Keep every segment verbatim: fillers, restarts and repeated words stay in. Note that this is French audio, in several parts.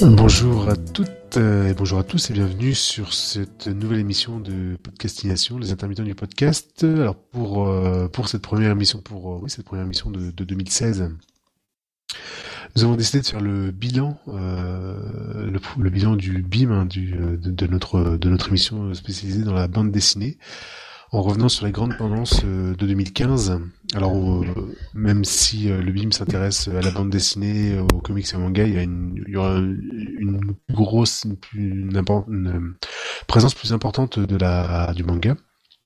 Bonjour à toutes euh, et bonjour à tous et bienvenue sur cette nouvelle émission de Podcastination, les intermittents du podcast. Alors pour euh, pour cette première émission, pour euh, oui cette première émission de, de deux mille seize, nous avons décidé de faire le bilan, euh, le, le bilan du B I M, hein, du de, de notre de notre émission spécialisée dans la bande dessinée, en revenant sur les grandes tendances euh, de deux mille quinze. Alors, euh, même si euh, le B I M s'intéresse à la bande dessinée, aux comics et aux mangas, il y, a une, il y aura une grosse, une, une, une présence plus importante de la du manga,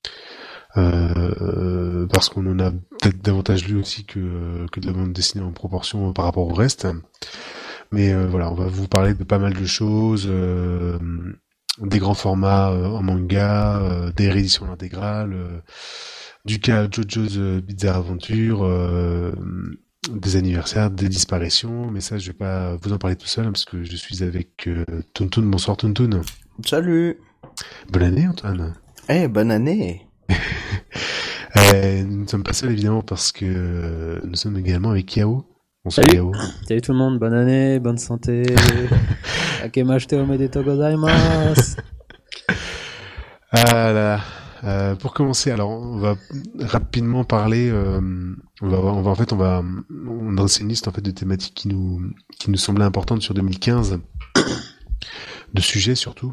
euh, parce qu'on en a peut-être davantage lu aussi que que de la bande dessinée en proportion par rapport au reste. Mais euh, voilà, on va vous parler de pas mal de choses. Euh, des grands formats euh, en manga, euh, des rééditions intégrales, euh, du cas JoJo's euh, Bizarre Adventure, euh, des anniversaires, des disparitions. Mais ça, je vais pas vous en parler tout seul, hein, parce que je suis avec euh, Tountoun. Bonsoir Tountoun. Salut. Bonne année Antoine. Eh, hey, bonne année. euh, nous ne sommes pas seuls évidemment parce que euh, nous sommes également avec Yao. Bonsoir Yao. Salut tout le monde, bonne année, bonne santé. Akemashite omedetou gozaimasu. Ah là, euh, pour commencer, alors on va rapidement parler. Euh, on va, on va en fait, on va, on a une liste en fait de thématiques qui nous, qui nous semblaient importantes sur deux mille quinze, de sujets surtout,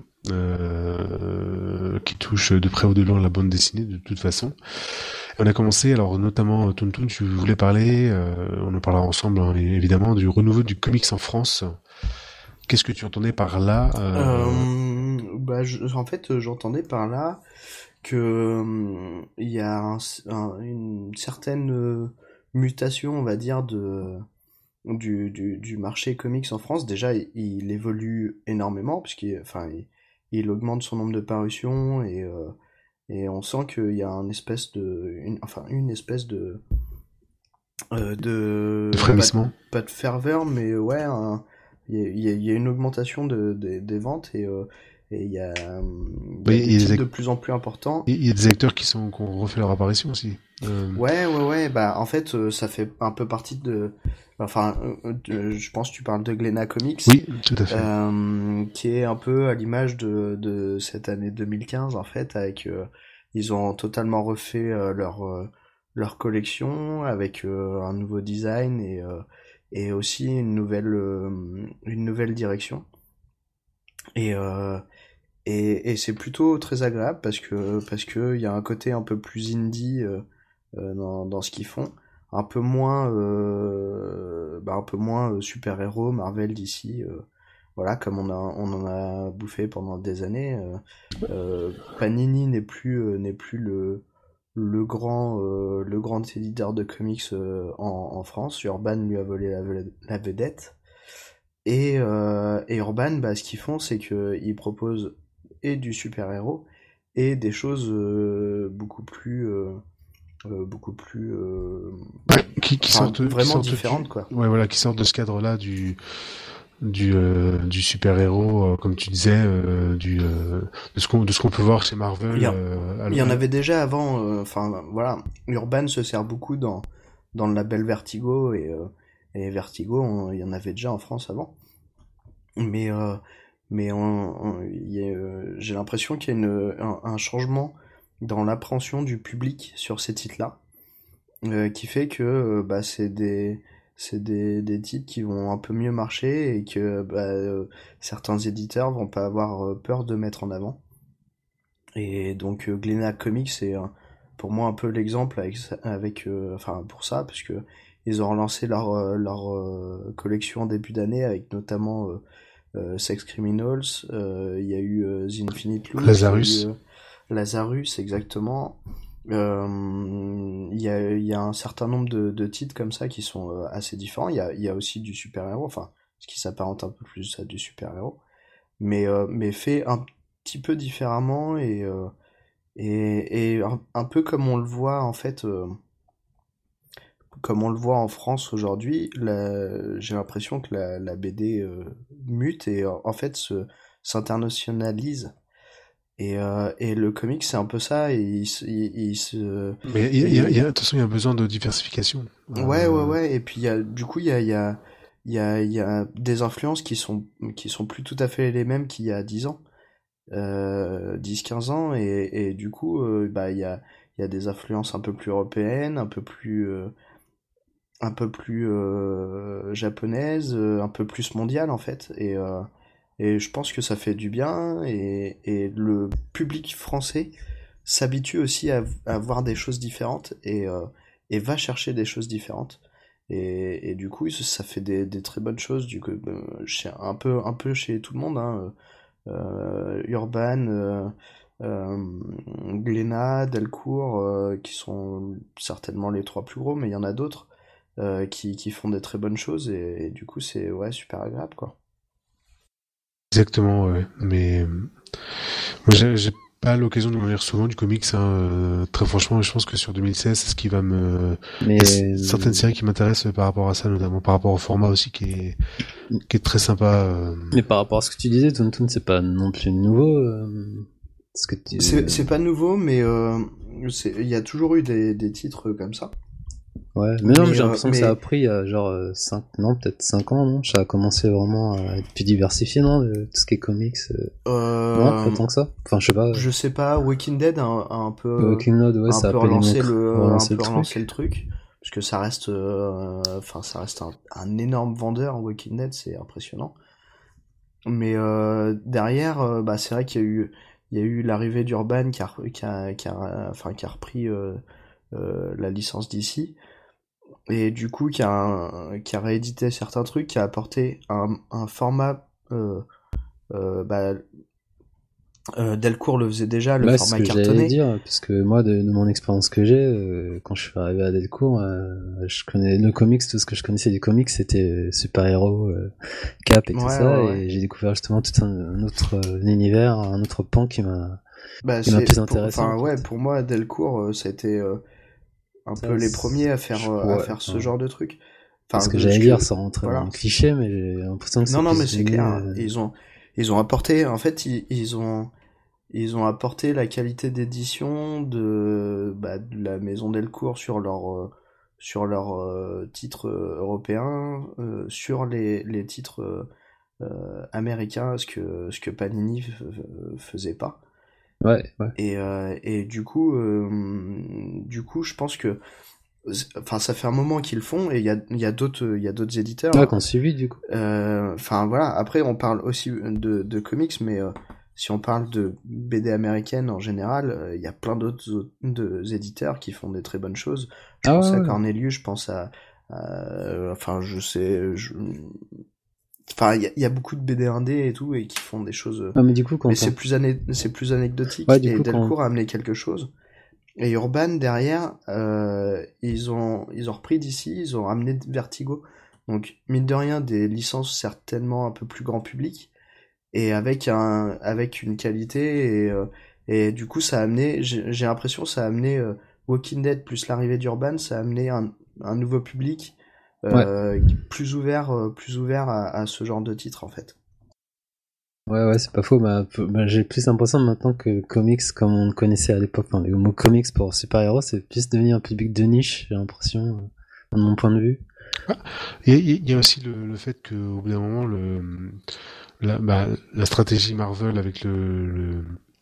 euh, qui touchent de près ou de loin la bande dessinée de toute façon. On a commencé, alors notamment Tountoun, tu voulais parler, euh, on en parlera ensemble hein, évidemment, du renouveau du comics en France. Qu'est-ce que tu entendais par là euh... Euh, bah, je, en fait, j'entendais par là que il y a un, un, une certaine euh, mutation, on va dire, de du, du, du marché comics en France. Déjà, il, il évolue énormément puisqu'il, enfin, il, il augmente son nombre de parutions et euh, et on sent qu'il y a un espèce de, une, enfin, une espèce de euh, de, de frémissement. Pas, pas de ferveur, mais ouais. Un, Il y, a, il y a une augmentation de, de, des ventes et euh, et il y a, il y a oui, des titres act... de plus en plus importants. Il y a des acteurs qui sont qui ont refait leur apparition aussi. Euh... Ouais, ouais, ouais. Bah en fait, ça fait un peu partie de. Enfin, de, je pense que tu parles de Glénat Comics. Oui, tout à fait. Euh, qui est un peu à l'image de de cette année deux mille quinze en fait, avec euh, ils ont totalement refait euh, leur euh, leur collection avec euh, un nouveau design et euh, et aussi une nouvelle euh, une nouvelle direction et euh, et, et c'est plutôt très agréable parce que parce que il y a un côté un peu plus indie euh, euh, dans dans ce qu'ils font, un peu moins euh, bah un peu moins super héros Marvel d'ici euh, voilà, comme on a on en a bouffé pendant des années. euh, euh, Panini n'est plus euh, n'est plus le le grand euh, le grand éditeur de comics euh, en, en France. Urban lui a volé la, la vedette et, euh, et Urban, bah, ce qu'ils font, c'est que ils proposent et du super héros et des choses euh, beaucoup plus euh, euh, beaucoup plus euh, ouais, qui, qui enfin, sortent vraiment qui sortent différentes du, quoi. Ouais, voilà, qui sortent de ce cadre-là du du euh, du super héros euh, comme tu disais euh, du euh, de ce qu'on de ce qu'on peut voir chez Marvel. Il y, a, euh, il y en avait déjà avant. Enfin euh, voilà, Urban se sert beaucoup dans dans le label Vertigo et euh, et Vertigo, on, il y en avait déjà en France avant. Mais euh, mais on, on, y a, euh, j'ai l'impression qu'il y a une, un, un changement dans l'appréhension du public sur ces titres-là, euh, qui fait que euh, bah c'est des c'est des, des titres qui vont un peu mieux marcher et que bah, euh, certains éditeurs vont pas avoir peur de mettre en avant. Et donc euh, Glénat Comics c'est euh, pour moi un peu l'exemple avec, avec euh, enfin pour ça parce que ils ont relancé leur euh, leur euh, collection en début d'année avec notamment euh, euh, Sex Criminals, il euh, y a eu euh, The Infinite Loop, Lazarus, eu, euh, Lazarus exactement. Il euh, y, a, y a un certain nombre de, de titres comme ça qui sont euh, assez différents. Il y a, y a aussi du super-héros, enfin, ce qui s'apparente un peu plus à du super-héros, mais, euh, mais fait un petit peu différemment et, euh, et, et un, un peu comme on le voit en fait, euh, comme on le voit en France aujourd'hui, la, j'ai l'impression que la, la B D euh, mute et en fait se, s'internationalise. Et, euh, et le comic c'est un peu ça et il, il, il se mais il y a, il y a, il y a, de toute façon il y a besoin de diversification. Ouais euh... ouais ouais et puis il y a du coup il y a il y a il y a, il y a des influences qui sont, qui sont plus tout à fait les mêmes qu'il y a dix ans, euh, dix quinze ans, et, et du coup, euh, bah, il y a, il y a des influences un peu plus européennes, un peu plus, euh, un peu plus euh, japonaises, euh, un peu plus mondiales en fait, et, euh, et je pense que ça fait du bien, et, et le public français s'habitue aussi à, à voir des choses différentes, et, euh, et va chercher des choses différentes. Et, et du coup, ça fait des, des très bonnes choses, du coup, euh, chez, un peu, un peu chez tout le monde, hein, euh, Urban, euh, euh, Glénat, Delcourt, euh, qui sont certainement les trois plus gros, mais il y en a d'autres euh, qui, qui font des très bonnes choses, et, et du coup, c'est ouais, super agréable, quoi. Exactement, ouais. Mais euh, moi, j'ai, j'ai pas l'occasion de me lire souvent du comics, hein. Euh, très franchement, je pense que sur deux mille seize, c'est ce qui va me... Mais Il y a certaines séries qui m'intéressent par rapport à ça, notamment par rapport au format aussi, qui est, qui est très sympa. Euh... mais par rapport à ce que tu disais, Toon Toon, c'est pas non plus nouveau. Euh... Ce que tu... C'est, c'est pas nouveau, mais euh, c'est- il y a toujours eu des, des titres comme ça. Ouais, mais non, Mais, mais j'ai euh, l'impression que mais- ça a pris il y a genre cinq, non, peut-être cinq ans, non? Ça a commencé vraiment à être plus diversifié, non? de Tout ce qui est comics. euh, Non, pas Euh, tant que ça. Enfin, je sais pas. je sais pas, Walking Dead a, un a un peu, Walking Dead, ouais, un ça a peu un peu relancé démocr- le, un relancé peu le relancé truc. le truc, parce que ça reste, euh, enfin, ça reste un, un énorme vendeur. Walking Dead, c'est impressionnant. Mais euh, derrière, euh, bah, c'est vrai qu'il y a eu, il y a eu l'arrivée d'Urban qui a, qui a, qui a, enfin, qui a repris euh, euh, la licence D C, et du coup qui a, un- qui a réédité certains trucs, qui a apporté un, un format. Euh, euh, bah, euh, Delcourt le faisait déjà, le Là, c'est ce format que j'allais cartonné. dire, puisque moi, de, de mon expérience que j'ai, euh, quand je suis arrivé à Delcourt, euh, je connais le comics, tout ce que je connaissais des comics, c'était euh, super-héros, euh, Cap et tout Ouais, ça, ouais, ouais. et j'ai découvert justement tout un, un autre euh, univers, un autre pan qui m'a Bah, qui m'a c'est plus pour, intéressé, enfin en ouais, fait. pour moi Delcourt, euh, ça a été euh, un Ça, peu les c'est- premiers à faire je euh, à pourrais, faire ce enfin, genre de truc. c'est ce Enfin, que de ce j'allais dire, que sans rentrer dans voilà. le cliché, mais j'ai l'impression que c'est Non, non, mais plus c'est venu, clair. euh, Ils ont ils ont apporté. En fait, ils, ils ont ils ont apporté la qualité d'édition de bah, de la maison Delcourt sur leur euh, sur leurs euh, titres euh, européens, euh, sur les les titres euh, euh, américains, ce que ce que Panini f- f- faisait pas. ouais, ouais. Et, euh, et du coup, euh, du coup, je pense que, enfin, ça fait un moment qu'ils le font, et il y a, il y a d'autres, il y a d'autres éditeurs, Ouais, hein. qu'on suivi, du coup. Euh, Enfin voilà. Après, on parle aussi de, de comics, mais euh, si on parle de B D américaine en général, euh, il y a plein d'autres au- de- éditeurs qui font des très bonnes choses. Je Ah pense ouais, à ouais. Cornelius, je pense à, à- enfin, je sais, je, enfin, il y a, il y a beaucoup de B D indés et tout, et qui font des choses. euh, Ah, mais du coup, quand Mais on... c'est plus ané- c'est plus anecdotique, Ouais, du et coup, quand... Delcourt a amené quelque chose. Et Urban derrière, euh, ils ont ils ont repris d'ici, ils ont ramené Vertigo. Donc mine de rien, des licences certainement un peu plus grand public, et avec un avec une qualité, et euh, et du coup ça a amené, j'ai j'ai l'impression ça a amené euh, Walking Dead plus l'arrivée d'Urban, ça a amené un un nouveau public Ouais. euh, plus ouvert euh, plus ouvert à, à ce genre de titre en fait. Ouais, ouais, c'est pas faux. Bah, peu- bah, j'ai plus l'impression maintenant que le comics, comme on le connaissait à l'époque, enfin, le mot comics pour super-héros, c'est plus devenu un public de niche, j'ai l'impression, euh, de mon point de vue. Il y, a- il y a aussi le, le fait que au bout d'un moment, le, la, bah, la stratégie Marvel avec le, le,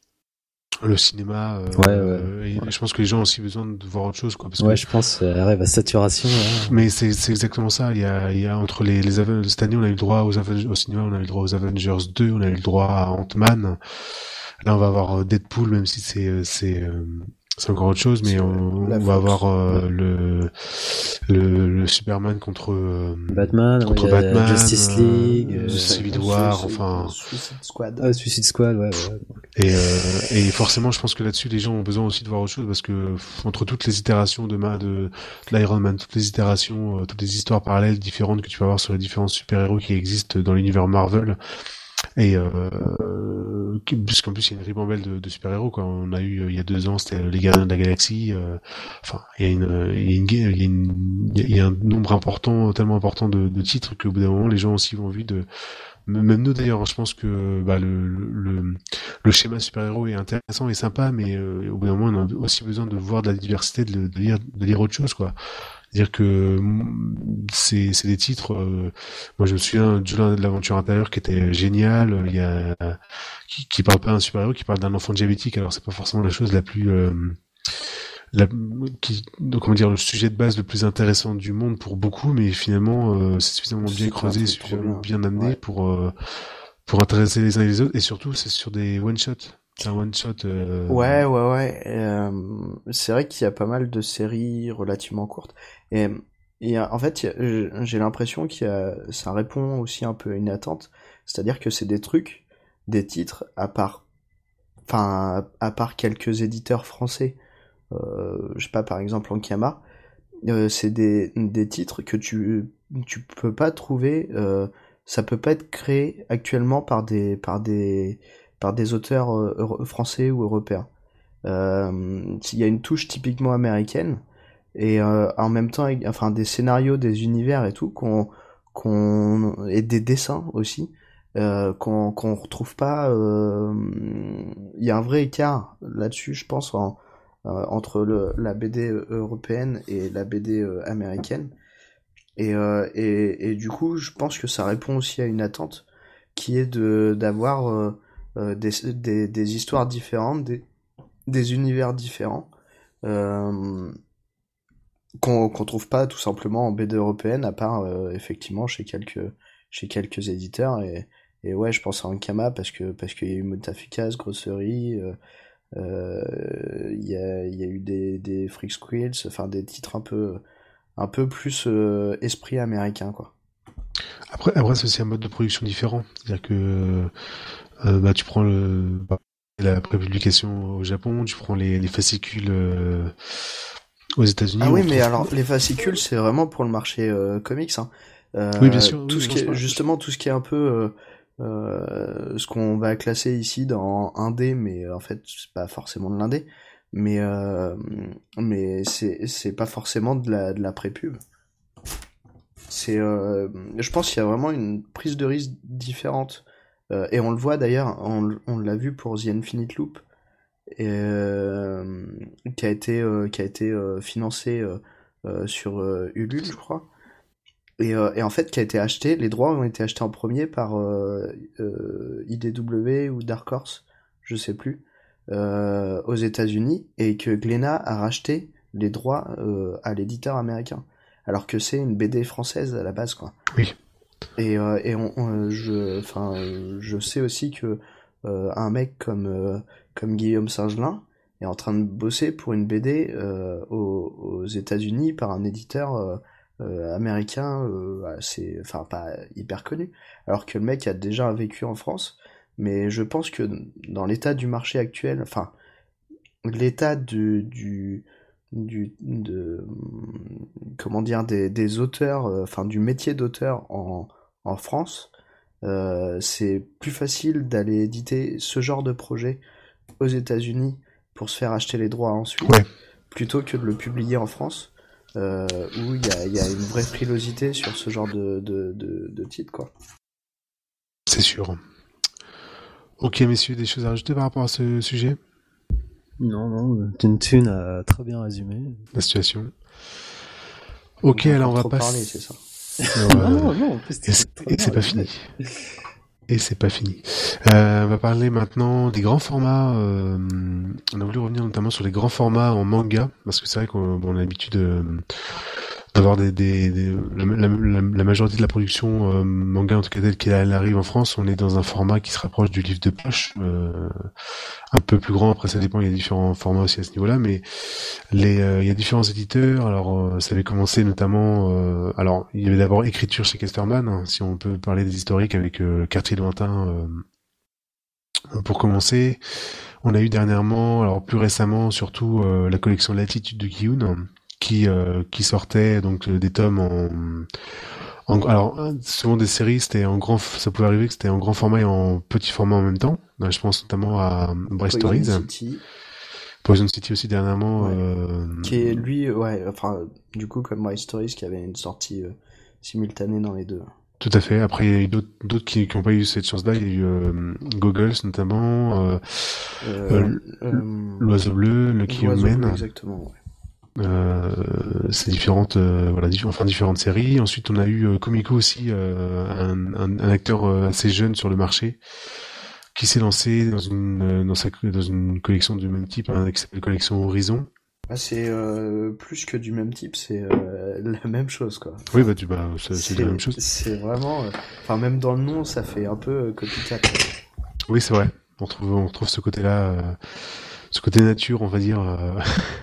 le cinéma, euh, Ouais, ouais, et ouais. je pense que les gens ont aussi besoin de voir autre chose, quoi. Parce Ouais, que, je pense, euh, elle arrive à saturation, là. mais c'est, c'est exactement ça. Il y a, il y a entre les, les Avengers, cette année, on a eu le droit aux Avengers, au cinéma, on a eu le droit aux Avengers deux, on a eu le droit à Ant-Man. Là, on va avoir Deadpool, même si c'est, euh, c'est, euh, c'est encore autre chose, mais C'est on, la on va Fox. avoir euh, le, le, le Superman contre, euh, Batman, ouais, contre il y a Batman, Justice League, euh, euh, Civil Su- War, Su- enfin, Suicide Squad. ah, Suicide Squad, ouais, ouais. et, euh, et forcément, je pense que là-dessus, les gens ont besoin aussi de voir autre chose, parce que pff, entre toutes les itérations de, ma, de, de l'Iron Man, toutes les itérations, euh, toutes les histoires parallèles différentes que tu peux avoir sur les différents super-héros qui existent dans l'univers Marvel, et euh, qui- puisqu'en plus il y a une ribambelle de, de super-héros, quoi. On a eu euh, il y a deux ans, c'était euh, les Gardiens de la Galaxie. euh, Enfin, il y a une, euh, il y a une, il y a une, il y a un nombre important, tellement important de, de titres qu'au bout d'un moment, les gens aussi ont envie de. Même nous d'ailleurs, je pense que bah, le, le, le schéma super-héros est intéressant et sympa, mais euh, au bout d'un moment, on a aussi besoin de voir de la diversité, de, de lire, de lire autre chose, quoi. C'est-à-dire que c'est, c'est des titres. Euh, moi, je me souviens de Journal de l'aventure intérieure qui était génial. Il y a qui, qui parle pas d'un super-héros, qui parle d'un enfant diabétique. Alors, c'est pas forcément la chose la plus euh, la, qui, donc, comment dire, le sujet de base le plus intéressant du monde pour beaucoup, mais finalement, euh, c'est suffisamment bien C'est creusé, bien, suffisamment bien. bien amené Ouais. pour euh, pour intéresser les uns et les autres, et surtout, c'est sur des one-shots. C'est un one-shot. Euh... Ouais, ouais, ouais. Euh, c'est vrai qu'il y a pas mal de séries relativement courtes. Et, et en fait, il y a- j'ai l'impression qu'il y a, ça répond aussi un peu à une attente. C'est-à-dire que c'est des trucs, des titres, à part, enfin, à part quelques éditeurs français. Euh, je sais pas, par exemple Ankama, euh, c'est des, des titres que tu, tu peux pas trouver, euh, ça peut pas être créé actuellement par des, par des, par des auteurs euh, euro- français ou européens. Euh, il y a une touche typiquement américaine et euh, en même temps, enfin des scénarios, des univers et tout, qu'on, qu'on et des dessins aussi. Euh, qu'on qu'on retrouve pas. euh, Il y a un vrai écart là-dessus, je pense, en, euh, entre le, la B D européenne et la B D euh, américaine. Et, euh, et, et du coup, je pense que ça répond aussi à une attente qui est de d'avoir euh, euh, des, des, des histoires différentes, des, des univers différents, euh, qu'on qu'on trouve pas tout simplement en B D européenne, à part euh, effectivement chez quelques chez quelques éditeurs. Et, et ouais, je pense à Ankama parce que parce qu'il y a eu Mutafikaz, Grosserie. euh, euh, Il y a, il y a eu des, des Freak Squills, enfin des titres un peu, un peu plus euh, esprit américain, quoi. Après, après, c'est aussi un mode de production différent. C'est-à-dire que euh, bah, tu prends le, bah, la prépublication au Japon, tu prends les, les fascicules euh, aux États-Unis. Ah On oui, mais retrouve... alors les fascicules, c'est vraiment pour le marché euh, comics, hein. Oui, bien Euh, sûr. tout Oui, ce non, qui c'est est, pas... justement, tout ce qui est un peu euh, euh, ce qu'on va classer ici dans indé, mais en fait, c'est pas forcément de l'indé, mais euh, mais c'est c'est pas forcément de la de la pré-pub. C'est, euh, je pense qu'il y a vraiment une prise de risque différente. Euh, et on le voit d'ailleurs, on, on l'a vu pour The Infinite Loop, et, euh, qui a été, euh, qui a été euh, financé euh, euh, sur euh, Ulule, je crois. Et, euh, et en fait, qui a été acheté, les droits ont été achetés en premier par euh, euh, I D W ou Dark Horse, je sais plus, euh, aux États-Unis, et que Glénat a racheté les droits euh, à l'éditeur américain. Alors que c'est une B D française à la base, quoi. Oui. Et, euh, et on, on- je, enfin, euh, je sais aussi que euh, un mec comme euh, comme Guillaume Singelin est en train de bosser pour une B D euh, aux, aux États-Unis par un éditeur euh, euh, américain, euh, assez, enfin pas hyper connu. Alors que le mec a déjà vécu en France, mais je pense que dans l'état du marché actuel, enfin l'état du du du de comment dire des, des auteurs, euh, enfin du métier d'auteur en en France, euh, c'est plus facile d'aller éditer ce genre de projet aux États-Unis pour se faire acheter les droits ensuite, Ouais. plutôt que de le publier en France, euh, où il y a, il y a une vraie frilosité sur ce genre de, de, de, de titre, quoi. C'est sûr. Ok, messieurs, des choses à rajouter par rapport à ce sujet? Non, non, Tuntun a très bien résumé. La situation. Ok, On va alors on va trop passer... parler, c'est ça. Non, non, non, en plus, Et c'est, et c'est pas fini. Et c'est pas fini. Euh, on va parler maintenant des grands formats. Euh, on a voulu revenir notamment sur les grands formats en manga, parce que c'est vrai qu'on bon, on a l'habitude euh, d'avoir des, des, des la, la, la, la majorité de la production euh, manga, en tout cas telle qu'elle arrive en France, on est dans un format qui se rapproche du livre de poche, euh, un peu plus grand. Après, ça dépend, il y a différents formats aussi à ce niveau-là, mais les, euh, il y a différents éditeurs. Alors, euh, ça avait commencé notamment. Euh, alors, il y avait d'abord écriture chez Casterman, hein, si on peut parler des historiques avec euh, Quartier lointain. Euh, pour commencer, on a eu dernièrement, alors plus récemment, surtout euh, la collection Latitude de Kiyun, qui euh, qui sortait donc euh, des tomes en, en alors souvent des séries, c'était en grand, ça pouvait arriver que c'était en grand format et en petit format en même temps. Donc, je pense notamment à Brave Stories. City. Poison City aussi dernièrement. Ouais. Euh... Qui est lui, ouais, enfin, du coup, comme My Stories, qui avait une sortie euh, simultanée dans les deux. Tout à fait. Après, il y a eu d'autres, d'autres qui n'ont pas eu cette chance-là. Il y a eu euh, Goggles notamment, euh, Euh, euh, euh, L'Oiseau Bleu, Lucky L'Oiseau Human. Bleu, exactement, ouais. Euh, ces différentes, euh, voilà, diff- enfin différentes séries. Ensuite, on a eu euh, Comico aussi, euh, un, un, un acteur euh, assez jeune sur le marché, qui s'est lancé dans une euh, dans sa dans une collection du même type, hein, qui s'appelle Collection Horizon. Ah, c'est euh, plus que du même type, c'est euh, la même chose, quoi. Oui, bah tu bah c'est, c'est la même chose. C'est vraiment, euh, enfin même dans le nom, ça fait un peu euh, copycat, quoi. Oui, c'est vrai. On trouve on retrouve ce côté-là, euh, ce côté nature, on va dire. Euh...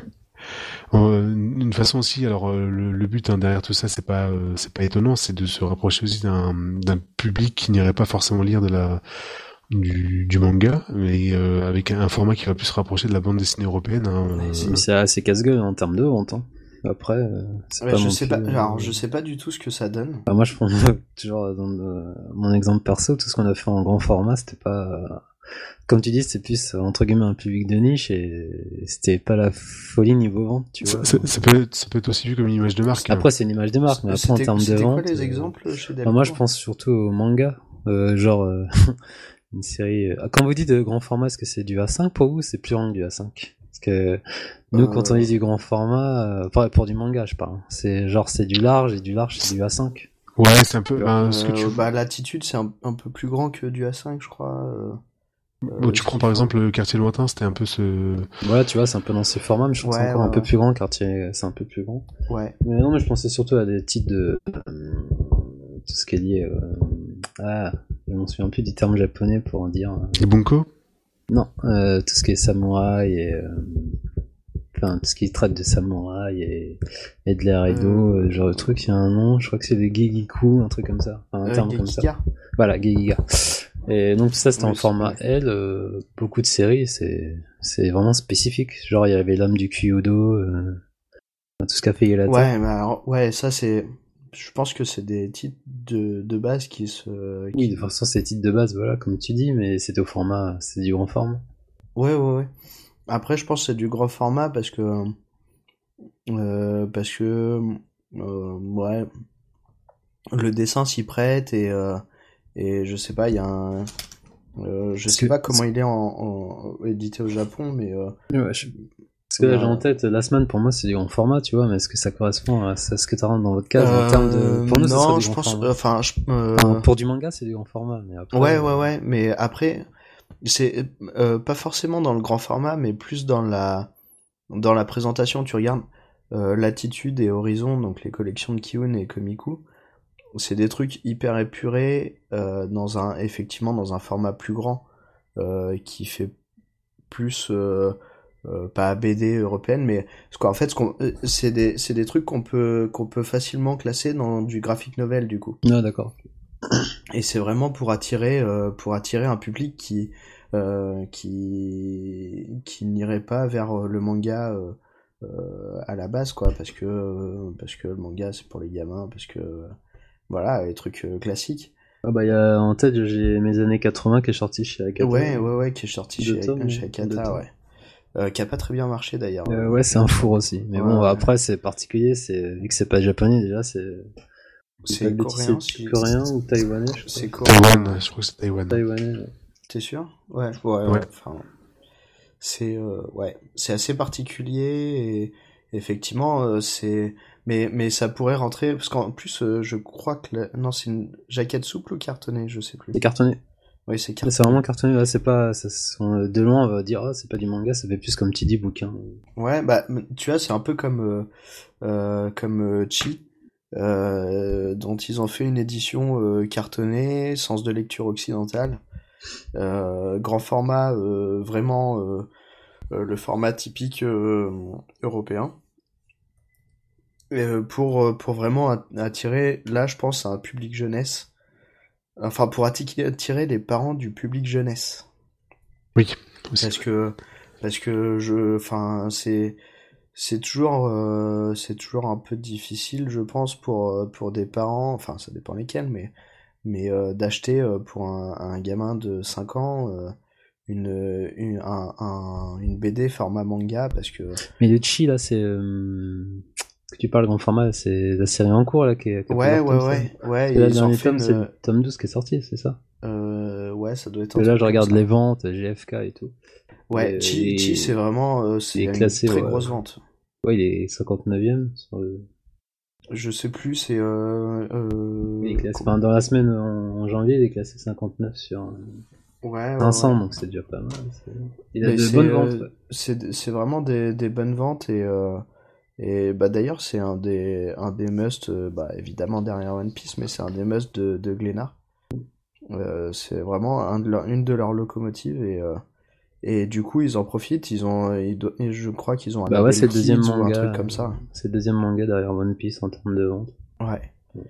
Une façon aussi, alors euh, le, le but hein, derrière tout ça, c'est pas euh, c'est pas étonnant, c'est de se rapprocher aussi d'un d'un public qui n'irait pas forcément lire de la du, du manga, mais euh, avec un, un format qui va plus se rapprocher de la bande dessinée européenne. Hein, Ouais, euh... c'est, c'est assez casse-gueule en termes de vente. Hein. Après, euh, c'est Ouais, pas je non sais plus, pas, euh, alors je sais pas du tout ce que ça donne. Enfin, moi, je prends toujours dans le- mon exemple perso, tout ce qu'on a fait en grand format, c'était pas, euh, comme tu dis, c'était plus entre guillemets un public de niche et c'était pas la folie niveau vente, tu ça, vois. ça, ça peut être, ça peut être aussi vu comme une image de marque. Après, hein. c'est une image de marque, mais après en C'était termes de c'était vente. quoi les euh, exemples chez enfin, Delcourt? moi, je pense surtout au manga, euh, genre euh, une série. euh, Quand vous dites de grand format, est-ce que c'est du A cinq pour vous? ou C'est plus grand que du A cinq. Parce que nous, quand on Euh, dit du grand format, euh, enfin, pour du manga, je parle. C'est genre c'est du large et du large c'est du A cinq. Ouais, c'est un peu ben, ce que tu euh, bah Latitude c'est un, un peu plus grand que du A cinq, je crois. euh, bon, euh, tu ce prends qu'il par faut. exemple le Quartier Lointain, c'était un peu ce Voilà, tu vois, c'est un peu dans ces formats, mais je trouve que c'est Ouais, encore ouais, un peu ouais. plus grand, quartier, c'est un peu plus grand. Ouais. Mais non, mais je pensais surtout à des titres de euh, tout ce qui est lié. Euh, ah, je m'en souviens plus du terme japonais pour en dire. euh, les Bunko. Non, euh, tout ce qui est samouraï et euh, enfin tout ce qui traite de samouraï et, et de l'air et d'eau, Euh, euh, genre de truc, il y a un nom, je crois que c'est le Gegiku, un truc comme ça, enfin, un euh, terme comme ça. Gekiga. Voilà, Gegiga. Et donc tout ça c'était Oui, en c'est format vrai. L, euh, beaucoup de séries, c'est c'est vraiment spécifique. Genre il y avait l'âme du Kyudo, euh, tout ce qu'a fait Yelata. Ouais, mais alors, ouais, ça c'est. Je pense que c'est des titres de, de base qui se. Oui, Qui... de toute façon c'est titres de base, voilà, comme tu dis, mais c'était au format, c'est du grand format. Ouais, ouais, ouais. Après, je pense que c'est du gros format parce que. euh, parce que. euh, ouais. Le dessin s'y prête et. euh, et je sais pas, il y a un. euh, je Parce sais que- pas comment il est en, en- édité au Japon, mais. euh, Ouais, je- Parce que là j'ai en tête, la semaine pour moi c'est du grand format, tu vois, mais est-ce que ça correspond à ce que tu rentres dans votre case en termes de. euh, Pour nous ça serait non, du je grand pense. format. Enfin, je, euh, Enfin, pour du manga c'est du grand format, mais après. ouais, euh, ouais, ouais. Mais après, c'est euh, pas forcément dans le grand format, mais plus dans la dans la présentation. Tu regardes euh, Latitude et Horizon, donc les collections de Kiyun et Komiku. C'est des trucs hyper épurés euh, dans un effectivement dans un format plus grand euh, qui fait plus euh, euh, pas B D européenne, mais parce qu'en fait ce qu'on euh, c'est des c'est des trucs qu'on peut qu'on peut facilement classer dans du graphic novel du coup. Ah d'accord. Et c'est vraiment pour attirer euh, pour attirer un public qui euh, qui qui n'irait pas vers euh, le manga euh, euh, à la base quoi, parce que euh, parce que le manga c'est pour les gamins, parce que euh, voilà, les trucs euh, classiques. Ah bah, y a, en tête, j'ai mes années quatre-vingts qui est sorti chez Akata. Ouais, ouais, ouais, qui est sorti Deux chez, tomes, chez deux Akata, tomes. ouais. Euh, qui a pas très bien marché d'ailleurs. Euh, ouais, c'est un four aussi. Mais Ouais, bon, ouais. après, c'est particulier, c'est, vu que c'est pas japonais déjà, c'est, C'est pas de bêtises, coréen, c'est si... coréen ou taïwanais, je crois. C'est coréen. Taïwan, je crois que c'est Taïwan. Taïwanais, ouais. T'es sûr? Ouais, ouais, Ouais. ouais. Enfin, c'est euh, ouais, c'est assez particulier et effectivement euh, c'est mais mais ça pourrait rentrer parce qu'en plus euh, je crois que la... non c'est une jaquette souple ou cartonnée, je sais plus. C'est cartonné. Oui, c'est Là, cartonné. c'est vraiment cartonné, là, c'est pas, ça, sont- de loin, on va dire, ah, c'est pas du manga, ça fait plus comme tu dis, bouquin. Ouais, bah tu vois, c'est un peu comme euh, euh, comme euh, Chi, euh, dont ils ont fait une édition euh, cartonnée, sens de lecture occidentale, euh, grand format, euh, vraiment euh, euh, le format typique euh, européen, et, euh, pour euh, pour vraiment at- attirer, là, je pense, à un public jeunesse, enfin pour atti- attirer les parents du public jeunesse. Oui, aussi. Parce que parce que je enfin c'est c'est toujours euh, c'est toujours un peu difficile je pense pour euh, pour des parents, enfin ça dépend lesquels, mais mais euh, d'acheter euh, pour un, un gamin de cinq ans euh, une une un, un- une B D format manga parce que Mais le Chi, là, c'est, euh, que tu parles grand format, c'est la série en cours, là, qui est, qui a ouais plusieurs ouais tomes, ouais ça. ouais Et là, le ils ont dernier fait tome, une c'est le tome douze qui est sorti, c'est ça? euh, ouais ça doit être Et un là, truc je comme regarde ça. les ventes, G F K et tout. Ouais, Et- Chi, Chi c'est vraiment euh, c'est et une classé, très ouais. grosse vente. Ouais, il est cinquante-neuvième sur le... Je sais plus, c'est... Euh, euh, Il est classé... enfin, dans la semaine en, en janvier, il est classé cinquante-neuf sur ouais, cinq cents, ouais, ouais. donc c'est déjà pas mal. C'est... Il a Mais de c'est, bonnes euh, ventes. Ouais. c'est, c'est vraiment des, des bonnes ventes et... Euh, et bah d'ailleurs c'est un des, un des must, euh, bah évidemment derrière One Piece, mais c'est un des must de, de Glénat. Euh, c'est vraiment un de leur, une de leurs locomotives et... Euh, Et du coup, ils en profitent, ils ont, ils do- et je crois qu'ils ont un Bah label ouais, c'est le deuxième Kids ou un manga. truc comme ça. C'est le deuxième manga derrière One Piece en termes de vente. Ouais. Oui.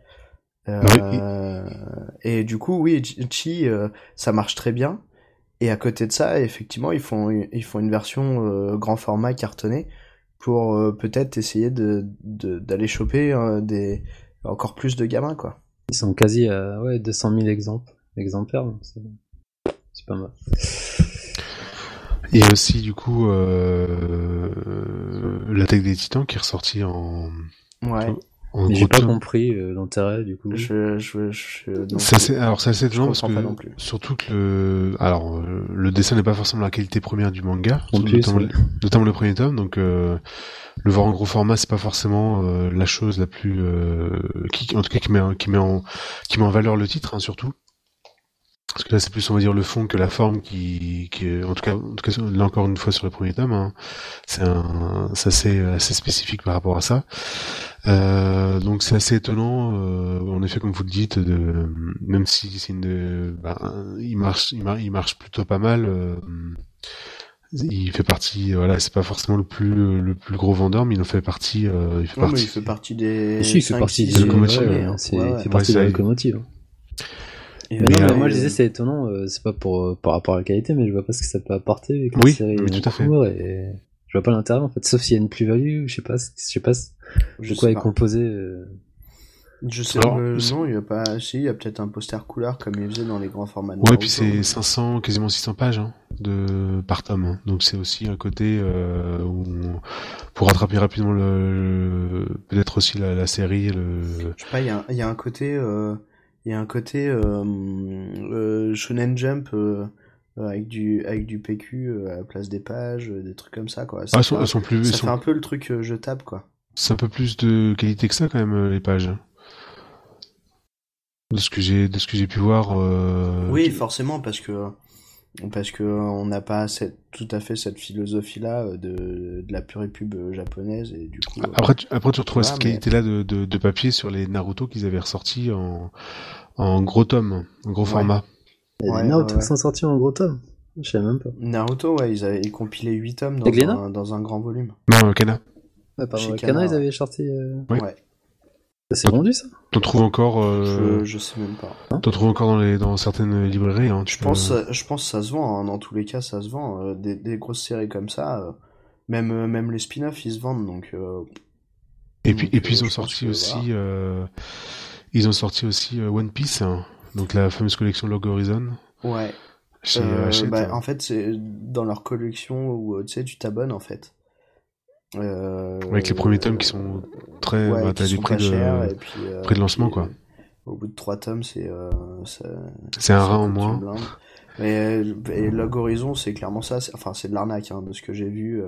Euh, et du coup, oui, Chi, euh, ça marche très bien. Et à côté de ça, effectivement, ils font, ils font une version euh, grand format cartonné pour euh, peut-être essayer de, de, d'aller choper euh, des, encore plus de gamins, quoi. Ils sont quasi à ouais, deux cent mille exemples, exemplaires, donc c'est, c'est pas mal. Il y a aussi du coup euh, l'attaque des Titans qui est ressorti en. Ouais. En Mais gros j'ai pas tome. compris euh, l'intérêt du coup. Je, je, je, non Ça plus. c'est alors ça c'est étonnant Je parce comprends que pas non plus. surtout que le alors euh, le dessin n'est pas forcément la qualité première du manga, En plus, notamment, ouais. notamment le premier tome, donc euh, le voir en gros format c'est pas forcément euh, la chose la plus euh, qui en tout cas qui met en- qui met en qui met en valeur le titre hein, surtout. Parce que là, c'est plus, on va dire, le fond que la forme qui, qui est, en tout cas, en tout cas, là encore une fois sur le premier tome, hein, c'est un, c'est assez, assez spécifique par rapport à ça. Euh, donc c'est assez étonnant, euh, en effet, comme vous le dites, de, même si c'est une, ben, il marche, il marche, il marche plutôt pas mal. Euh, il fait partie, voilà, c'est pas forcément le plus, le plus gros vendeur, mais il en fait partie. Euh, il fait Non, partie. mais il fait partie des. Et si, il fait cinq, partie six des locomotives, ouais, premiers, ouais, hein. c'est, Ouais, il ouais. fait partie Ouais, de la ça- locomotive. Et Mais Mais, non, euh, mais moi je et- disais c'est étonnant, euh, c'est pas pour euh, par rapport à la qualité, mais je vois pas ce que ça peut apporter avec la Oui, série mais en tout à fait. cours et je vois pas l'intérêt en fait, sauf s'il y a une plus-value, je sais pas, je sais pas je de quoi sais est pas. composé. Euh... Je sais Alors, euh, c'est- non, il y a pas. Si, il y a peut-être un poster couleur comme il faisait dans les grands formats de Naruto. Ouais, puis c'est cinq cents, quasiment six cents pages hein, de par tome. hein. Donc c'est aussi un côté euh, où on- pour rattraper rapidement le, le- peut-être aussi la, la série. Le... Je sais pas, il y a, un- il y a un côté, euh, il y a un côté euh, euh, Shonen Jump euh, avec du avec du P Q euh, à la place des pages, euh, des trucs comme ça quoi. Ça, Ah, elles fait, sont, un, elles sont plus, elles ça sont- fait un peu le truc euh, jetable quoi. c'est un peu plus de qualité que ça quand même euh, les pages. De ce que j'ai, de ce que j'ai pu voir. Euh... Oui, forcément parce que parce que on n'a pas cette, tout à fait cette philosophie là de, de la pure pub euh, japonaise et du coup. euh, Après, tu, après tu retrouves voilà, cette mais- qualité-là de, de, de papier sur les Naruto qu'ils avaient ressortis en, en gros tome, en gros Ouais. format. Il y a Ouais, des Naruto ouais, ouais. qui sont sortis en gros tome. Je savais même pas. Naruto, ouais, ils avaient compilé huit tomes Et dans Glénat un, dans un grand volume. Non, euh, Kana. Ouais, pardon, Chez Kana, Kana, ils ouais. avaient sorti. Euh... Oui. Ouais. C'est vendu ça. T'en trouves encore, euh, Je, je sais même pas. t'en trouves encore dans les, dans certaines librairies. Hein, tu Je peux- pense, euh, je pense que ça se vend, hein. Dans tous les cas, ça se vend. Euh, des, des grosses séries comme ça, euh, même, euh, même les spin-offs, ils se vendent. Donc, euh, Et puis, donc, et puis euh, ils ont je pense sorti que, aussi, voilà. euh, ils ont sorti aussi euh, One Piece, hein, donc la fameuse collection Log Horizon Ouais. chez Euh, Hachette. bah, en fait, c'est dans leur collection où, euh, tu sais, tu t'abonnes, en fait. Euh, Avec les premiers tomes qui sont très, ouais, bah, qui t'as des sont prix pas de, chers, et puis, euh, prix de lancement, puis, quoi. euh, au bout de trois tomes, c'est, euh, ça, C'est un ça rein en coûte moins. une blinde. Mais, euh, et Log Horizon, c'est clairement ça. c'est- Enfin, c'est de l'arnaque, hein, de ce que j'ai vu.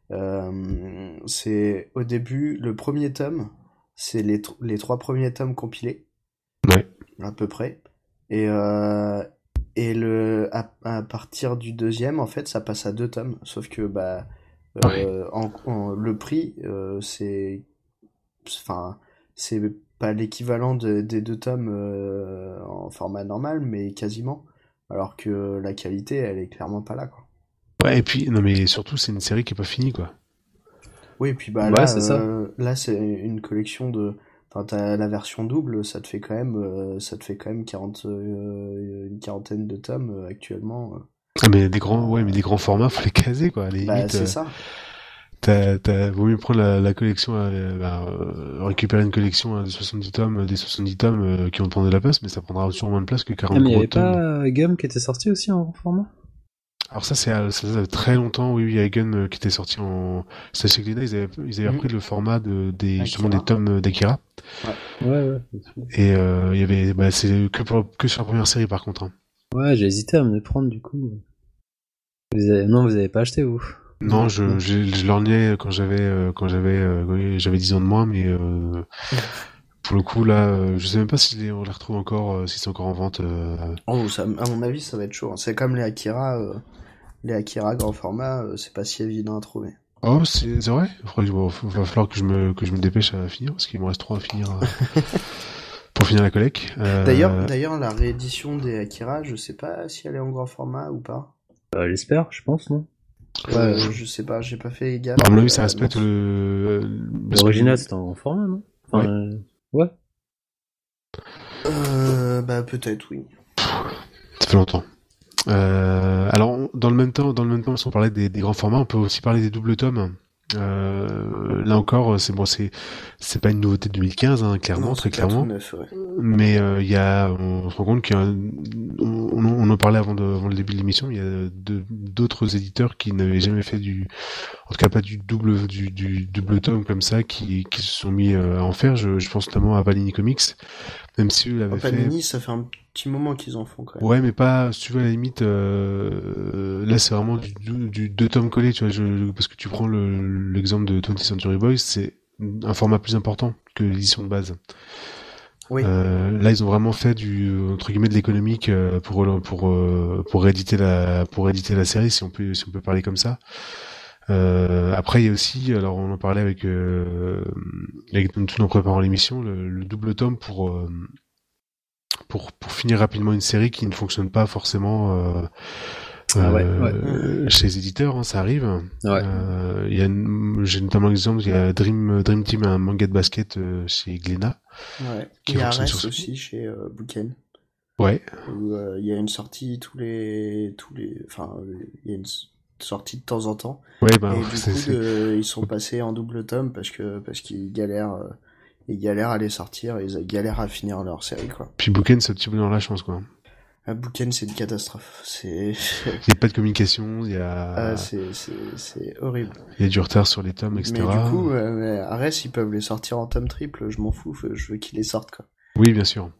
Euh, c'est au début, le premier tome, c'est les, tr- les trois premiers tomes compilés, Ouais. à peu près. Et, euh, et le, à, à partir du deuxième, en fait, ça passe à deux tomes. Sauf que, bah, euh, en, en- le prix, euh, c'est, enfin, c'est pas l'équivalent de- des deux tomes euh, en format normal, mais quasiment. Alors que la qualité, elle est clairement pas là, quoi. Ouais, et puis, non, mais surtout, c'est une série qui est pas finie, quoi. Oui, et puis bah Ouais, là, c'est ça. euh, là c'est une collection de, enfin t'as la version double, ça te fait quand même, euh, ça te fait quand même quarante, euh, une quarantaine de tomes euh, actuellement. euh. Ah, mais des grands, ouais, mais des grands formats, faut les caser, quoi. Les Bah limites, c'est euh, ça. t'as, t'as, vaut mieux prendre la, la collection, euh, bah, euh, récupérer une collection euh, de soixante-dix tomes, euh, des soixante-dix tomes euh, qui vont prendre de la place, mais ça prendra sûrement moins de place que Ah, quarante mais il y gros avait tomes. pas Gum qui était sorti aussi en gros format. Alors ça, c'est, euh, ça faisait très longtemps, oui, oui, il y a Gun euh, qui était sorti en, c'était chez Glénat, ils avaient, ils avaient Mhm. repris le format de, des, justement, Akira. des tomes euh, d'Akira. Ouais, ouais. Et, euh, il y avait, bah, c'est que pour, que sur la première série, par contre, hein. Ouais, j'ai hésité à me le prendre du coup. Vous avez... Non, vous avez pas acheté vous. Non, je, je, je l'ornais quand j'avais euh, quand j'avais euh, j'avais dix ans de moins, mais euh, pour le coup là, euh, je sais même pas si les, on les retrouve encore, euh, si c'est encore en vente. Euh... Oh, ça, à mon avis, ça va être chaud. Hein. C'est comme les Akira, euh, les Akira grand format, euh, c'est pas si évident à trouver. Oh, c'est c'est vrai. Il faudra que je- bon, va falloir que je me que je me dépêche à finir parce qu'il me reste trois à finir euh, pour finir la collecte. Euh... D'ailleurs, d'ailleurs, la réédition des Akira, je sais pas si elle est en grand format ou pas. Euh, J'espère, je pense, non? Euh, Ouais, je... je sais pas, j'ai pas fait gaffe. À mon avis, euh, ça respecte non. le. parce que- l'original c'était en grand format, non? Enfin, Ouais. euh, ouais. Euh, bah peut-être oui. Ça fait longtemps. Euh, alors, on- dans le même temps, dans le même temps, si on parlait des, des grands formats, on peut aussi parler des doubles tomes. Euh, là encore, c'est bon, c'est c'est pas une nouveauté de deux mille quinze, hein, clairement, Non, très c'est pas clairement. tout neuf, ouais. Mais euh, il y a, on se rend compte qu'il y a, on, on en parlait avant, de, avant le début de l'émission, il y a de- d'autres éditeurs qui n'avaient jamais fait du, en tout cas pas du double, du, du double tome comme ça, qui, qui se sont mis euh, à en faire. Je, je pense notamment à Panini Comics, même si eux l'avaient Oh, fait. Panini, ça fait un petit moment qu'ils en font quand même. Ouais, mais pas, si tu veux, à la limite, euh, là, c'est vraiment du, du, du deux tomes collés, tu vois, je, parce que tu prends le, l'exemple de twentieth Century Boys, c'est un format plus important que l'édition de base. Oui. Euh, là, ils ont vraiment fait du, entre guillemets, de l'économique euh, pour, pour, euh, pour rééditer la, pour rééditer la série, si on peut, si on peut parler comme ça. Euh, après, il y a aussi, alors on en parlait avec, euh, avec tout en préparant l'émission, le, le double tome pour, euh, pour pour finir rapidement une série qui ne fonctionne pas forcément euh, Ah ouais, euh, ouais. chez les éditeurs, hein, ça arrive. Ouais. Euh, il y a une- j'ai notamment l'exemple, il y a Dream Dream Team, un manga de basket euh, chez Glénat. Ouais. Qui Il y a fonctionne Arès sur- aussi chez euh, Bouken. Ouais, Où euh, il y a une sortie tous les tous les enfin euh, il y a une s- sortie de temps en temps ouais, ben et du c'est coup c'est- de- ils sont passés en double tome parce que parce qu'ils galèrent euh, ils galèrent à les sortir, ils galèrent à finir leur série quoi. puis Bouken, c'est un petit peu dans la chance quoi. À Bouken c'est une catastrophe, c'est Il y a pas de communication, il y a ah, c'est c'est c'est horrible. il y a du retard sur les tomes, et Mais cetera. du coup euh, mais Arès ils peuvent les sortir en tome triple, je m'en fous, je veux qu'ils les sortent quoi. Oui, bien sûr.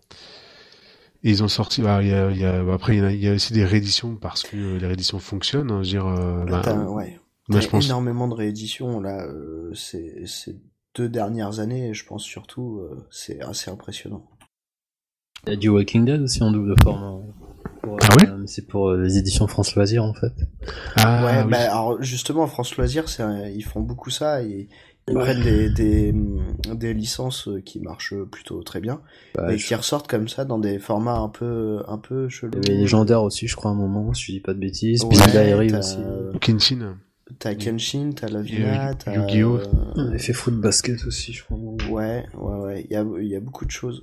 Et ils ont sorti, bah, il y a, il y a, bah, après il y, a, il y a aussi des rééditions parce que euh, les rééditions fonctionnent. Hein, je veux dire, euh, bah, T'as, ouais. moi T'as je pense. énormément de rééditions là euh, ces ces deux dernières années, je pense surtout euh, c'est assez impressionnant. Il y a du Walking Dead aussi en double format. Pour, Ah ouais euh, c'est pour euh, les éditions France Loisirs en fait. Ah ouais, oui. bah alors justement France Loisirs, c'est un- ils font beaucoup ça et ils Ouais. prennent des des des licences qui marchent plutôt très bien Bah, et je- qui ressortent comme ça dans des formats un peu un peu chelous. Il y avait Légendaire aussi, je crois, à un moment, si je dis pas de bêtises. Ouais, Puis Diary t'as- aussi. Kenshin. T'as Kenshin, t'as Et, Lavina, euh, t'as Yu-Gi-Oh! On avait fait Foot Basket aussi, je crois. à un moment. ouais, ouais, ouais, il y a, il y a beaucoup de choses.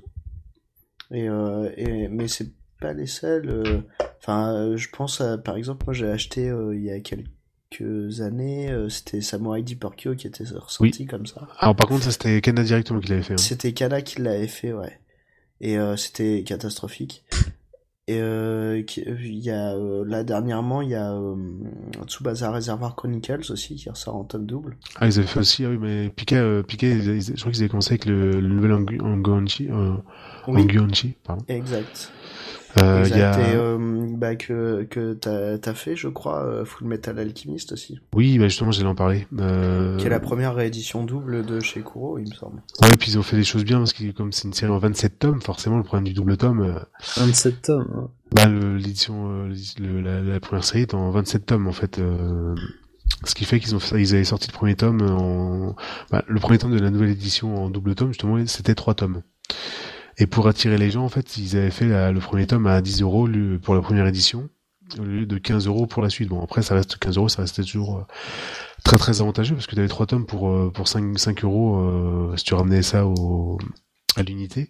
Et, euh, et mais c'est pas les seuls. euh, Enfin, euh, je pense à, par exemple, moi j'ai acheté euh, il y a quelques années, euh, c'était Samurai Deeper Kyo qui était ressorti comme ça. Alors par contre, ça c'était Kana directement qui l'avait fait. Hein. C'était Kana qui l'avait fait, ouais. Et euh, c'était catastrophique. Et euh, qui- il y a euh, là dernièrement, il y a euh, Tsubasa Reservoir Chronicles aussi qui ressort en tome double. Ah, ils avaient fait aussi, ah oui, mais Pika, euh, Pika, ils- ils- je crois qu'ils avaient commencé avec le, le nouvel Angu- Anguanchi, euh, Oui, Anguanchi, pardon. exact. Euh, il Exact. y a, Et euh, bah, que, que t'as, t'as fait, je crois, euh, Full Metal Alchemist aussi. oui, bah justement, j'allais en parler. Euh... Qui est la première réédition double de chez Kuro, il me semble. Ouais, puis ils ont fait des choses bien parce que comme c'est une série en vingt-sept tomes, forcément, le problème du double tome, euh, vingt-sept tomes. hein. bah le- l'édition, euh, l'édi- le- la, la première série est en vingt-sept tomes en fait. Euh... Ce qui fait qu'ils ont fait, ils avaient sorti le premier tome en, bah, le premier tome de la nouvelle édition en double tome justement, c'était trois tomes. Et pour attirer les gens, en fait, ils avaient fait la- le premier tome à dix euros le- pour la première édition, au lieu de quinze euros pour la suite. Bon, après, ça reste quinze euros, ça restait toujours euh, très très avantageux parce que tu avais trois tomes pour euh, pour cinq cinq euros euh, si tu ramenais ça au à l'unité.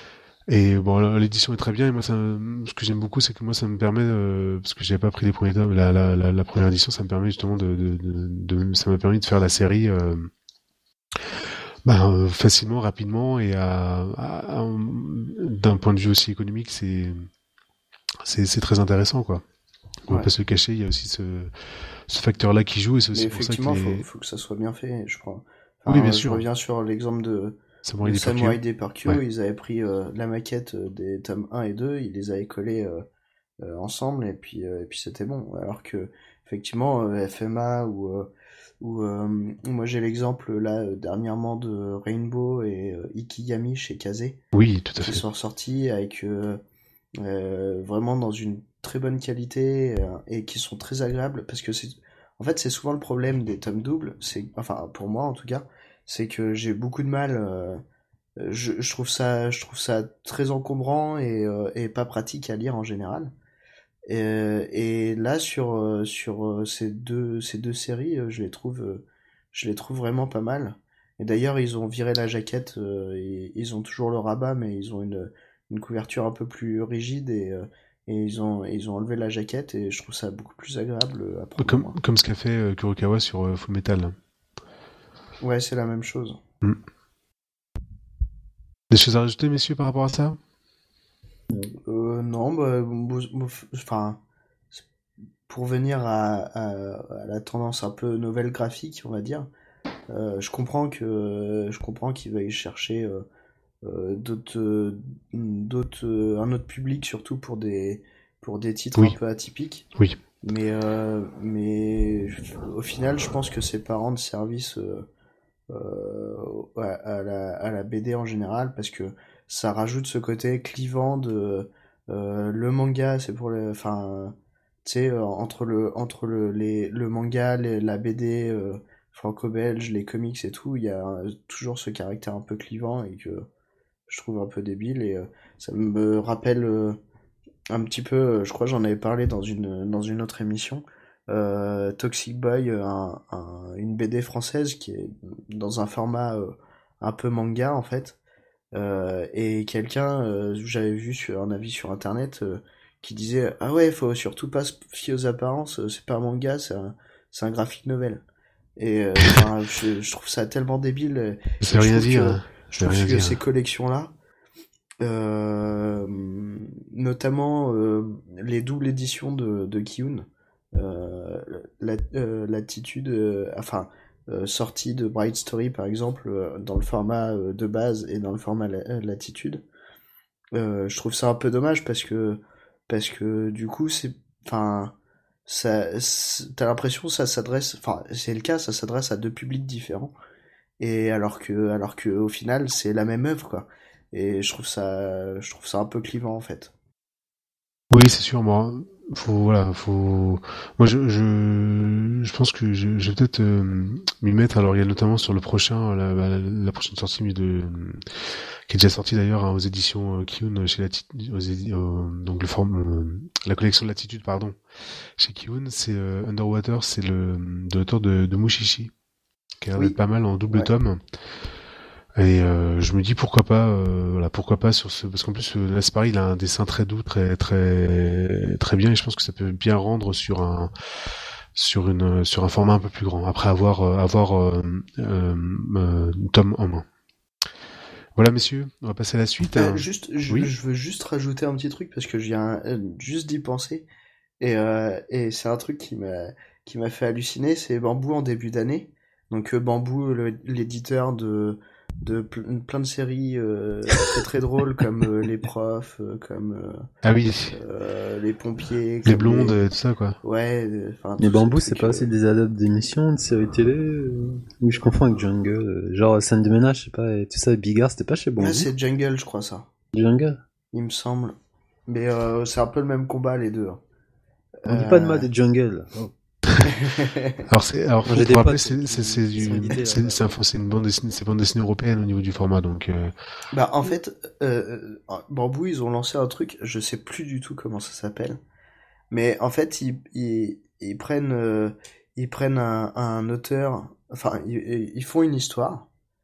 Et bon, là, l'édition est très bien. Et moi, ça, ce que j'aime beaucoup, c'est que moi, ça me permet, euh, parce que j'avais pas pris les premiers tomes, la, la, la, la première édition, ça me permet justement de, de, de, de ça m'a permis de faire la série. Euh, bah, euh, facilement, rapidement et à, à- à- d'un point de vue aussi économique, c'est c'est c'est très intéressant quoi. On va Ouais. pas se le cacher, il y a aussi ce ce facteur-là qui joue et c'est Mais aussi pour ça que effectivement, les faut, faut que ça soit bien fait, je crois. Oui, bien je sûr. reviens sur l'exemple de, Samurai de Deeper Kyo. Samurai Deeper Kyo, Ouais. ils avaient pris euh, la maquette euh, des tomes un et deux, ils les avaient collés euh, euh, ensemble et puis euh, et puis c'était bon. Alors que effectivement euh, F M A ou euh, ou euh, moi j'ai l'exemple là euh, dernièrement de Rainbow et euh, Ikigami chez Kazé Oui, tout à qui fait. sont sortis avec euh, euh, vraiment dans une très bonne qualité euh, et qui sont très agréables parce que c'est en fait c'est souvent le problème des tomes doubles, c'est enfin pour moi en tout cas, c'est que j'ai beaucoup de mal euh, je, je trouve ça je trouve ça très encombrant et, euh, et pas pratique à lire en général. Et, et là sur euh, sur euh, ces deux ces deux séries, euh, je les trouve euh, je les trouve vraiment pas mal. Et d'ailleurs, ils ont viré la jaquette, euh, et ils ont toujours le rabat, mais ils ont une une couverture un peu plus rigide et euh, et ils ont ils ont enlevé la jaquette et je trouve ça beaucoup plus agréable euh, à prendre en Comme, main. comme ce qu'a fait euh, Kurokawa sur euh, Full Metal. Ouais, c'est la même chose. Mm. Des choses à rajouter, messieurs, par rapport à ça? Euh, non, bah, bon, bon, enfin, pour venir à, à, à la tendance un peu nouvelle graphique, on va dire, euh, je comprends que je comprends qu'ils veuillent chercher euh, euh, d'autres euh, d'autres euh, un autre public surtout pour des pour des titres un Oui, peu atypiques, oui. mais euh, mais au final je pense que c'est pas rendre service euh, euh, à, à la, à la B D en général parce que ça rajoute ce côté clivant de euh, le manga c'est pour le enfin tu sais euh, entre le entre le les le manga les- la B D euh, franco-belge les comics et tout il y a euh, toujours ce caractère un peu clivant et que je trouve un peu débile et euh, ça me rappelle euh, un petit peu euh, je crois que j'en avais parlé dans une dans une autre émission euh, Toxic Boy euh, un, un- une B D française qui est dans un format euh, un peu manga en fait euh, et quelqu'un euh, j'avais vu sur un avis sur internet euh, qui disait ah ouais faut surtout pas se fier aux apparences euh, c'est pas un manga c'est un c'est un graphic novel et euh, enfin je, je trouve ça tellement débile euh, Ça et veut je rien trouve dire, que hein. je Ça veut trouve rien que dire. ces collections là euh, notamment euh, les doubles éditions de, de Kiyun, euh, la- euh, l'attitude, euh, enfin, euh, sortie de Bright Story par exemple, euh, dans le format euh, de base et dans le format la- euh, Latitude. Euh, je trouve ça un peu dommage parce que, parce que du coup, c'est, enfin, ça, c'est- t'as l'impression que ça s'adresse, enfin, c'est le cas, ça s'adresse à deux publics différents. Et alors que, alors que au final, c'est la même œuvre, quoi. Et je trouve ça, je trouve ça un peu clivant, en fait. Oui, c'est sûr, moi, faut, voilà, faut, moi, je, je, je pense que je, je vais peut-être euh, m'y mettre. Alors, il y a notamment sur le prochain, la, la, la prochaine sortie de, qui est déjà sortie d'ailleurs hein, aux éditions euh, Kiyun chez Latitude, aux édi- euh, donc le forme, euh, la collection Latitude, pardon, chez Kiyun, c'est euh, Underwater, c'est le de l'auteur de, de Mushishi, qui a l'air d'être Oui, pas mal en double ouais. tome. Et euh, je me dis pourquoi pas, euh, voilà, pourquoi pas sur ce, parce qu'en plus euh, là c'est pareil, il a un dessin très doux, très très très bien, et je pense que ça peut bien rendre sur un sur une sur un format un peu plus grand. Après avoir euh, avoir euh, euh, euh, une tome en main. Voilà messieurs, on va passer à la suite. Euh, juste, je, Oui. je veux juste rajouter un petit truc parce que je viens euh, juste d'y penser. Et, euh, et c'est un truc qui m'a qui m'a fait halluciner, c'est Bambou en début d'année. Donc euh, Bambou, le- l'éditeur de de ple- plein de séries euh, très très drôles comme euh, Les Profs, euh, comme euh, Ah oui, euh, Les Pompiers, les comme blondes, les euh, tout ça quoi. ouais, euh, enfin Mais tous ces Bambou, c'est trucs. pas euh. aussi des adaptes d'émissions, de séries télé euh, Oui, je confonds avec Jungle. euh, Genre scène de ménage, je sais pas, et tout ça, Bigard, c'était pas chez Ah, Bambou c'est Jungle, je crois ça, Jungle. il me semble. Mais euh, c'est un peu le même combat les deux, hein. On dit pas de mal Euh... de Jungle. Oh. Alors c'est alors Moi, faut, j'ai faut des rappeler potes c'est c'est qui, c'est qui sont du édités c'est là-bas. c'est un- c'est une bande dessinée c'est bande dessinée européenne au niveau du format donc euh, Bah en fait, euh, euh, Bambou ils ont lancé un truc, je sais plus du tout comment ça s'appelle, mais en fait ils, ils, ils prennent euh, ils prennent un, un auteur, enfin ils, ils font une histoire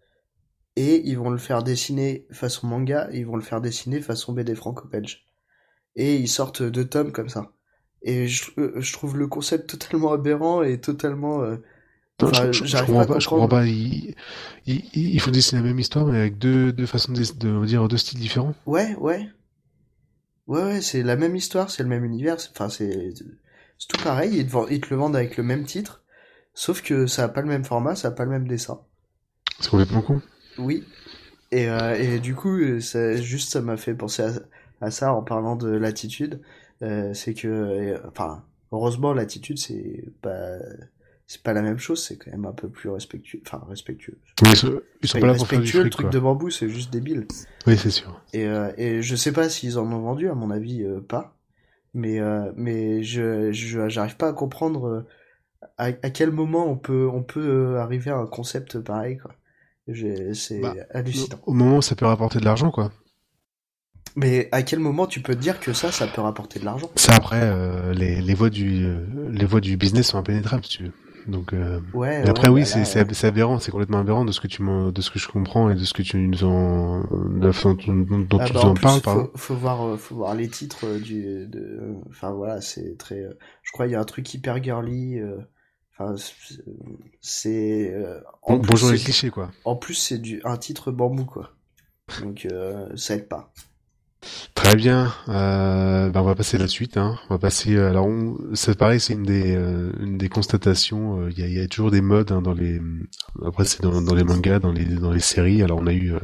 et ils vont le faire dessiner façon manga et ils vont le faire dessiner façon B D franco-belge et ils sortent deux tomes comme ça. Et je, euh, je trouve le concept totalement aberrant et totalement, euh, non, je, enfin je, je j'arrive pas comprends à pas, je comprends comprendre. pas. Il, il, il faut dessiner la même histoire, mais avec deux, deux façons de, de, on va dire, deux styles différents. Ouais, ouais, ouais, ouais, c'est la même histoire, c'est le même univers, c'est- enfin c'est c'est tout pareil, ils te, vend- ils te le vendent avec le même titre, sauf que ça a pas le même format, ça a pas le même dessin. C'est complètement con. Oui, et, euh, et du coup, euh, ça, juste ça m'a fait penser à, à ça en parlant de Latitude. Euh, c'est que, euh, enfin, heureusement, l'attitude, c'est pas, c'est pas la même chose, c'est quand même un peu plus respectueux, enfin, respectueux. Oui, ils sont, ils sont Enfin, pas là pour faire du respectueux, le fric, truc quoi. de bambou, c'est juste débile. Oui, c'est sûr. Et, euh, et je sais pas s'ils en ont vendu, à mon avis, euh, pas. Mais, euh, mais je, je, j'arrive pas à comprendre euh, à, à quel moment on peut, on peut euh, arriver à un concept pareil, quoi. J'ai- Bah, C'est hallucinant. au moment où ça peut rapporter de l'argent, quoi. Mais à quel moment tu peux te dire que ça, ça peut rapporter de l'argent? Ça, après, euh, les, les voies du, euh, les voies du business sont impénétrables, si tu veux. Donc, euh... Ouais, mais après, ouais, oui, bah c'est, là, c'est, ab- c'est aberrant, c'est complètement aberrant de ce que tu m'en, de ce que je comprends et de ce que tu nous en, de la façon dont, dont ah tu bah nous en en plus, parles, pardon. faut, faut voir, euh, faut voir les titres euh, du, de, enfin voilà, c'est très, euh, je crois il y a un truc hyper girly, euh, enfin c'est, c'est, euh, en Bon, plus bonjour les c'est, clichés, quoi. en plus c'est du, un titre bambou quoi, donc euh, ça aide pas. Très bien. Euh, ben on va passer à la suite. Hein. On va passer. euh, Alors, on, c'est pareil, c'est une des, euh, une des constatations. euh, Il y, a, il y a toujours des modes hein, dans les. Après, c'est dans, dans les mangas, dans les, dans les séries. Alors, on a eu, euh,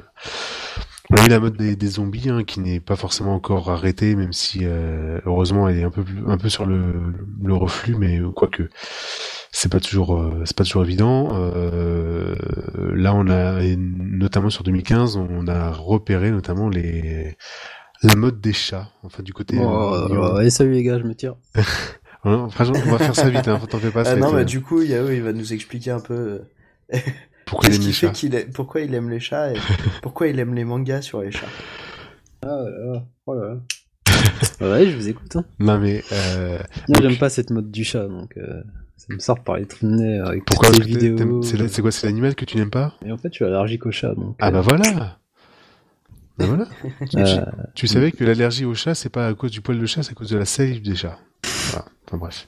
on a eu la mode des, des zombies, hein, qui n'est pas forcément encore arrêtée, même si euh, heureusement, elle est un peu, plus- un peu sur le, le reflux, mais quoique. C'est pas toujours, euh, c'est pas toujours évident. Euh, là, on a, et notamment sur deux mille quinze, on a repéré notamment les la mode des chats, enfin du côté Oh, euh, oh, Nihon. allez, salut les gars, je me tire. Voilà, franchement, on va faire ça vite, hein, t'en fais pas, ça Ah va non être, bah euh, du coup Yao il va nous expliquer un peu euh, pourquoi il qu'est-ce aime les qui fait chats. qu'il est, pourquoi il aime les chats et pourquoi il aime les mangas sur les chats. Ah là là, oh là là. Ouais, je vous écoute. Hein. Non mais, euh, Moi, donc, j'aime pas cette mode du chat, donc euh, ça me sort par les trous de nez avec pourquoi toutes est-ce les que t'aimes- t'aimes- vidéos. c'est, la- c'est quoi, c'est l'animal que tu n'aimes pas? Et en fait, je suis allergique au chat, donc. Ah bah euh, voilà. Bah voilà. Tu, tu- euh, tu savais que l'allergie au chat, c'est pas à cause du poil de chat, c'est à cause de la salive des chats. Voilà. Enfin bref.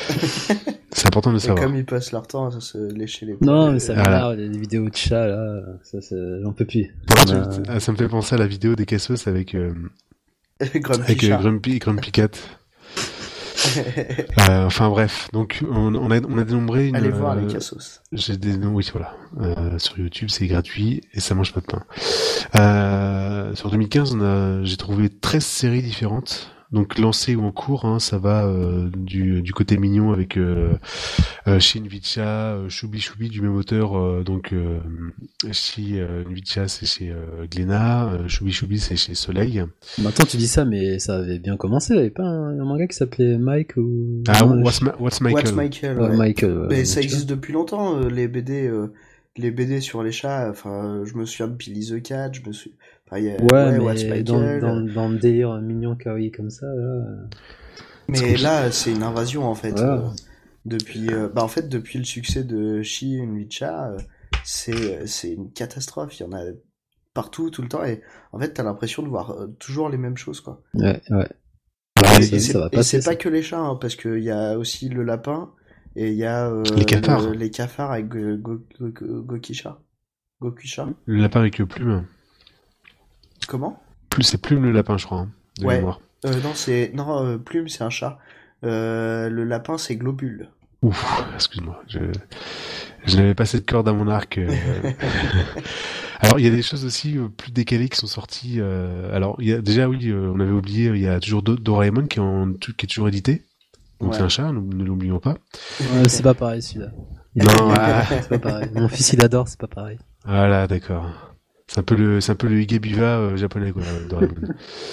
C'est important de le Et savoir. comme ils passent leur temps à se lécher les Non, poils, mais ça Voilà. m'énerve, les vidéos de chat, là, ça, ça, j'en peux plus. Voilà, Ça tu- m'a- ah, ça me fait penser à la vidéo des cassos avec, euh, Grumpy avec euh, chat. Grumpy, Grumpy Cat. Euh, enfin bref, donc on, on a on a dénombré une. Allez voir euh, les cassos. J'ai des oui voilà euh, sur YouTube c'est gratuit et ça mange pas de pain. Euh, sur deux mille quinze on a j'ai trouvé treize séries différentes. Donc lancées ou en cours, hein, ça va euh, du, du côté mignon avec euh, euh, Shin Vicha, euh, Shubi Shubi du même auteur, euh, donc euh, Shin euh, Vicha c'est chez euh, Glénat, euh, Shubi Shubi c'est chez Soleil. Maintenant, tu dis ça, mais ça avait bien commencé, il y avait pas un, un manga qui s'appelait Mike ou. Ah Non, What's, Ma- What's Michael. What's Michael, ouais, ouais. Michael. ouais, Mais donc, ça tu existe depuis longtemps, euh, les B D, euh, les B D sur les chats. Enfin, euh, je me souviens de Billy the Cat, je me suis. Enfin, y a, vois. Ouais, What's mais dans, Michael. dans, dans le délire mignon kawaii comme ça, là. Mais là, c'est une invasion en fait. Voilà. euh, depuis, euh, bah en fait, depuis le succès de Shi Unvicha, euh, c'est c'est une catastrophe. Il y en a partout, tout le temps, et en fait, t'as l'impression de voir euh, toujours les mêmes choses, quoi. Ouais, ouais. Ah, Et, les- et ça c'est va et passer, c'est ça. pas que les chats, hein, parce qu'il y a aussi le lapin et il y a euh, Les cafards. le- les cafards avec Go, Go, Go- Go- Gokisha. Gokisha. Le lapin avec le plume. Comment? Plus c'est plume le lapin je crois hein, de Ouais. mémoire. Euh, non, c'est non euh, Plume, c'est un chat. Euh, le lapin, c'est Globule. Ouf, excuse-moi, je, je n'avais pas cette corde à mon arc. euh. Alors, il y a des choses aussi euh, plus décalées qui sont sorties. euh, Alors, il y a déjà, oui, euh, on avait oublié, il y a toujours Do- Doraemon qui est, en- qui est toujours édité. Donc Ouais. c'est un chat, ne, ne l'oublions pas. Ouais, c'est pas pareil celui-là. Non, ah, C'est pas pareil. Mon fils il adore, c'est pas pareil. voilà, d'accord. C'est un peu le, c'est un peu le Higebiva euh, japonais, quoi, Doraemon.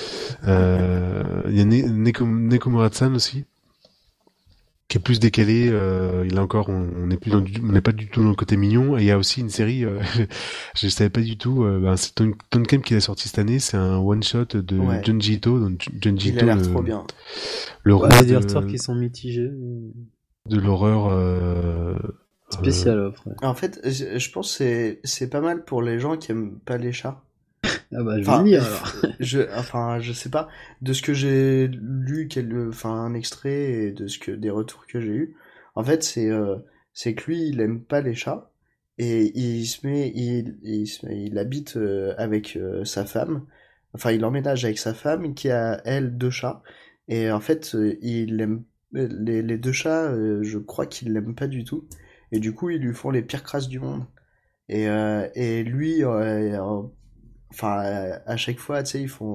Euh, Il y a ne- Neko, Nekomura-san aussi, qui est plus décalé. Euh, il a encore, on on n'est plus dans du, on n'est pas du tout dans le côté mignon. Et il y a aussi une série, euh, je savais pas du tout. Euh, ben, c'est Ton- Tonken qui l'a sorti cette année. C'est un one shot de Ouais. Junji Ito. Donc Junji Il a Ito, l'air le, trop bien. le Ouais, roi il y a des de, retours qui sont mitigés. de l'horreur. Euh, Spécial offre. Ouais. En fait, je je pense que c'est c'est pas mal pour les gens qui aiment pas les chats. Ah bah je vais Enfin, le lire alors. je, enfin, je sais pas. De ce que j'ai lu, quel, enfin, un extrait et de ce que des retours que j'ai eu. En fait, c'est, euh, c'est que lui, il aime pas les chats et il se met, il, il, se met- il habite euh, avec euh, sa femme. Enfin, il emménage avec sa femme qui a elle deux chats et en fait, euh, il aime les, les deux chats. euh, je crois qu'il l'aime pas du tout et du coup, ils lui font les pires crasses du monde. Et, euh, et lui, euh, euh, enfin, à à chaque fois, tu sais, ils font,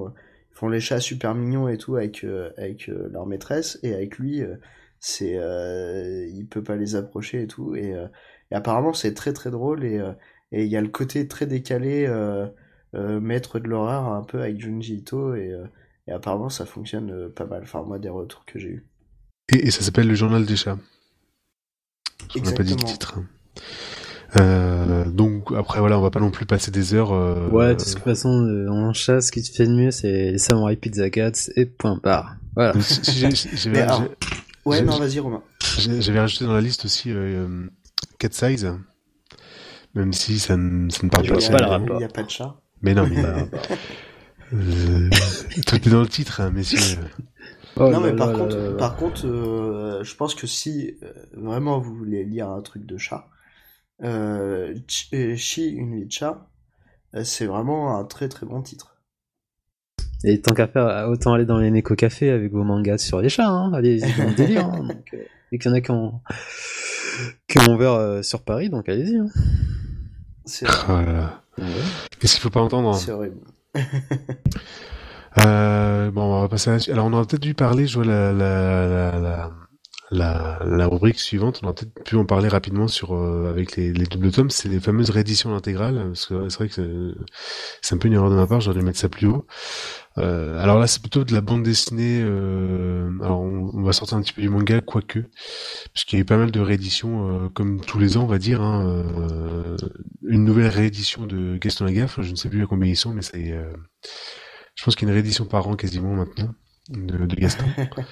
font les chats super mignons et tout avec euh, avec euh, leur maîtresse, et avec lui euh, c'est euh, il peut pas les approcher et tout, et, euh, et apparemment c'est très très drôle, et euh, et il y a le côté très décalé euh, euh, maître de l'horreur un peu avec Junji Ito, et, euh, et apparemment ça fonctionne euh, pas mal, enfin moi des retours que j'ai eu. Et, et ça s'appelle Le Journal des chats. On n'a pas dit le Exactement. titre. Euh, donc après voilà, on va pas non plus passer des heures. Euh... Ouais, de toute façon, euh, en chasse, ce qui te fait de mieux, c'est les Samurai Pizza Cats et point barre. Voilà. Donc, si, si j'ai, j'avais, Mais alors, ouais, j'ai- non, j'ai- vas-y, Romain. j'ai- j'avais rajouté dans la liste aussi euh, Cat Size, même si ça ne, ça ne parle Je pas vois de pas ça. le Il rapport. n'y a pas de chat. Mais non, mais euh, tout est dans le titre, hein, messieurs. Oh Non, là mais par là contre, là là. par contre, euh, je pense que si euh, vraiment vous voulez lire un truc de chat, euh, Ch- euh, Chi, une vie de chat, euh, c'est vraiment un très très bon titre. Et tant qu'à faire, autant aller dans les Neko Café avec vos mangas sur les chats, hein. Allez-y dans le délire, hein. Donc, euh, et qu'il y en a qui ont, qui ont ouvert euh, sur Paris, donc allez-y, hein. C'est Oh là là. Ouais. Qu'est-ce qu'il faut pas entendre? c'est horrible. Euh, bon, on va passer à la suite. Alors, on aurait peut-être dû parler, je vois la, la, la, la, la, la rubrique suivante, on aurait peut-être pu en parler rapidement sur, euh, avec les, les doubles tomes, c'est les fameuses rééditions intégrales, parce que c'est vrai que c'est, c'est un peu une erreur de ma part, j'aurais dû mettre ça plus haut. Euh, alors là, c'est plutôt de la bande dessinée, euh, alors on, on va sortir un petit peu du manga, quoique, puisqu'il y a eu pas mal de rééditions, euh, comme tous les ans, on va dire, hein, euh, une nouvelle réédition de Gaston Lagaffe, je ne sais plus à combien ils sont, mais c'est, euh, je pense qu'il y a une réédition par an quasiment maintenant de, de Gaston.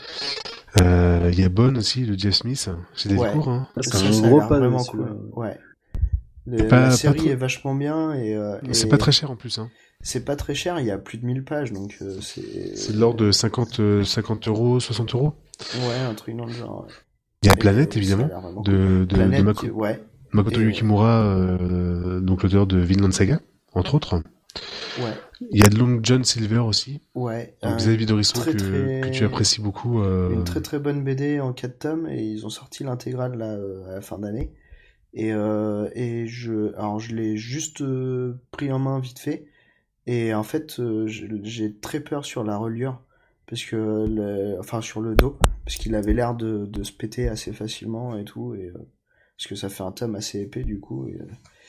Euh, Il y a Bonne aussi de Jeff Smith. C'est des Ouais. cours, hein. C'est Ça, un ça a gros l'air pas vraiment dessus, cool. hein. Ouais. Le- Pas- la pas série trop- est vachement bien, et, euh, C'est et pas très cher en plus, hein. c'est pas très cher, il y a plus de mille pages, donc euh, c'est... C'est de l'ordre de cinquante, euh, cinquante euros, soixante euros. Ouais, un truc dans le genre. Ouais. Il y a Et, Planète, euh, ça a évidemment, l'air vraiment de, de, Planète, de Mako- qui- ouais, Makoto Et- Yukimura, euh, donc l'auteur de Vinland Saga, entre autres. ouais, Il y a de Long John Silver aussi, ouais. donc un- Xavier Dorisson très, que, très- que tu apprécies beaucoup. Euh... Une très très bonne B D en quatre tomes, et ils ont sorti l'intégrale là euh, à la fin d'année. Et, euh, et je, alors je l'ai juste euh, pris en main vite fait. Et en fait, euh, j'ai j'ai très peur sur la reliure, parce que le, enfin sur le dos, parce qu'il avait l'air de, de se péter assez facilement et tout, et euh, parce que ça fait un tome assez épais du coup. Et,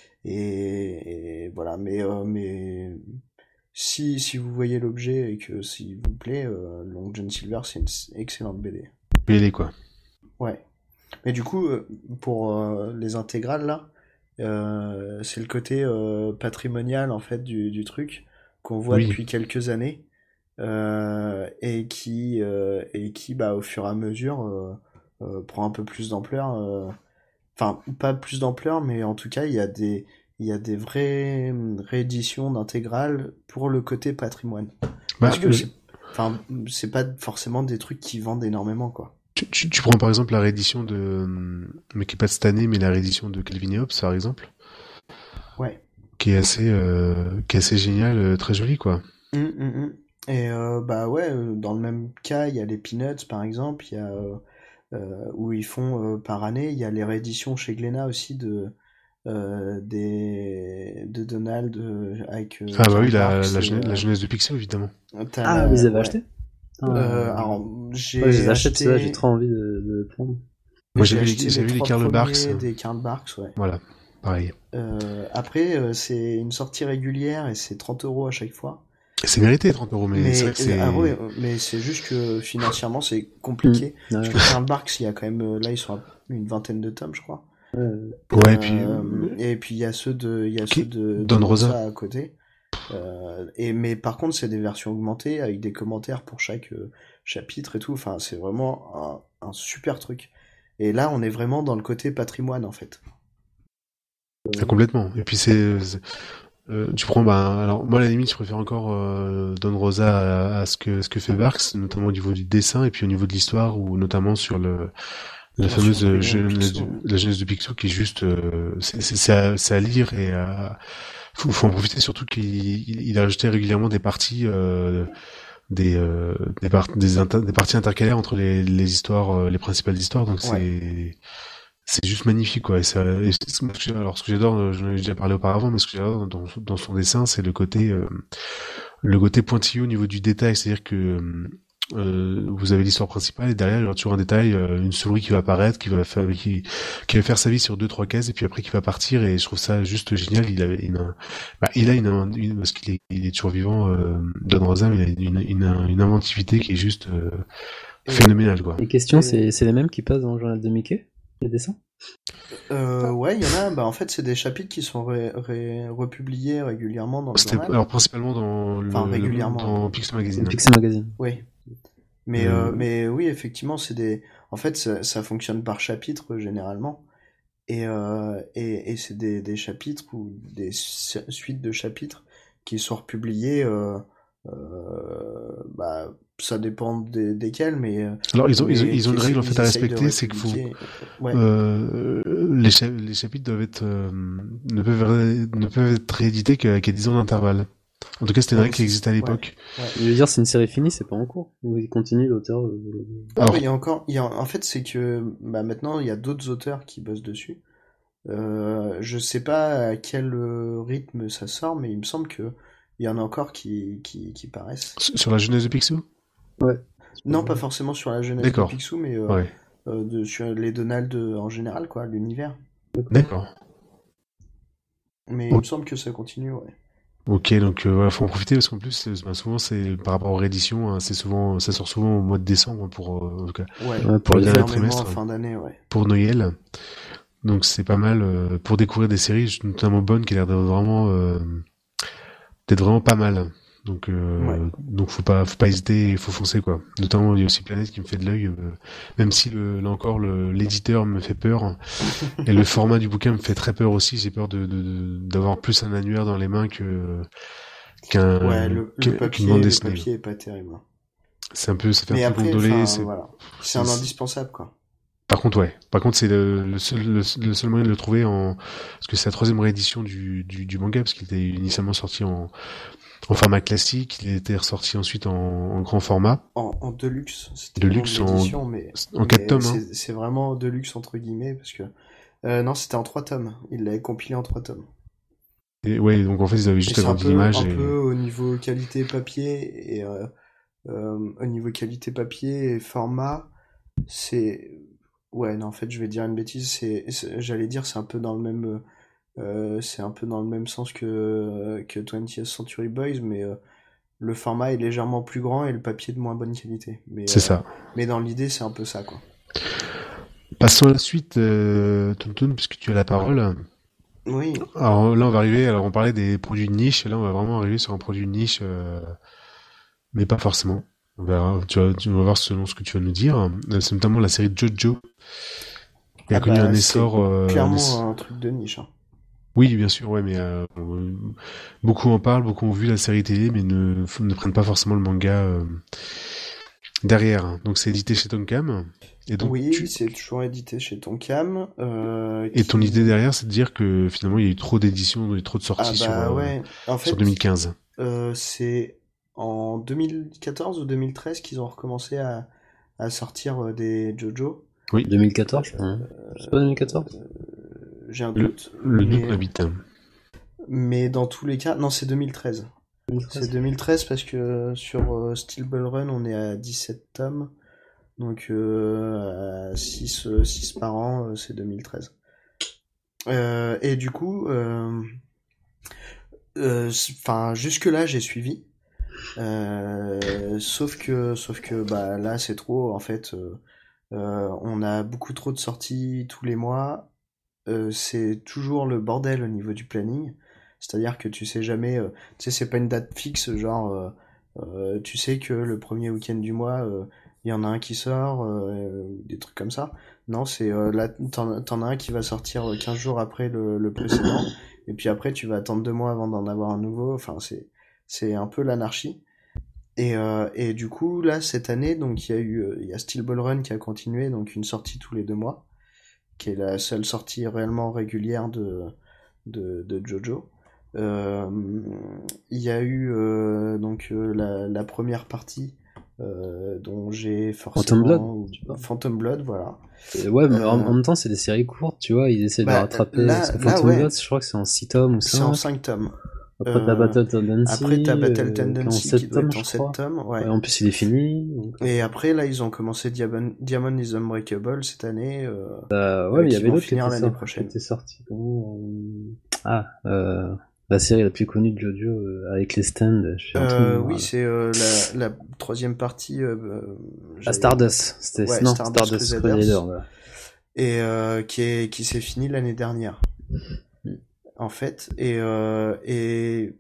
et, et voilà. Mais euh, mais si si vous voyez l'objet et que s'il vous plaît, euh, Long John Silver, c'est une s- excellente B D. B L, quoi. Ouais. Mais du coup, euh, pour euh, les intégrales là, euh, c'est le côté euh, patrimonial en fait du, du truc qu'on voit Oui. depuis quelques années, euh, et qui euh, et qui bah au fur et à mesure euh, euh, prend un peu plus d'ampleur. euh. Enfin, pas plus d'ampleur, mais en tout cas, il y a des il y a des vraies hum, rééditions d'intégrales pour le côté patrimoine. Bah, Parce que je- c'est enfin c'est pas forcément des trucs qui vendent énormément quoi. tu, tu, tu prends par exemple la réédition de, mais qui est pas de cette année, mais la réédition de Calvin et Hobbes, par exemple, Ouais. qui est assez, euh, qui est assez génial, euh, très joli, quoi. Hum, hum, hum. Et euh, bah ouais, euh, dans le même cas, il y a les Peanuts par exemple, il y a euh, euh, où ils font euh, par année, il y a les rééditions chez Glénat aussi de euh, des de Donald euh, avec euh, Ah bah Karl oui, la, Barks la, et, jeunesse, la euh, jeunesse de Pixel, évidemment. t'as Ah, la- vous les avez ouais. achetés? Euh, Ah, alors j'ai ouais, je les achète, acheté, ceux-là, j'ai trop envie de, de le prendre. Moi, j'ai j'ai vu, acheté j'ai les vu les trois Karl premiers Barks. des Karl Barks, ouais. Voilà, pareil. Euh, après, euh, c'est une sortie régulière et c'est trente euros à chaque fois. C'est mérité, trente euros, mais, Mais, c'est vrai que c'est... ah ouais, mais c'est juste que financièrement c'est compliqué. Mmh. Ouais. Parce que Karl Barks, il y a quand même, euh, là ils sont à une vingtaine de tomes, je crois. Ouais. Ouais, et puis... Euh, et puis il y a ceux de, il y a Qui- ceux de Don Rosa. à côté. Euh, et mais par contre c'est des versions augmentées avec des commentaires pour chaque euh, chapitre et tout. Enfin c'est vraiment un, un super truc. Et là on est vraiment dans le côté patrimoine en fait. Ah, complètement. Et puis c'est... c'est- euh, tu prends, bah, alors moi à la limite je préfère encore euh, Don Rosa à, à ce que ce que fait Barks, notamment au niveau du dessin et puis au niveau de l'histoire, ou notamment sur le la Bien fameuse sûr, euh, le jeunesse, Picsou. de- la jeunesse de Picsou qui est juste, euh, c'est c'est- c'est à, c'est à lire, et à, faut, faut en profiter, surtout qu'il il, il a rajouté régulièrement des parties, euh, des euh, des, par- des, inter- des parties intercalaires entre les, les histoires, euh, les principales histoires, donc c'est c'est juste magnifique, quoi. Et ça, et c'est- ce que- alors ce que j'adore, euh, j'en ai déjà parlé auparavant, mais ce que j'adore dans, dans son dessin, c'est le côté, euh, le côté pointilleux au niveau du détail, c'est-à-dire que euh, vous avez l'histoire principale et derrière il y aura toujours un détail, euh, une souris qui va apparaître, qui va faire, qui, qui va faire sa vie sur deux trois cases et puis après qui va partir et je trouve ça juste génial. Il a une, bah, il a une, une parce qu'il est, il est toujours vivant. Euh, Don Rosa, il a une, une, une inventivité qui est juste euh, phénoménale quoi. Les questions, c'est c'est les mêmes qui passent dans le journal de Mickey, les dessins. Euh, ouais, il y en a. Bah, en fait, c'est des chapitres qui sont ré, ré, republiés régulièrement dans le C'était journal. alors principalement dans le, enfin, régulièrement, le dans Pixel Magazine. Pixel Magazine. Oui. Mais euh... Euh, mais oui, effectivement, c'est des. En fait, ça, ça fonctionne par chapitre généralement, et euh, et, et c'est des, des chapitres ou des suites de chapitres qui sont republiés. Euh, euh, bah, ça dépend des, desquels, mais. Alors ils ont mais ils ont, ils ont une règle en fait à respecter, c'est que qu'il faut. Ouais. Euh, les, cha les chapitres doivent être euh, ne peuvent ne peuvent être réédités qu'à qu'à dix ans d'intervalle. En tout cas, c'était une règle qui existait à l'époque. Ouais. Ouais. Je veux dire, c'est une série finie, c'est pas en cours. Ou il continue l'auteur. Euh... Alors, il y a encore, il y a, en fait, c'est que bah, maintenant, il y a d'autres auteurs qui bossent dessus. Euh, je sais pas à quel rythme ça sort, mais il me semble que il y en a encore qui, qui, qui paraissent. Sur la jeunesse de Picsou ? Ouais. Non, pas forcément sur la jeunesse de Picsou, mais euh, ouais. euh, de, sur les Donald en général, quoi, l'univers. D'accord. Mais oh. il me semble que ça continue, ouais. Ok, donc euh, voilà, faut en profiter parce qu'en plus, bah, souvent c'est par rapport aux rééditions, hein, c'est souvent, ça sort souvent au mois de décembre pour, euh, en tout cas, ouais, pour, pour le dernier trimestre, fin d'année, ouais. pour Noël. Donc c'est pas mal euh, pour découvrir des séries, notamment Bonne, qui a l'air d'être vraiment, euh, d'être vraiment pas mal. Donc, euh, ouais. donc faut pas, faut pas hésiter, il faut foncer quoi. Notamment il y a aussi Planète qui me fait de l'œil, euh, même si le, là encore le, l'éditeur me fait peur et le format du bouquin me fait très peur aussi. J'ai peur de, de, de d'avoir plus un annuaire dans les mains que qu'un ouais, le, qu'un, le papier, qu'une bande dessinée. Le papier est pas terrible. C'est un peu, ça fait mais un peu après, gondolé. C'est, voilà. c'est un indispensable quoi. Par contre, ouais. Par contre, c'est le, le, seul, le, le seul moyen de le trouver en, parce que c'est la troisième réédition du, du, du manga, parce qu'il était initialement sorti en, en format classique, il était ressorti ensuite en, en grand format. En, en deluxe. C'était deluxe en, mais, en quatre tomes. C'est, hein. c'est vraiment deluxe entre guillemets, parce que, euh, non, c'était en trois tomes. Il l'avait compilé en trois tomes. Et ouais, donc en fait, ils avaient juste agrandi l'image. Un et... peu au niveau qualité papier et, euh, euh, au niveau qualité papier et format, c'est, ouais, non, en fait, je vais dire une bêtise, c'est, c'est j'allais dire, c'est un peu dans le même, euh, c'est un peu dans le même sens que, que twentieth Century Boys, mais euh, le format est légèrement plus grand et le papier de moins bonne qualité. Mais, c'est euh, ça. Mais dans l'idée, c'est un peu ça, quoi. Passons à la suite, euh, Tonton, puisque tu as la parole. Oui. Alors là, on va arriver, alors on parlait des produits de niche, et là, on va vraiment arriver sur un produit de niche, euh, mais pas forcément. On verra, tu vas, tu vas voir selon ce que tu vas nous dire. C'est notamment la série Jojo, qui a ah connu bah, un essor. Euh, clairement un, un truc de niche. Hein. Oui, bien sûr, ouais, mais euh, beaucoup en parlent, beaucoup ont vu la série télé, mais ne, ne prennent pas forcément le manga euh, derrière. Donc c'est édité chez Tonkam. Et donc, oui, tu... c'est toujours édité chez Tonkam. Euh, et qui... ton idée derrière, c'est de dire que finalement il y a eu trop d'éditions, il y a eu trop de sorties ah bah, sur, ouais. euh, en fait, sur deux mille quinze. Euh, c'est en deux mille quatorze ou deux mille treize qu'ils ont recommencé à, à sortir des JoJo. Oui. deux mille quatorze, je crois. Hein. C'est pas deux mille quatorze euh, J'ai un doute. Le, le doute m'habite. Mais dans tous les cas, non, c'est deux mille treize. deux mille treize. C'est deux mille treize parce que sur euh, Steel Ball Run, on est à dix-sept tomes. Donc euh, à six, six par an, euh, c'est deux mille treize. Euh, et du coup, euh, euh, jusque-là, j'ai suivi. Euh, sauf que, sauf que bah, là, c'est trop. En fait, euh, euh, on a beaucoup trop de sorties tous les mois. Euh, c'est toujours le bordel au niveau du planning. C'est-à-dire que tu sais jamais... Euh, tu sais, c'est pas une date fixe, genre... Euh, euh, tu sais que le premier week-end du mois... Euh, il y en a un qui sort, euh, des trucs comme ça. Non, c'est euh, là, t'en, t'en as un qui va sortir quinze jours après le, le précédent, et puis après tu vas attendre deux mois avant d'en avoir un nouveau. Enfin, c'est c'est un peu l'anarchie. Et euh, et du coup là cette année, donc il y a eu il y a Steel Ball Run qui a continué, donc une sortie tous les deux mois, qui est la seule sortie réellement régulière de de, de JoJo. Euh, il y a eu euh, donc euh, la, la première partie. Euh, dont j'ai forcément Phantom Blood, Phantom Blood, voilà. Et ouais, mais euh... en, en même temps, c'est des séries courtes, tu vois, ils essaient bah, de rattraper. Là, parce que là, Phantom ouais. Blood, je crois que c'est en six tomes ou ça. C'est en cinq tomes. Après, Euh, t'as Battle Tendency. Après, t'as Battle euh, qui est en Tendency sept qui doit tomes, être en je sept crois. tomes. Ouais. Ouais, en plus, il est fini. donc- Et après, là, ils ont commencé Diamond, Diamond is Unbreakable cette année, euh, Euh, ouais, euh, mais il y qui avait vont l'autre qui finir était, l'année sor- qui prochaine. était sorti. Comment, euh, Ah, euh, la série la plus connue de JoJo euh, avec les stands. Je suis en train de Euh, me oui, voir, là. c'est euh, la, la troisième partie. Euh, euh, Ah, j'allais- Stardust. C'était Ouais, non, Stardust Stardust Crusaders. Crusader. Voilà. Et euh, qui est qui s'est fini l'année dernière, en fait. Et euh, et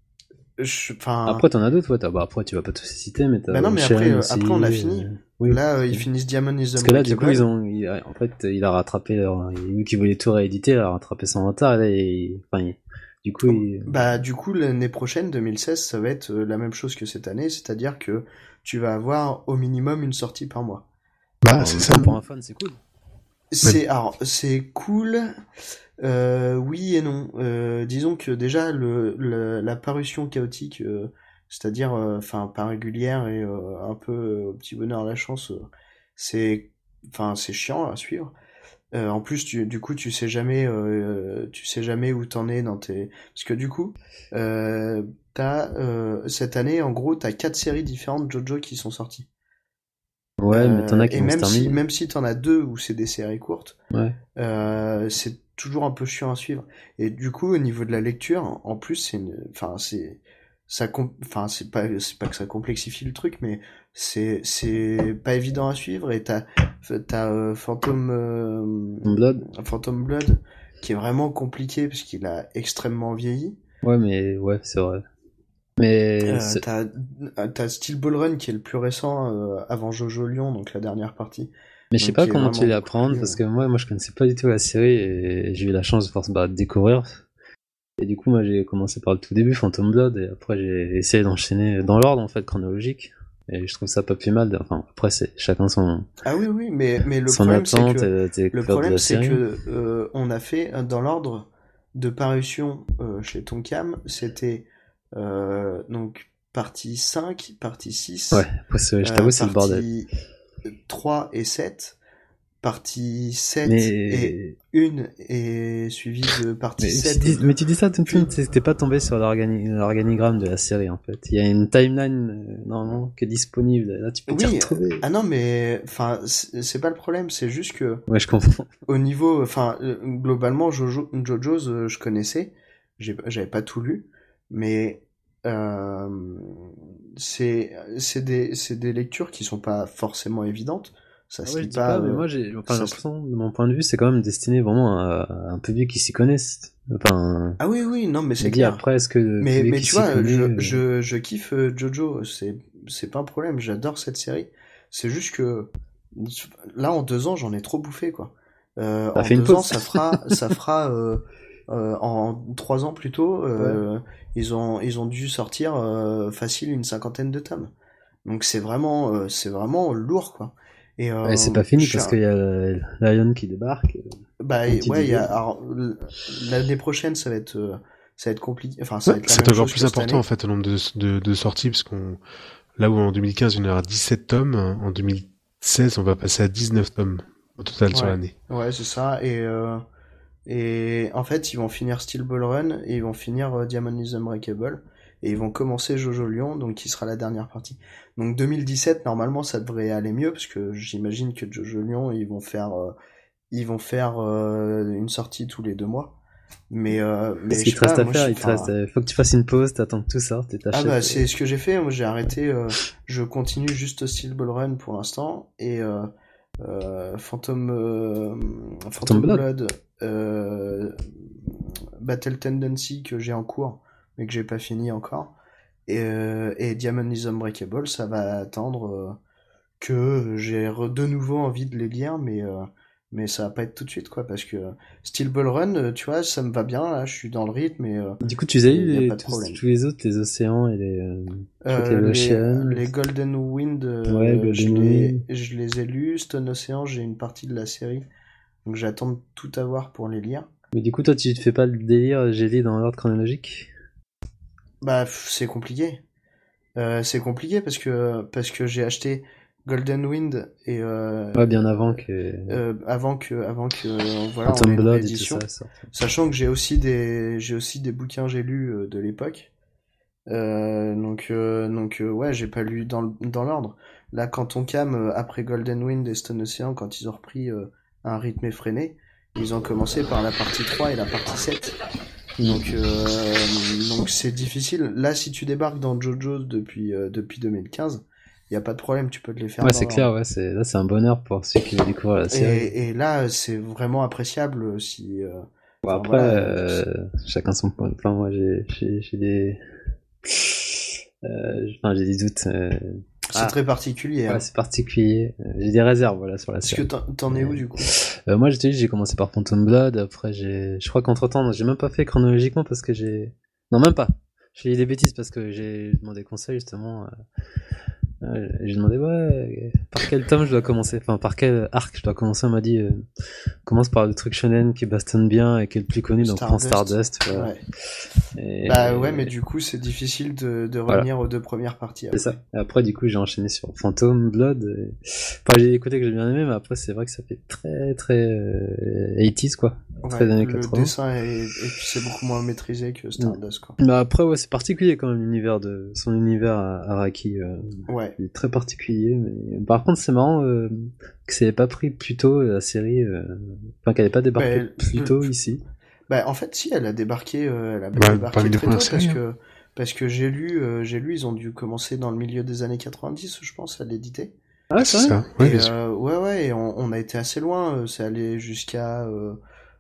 je, enfin. Après, t'en as d'autres, ouais. T'as- Bah, après, tu vas pas tous les citer, mais t'as Bah non, mais Ocean après, euh, aussi. après on a fini. euh, Oui. Là, euh, ils finissent Diamond is Parce que là, du coup, ils Unbreakable. ont, il a- en fait, il a rattrapé leur, lui qui voulait tout rééditer, il a rattrapé son retard, et là, il- enfin, il- du coup, il, Bah du coup, l'année prochaine, deux mille seize, ça va être euh, la même chose que cette année, c'est-à-dire que tu vas avoir au minimum une sortie par mois. Bah, en c'est même ça. temps, pour un fan, c'est cool. C'est alors c'est cool, euh, oui et non. Euh, disons que déjà le, le- la parution chaotique, euh, c'est-à-dire euh, enfin pas régulière et euh, un peu euh, au petit bonheur la chance, euh, c'est enfin c'est chiant à suivre. Euh, en plus, tu, du coup, tu sais jamais, euh, tu sais jamais où t'en es dans tes, parce que du coup, euh, t'as euh, cette année, en gros, t'as quatre séries différentes JoJo qui sont sorties. Ouais, mais t'en Euh, as qui et vont se même si, terminer. même si t'en as deux où c'est des séries courtes, Ouais. euh, c'est toujours un peu chiant à suivre. Et du coup, au niveau de la lecture, en plus, c'est une, enfin, c'est, ça, com- enfin, c'est pas, c'est pas que ça complexifie le truc, mais c'est, c'est pas évident à suivre. Et t'as, t'as euh, Phantom, euh, Blood. Phantom Blood, qui est vraiment compliqué parce qu'il a extrêmement vieilli. Ouais, mais, ouais, c'est vrai. Mais, Euh, c'est- t'as, t'as Steel Ball Run qui est le plus récent euh, avant Jojo Lion, donc la dernière partie. mais je sais Donc, pas qui est comment tu vraiment vas beaucoup prendre, plus, parce euh, que moi, moi, je connaissais pas du tout la série, et j'ai eu la chance de force, bah, de découvrir. Et du coup, moi, j'ai commencé par le tout début, Phantom Blood, et après, j'ai essayé d'enchaîner dans l'ordre, en fait, chronologique. Et je trouve ça pas plus mal. de- Enfin, après, c'est chacun son, Ah oui, oui, mais, mais le son problème, c'est attente que, et tes le découvertes de problème, la c'est série. que, euh, on a fait, euh, dans l'ordre de parution, euh, chez Tonkam, c'était, euh, donc, partie cinq, partie six, Ouais, après, c'est- je euh, t'avoue, c'est le bordel. partie trois et sept, partie sept et Mais, un est suivie de partie mais, tu sept dis, et deux. mais tu dis ça, Tintin, t'es pas tombé sur l'organi- l'organigramme de la série, en fait. Il y a une timeline, euh, normalement, qui est disponible. Là, tu peux t'y Oui, retrouver. ah non, mais, enfin, c'est c'est pas le problème, c'est juste que, Ouais, je comprends. au niveau, enfin, euh, globalement, Jojo, JoJo's, euh, je connaissais, j'ai- j'avais pas tout lu, mais euh, c'est c'est des c'est des lectures qui sont pas forcément évidentes. Ça Ah se ouais, je lit dis pas. pas, mais euh, moi, j'ai, enfin, j'ai ça se- l'impression, de mon point de vue, c'est quand même destiné vraiment à, à un public qui s'y connaisse. Enfin, Ah oui, oui, non, mais je c'est me dis clair. après, est-ce que le Mais public mais qui tu s'y vois, connaît, je euh, je je kiffe euh, Jojo, c'est c'est pas un problème. J'adore cette série. C'est juste que là, en deux ans, j'en ai trop bouffé, quoi. Euh, t'as en fait une deux ans, pause. ça fera, ça fera euh, euh, en trois ans plutôt. Euh, ils ont, ils ont dû sortir euh, facile une cinquantaine de tomes. Donc c'est vraiment, euh, c'est vraiment lourd, quoi. Et Ouais, c'est euh, pas fini je suis parce un- qu'il y a Lion qui débarque. euh, bah comme tu ouais, il y a, disais. alors, l- l'année prochaine, ça va être, euh, ça va être compliqué. Enfin, ça Ouais, va être la c'est même encore chose plus que cette important année. en fait au nombre de, de, de sorties, parce qu'on là où en deux mille quinze il y en aura dix-sept tomes, en deux mille seize on va passer à dix-neuf tomes au total sur Ouais, l'année. ouais, c'est ça. Et euh, et en fait, ils vont finir Steel Ball Run et ils vont finir euh, Diamond is Unbreakable et ils vont commencer Jojo Lion, donc qui sera la dernière partie. Donc deux mille dix-sept, normalement, ça devrait aller mieux parce que j'imagine que Jojo Lion, ils vont faire, euh, ils vont faire euh, une sortie tous les deux mois. Mais euh, Qu'est-ce mais je qu'il sais te reste pas, à moi, je faire? suis, Il te reste, enfin, euh, faut que tu fasses une pause, t'attends que tout sorte et ah t'achètes. bah euh, c'est ce que j'ai fait. Moi, j'ai arrêté. euh, je continue juste Steel Ball Run pour l'instant et euh, euh, Phantom euh, Phantom Blood. Blood, euh, Battle Tendency que j'ai en cours mais que j'ai pas fini encore et, euh, et Diamond is Unbreakable, ça va attendre euh, que j'ai re- de nouveau envie de les lire, mais euh, mais ça va pas être tout de suite, quoi, parce que Steel Ball Run, euh, tu vois, ça me va bien là, je suis dans le rythme et euh, Du coup, tu as et eu y a les- pas de tous, problème. tous les autres, les océans et les. euh, je crois qu'il y Euh, avait les, Ocean. les Golden Wind, Ouais, euh, je Golden les, Wind. je les ai lus. Stone Ocean, j'ai une partie de la série, donc j'attends de tout avoir pour les lire. Mais du coup, toi, tu te fais pas le délire, j'ai lu dans l'ordre chronologique? Bah, pff, c'est compliqué. Euh, c'est compliqué parce que parce que j'ai acheté Golden Wind et euh, Ouais, bien avant que. euh, avant que avant que euh, voilà on Phantom ait une Blood et tout réédition. ça. sorte. Sachant que j'ai aussi des j'ai aussi des bouquins j'ai lus euh, de l'époque. Euh, donc euh, donc euh, ouais, j'ai pas lu dans le- dans l'ordre. Là, quand on cam euh, après Golden Wind et Stone Ocean, quand ils ont repris euh, un rythme effréné, ils ont commencé par la partie trois et la partie sept. Donc euh, donc c'est difficile. Là, si tu débarques dans JoJo's depuis euh, depuis deux mille quinze, il y a pas de problème, tu peux te les faire Ouais, dans c'est l'ordre. clair, ouais, c'est, là, c'est un bonheur pour ceux qui veulent découvrir la série. Et, et là, c'est vraiment appréciable si. Euh, Bon, enfin, après, voilà, euh, chacun son point. Enfin, moi, j'ai, j'ai, j'ai des. Euh, enfin, j'ai des doutes. euh, c'est Ah, très particulier. Hein. ouais, c'est particulier. Euh, J'ai des réserves, voilà, sur la Est-ce que série. t'en, t'en es où du coup? Euh, moi, j'étais, j'ai commencé par Phantom Blood. Après, j'ai, je crois qu'entre temps, j'ai même pas fait chronologiquement parce que j'ai, non, même pas. J'ai dit des bêtises parce que j'ai demandé conseil justement. euh, euh, J'ai demandé ouais, par quel tome je dois commencer, enfin par quel arc je dois commencer. On m'a dit euh, commence par le truc shonen qui bastonne bien et qui est le plus connu, donc prends Stardust. Stardust. Voilà. Ouais. Et- Bah ouais, mais du coup, c'est difficile de, de Voilà. revenir aux deux premières parties. C'est ça. Et après, du coup, j'ai enchaîné sur Phantom Blood. Et... Enfin, j'ai écouté que j'ai bien aimé, mais après, c'est vrai que ça fait très, très euh, eighties, quoi. Très Ouais, années le quatre-vingts. dessin est, et puis c'est beaucoup moins maîtrisé que Stardust, quoi. Mais après, ouais, c'est particulier quand même, l'univers de son univers à Araki. Euh, Ouais. il est très particulier. Mais par contre, c'est marrant euh, que ça n'ait pas pris plus tôt la série. Euh... Enfin, qu'elle n'ait pas débarqué Bah, plus le- tôt ici. Bah en fait, si, elle a débarqué, euh, elle a Bah, débarqué parmi les très tôt premières parce séries, que parce que j'ai lu, euh, j'ai lu, ils ont dû commencer dans le milieu des années quatre-vingt-dix, je pense, à l'éditer. Ah, C'est c'est vrai. ça. Ouais, Et bien sûr. euh, ouais, ouais, et on, on a été assez loin. euh, C'est allé jusqu'à, euh,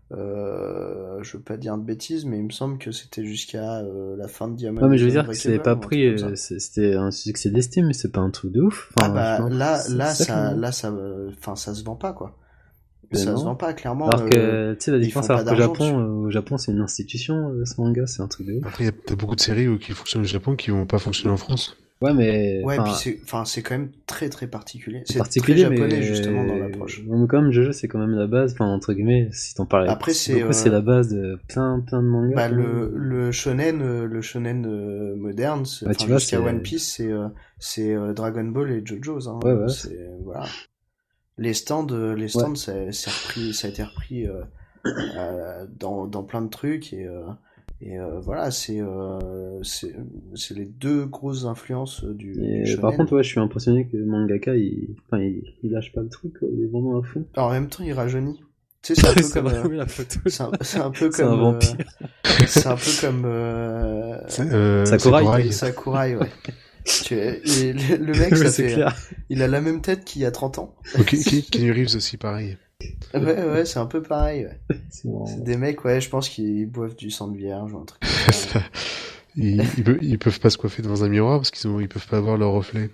euh, je veux pas dire de bêtises, mais il me semble que c'était jusqu'à euh, la fin de Diamond. Ouais, mais je veux is dire que c'est Unbreakable, pas ou un truc pris. comme ça. euh, c'est- C'était un succès d'estime, mais c'est pas un truc de ouf. Ah Enfin, bah je pense- là, c'est- là, c'est qui est ça, marrant. là, ça, euh, enfin, ça se vend pas quoi. Mais Ça non. se vend pas clairement. Alors euh, que, tu sais, la ils différence, font alors pas qu'au d'argent Japon, dessus. euh, au Japon, c'est une institution, euh, ce manga, c'est un truc de ouf. Après, il y a t'as beaucoup de séries euh, qui fonctionnent au Japon qui vont pas fonctionner en France. Ouais, mais, Ouais, enfin, puis c'est, enfin, c'est quand même très très particulier. c'est C'est particulier, très japonais mais, justement dans l'approche. mais quand même, Jojo, c'est quand même la base, enfin, entre guillemets, si t'en parlais. Après, c'est, beaucoup, euh, c'est la base de plein, plein de mangas. Bah quand le même. le shonen, euh, le shonen euh, moderne, c'est- Bah, enfin, tu vois, jusqu'à c'est- One Piece, c'est euh, c'est euh, Dragon Ball et JoJo's. Hein. Ouais, ouais. C'est voilà. Les stands, euh, les stands, ça, c'est repris, ça a été repris euh, euh, dans dans plein de trucs et euh, et euh, voilà, c'est euh, c'est c'est les deux grosses influences euh, du, Et du shonen. par contre, ouais, je suis impressionné que le mangaka, il, enfin, il, il lâche pas le truc, quoi, il est vraiment à fond. En même temps, il rajeunit. Tu sais, c'est un peu C'est comme vrai, euh, oui, la photo. c'est un, c'est un peu C'est comme un vampire. euh, c'est un peu comme euh, C'est, euh, Sakurai, Sakurai. Sakurai, ouais. Tu es- et le, le mec, Ouais, ça c'est fait, clair. il a la même tête qu'il y a trente ans. Ok, Ke- Keanu Reeves aussi, pareil. Ouais, ouais, c'est un peu pareil, ouais. C'est marrant. C'est des mecs, ouais, je pense qu'ils boivent du sang de vierge ou un truc comme ça. Ils, ils, peuvent, ils peuvent pas se coiffer devant un miroir parce qu'ils ont, ils peuvent pas voir leur reflet.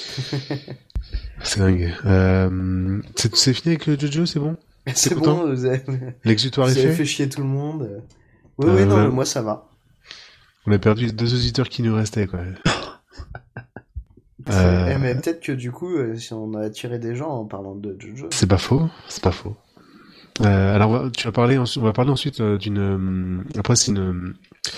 C'est dingue. Euh, c'est, c'est fini avec le Jojo, c'est bon? C'est content bon, vous avez, L'exutoire est vous avez fait? fait chier tout le monde. Oui, Euh, oui, non, ouais. mais moi ça va. On a perdu les deux auditeurs qui nous restaient, quoi. Euh, Eh, mais peut-être que du coup, euh, si on a attiré des gens en parlant de Jojo. C'est pas faux, c'est pas faux. Euh, alors, on va- tu vas parler, ensuite- on va parler ensuite euh, d'une. euh, après, c'est une.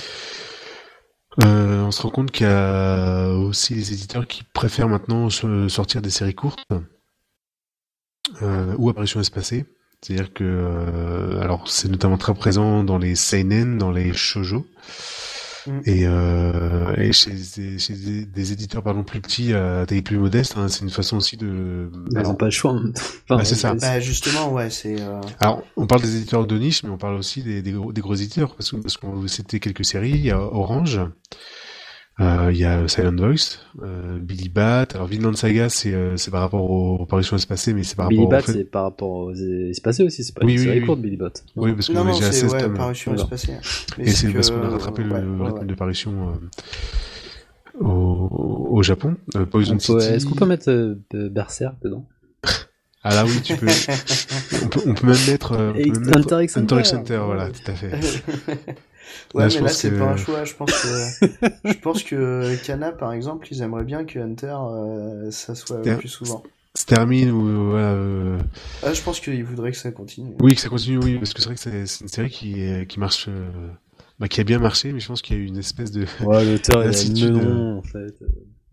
Euh, on se rend compte qu'il y a aussi les éditeurs qui préfèrent maintenant se- sortir des séries courtes euh, ou apparitions espacées. C'est-à-dire que, euh, alors, c'est notamment très présent dans les seinen, dans les shoujo. Mm. Et, euh, et chez, des, chez des, des éditeurs pardon plus petits à taille plus modeste, hein, c'est une façon aussi de. Ils alors, ont pas le choix en même temps. Enfin, Bah, c'est ça. Bah, justement, ouais, c'est. Euh... alors, on parle des éditeurs de niche, mais on parle aussi des, des, gros, des gros éditeurs parce que parce qu'on veut citer quelques séries. Il y a Orange, euh, il y a Silent Voice, euh, Billy Bat. Alors, Vinland Saga, c'est euh, c'est par rapport aux, aux parutions espacées, mais c'est par Billy rapport Bat, au fait. c'est par rapport aux espacés aussi, c'est pas Oui, une oui, série oui. courte, Billy Bat. Oui, parce que Non, non, j'ai à c'est seize ouais, tomes. parution Voilà. espacée. Mais Et c'est que, parce qu'on a euh, rattrapé ouais, le, le ouais, rythme ouais. de parution euh, au, au Japon. Euh, Poison On peut- City. Est-ce qu'on peut mettre euh, Berserk dedans? Ah là oui, tu peux. on, peut on peut même mettre. euh, on Et peut même mettre Hunter x Hunter. Hunter x Hunter, voilà, tout à fait. Ouais, Là, mais je là, pense c'est que- pas un choix. Je pense que, je pense que Kana, par exemple, ils aimeraient bien que Hunter, euh, ça soit C'était- plus souvent. Se termine ou voilà. euh, Ah, je pense qu'ils voudraient que ça continue. Oui, que ça continue, oui, parce que c'est vrai que c'est c'est une série qui est- qui marche, euh, bah, qui a bien marché, mais je pense qu'il y a eu une espèce de. Ouais, l'auteur, il a le Lassitude, melon, en fait.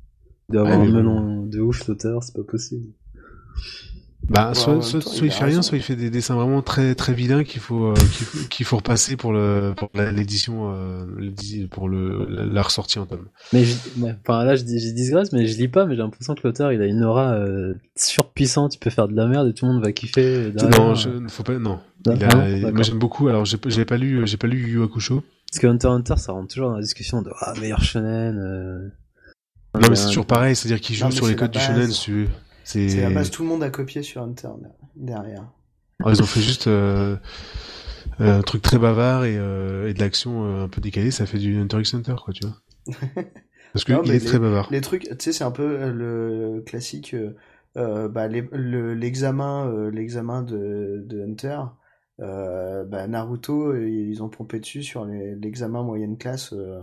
D'avoir Ouais, un mais melon de ouf, l'auteur, c'est pas possible. Bah, Ouais, soit, en même soit, temps, soit il il a fait rien, raison. soit il fait des dessins vraiment très très vilains qu'il faut euh, qu'il faut, qu'il faut repasser pour le pour la- l'édition euh, l'édi- pour le la, la ressortie en tome. Mais je, ouais, enfin là je dis, je disgrâce, mais je lis pas, mais j'ai l'impression que l'auteur il a une aura euh, surpuissante, il peut faire de la merde et tout le monde va kiffer derrière. Non, je ne faut pas non. Ah, Il ah non, a moi d'accord. j'aime beaucoup. Alors j'ai j'ai pas lu j'ai pas lu Yu Yu Hakusho. Parce que Hunter x Hunter ça rentre toujours dans la discussion de ah meilleur shonen. Euh... Non mais mais, c'est euh, toujours pareil, c'est-à-dire qu'il joue Non, mais sur les c'est la codes du shonen, base. si tu veux. C'est C'est la base, tout le monde a copié sur Hunter derrière. Alors, ils ont fait juste euh, un truc très bavard et, euh, et de l'action euh, un peu décalée, ça fait du Hunter x Hunter, quoi, tu vois. Parce que Non, il mais est très bavard. Les trucs, tu sais, c'est un peu euh, le classique, euh, euh, bah, les- le- l'examen, euh, l'examen de, de Hunter. Euh, bah, Naruto, euh, ils ont pompé dessus sur les- l'examen moyenne classe, euh,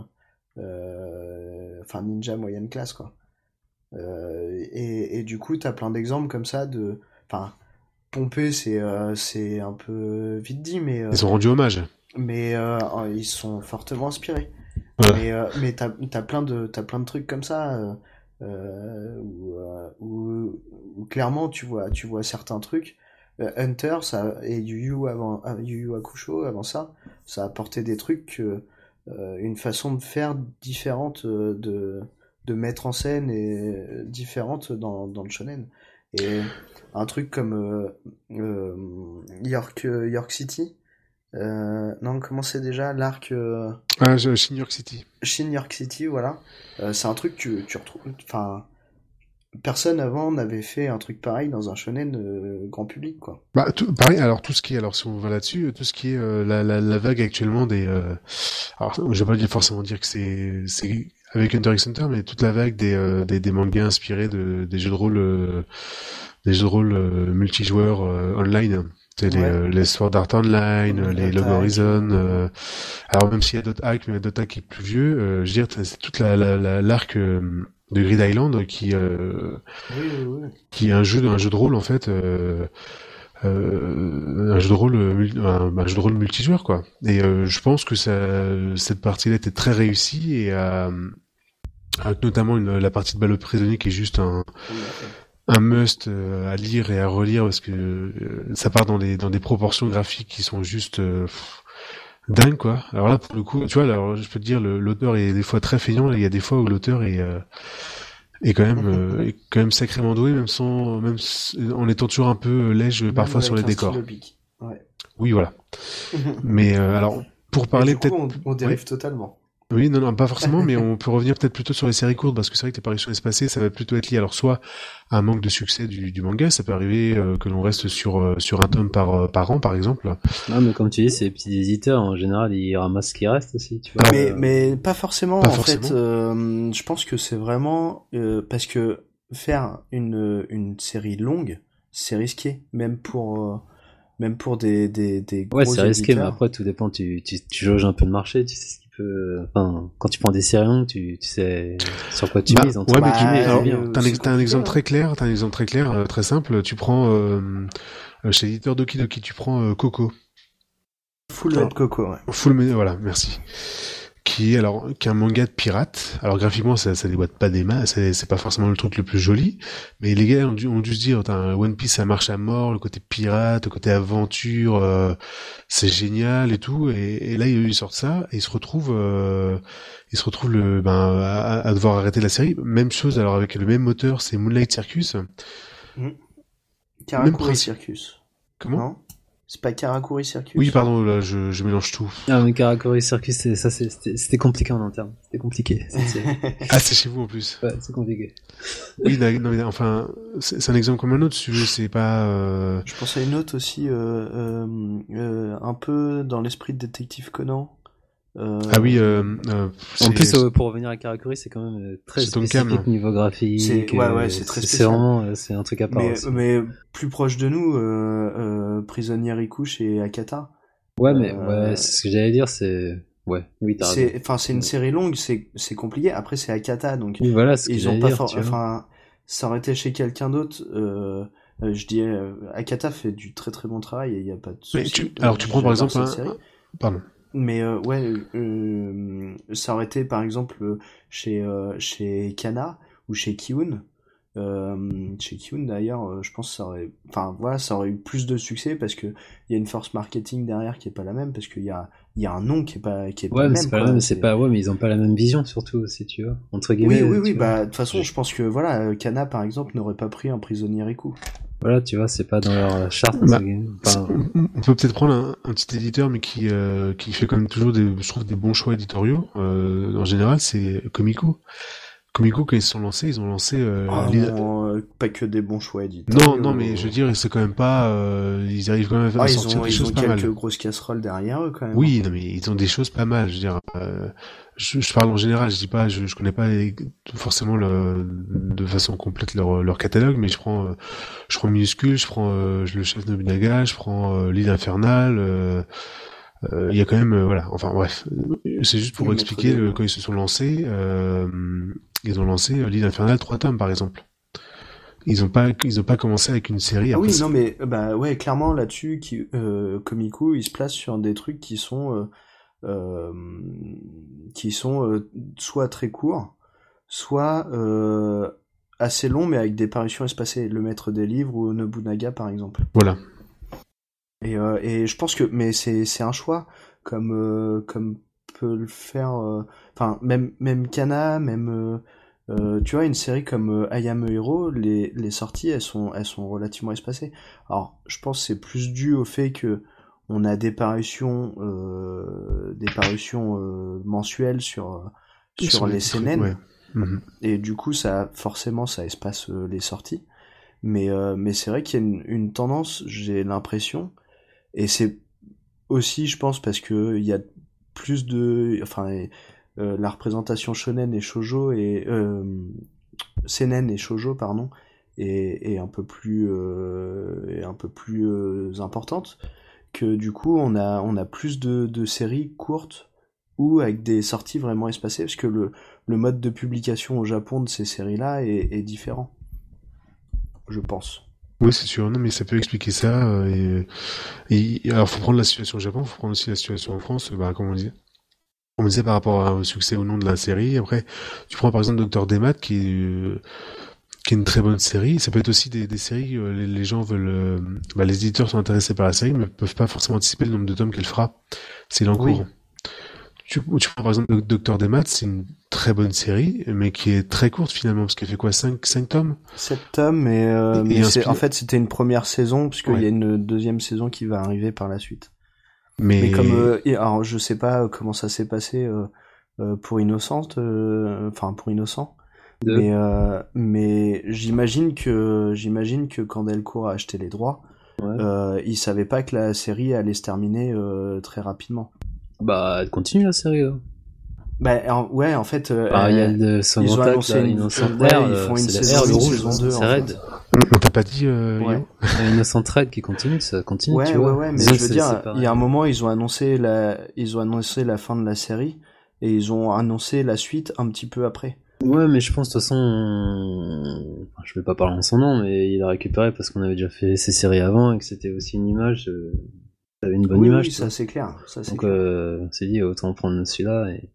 euh, enfin ninja moyenne classe, quoi. Euh, et, et du coup, t'as plein d'exemples comme ça de, enfin, pomper, c'est euh, c'est un peu vite dit, mais euh, Ils ont rendu hommage. mais euh, ils sont fortement inspirés. Voilà. Mais, euh, mais t'as, t'as plein de, t'as plein de trucs comme ça, euh, euh, où, euh, où, où clairement tu vois, tu vois certains trucs. Euh, Hunter, ça, et Yu Yu avant, ah, Yu Yu Hakusho avant ça, ça a apporté des trucs, euh, euh, une façon de faire différente, euh, de, de mettre en scène et euh, différente dans, dans le shonen. Et un truc comme euh, euh, York, euh, York City. Euh, non, comment c'est déjà l'arc euh, Ah, je, Shin York City. Shin York City, voilà. Euh, c'est un truc que tu, tu retrouves. Enfin, personne avant n'avait fait un truc pareil dans un shonen euh, grand public, quoi. Bah, tout, pareil, alors tout ce qui est, alors si on va là-dessus, tout ce qui est euh, la, la, la vague actuellement des... Euh, alors, je vais pas dire forcément dire que c'est c'est avec Hunter x Hunter, mais toute la vague des, euh, des, des mangas inspirés de, des jeux de rôle, euh, des jeux de rôle euh, multijoueurs euh, online. C'est les, Ouais. euh, les Sword Art Online, Ouais, les Dot Log Hack, Horizon. euh, Euh, alors même s'il y a Dot Hack, mais Dot Hack est plus vieux, euh, je veux dire, c'est toute la, la, la- l'arc euh, de Grid Island qui, euh, Oui, oui, oui. qui est un jeu, un jeu de rôle en fait. Euh, euh, un jeu de rôle euh, mul- un, un jeu de rôle multijoueur quoi et euh, je pense que ça cette partie-là était très réussie et euh, avec notamment une, la partie de Ballot de prisonnier qui est juste un Oui, un must euh, à lire et à relire parce que euh, ça part dans des dans des proportions graphiques qui sont juste euh, pff, dingues quoi. Alors là pour le coup tu vois alors je peux te dire le, l'auteur est des fois très feignant et il y a des fois où l'auteur est euh, est quand même euh, est quand même sacrément doué même sans même s- en étant toujours un peu léger même parfois sur les avec un décors. stylo bic. Ouais. Oui voilà. Mais euh, alors, pour Et parler du coup, peut-être... on, on Oui, dérive totalement. oui, non, non, pas forcément, mais on peut revenir peut-être plutôt sur les séries courtes, parce que c'est vrai que les parutions espacées, ça va plutôt être lié alors soit à un manque de succès du, du manga, ça peut arriver euh, que l'on reste sur euh, sur un tome par euh, par an, par exemple. Non, mais comme tu dis, c'est les petits éditeurs en général, ils ramassent ce qui reste aussi, tu vois. Alors, Mais, Euh, mais pas forcément, Pas en forcément. fait. Euh, je pense que c'est vraiment euh, parce que faire une, une série longue, c'est risqué, même pour, euh, même pour des, des, des gros Ouais, c'est risqué, mais éditeurs. après, tout dépend. Tu, tu, tu jauges un peu le marché, tu sais ce qui peut. Enfin, quand tu prends des séries longues, tu, tu sais sur quoi tu Bah, mises. En ouais, mais Bah, tu, guillemets, alors, c'est bien. euh, t'as un, c'est ex- t'as un compliqué, exemple hein. très clair, t'as un exemple très clair, euh, très simple. Tu prends euh, euh, chez l'éditeur Doki Doki, tu prends euh, Coco. Full Alors, Red Coco, ouais. Full, Me- voilà, merci. Qui est alors qui est un manga de pirate. Alors graphiquement, ça, ça déboîte pas des masses, c'est, c'est pas forcément le truc le plus joli, mais les gars ont dû, ont dû se dire, t'as un One Piece, ça marche à mort, le côté pirate, le côté aventure, euh, c'est génial et tout. Et, et là, ils sortent ça, et ils se retrouvent, euh, ils se retrouvent le, ben, à, à devoir arrêter la série. Même chose, alors avec le même moteur, c'est Moonlight Circus. Hmm. Même Karakuri principe. Circus. Comment? Non? C'est pas Karakuri Circus? Oui, pardon, là, je, je mélange tout. Ah, mais Karakuri Circus, c'est, ça, c'est, c'était, c'était compliqué en interne. C'était compliqué. C'est, c'est, Ah, c'est chez vous en plus. ouais, c'est compliqué. Oui, non, non, mais enfin, c'est, c'est un exemple comme un autre, si tu veux, c'est pas. Euh... Je pense à une autre aussi, euh, euh, euh, un peu dans l'esprit de Détective Conan. Euh, Ah oui, euh, euh, En c'est- plus, euh, pour revenir à Karakuri, c'est quand même euh, très C'est Tonkam, spécifique hein. niveau graphique. C'est- ouais, ouais, euh, c'est très c'est spécial. vraiment, euh, c'est un truc à part mais, aussi. mais plus proche de nous, euh, euh, Prisonnier Rikush et Akata. Ouais, mais euh, ouais, c'est ce que j'allais dire, c'est, ouais, oui, t'as raison. C'est, enfin, c'est une série longue, c'est, c'est compliqué. Après, c'est Akata, donc Oui, voilà, ce que ils j'allais ont pas dire, for- tu vois. enfin, ça aurait été chez quelqu'un d'autre. Euh, euh, je dis, euh, Akata fait du très très bon travail et il y a pas de Mais souci. tu- Euh, alors tu prends par j'adore exemple cette un, série. pardon. Mais euh, ouais, euh, ça aurait été par exemple chez euh, chez Kana ou chez Kiun. Euh, chez Kiun d'ailleurs, euh, je pense que ça aurait, enfin voilà, ça aurait eu plus de succès parce que il y a une force marketing derrière qui est pas la même, parce qu'il y a, il y a un nom qui est pas, qui est pas Ouais, le mais même, c'est pas quoi. la même, c'est C'est- pas, ouais, mais ils ont pas la même vision, surtout aussi, tu vois. Entre Oui, guillemets, oui, oui, tu vois. bah de toute façon, je pense que voilà, euh, Kana par exemple n'aurait pas pris un prisonnier Riku. Voilà, tu vois, c'est pas dans leur charte, Bah, entre guillemets. c'est- Enfin, on on peut peut-être prendre un, un petit éditeur, mais qui euh, qui fait quand même toujours des, je trouve, des bons choix éditoriaux. Euh, en général, c'est Comico. Comico, quand ils se sont lancés, ils ont lancé. Euh, Ah l'île- non, euh, pas que des bons choix éditoriaux. non, non, mais je veux dire, c'est quand même pas. Euh, ils arrivent quand même à Ah, ils sortir ont, des ils choses ont pas quelques mal. grosses casseroles derrière eux quand même. Oui, non, mais ils ont des choses pas mal. Je veux dire, euh, je, je parle en général. Je dis pas, je, je connais pas les- forcément le, de façon complète leur, leur catalogue, mais je prends, euh, je prends Minuscule, je prends euh, le chef Nobunaga, je prends euh, l'île infernale. euh, euh, Il y a quand même, euh, voilà. Enfin bref, c'est juste pour Oui, expliquer Maître le, Demo. quand ils se sont lancés. Euh, ils ont lancé euh, l'île infernale trois tomes par exemple. Ils ont pas, ils ont pas commencé avec une série. Ah Après, oui, c'est- non mais euh, bah ouais, clairement là-dessus, qui, euh, Komiku, il se place sur des trucs qui sont, euh, euh, qui sont euh, soit très courts, soit euh, assez longs, mais avec des parutions espacées. Le Maître des Livres ou Nobunaga par exemple. voilà. Et, euh, et je pense que, mais c'est c'est un choix, comme euh, comme peut le faire, euh, enfin même même Kana, même euh, euh, tu vois une série comme euh, I Am a Hero, les les sorties elles sont elles sont relativement espacées. Alors je pense que c'est plus dû au fait que on a des parutions euh, des parutions euh, mensuelles sur euh, Sur sur les les trucs, C N N, ouais. Mhm. et du coup ça forcément ça espace euh, les sorties. Mais euh, mais c'est vrai qu'il y a une, une tendance, j'ai l'impression, et c'est aussi, je pense, parce que il y a plus de, enfin, euh, la représentation shonen et shoujo et euh, seinen et shoujo, pardon, est, est un peu plus, euh, est un peu plus euh, importante, que du coup, on a, on a plus de, de séries courtes ou avec des sorties vraiment espacées, parce que le, le mode de publication au Japon de ces séries-là est, est différent, je pense. Oui, c'est sûr. Non, mais ça peut expliquer ça. euh, et, et alors, faut prendre la situation au Japon, faut prendre aussi la situation en France. Bah, comme on disait, on disait par rapport au succès ou non de la série. Après, tu prends par exemple Docteur Demat, qui est euh, qui est une très bonne série. Ça peut être aussi des, des séries. euh, les, les gens veulent, euh, bah, les éditeurs sont intéressés par la série, mais peuvent pas forcément anticiper le nombre de tomes qu'elle fera. C'est en Oui. cours. Tu, tu prends par exemple Docteur Demat, c'est une très bonne série, mais qui est très courte finalement, parce qu'elle fait quoi, cinq cinq tomes? Sept tomes, mais, euh, Et- mais et c'est, inspire- en fait c'était une première saison, puisqu'il Ouais. y a une deuxième saison qui va arriver par la suite. Mais, Mais comme, euh, et alors je sais pas comment ça s'est passé euh, euh, pour Innocente, euh, enfin pour Innocent, de... mais euh, mais j'imagine que j'imagine que quand Delcourt a acheté les droits, Ouais. euh, il savait pas que la série allait se terminer euh, très rapidement. Bah, elle continue la série, là. Bah en- ouais, en fait, euh, Bah, il y a elle- le son ils ont contact, annoncé là, une- Innocent ouais, R, ils euh, font une c'est saison le R, le une, rouge, saison deux, c'est en Red. fait. on, on t'a pas dit, euh, Ouais. Yo Il y a Innocent Red qui continue, ça continue, Ouais, tu ouais, vois. ouais, mais Disons je que veux c'est- dire, c'est pareil. il y a un moment, ils ont annoncé la, ils ont annoncé la fin de la série, et ils ont annoncé la suite un petit peu après. Ouais, mais je pense de toute façon, enfin, je vais pas parler en son nom, mais il a récupéré parce qu'on avait déjà fait ses séries avant et que c'était aussi une image, euh, ça avait une bonne Oui, image. oui, tu ça vois. c'est clair, ça c'est Donc clair. euh, on s'est dit autant prendre celui-là. Et...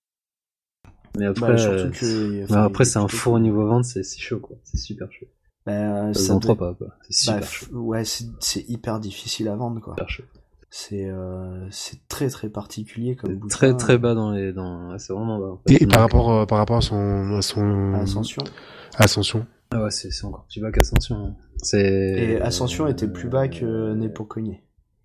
Mais après, Bah, surtout euh, que, mais enfin, après il est c'est un plutôt four au cool. niveau vente, c'est c'est chaud quoi, c'est super chaud. Bah, Ça se ça vend doit- trop pas quoi, c'est bah, super chaud. f- ouais, c'est c'est hyper difficile à vendre, quoi. Super chaud. C'est, euh, c'est très très particulier comme C'est bouquin. très très euh, bas dans les, dans, ouais, c'est vraiment bas. En Et, fait. et par Donc, rapport, euh, par rapport à son, à son à Ascension. Ascension. ah ouais, c'est c'est encore plus bas qu'Ascension. hein. C'est. Et Ascension était plus bas que Né pour cogner.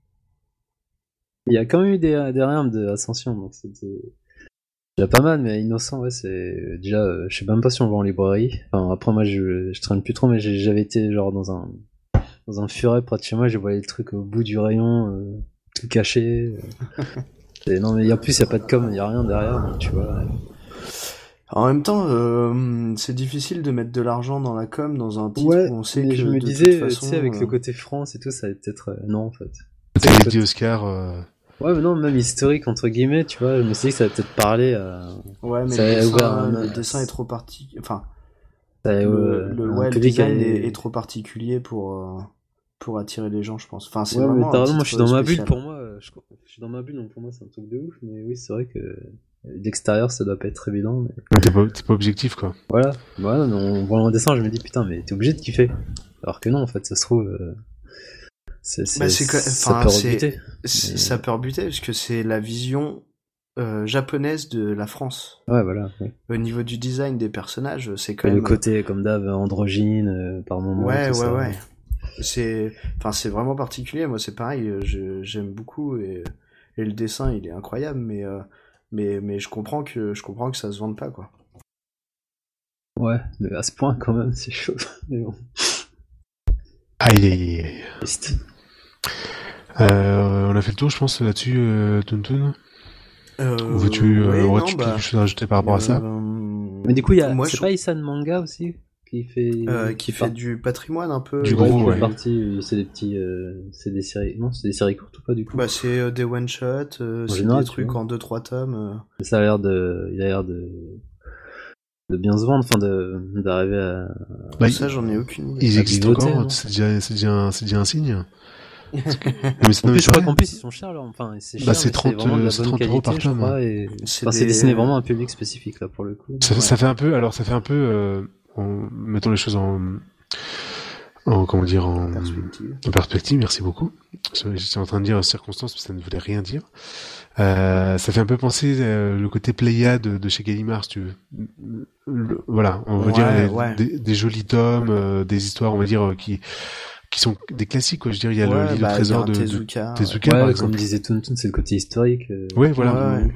Il y a quand même eu des, des rimes de Ascension, donc c'était déjà pas mal, mais Innocent, ouais, c'est déjà, euh, je sais même pas si on va en librairie. Enfin, après, moi, je, je traîne plus trop, mais j'ai- j'avais été genre dans un dans un furet près de chez moi, j'ai voyé le truc au bout du rayon, euh, tout caché. euh. Et non, mais en plus, il y a pas de com, il y a rien derrière, donc tu vois. En même temps, euh, c'est difficile de mettre de l'argent dans la com dans un titre Ouais, où on sait mais que je me de disais, toute tu façon, sais, avec euh, le côté France et tout, ça allait peut-être. euh, non, en fait. T'avais dit Oscar. Euh... Ouais, mais non, même historique, entre guillemets, tu vois, je me suis dit que ça allait peut-être parler à. ouais, mais ça le a ouvert dessin, un- le dessin est trop parti, enfin, ça allait, le, euh, le, un ouais, le public design allait- est, est trop particulier pour, euh, pour attirer les gens, je pense. Enfin, c'est Ouais, mais vraiment t'as un raison, moi titre je suis dans ma bulle spécial. pour moi, euh, je, je suis dans ma bulle donc pour moi c'est un truc de ouf, mais oui, c'est vrai que D'extérieur, ça doit pas être évident. Mais... Ouais, t'es pas, t'es pas objectif, quoi. Voilà. Voilà, mais en voyant le dessin, je me dis putain, mais t'es obligé de kiffer. Alors que non, en fait, ça se trouve, euh, c'est, c'est, Bah, c'est que- ça enfin, peut c'est- rebuter. C'est- Mais- Ça peut rebuter parce que c'est la vision euh, japonaise de la France. Ouais, voilà. Ouais. Au niveau du design des personnages, c'est quand Et même. le côté, comme d'hab, androgyne, euh, par moment. Ouais, tout ouais, ça. ouais. C'est, enfin, c'est vraiment particulier. Moi, c'est pareil. euh, je- J'aime beaucoup et, et le dessin, il est incroyable. Mais, euh, mais, mais je comprends que je comprends que ça se vende pas, quoi. Ouais, mais à ce point, quand même, c'est chaud. Mais bon. Aïe, aïe, aïe. Triste. Euh, on a fait le tour, je pense, là-dessus, euh, Toon Euh, Ou veux-tu, euh, ouais, aurais-tu non, bah, quelque chose à rajouter par rapport à ça? euh, Mais du coup, il y a, moi, c'est je- pas Isan Manga aussi qui fait, euh, qui fait part- du patrimoine un peu. Du euh, gros, qui fait ouais. partie, c'est des petits, euh, c'est des séries, non, c'est des séries courtes ou pas du coup. Bah, c'est euh, des one shot, euh, c'est général, des tu trucs vois. en deux trois tomes. euh. Mais ça a l'air de, il a l'air de, de bien se vendre, enfin de, d'arriver à. Bah, Ça, j'en ai aucune idée. ils à existent vivoter, encore, non c'est déjà, c'est déjà un, c'est déjà un signe. Non, mais c'est, En non, plus, mais je c'est crois vrai. qu'en plus ils sont chers là, enfin c'est cher, Bah, c'est mais trente, c'est vraiment de la c'est bonne trente euros par qualité, je tome. crois, et C'est enfin, c'est des- destiné vraiment à un public spécifique là pour le coup. Ça, Ouais. ça fait un peu, alors ça fait un peu, euh, en mettant les choses en, en comment dire, en Perspective. en perspective. Merci beaucoup. J'étais en train de dire circonstance, mais ça ne voulait rien dire. Euh, ça fait un peu penser euh, le côté Pléiade de, de chez Gallimard, si tu veux. Le- voilà, on va Ouais, dire les- ouais. des, des jolis tomes, euh, des histoires, on va dire, euh, qui qui sont des classiques, quoi. Je veux dire, il y a Ouais, le livre bah, trésor il y a de, un de Tezuka, Tezuka, Ouais, par comme exemple. disait Toontoon, c'est le côté historique. euh, Ouais, voilà. Ouais.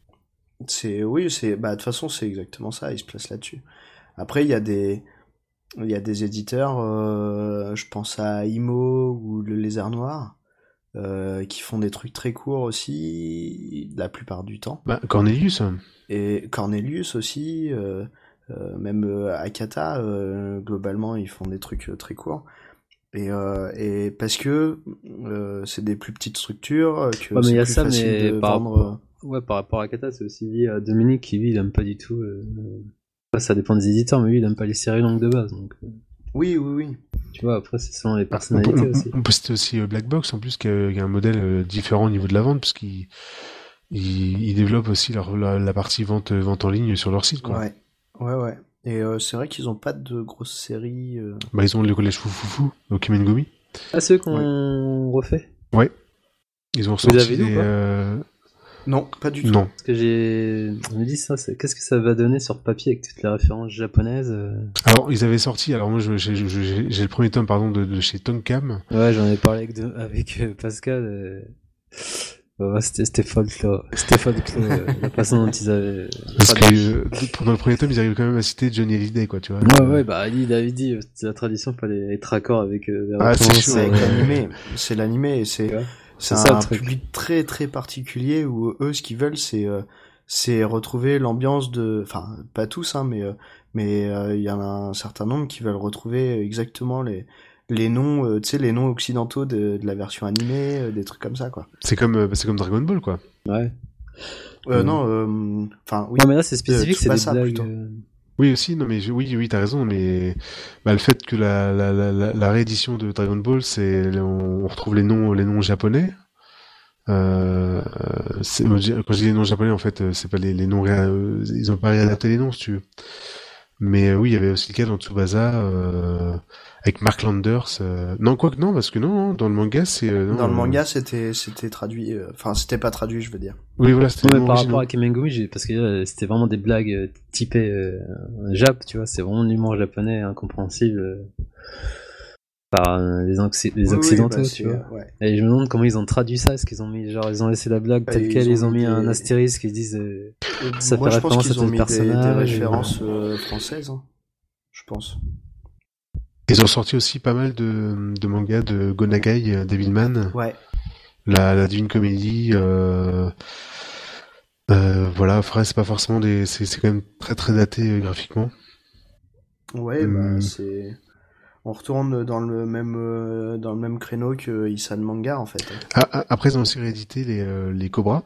C'est oui, c'est bah de toute façon c'est exactement ça. Il se place là-dessus. Après, il y a des il y a des éditeurs, euh, je pense à Imo ou le Lézard Noir, euh, qui font des trucs très courts aussi, la plupart du temps. Bah, Cornelius. Et Cornelius aussi, euh, euh, même euh, Akata, euh, globalement, ils font des trucs euh, très courts. Et, euh, et parce que euh, c'est des plus petites structures, euh, que Ouais, mais c'est il y a plus ça, facile mais de par vendre. rapport, ouais, par rapport à Kata, c'est aussi lié à Dominique qui lui, il aime pas du tout. Euh... Après, ça dépend des éditeurs, mais lui, il aime pas les séries longues de base, donc. euh, Oui, oui, oui. Tu vois, après, c'est selon les On peut, personnalités on- aussi. on peut citer aussi euh, Black Box, en plus, qui a, qui a un modèle euh, différent au niveau de la vente, puisqu'ils ils, ils développent aussi leur, la, la partie vente, vente en ligne sur leur site, quoi. Ouais, ouais, ouais. Et euh, c'est vrai qu'ils ont pas de grosses séries. euh. Bah, ils ont le collège Foufoufou, au Kimengumi. Ah, ceux qu'on refait. Ouais. Ils ont ressorti avez lu ou des, pas euh... Non, pas du tout. non. Parce que j'ai, je me dis ça, c'est... qu'est-ce que ça va donner sur papier avec toutes les références japonaises euh Alors, ils avaient sorti, alors moi, je- j'ai, j'ai, j'ai, j'ai le premier tome, pardon, de, de chez Tonkam. Ouais, j'en ai parlé avec, de... avec euh, Pascal. euh, Ouais, c'était, c'était folklore. C'était folklore, euh, la façon dont ils avaient. Parce que, traduit. euh, pendant le premier tome, ils arrivent quand même à citer Johnny Hallyday, quoi, tu vois. Ouais, ouais, bah, Ali avait dit, euh, c'était la tradition, fallait être raccord avec euh, les Ah, c'est références, chaud, C'est euh, avec l'animé. C'est l'animé et c'est Ouais. c'est C'est ça, un le truc. public très très particulier où eux ce qu'ils veulent c'est euh, c'est retrouver l'ambiance de, enfin pas tous hein, mais euh, mais euh, il y en a un certain nombre qui veulent retrouver exactement les les noms, euh, tu sais, les noms occidentaux de, de la version animée, euh, des trucs comme ça quoi. C'est comme, euh, c'est comme Dragon Ball, quoi. Ouais. Euh, Mm. Non, euh, enfin oui. Ouais, mais là, c'est spécifique, c'est des Tsubasa, blagues. plutôt. euh, Oui aussi, non mais je- oui oui t'as raison, mais bah, le fait que la, la, la, la, la réédition de Dragon Ball, c'est on, on retrouve les noms les noms japonais. Euh, c'est, quand je dis les noms japonais, en fait, euh, c'est pas les, les noms ré- euh, ils ont pas réadapté les noms, si tu veux. Mais euh, oui, il y avait aussi le cas dans Tsubasa euh, avec Mark Landers. euh, Non, quoi que non, parce que non, non, dans le manga, c'est euh, non, Dans le euh, manga, c'était c'était traduit, euh, enfin c'était pas traduit, je veux dire. Oui, voilà, c'était Ouais, les mais noms par originaux. rapport à Kimengumi, j'ai... parce que euh, c'était vraiment des blagues euh, typées euh, Jap, tu vois, c'est vraiment de l'humour japonais incompréhensible euh, par euh, les, Occ- les Oui, oui, occidentaux, bah, tu c'est, vois. euh, ouais. Et je me demande comment ils ont traduit ça, est-ce qu'ils ont mis, genre, ils ont laissé la blague Bah, telle ils quelle, ont ils ont mis mis un des- astérisque qui disent euh, ça Moi, fait je pense référence à qu'ils ont tel mis des, des personnage. références euh, françaises, hein. Je pense. Ils ont sorti aussi pas mal de, de mangas de Gonagai, euh, Devilman, Ouais. la, la Divine Comédie. Euh, euh, voilà, après c'est pas forcément des, c'est, c'est quand même très très daté euh, graphiquement. Ouais, Hmm. bah c'est. On retourne dans le même euh, dans le même créneau que Isan Manga en fait. Ah, ah, après ils ont aussi réédité les euh, les Cobras.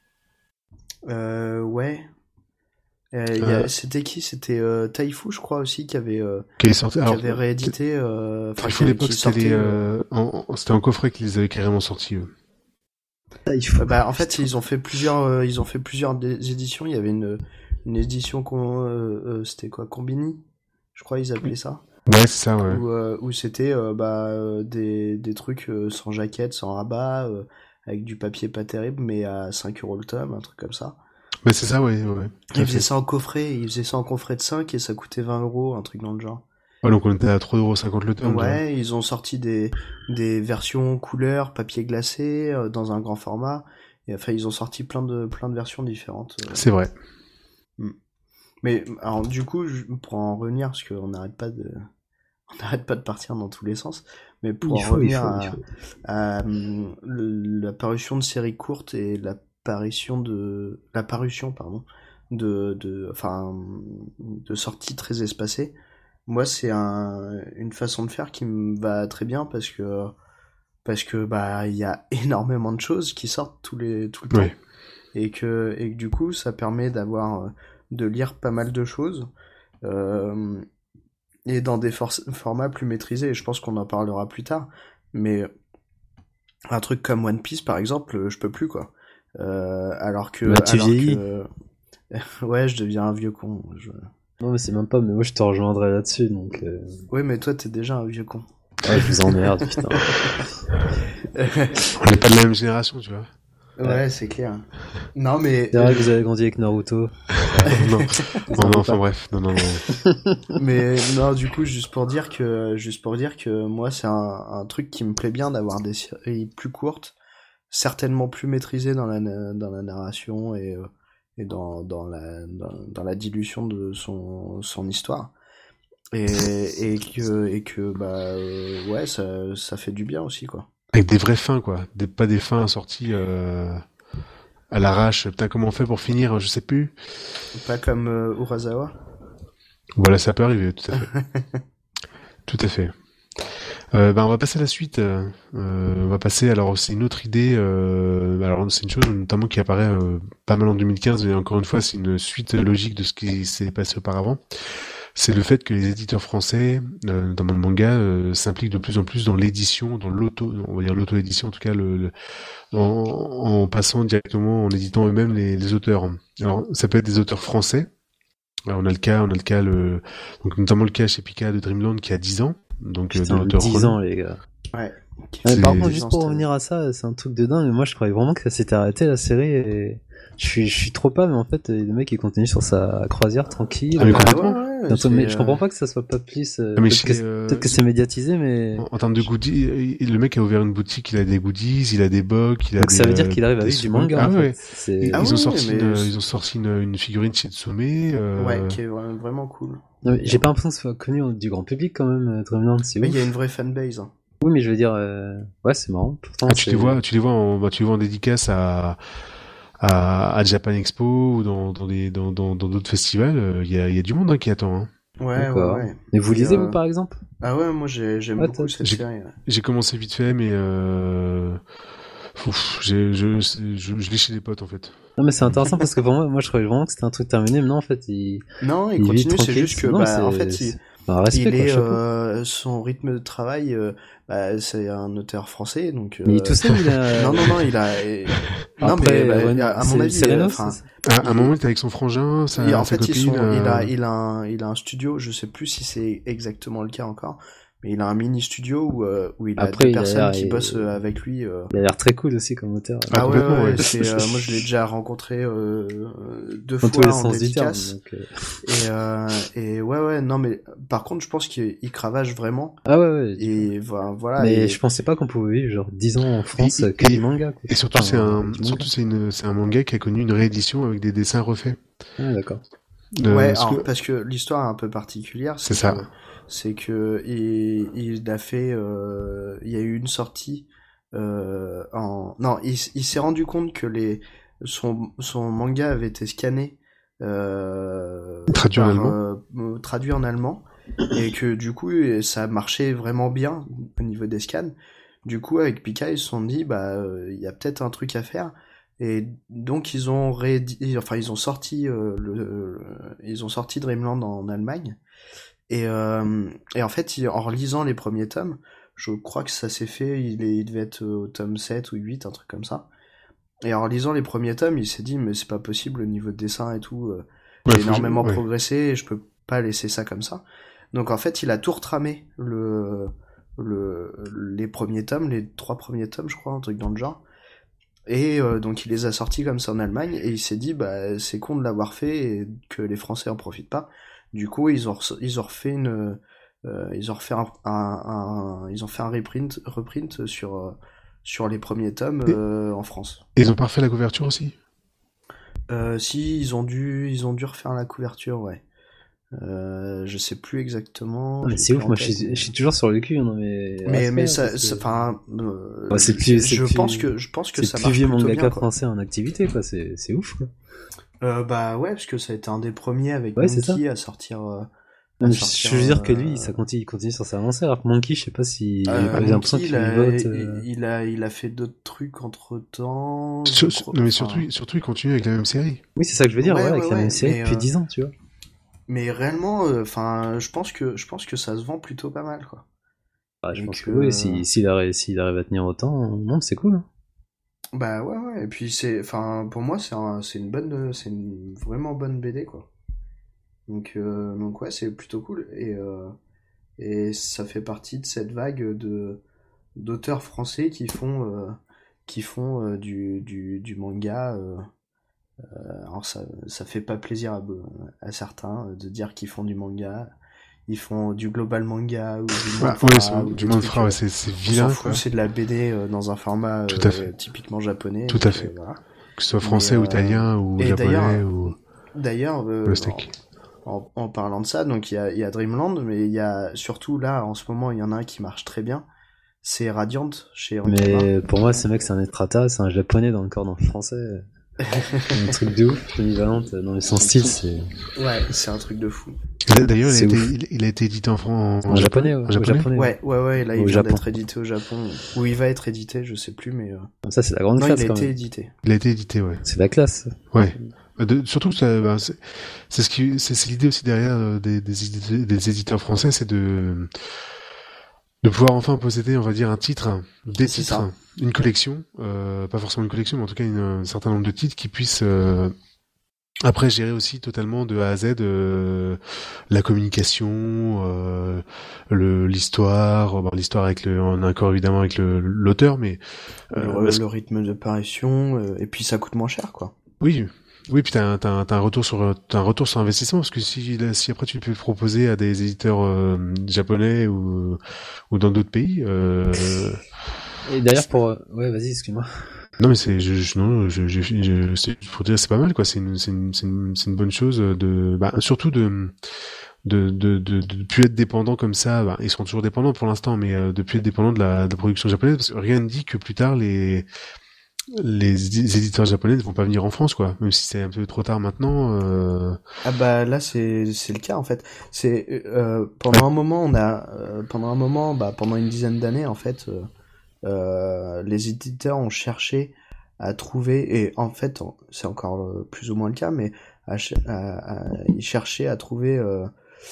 Euh, ouais. Euh, il y a- Euh. C'était qui? C'était euh, Taifu, je crois aussi, qui avait euh, Qui est sorti. qui Alors, avait réédité. Euh, enfin, il qui- faut l'époque qui c'était les, sortait, euh, en, en- c'était en coffret qu'ils les avaient carrément sortis. Eux. Ah, il faut... Bah en fait ils ont fait plusieurs euh, ils ont fait plusieurs dé- éditions. Il y avait une une édition qu'on euh, euh, c'était quoi, Combini, je crois ils appelaient ça. Ouais, c'est ça, ouais. Où, euh, où c'était euh, bah euh, des des trucs euh, sans jaquette, sans rabat, euh, avec du papier pas terrible, mais à cinq euros le tome, un truc comme ça. Mais c'est ça, ouais, ouais. Tout à Ils faisaient fait. ça en coffret, ils faisaient ça en coffret de cinq et ça coûtait vingt euros, un truc dans le genre. Ouais, donc on était à trois euros cinquante le tome, tu vois. Ouais, ils ont sorti des, des versions couleur, papier glacé, euh, dans un grand format. Et enfin, ils ont sorti plein de, plein de versions différentes. euh. C'est vrai. Mais, alors, du coup, je- pour en revenir, parce qu'on n'arrête pas de, on n'arrête pas de partir dans tous les sens, mais pour Il en faut, il revenir faut, à, il faut. à, hum, le- la parution de séries courtes et l'apparition de, la parution, pardon, de, de, enfin, de sorties très espacées. Moi, c'est un, une façon de faire qui me va très bien parce que, parce que, bah, il y a énormément de choses qui sortent tous les, tout le temps. Ouais. Et que, et que du coup, ça permet d'avoir, euh, de lire pas mal de choses, euh, et dans des for- formats plus maîtrisés. Et je pense qu'on en parlera plus tard. Mais un truc comme One Piece, par exemple, je peux plus, quoi. Euh, alors que, Bah, tu alors vieillis. que, ouais, je deviens un vieux con. Je... Non, mais c'est même pas, mais moi je te rejoindrai là-dessus, donc. Euh... Ouais, mais toi, t'es déjà un vieux con. Ouais, je vous emmerde, putain. On n'est pas de la même génération, tu vois. Ouais, c'est clair. Non, mais. C'est vrai que vous avez grandi avec Naruto. non, non, non, enfin bref, non, non, non. Mais non, du coup, juste pour dire que, juste pour dire que moi, c'est un, un truc qui me plaît bien d'avoir des séries plus courtes, certainement plus maîtrisées dans la, na- dans la narration et, euh, et dans, dans la, dans, dans la dilution de son, son histoire. Et, et que, et que, bah, euh, ouais, ça, ça fait du bien aussi, quoi. Avec des vraies fins, quoi. Des, pas des fins sorties euh, à l'arrache. Putain, comment on fait pour finir? Je sais plus. Pas comme euh, Urasawa. Voilà, ça peut arriver, tout à fait. Tout à fait. Euh, ben, on va passer à la suite. Euh, on va passer, alors c'est une autre idée. Euh, alors c'est une chose notamment qui apparaît euh, pas mal en deux mille quinze, mais encore une fois, c'est une suite logique de ce qui s'est passé auparavant. C'est le fait que les éditeurs français, euh, notamment le manga, euh, s'impliquent de plus en plus dans l'édition, dans l'auto, on va dire l'auto-édition, en tout cas, le, le en, en passant directement, en éditant eux-mêmes les, les auteurs. Alors, ça peut être des auteurs français. Alors, on a le cas, on a le cas, le, donc notamment le cas chez Pika de Dreamland qui a dix ans, donc euh, de Putain, l'auteur dix ans, les gars. Ouais. Ouais, par C'est- contre, juste pour revenir à ça, c'est un truc de dingue, mais moi je croyais vraiment que ça s'était arrêté la série et je suis, je suis trop pas, mais en fait, le mec il continue sur sa croisière tranquille. Ah, mais Euh, complètement. ouais, Attends, c'est, mais je comprends euh, pas que ça soit pas plus. euh, Ah, mais peut-être chez, que, c'est- euh, peut-être que c'est médiatisé, mais. En, en termes de goodies, il- le mec a ouvert une boutique, il a des goodies, il a des bocs, il a Donc des, ça veut dire euh, qu'il arrive à des vivre du smogs. manga Ah en ouais. fait. C'est... Ils, Ah ils ont ouais, sorti mais une, c'est- ils ont sorti une, une figurine chez Tsume. Euh... ouais, qui est vra- vraiment cool. Non, mais j'ai pas l'impression que ce soit connu du grand public quand même, euh, Dreamland, c'est Mais ouf. il y a une vraie fanbase. Hein. Oui, mais je veux dire, euh... ouais, c'est marrant. Pourtant, Ah, tu c'est... les vois, tu les vois en, bah, tu les vois en dédicace à, à, à Japan Expo ou dans, dans des, dans, dans, dans d'autres festivals. euh, Il y a, il y a du monde hein, qui attend. Hein. Ouais, ouais, D'accord. ouais. Mais vous Et, lisez, euh, vous, par exemple? Ah ouais, moi j'ai, j'aime Ouais, beaucoup t'as- cette j'ai- série. ouais. J'ai commencé vite fait, mais euh... Ouf, j'ai, je, je, je, je l'ai chez des potes en fait. Non, mais c'est intéressant parce que pour moi, moi, je croyais vraiment que c'était un truc terminé, mais non, en fait, il, Non, il, il vit continue, c'est tranquille. juste que, Non, bah, c'est- en fait, il, c'est- bah, respect, il quoi, est, chapeau. euh, son rythme de travail, euh, bah, c'est un auteur français, donc. Mais il euh, est tout seul, il a... Non, non, non, il a. euh, Non, Après, mais bah, ouais, à c'est- mon avis, c'est euh, Reno, enfin, c'est- À, à un Il- moment, il était avec son frangin, sa, et en sa fait, ils copine. sont, euh, il a, il a un, il a un studio. Je sais plus si c'est exactement le cas encore, mais il a un mini studio où, euh, où il a Après, deux il a personnes l'air- qui il- bossent euh, avec lui. euh. Il a l'air très cool aussi comme auteur. Ah, Ah ouais, complètement, ouais, ouais. c'est, euh, moi je l'ai déjà rencontré euh, deux Dans fois tous les en sens du terme. dédicace. donc, euh. Et, euh, et ouais, ouais, non, mais par contre, je pense qu'il il cravache vraiment. Ah ouais, ouais. Et voilà. voilà Mais et- je pensais pas qu'on pouvait vivre genre dix ans en France Et- euh, que et- du manga. Quoi. Et surtout, Enfin, c'est un, du manga. surtout c'est une, c'est un manga qui a connu une réédition avec des dessins refaits. Ah, d'accord. Euh, ouais, parce alors, que- parce que l'histoire est un peu particulière. C'est que- ça. C'est que il, il a fait, euh, il y a eu une sortie euh, en, non, il, il s'est rendu compte que les son son manga avait été scanné, euh, Traduit en par, allemand. euh, traduit en allemand, et que du coup ça marchait vraiment bien au niveau des scans. Du coup, avec Pika, ils se sont dit, bah, euh, il y a peut-être un truc à faire. Et donc ils ont réédité, enfin ils ont sorti euh, le, le- ils ont sorti Dreamland en Allemagne. Et, euh, et en fait, il- en relisant les premiers tomes, je crois que ça s'est fait, il, est, il devait être au tome sept ou huit, un truc comme ça. Et en lisant les premiers tomes, il s'est dit mais c'est pas possible, le niveau de dessin et tout, euh, Ouais, j'ai faut- énormément ouais. progressé, et je peux pas laisser ça comme ça. Donc en fait, il a tout retramé le, le, les premiers tomes, les trois premiers tomes, je crois, un truc dans le genre. Et euh, donc il les a sortis comme ça en Allemagne, et il s'est dit bah c'est con de l'avoir fait et que les Français en profitent pas. Du coup, ils ont re- ils ont refait une euh, ils ont refait un, un, un- ils ont fait un reprint reprint sur euh, sur les premiers tomes Et, euh, en France. et ils ont pas refait la couverture aussi? Euh, si ils ont dû ils ont dû refaire la couverture, ouais. Euh, je sais plus exactement, Non, mais j'ai c'est plus ouf, en moi je tête, suis, je mais suis toujours sur le cul, non mais mais mais respect, ça, parce ça- que enfin euh, ouais, c'est je, le plus, c'est je le pense plus, que je pense que c'est ça le plus marche vieux plutôt mangaka bien, quoi. français en activité, quoi. C'est, c'est ouf, quoi. Euh, bah ouais, parce que ça a été un des premiers avec Ouais, c'est ça. Monkey à sortir euh, Non, à mais sortir je veux dire que lui, euh, ça continue, il continue sur sa lancée, alors que Monkey, je sais pas si, euh, j'ai l'impression Monkey, qu'il il a, vivote. il, euh, il a il a fait d'autres trucs entre temps, je Sur- sur- crois, non, mais enfin surtout, surtout, ils continuent avec la même série. Oui, c'est ça que je veux dire, ouais voilà, ouais avec la même ouais, série mais depuis euh, dix ans, tu vois. mais réellement, euh, enfin je pense que je pense que ça se vend plutôt pas mal, quoi. Bah, je Et pense que oui, que si, s'il arrive, s'il arrive à tenir autant, non, c'est cool, hein. bah ouais ouais, et puis c'est, enfin pour moi c'est un, c'est une bonne, c'est une vraiment bonne B D, quoi. Donc euh, donc ouais, c'est plutôt cool, et euh, et ça fait partie de cette vague de d'auteurs français qui font euh, qui font euh, du, du, du manga. Euh, alors ça ça fait pas plaisir à, à certains euh, de dire qu'ils font du manga. Ils font du global manga ou du Bah, ouais, manfra c'est- ou du des monde trucs. fera, ouais, Euh, c'est c'est on s'en vilain, fout, quoi. c'est de la B D euh, dans un format Tout à euh, fait. typiquement japonais. Tout Donc à euh, fait. voilà. Que ce soit Mais français ou euh, italien ou et japonais d'ailleurs ou d'ailleurs ou euh, le en, steak. en, en parlant de ça, donc il y a, il y a Dreamland, mais il y a surtout là en ce moment il y en a un qui marche très bien. C'est Radiant chez Ankama. Mais pour moi, ce mec, c'est un estrata, c'est un japonais dans le corps d'un français. Un truc de ouf, polyvalente. Non, mais son style, c'est, Ouais, c'est un truc de fou. D'ailleurs, il a c'est été, ouf. il, il a été édité en France, en, En japonais, ouais, en au japonais. japonais. Ouais, ouais, ouais, là il Au vient Japon. d'être édité au Japon. Ou il va être édité, je sais plus, mais... euh, Ça, c'est la grande Non, classe, il a quand été même. édité. Il a été édité, ouais. C'est la classe. Ouais. De, surtout que ça, bah, c'est c'est ce qui, c'est c'est l'idée aussi derrière euh, des, des, éditeurs, des éditeurs français, c'est de de pouvoir enfin posséder, on va dire, un titre, des C'est titres, ça. une collection, euh, pas forcément une collection, mais en tout cas une, un certain nombre de titres qui puissent euh, après gérer aussi totalement de A à Z euh, la communication, euh, le l'histoire, bon, l'histoire avec le, en accord évidemment avec le l'auteur, mais euh, Le, parce- le rythme de parution, euh, et puis ça coûte moins cher, quoi. oui. Oui, puis t'as un, t'as un, t'as un retour sur, t'as un retour sur investissement, parce que si, si après tu peux le proposer à des éditeurs euh, japonais ou, ou dans d'autres pays, euh, Et d'ailleurs, pour... Ouais, vas-y, excuse-moi. non mais c'est, je, je, non, je, je, je, c'est, pour dire, c'est pas mal, quoi. C'est une, c'est une, c'est une, c'est une bonne chose de, bah, surtout de, de, de, de, de plus être dépendant comme ça. Bah, ils sont toujours dépendants pour l'instant, mais euh, de plus être dépendant de la, de la production japonaise, parce que rien ne dit que plus tard les les éditeurs japonais ne vont pas venir en France, quoi. Même si c'est un peu trop tard maintenant. Euh... Ah bah là c'est c'est le cas en fait. C'est euh, pendant un moment on a euh, pendant un moment bah pendant une dizaine d'années en fait euh, euh, les éditeurs ont cherché à trouver, et en fait c'est encore euh, plus ou moins le cas, mais à, ch- à, à- ils cherchaient à trouver euh,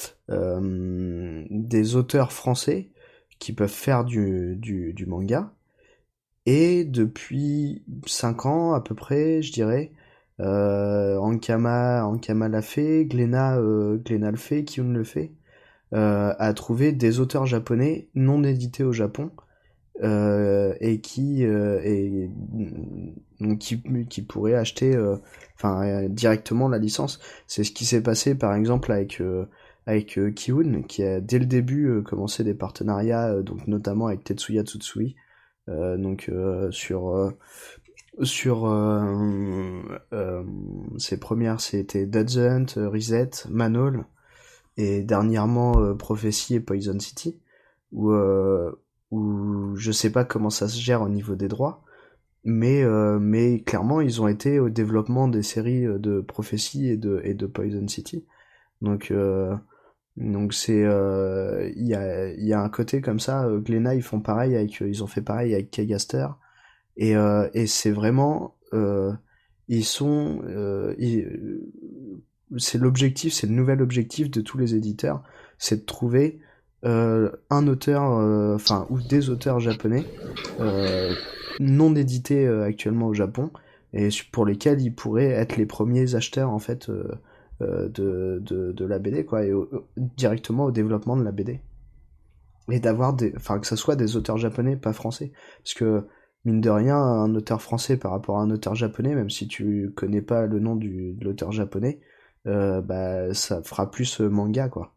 euh, des auteurs français qui peuvent faire du du, du manga. Et depuis cinq ans à peu près, je dirais, euh, Ankama, Ankama l'a fait, Glénat, euh, Glénat le fait, Kiyun le fait, euh, a trouvé des auteurs japonais non édités au Japon, euh, et qui euh, et donc qui, qui pourraient acheter euh, enfin euh, directement la licence. C'est ce qui s'est passé par exemple avec euh, avec euh, Kiyun, qui a dès le début euh, commencé des partenariats, euh, donc notamment avec Tetsuya Tsutsui. Euh, donc euh, sur euh, sur euh, euh, ses premières, c'était Dead Hunt, euh, Reset, Manol, et dernièrement euh, Prophecy et Poison City, où euh, où je sais pas comment ça se gère au niveau des droits, mais euh, mais clairement ils ont été au développement des séries de Prophecy et de et de Poison City. Donc euh, donc c'est euh, il y a il y a un côté comme ça. euh, Glénat ils font pareil avec ils ont fait pareil avec Kagaster, et euh, et c'est vraiment euh, ils sont euh, ils- c'est l'objectif, c'est le nouvel objectif de tous les éditeurs, c'est de trouver euh, un auteur, euh, enfin ou des auteurs japonais euh, non édités euh, actuellement au Japon, et pour lesquels ils pourraient être les premiers acheteurs en fait euh, euh, de, de, de la B D, quoi, et au, directement au développement de la B D. Et d'avoir des, enfin que ça soit des auteurs japonais, pas français, parce que mine de rien, un auteur français par rapport à un auteur japonais, même si tu connais pas le nom du, de l'auteur japonais, euh, bah ça fera plus manga, quoi.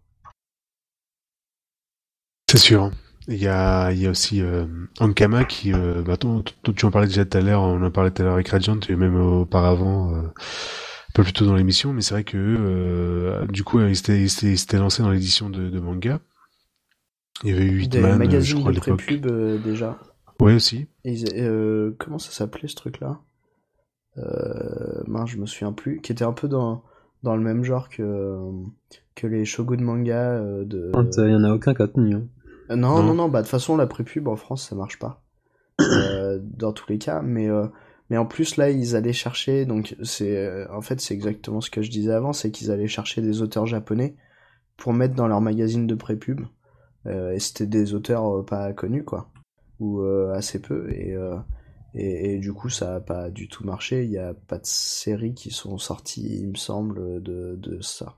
C'est sûr. Il y a, il y a aussi euh, Ankama qui, euh, bah, ton, ton, tu en parlais déjà tout à l'heure, on en parlait tout à l'heure avec Radiant, et même auparavant, euh, un peu plus tôt dans l'émission, mais c'est vrai que euh, du coup, ils s'étaient, ils s'étaient, ils s'étaient lancés dans l'édition de, de manga. Il y avait eu Des Hitman, magazines je crois, de à l'époque. pré-pub euh, déjà. Ouais, aussi. Et ils- euh, comment ça s'appelait ce truc-là euh, mince, je me souviens plus. Qui était un peu dans, dans le même genre que, que les Shogun manga euh, de. Il y en a aucun qui a tenu. Hein. Euh, non, Non. non, non, bah de toute façon, la pré-pub en France, ça marche pas. Euh, dans tous les cas, mais, euh, mais en plus, là, ils allaient chercher. Donc, c'est euh, en fait, c'est exactement ce que je disais avant, c'est qu'ils allaient chercher des auteurs japonais pour mettre dans leur magazine de pré-pub. Euh, et c'était des auteurs euh, pas connus, quoi. Ou euh, assez peu. Et, euh, et, et du coup, ça a pas du tout marché. Il y a pas de séries qui sont sorties, il me semble, de, de ça.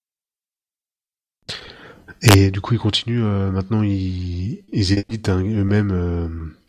Et du coup, ils continuent. Euh, maintenant, ils, ils éditent hein, eux-mêmes euh,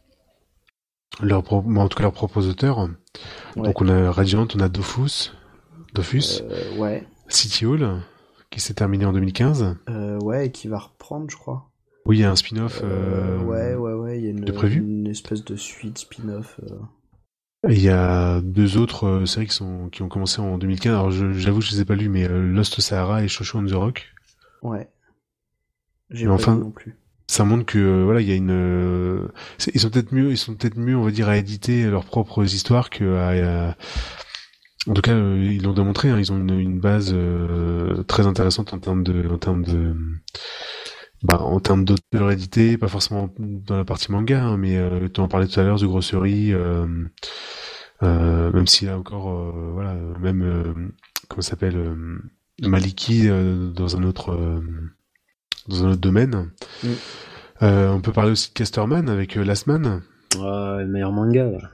leur propre, bon, en tout cas leurs propres auteurs. Ouais. Donc, on a Radiant, on a Dofus, Dofus, Euh, ouais. City Hall, qui s'est terminé en deux mille quinze. Euh, ouais, et qui va reprendre, je crois. Oui, il y a un spin-off Euh, euh, ouais, ouais, ouais, il y a une, de prévu. une espèce de suite spin-off. Euh. Et il y a deux autres euh, séries qui, sont, qui ont commencé en deux mille quinze. Alors, je, j'avoue, je les ai pas lus, mais euh, Lost Sahara et Shosho on the Rock. Ouais. J'ai Mais pas enfin, lu non plus. ça montre que euh, voilà, il y a une. Euh, c'est- ils sont peut-être mieux, ils sont peut-être mieux, on va dire, à éditer leurs propres histoires que à. à- en tout cas, euh, ils l'ont démontré. Hein, ils ont une, une base euh, très intéressante en termes de, en termes de, bah, en termes d'auteurs édités, pas forcément dans la partie manga, hein, mais euh, tu en parlais tout à l'heure, The Grocery. Euh, euh, même s'il y a encore, euh, voilà, même euh, comment ça s'appelle, euh, Maliki euh, dans un autre. Euh, dans un autre domaine. Mm. Euh, on peut parler aussi de Casterman avec euh, Last Man. Oh, le meilleur manga, là.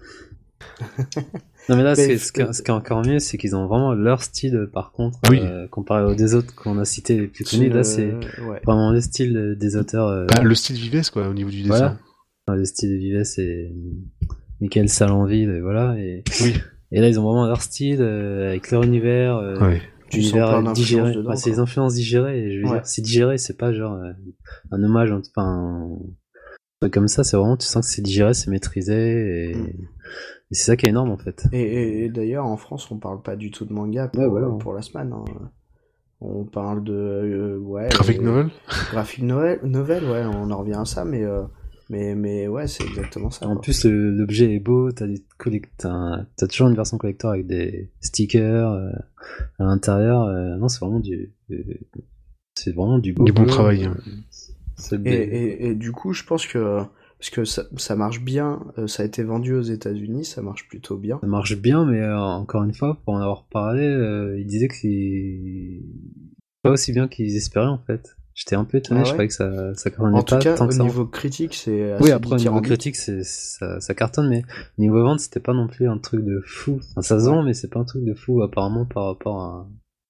Non mais là, Mais ce, f- ce, qui, ce qui est encore mieux, c'est qu'ils ont vraiment leur style, par contre, Oui. euh, comparé aux des autres qu'on a cités les plus connus. C'est, Là, c'est euh, ouais. vraiment le style des auteurs. Euh, Bah, le style Vives, quoi, au niveau du dessin. voilà. Le style de Vives, c'est Michael Salanville, et voilà. Et, Oui. et là, ils ont vraiment leur style, euh, avec leur univers. Euh, Ouais. Tu sens univers plein d'influences digéré. dedans, Enfin, c'est quoi. les influences digérées. Et je veux Ouais. dire, c'est digéré, c'est pas genre euh, un hommage, enfin, un truc comme ça. C'est vraiment, tu sens que c'est digéré, c'est maîtrisé. Et, Mm. et c'est ça qui est énorme, en fait. Et, et, et d'ailleurs, en France, on parle pas du tout de manga pour, Ouais, voilà. pour la semaine. Hein. On parle de euh, ouais. Graphic euh, novel. Graphic novel, novel, ouais, on en revient à ça, mais euh, mais mais ouais, c'est exactement ça. En quoi. plus, le- l'objet est beau, t'as des collect... t'as, t'as toujours une version collector avec des stickers euh, à l'intérieur. euh, non, c'est vraiment du, euh, c'est vraiment du beau. Du bon boulot, travail. euh, c'est Et, des- et, et du coup, je pense que parce que ça, ça marche bien, euh, ça a été vendu aux États-Unis, ça marche plutôt bien. Ça marche bien, mais euh, encore une fois, pour en avoir parlé, euh, ils disaient que c'est pas aussi bien qu'ils espéraient en fait. J'étais un peu étonné, Ah je ouais croyais que ça, ça cartonnait En tout pas cas, tant au que ça. niveau critique, c'est assez Oui, après, au niveau dithyrambique. critique, c'est, ça, ça cartonne, mais au niveau vente, c'était pas non plus un truc de fou. Enfin, ça se Ouais. vend, mais c'est pas un truc de fou, apparemment, par rapport à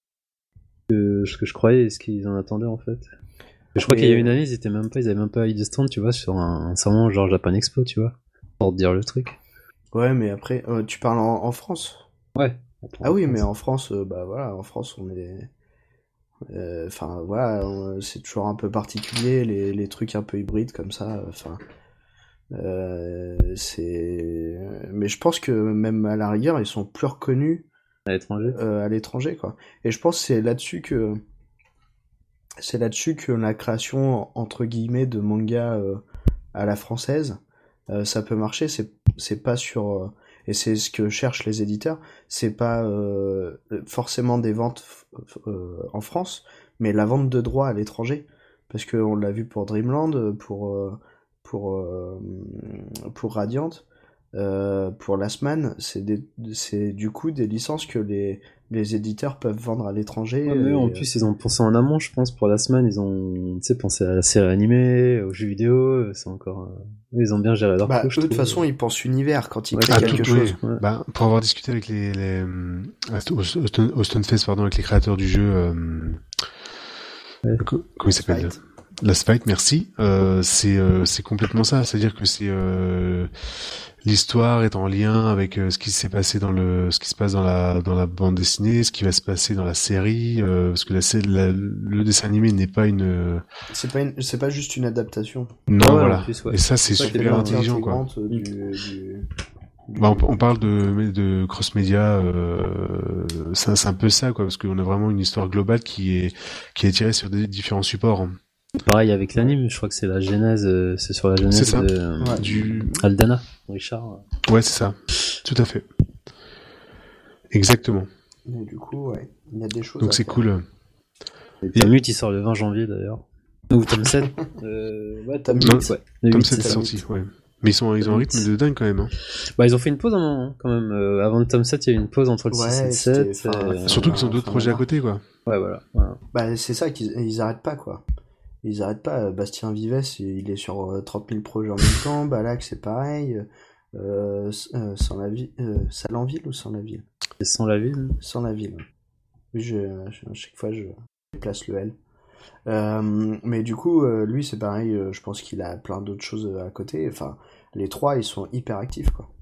euh, ce que je croyais et ce qu'ils en attendaient, en fait. Je crois Mais- qu'il y a une année, ils étaient même pas, ils avaient même pas eu de stand, tu vois, sur un, un salon genre Japan Expo, tu vois, pour te dire le truc. Ouais, mais après, euh, tu parles en, en France. Ouais. Ah oui, mais en France, euh, bah voilà, en France, on est. euh, Enfin, voilà, on- c'est toujours un peu particulier, les, les trucs un peu hybrides comme ça. Enfin, euh, c'est. Mais je pense que même à la rigueur, ils sont plus reconnus À l'étranger. euh, à l'étranger, quoi. Et je pense que c'est là-dessus que. C'est là-dessus que la création, entre guillemets, de manga euh, à la française, euh, ça peut marcher. C'est, c'est pas sur. euh, et c'est ce que cherchent les éditeurs. C'est pas euh, forcément des ventes euh, en France, mais la vente de droits à l'étranger. Parce qu'on l'a vu pour Dreamland, pour, euh, pour, euh, pour Radiant. euh, pour Last Man, c'est des, c'est du coup des licences que les, les éditeurs peuvent vendre à l'étranger. Ouais, mais et, en euh, plus, ils ont pensé en amont, je pense, pour la semaine. Ils ont, tu sais, pensé à la série animée, aux jeux vidéo. euh, C'est encore, euh, ils ont bien géré leur bah, coup, je eux, de toute trouve. façon, ils pensent univers quand ils Ouais, créent Ah, c'est quelque tout, chose. oui. Ouais. Bah, pour avoir discuté avec les, les euh, au Stone au Stunfest, pardon, avec les créateurs du jeu, euh, Ouais. co- comment il s'appelle? Fight. Last Fight, merci. Euh, c'est euh, c'est complètement ça. C'est-à-dire que c'est euh, l'histoire est en lien avec euh, ce qui s'est passé dans le, ce qui se passe dans la dans la bande dessinée, ce qui va se passer dans la série, euh, parce que la, sé- la- le dessin animé n'est pas une, euh, C'est pas une, c'est pas juste une adaptation. non, Ah ouais, en voilà. plus, ouais. Et ça, c'est C'est ça Ça qui est fait super bien, partie intelligent, quoi. intégrante du, du, du- Bah, on, on parle de de cross média, euh, c'est c'est un peu ça, quoi, parce qu'on a vraiment une histoire globale qui est qui est tirée sur des différents supports. Pareil avec l'anime, je crois que c'est la genèse, euh, c'est sur la genèse C'est ça. de euh, Ouais. Du, Aldana, Richard. ouais, c'est ça. Tout à fait. Exactement. Mais du coup, ouais, il y a des choses Donc à c'est faire. cool. Et Tamut, il sort le vingt janvier d'ailleurs. Ou Tom sept. euh, ouais, Tom Non, huit, ouais. Le Tom huit, sept c'est est ça. sorti, ouais. Mais ils sont ils ont un Tom rythme huit. de dingue quand même. Hein. Bah, ils ont fait une pause un moment, hein, quand même. Euh, avant le Tom sept, il y a eu une pause entre le six et Ouais, le c'était sept. fin, euh, fin, Surtout qu'ils ont d'autres fin projets à nanar. côté, quoi. Ouais, voilà. voilà. Bah, c'est ça qu'ils ils arrêtent pas, quoi. Ils arrêtent pas. Bastien Vives, il est sur euh, trente mille projets en même temps. Balak, c'est pareil. Euh, euh, sans la ville, euh, Salanville ou sans la ville? C'est sans la ville. Sans la ville. Oui, je, je- à chaque fois, je place le L. Euh, mais du coup, euh, lui, c'est pareil. euh, je pense qu'il a plein d'autres choses à côté. Enfin, les trois, ils sont hyper actifs, quoi.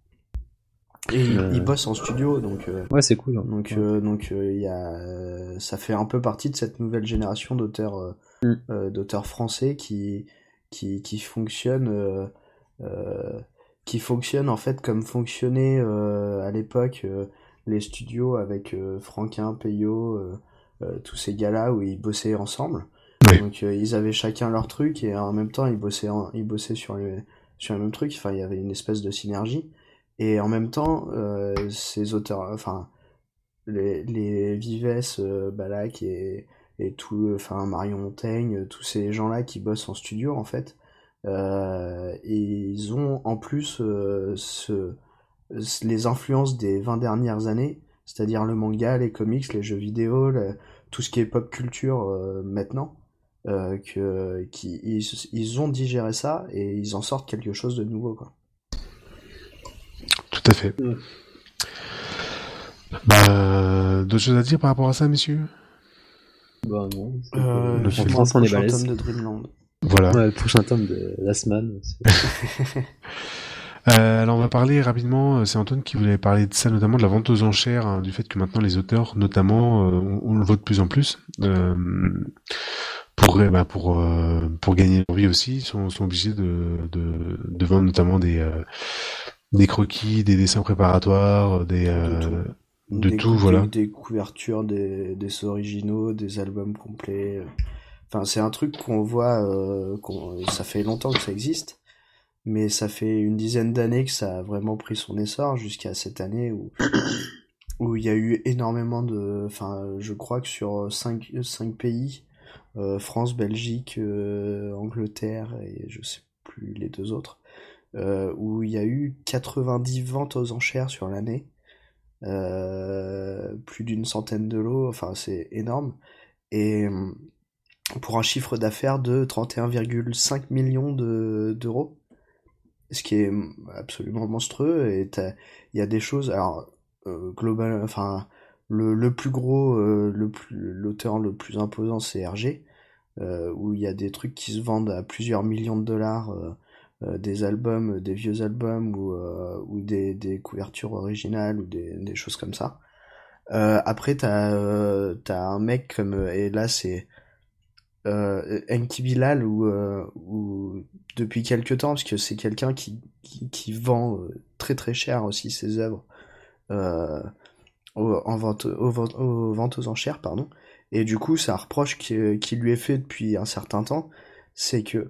Et ils, Euh, ils bossent en studio, donc. euh, Ouais, c'est cool. hein. Donc, Ouais. euh, donc euh, il y a, euh, ça fait un peu partie de cette nouvelle génération d'auteurs, euh, Mm. euh, d'auteurs français qui, qui, qui fonctionnent, euh, euh, qui fonctionnent en fait comme fonctionnaient euh, à l'époque euh, les studios avec euh, Franquin, Peyo, euh, euh, tous ces gars-là où ils bossaient ensemble. Oui. Donc euh, ils avaient chacun leur truc et en même temps ils bossaient, en- ils bossaient sur les, sur les mêmes trucs. Enfin, il y avait une espèce de synergie. Et en même temps, euh, ces auteurs, enfin les, les Vives, euh, Balak et, et tout, enfin Marion Montaigne, tous ces gens-là qui bossent en studio en fait, euh, et ils ont en plus euh, ce, les influences des vingt dernières années, c'est-à-dire le manga, les comics, les jeux vidéo, le- tout ce qui est pop culture euh, maintenant, euh, que, qui, ils, ils ont digéré ça et ils en sortent quelque chose de nouveau, quoi. Tout à fait. Ouais. Bah, d'autres choses à dire par rapport à ça, messieurs? Bah, non. c'est- Euh, en j'ai le France, on est prochain balèze. tome de Dreamland. Voilà. Ouais, le prochain tome de Last Man. c'est- Euh, alors on va parler rapidement, euh, c'est Antoine qui voulait parler de ça, notamment de la vente aux enchères, hein, du fait que maintenant les auteurs, notamment, euh, on, on le voit de plus en plus, euh, pour, euh, bah, pour, euh, pour gagner leur vie aussi, sont, sont obligés de, de, de vendre notamment des, euh, des croquis, des dessins préparatoires, des, euh, de Des tout, cou- voilà. des, des couvertures, des, des originaux, des albums complets. Enfin, c'est un truc qu'on voit, euh, qu'on, ça fait longtemps que ça existe, mais ça fait une dizaine d'années que ça a vraiment pris son essor jusqu'à cette année où où il y a eu énormément de, enfin, je crois que sur cinq cinq pays, euh, France, Belgique, euh, Angleterre et je sais plus les deux autres, euh, où il y a eu quatre-vingt-dix ventes aux enchères sur l'année. Euh, plus d'une centaine de lots, enfin c'est énorme. Et hum, pour un chiffre d'affaires de trente et un virgule cinq millions de, d'euros, ce qui est hum, absolument monstrueux. Et t'as- il y a des choses, alors euh, global, enfin le, le plus gros, euh, le plus, l'auteur le plus imposant c'est Hergé, euh, où il y a des trucs qui se vendent à plusieurs millions de dollars, euh, euh, des albums, des vieux albums ou, euh, ou des, des couvertures originales ou des, des choses comme ça. Euh, après, t'as euh, t'as un mec comme, euh, et là c'est euh, Enki Bilal, ou euh, ou depuis quelques temps, parce que c'est quelqu'un qui, qui, qui vend euh, très très cher aussi ses œuvres euh, au- en vente, aux, ventes- aux ventes aux enchères, pardon. Et du coup, c'est un reproche qui, qui lui est fait depuis un certain temps, c'est que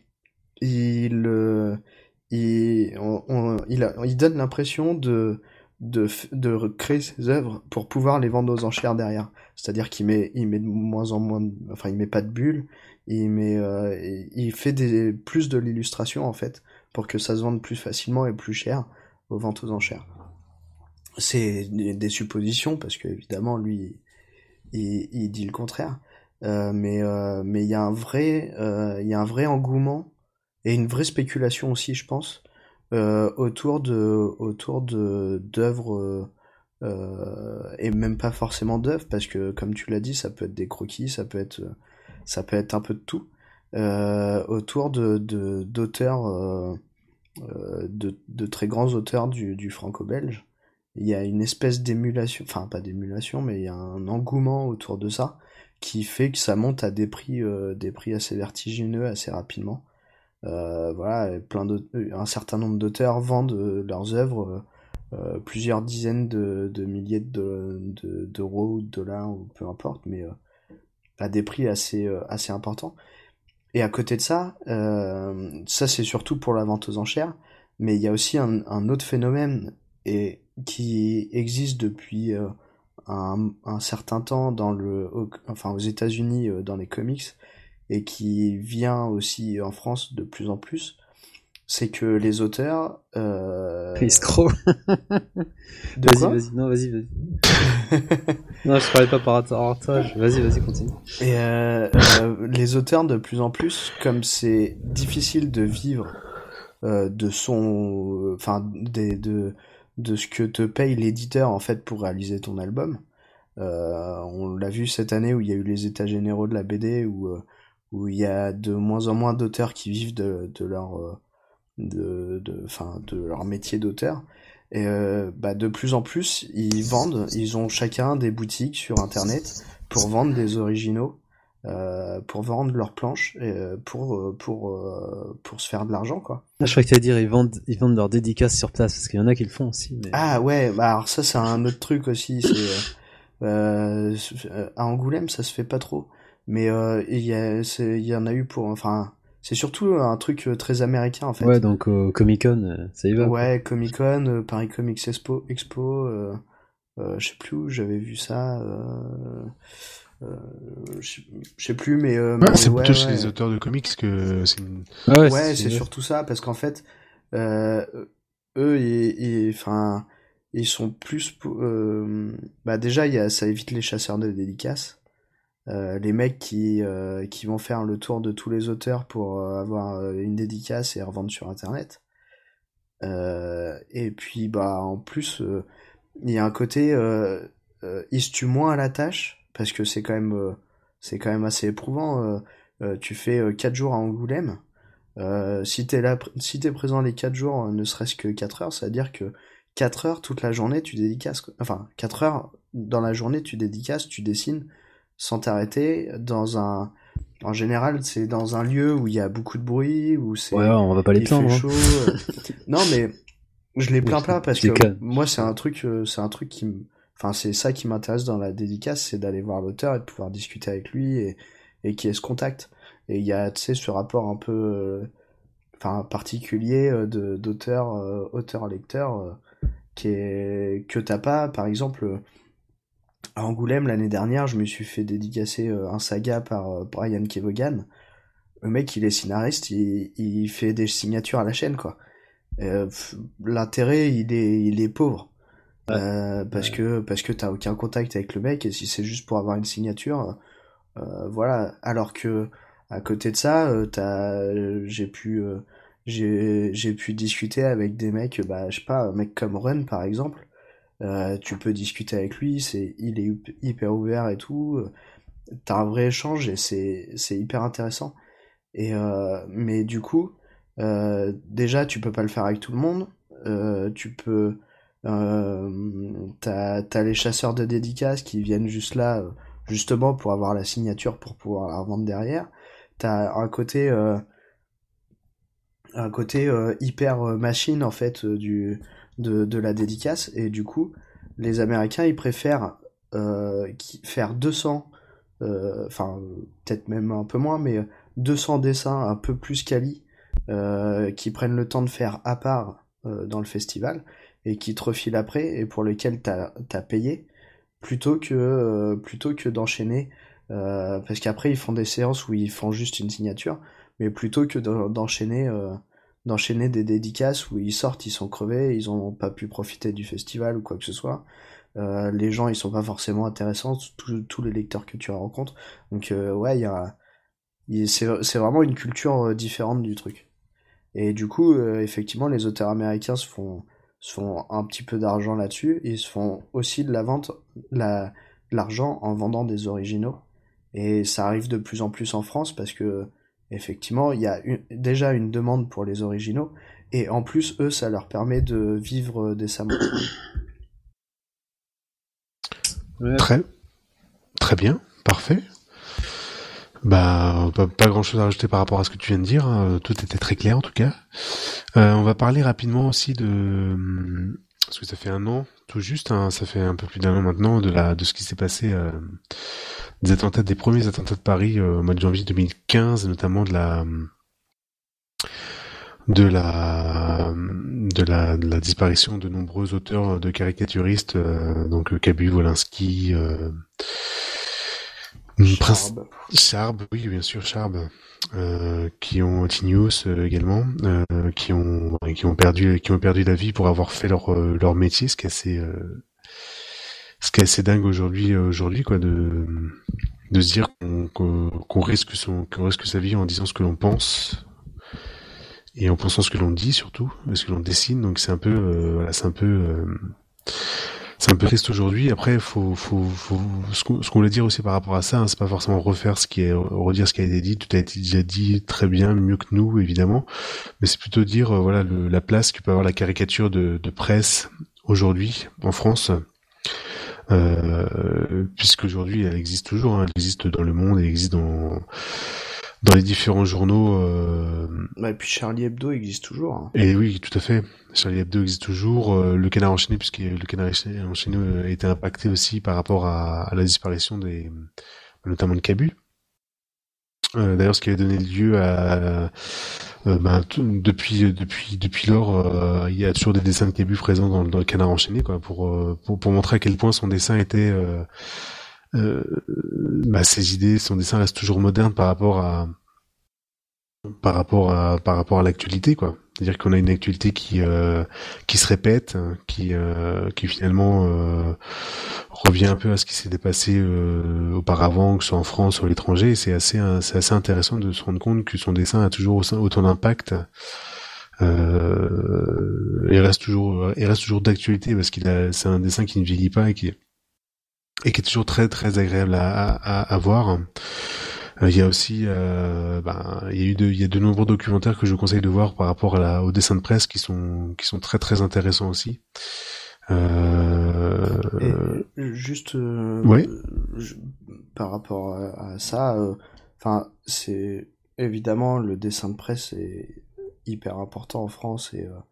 il, euh, il, on- on- il, a- il donne l'impression de, de, de créer ses œuvres pour pouvoir les vendre aux enchères derrière. C'est-à-dire qu'il met, il met de moins en moins, de, enfin il met pas de bulles, il met, euh, il fait des, plus de l'illustration en fait, pour que ça se vende plus facilement et plus cher aux ventes aux enchères. C'est des, des suppositions parce que évidemment lui, il, il dit le contraire, euh, mais euh, mais il y a un vrai, euh, il y a un vrai engouement et une vraie spéculation aussi, je pense. Euh, autour de autour de d'œuvres euh, euh, et même pas forcément d'œuvres parce que comme tu l'as dit ça peut être des croquis, ça peut être ça peut être un peu de tout euh, autour de de d'auteurs euh, euh, de de très grands auteurs du du franco-belge. Il y a une espèce d'émulation, enfin pas d'émulation mais il y a un engouement autour de ça qui fait que ça monte à des prix euh, des prix assez vertigineux assez rapidement. Euh, voilà, plein de, un certain nombre d'auteurs vendent euh, leurs œuvres euh, plusieurs dizaines de, de milliers de, de, d'euros ou de dollars ou peu importe, mais euh, à des prix assez, euh, assez importants. Et à côté de ça, euh, ça c'est surtout pour la vente aux enchères, mais il y a aussi un, un autre phénomène et qui existe depuis euh, un, un certain temps dans le, au, enfin aux États-Unis euh, dans les comics et qui vient aussi en France de plus en plus, c'est que les auteurs... Euh... Escroc. De vas-y, quoi vas-y, non, vas-y, vas-y. Non, je parlais pas par rapport à toi, je- vas-y, vas-y, continue. Et euh, euh, les auteurs de plus en plus, comme c'est difficile de vivre euh, de son... Enfin, des, de, de ce que te paye l'éditeur, en fait, pour réaliser ton album. Euh, on l'a vu cette année où il y a eu les états généraux de la B D, où... Euh, où il y a de moins en moins d'auteurs qui vivent de, de leur euh, de de enfin de leur métier d'auteur et euh, bah de plus en plus ils vendent, ils ont chacun des boutiques sur internet pour vendre des originaux, euh, pour vendre leurs planches et euh, pour pour euh, pour se faire de l'argent quoi. Ah, je croyais que t'allais dire ils vendent, ils vendent leurs dédicaces sur place, parce qu'il y en a qui le font aussi, mais... Ah ouais, bah alors ça c'est un autre truc aussi, c'est euh, euh, à Angoulême ça se fait pas trop, mais euh, il y a c'est il y en a eu pour enfin c'est surtout un truc euh, très américain en fait. Ouais, donc au Comic-Con, euh, ça y va, quoi. Ouais, Comic Con, euh, Paris Comics Expo, Expo euh, euh, je sais plus où j'avais vu ça, euh, euh, je sais je sais plus, mais, euh, Ouais, mais c'est ouais, plutôt chez ouais, les auteurs de comics que c'est une... Ah ouais, ouais, c'est c'est ouais. surtout ça, parce qu'en fait, euh, eux, ils, ils, enfin, ils sont plus, pour- euh, bah déjà, il y a, ça évite les chasseurs de dédicaces, euh, les mecs qui, euh, qui vont faire le tour de tous les auteurs pour euh, avoir euh, une dédicace et revendre sur Internet. Euh, et puis, bah, en plus, euh, il y a un côté, euh, euh, ils se tuent moins à la tâche, parce que c'est quand même, euh, c'est quand même assez éprouvant. Euh, euh, tu fais euh, quatre jours à Angoulême. Euh, si t'es là, si t'es présent les quatre jours, euh, ne serait-ce que quatre heures, ça veut dire que quatre heures toute la journée, tu dédicaces. quoi. Enfin, quatre heures dans la journée, tu dédicaces, tu dessines sans t'arrêter dans un. En général, c'est dans un lieu où il y a beaucoup de bruit, où Ouais, c'est, on va pas les il fait plaindre, hein. chaud. euh. Non, mais je les plains pas parce Je que déconne. moi, c'est un truc, euh, c'est un truc qui me, enfin, c'est ça qui m'intéresse dans la dédicace, c'est d'aller voir l'auteur et de pouvoir discuter avec lui et, et qu'il y ait ce contact. Et il y a, tu sais, ce rapport un peu, euh, enfin, particulier euh, de d'auteur, euh, auteur-lecteur, euh, qui est que t'as pas, par exemple, euh, à Angoulême l'année dernière, je me suis fait dédicacer euh, un saga par euh, Brian Kevogan. Le mec, il est scénariste, il, il fait des signatures à la chaîne, quoi. Euh, pff, l'intérêt, il est, il est pauvre. Ouais. Euh, parce Ouais. que parce que t'as aucun contact avec le mec et si c'est juste pour avoir une signature, euh, voilà. Alors que à côté de ça, euh, t'as, euh, j'ai pu euh, j'ai j'ai pu discuter avec des mecs, bah je sais pas, un mec comme Run par exemple. Euh, tu peux discuter avec lui, c'est il est hup- hyper ouvert et tout. euh, T'as un vrai échange et c'est c'est hyper intéressant. Et euh, mais du coup, euh, déjà, tu peux pas le faire avec tout le monde. Euh, tu peux, euh, t'as, t'as les chasseurs de dédicaces qui viennent juste là, euh, justement pour avoir la signature pour pouvoir la revendre derrière. T'as un côté, euh, un côté euh, hyper euh, machine en fait euh, du de, de la dédicace. Et du coup, les Américains ils préfèrent euh, qui- faire deux cents, euh, enfin peut-être même un peu moins, mais deux cents dessins un peu plus quali, euh, qui prennent le temps de faire à part euh, dans le festival, et qui te refilent après et pour lesquels t'as t'as payé plutôt que euh, plutôt que d'enchaîner euh, parce qu'après ils font des séances où ils font juste une signature, mais plutôt que d'en- d'enchaîner euh, d'enchaîner des dédicaces où ils sortent, ils sont crevés, ils ont pas pu profiter du festival ou quoi que ce soit. Euh, les gens ils sont pas forcément intéressants, tous tous les lecteurs que tu rencontres. Donc euh, ouais, il y a il- c'est c'est vraiment une culture euh, différente du truc. Et du coup, euh, effectivement, les auteurs américains se font, se font un petit peu d'argent là-dessus. Ils se font aussi de la vente, la, de l'argent en vendant des originaux. Et ça arrive de plus en plus en France parce que, effectivement, il y a une- déjà une demande pour les originaux. Et en plus, eux, ça leur permet de vivre euh, décemment. Ouais. Très, très bien, parfait. Bah, pas, pas grand chose à rajouter par rapport à ce que tu viens de dire, hein. Tout était très clair en tout cas. Euh, on va parler rapidement aussi de, parce que ça fait un an, tout juste, hein, ça fait un peu plus d'un an maintenant, de la, de ce qui s'est passé, euh, des attentats, des premiers attentats de Paris euh, au mois de janvier deux mille quinze, notamment de la, de la, de la, de la disparition de nombreux auteurs de caricaturistes, euh, donc euh, Cabu, Wolinski, euh, Prince, Charb. Charb, oui, bien sûr, Charb, euh, qui ont Tinius euh, également, euh, qui ont qui ont perdu qui ont perdu la vie pour avoir fait leur euh, leur métier, ce qui est assez euh, ce qui est assez dingue aujourd'hui euh, aujourd'hui quoi, de de se dire qu'on qu'on, qu'on risque son qu'on risque sa vie en disant ce que l'on pense et en pensant ce que l'on dit surtout, ce que l'on dessine. Donc c'est un peu euh, voilà, c'est un peu euh, c'est un peu triste aujourd'hui. Après, faut, faut, faut, ce qu'on, ce qu'on voulait dire aussi par rapport à ça, hein, c'est pas forcément refaire ce qui est, redire ce qui a été dit. Tout a été déjà dit très bien, mieux que nous, évidemment. Mais c'est plutôt dire, euh, voilà, le, la place que peut avoir la caricature de, de presse aujourd'hui, en France. Euh, puisqu'aujourd'hui, elle existe toujours, hein, elle existe dans le monde, elle existe dans, dans les différents journaux, euh... Bah, et puis Charlie Hebdo existe toujours. Hein. Et oui, tout à fait. Charlie Hebdo existe toujours. Euh, le Canard enchaîné, puisque le Canard enchaîné a été impacté aussi par rapport à, à la disparition des, notamment de Cabu. Euh, d'ailleurs, ce qui avait donné lieu à, euh, ben, t- depuis depuis depuis lors, euh, il y a toujours des dessins de Cabu présents dans, dans le Canard enchaîné, quoi, pour euh, pour pour montrer à quel point son dessin était, euh, euh, bah, ses idées, son dessin reste toujours moderne par rapport à par rapport à par rapport à l'actualité, quoi. C'est-à-dire qu'on a une actualité qui euh, qui se répète, qui euh, qui finalement euh, revient un peu à ce qui s'est dépassé euh, auparavant, que ce soit en France ou à l'étranger. Et c'est assez c'est assez intéressant de se rendre compte que son dessin a toujours autant d'impact. Euh, il reste toujours il reste toujours d'actualité parce qu'il a c'est un dessin qui ne vieillit pas et qui et qui est toujours très très agréable à à, à voir. Il euh, y a aussi, euh, ben, il y a eu de, il y a de nombreux documentaires que je vous conseille de voir par rapport à la, aux dessins de presse qui sont, qui sont très très intéressants aussi. Euh... Et juste, euh, ouais. je, par rapport à, à ça, enfin, euh, c'est évidemment le dessin de presse est hyper important en France et euh,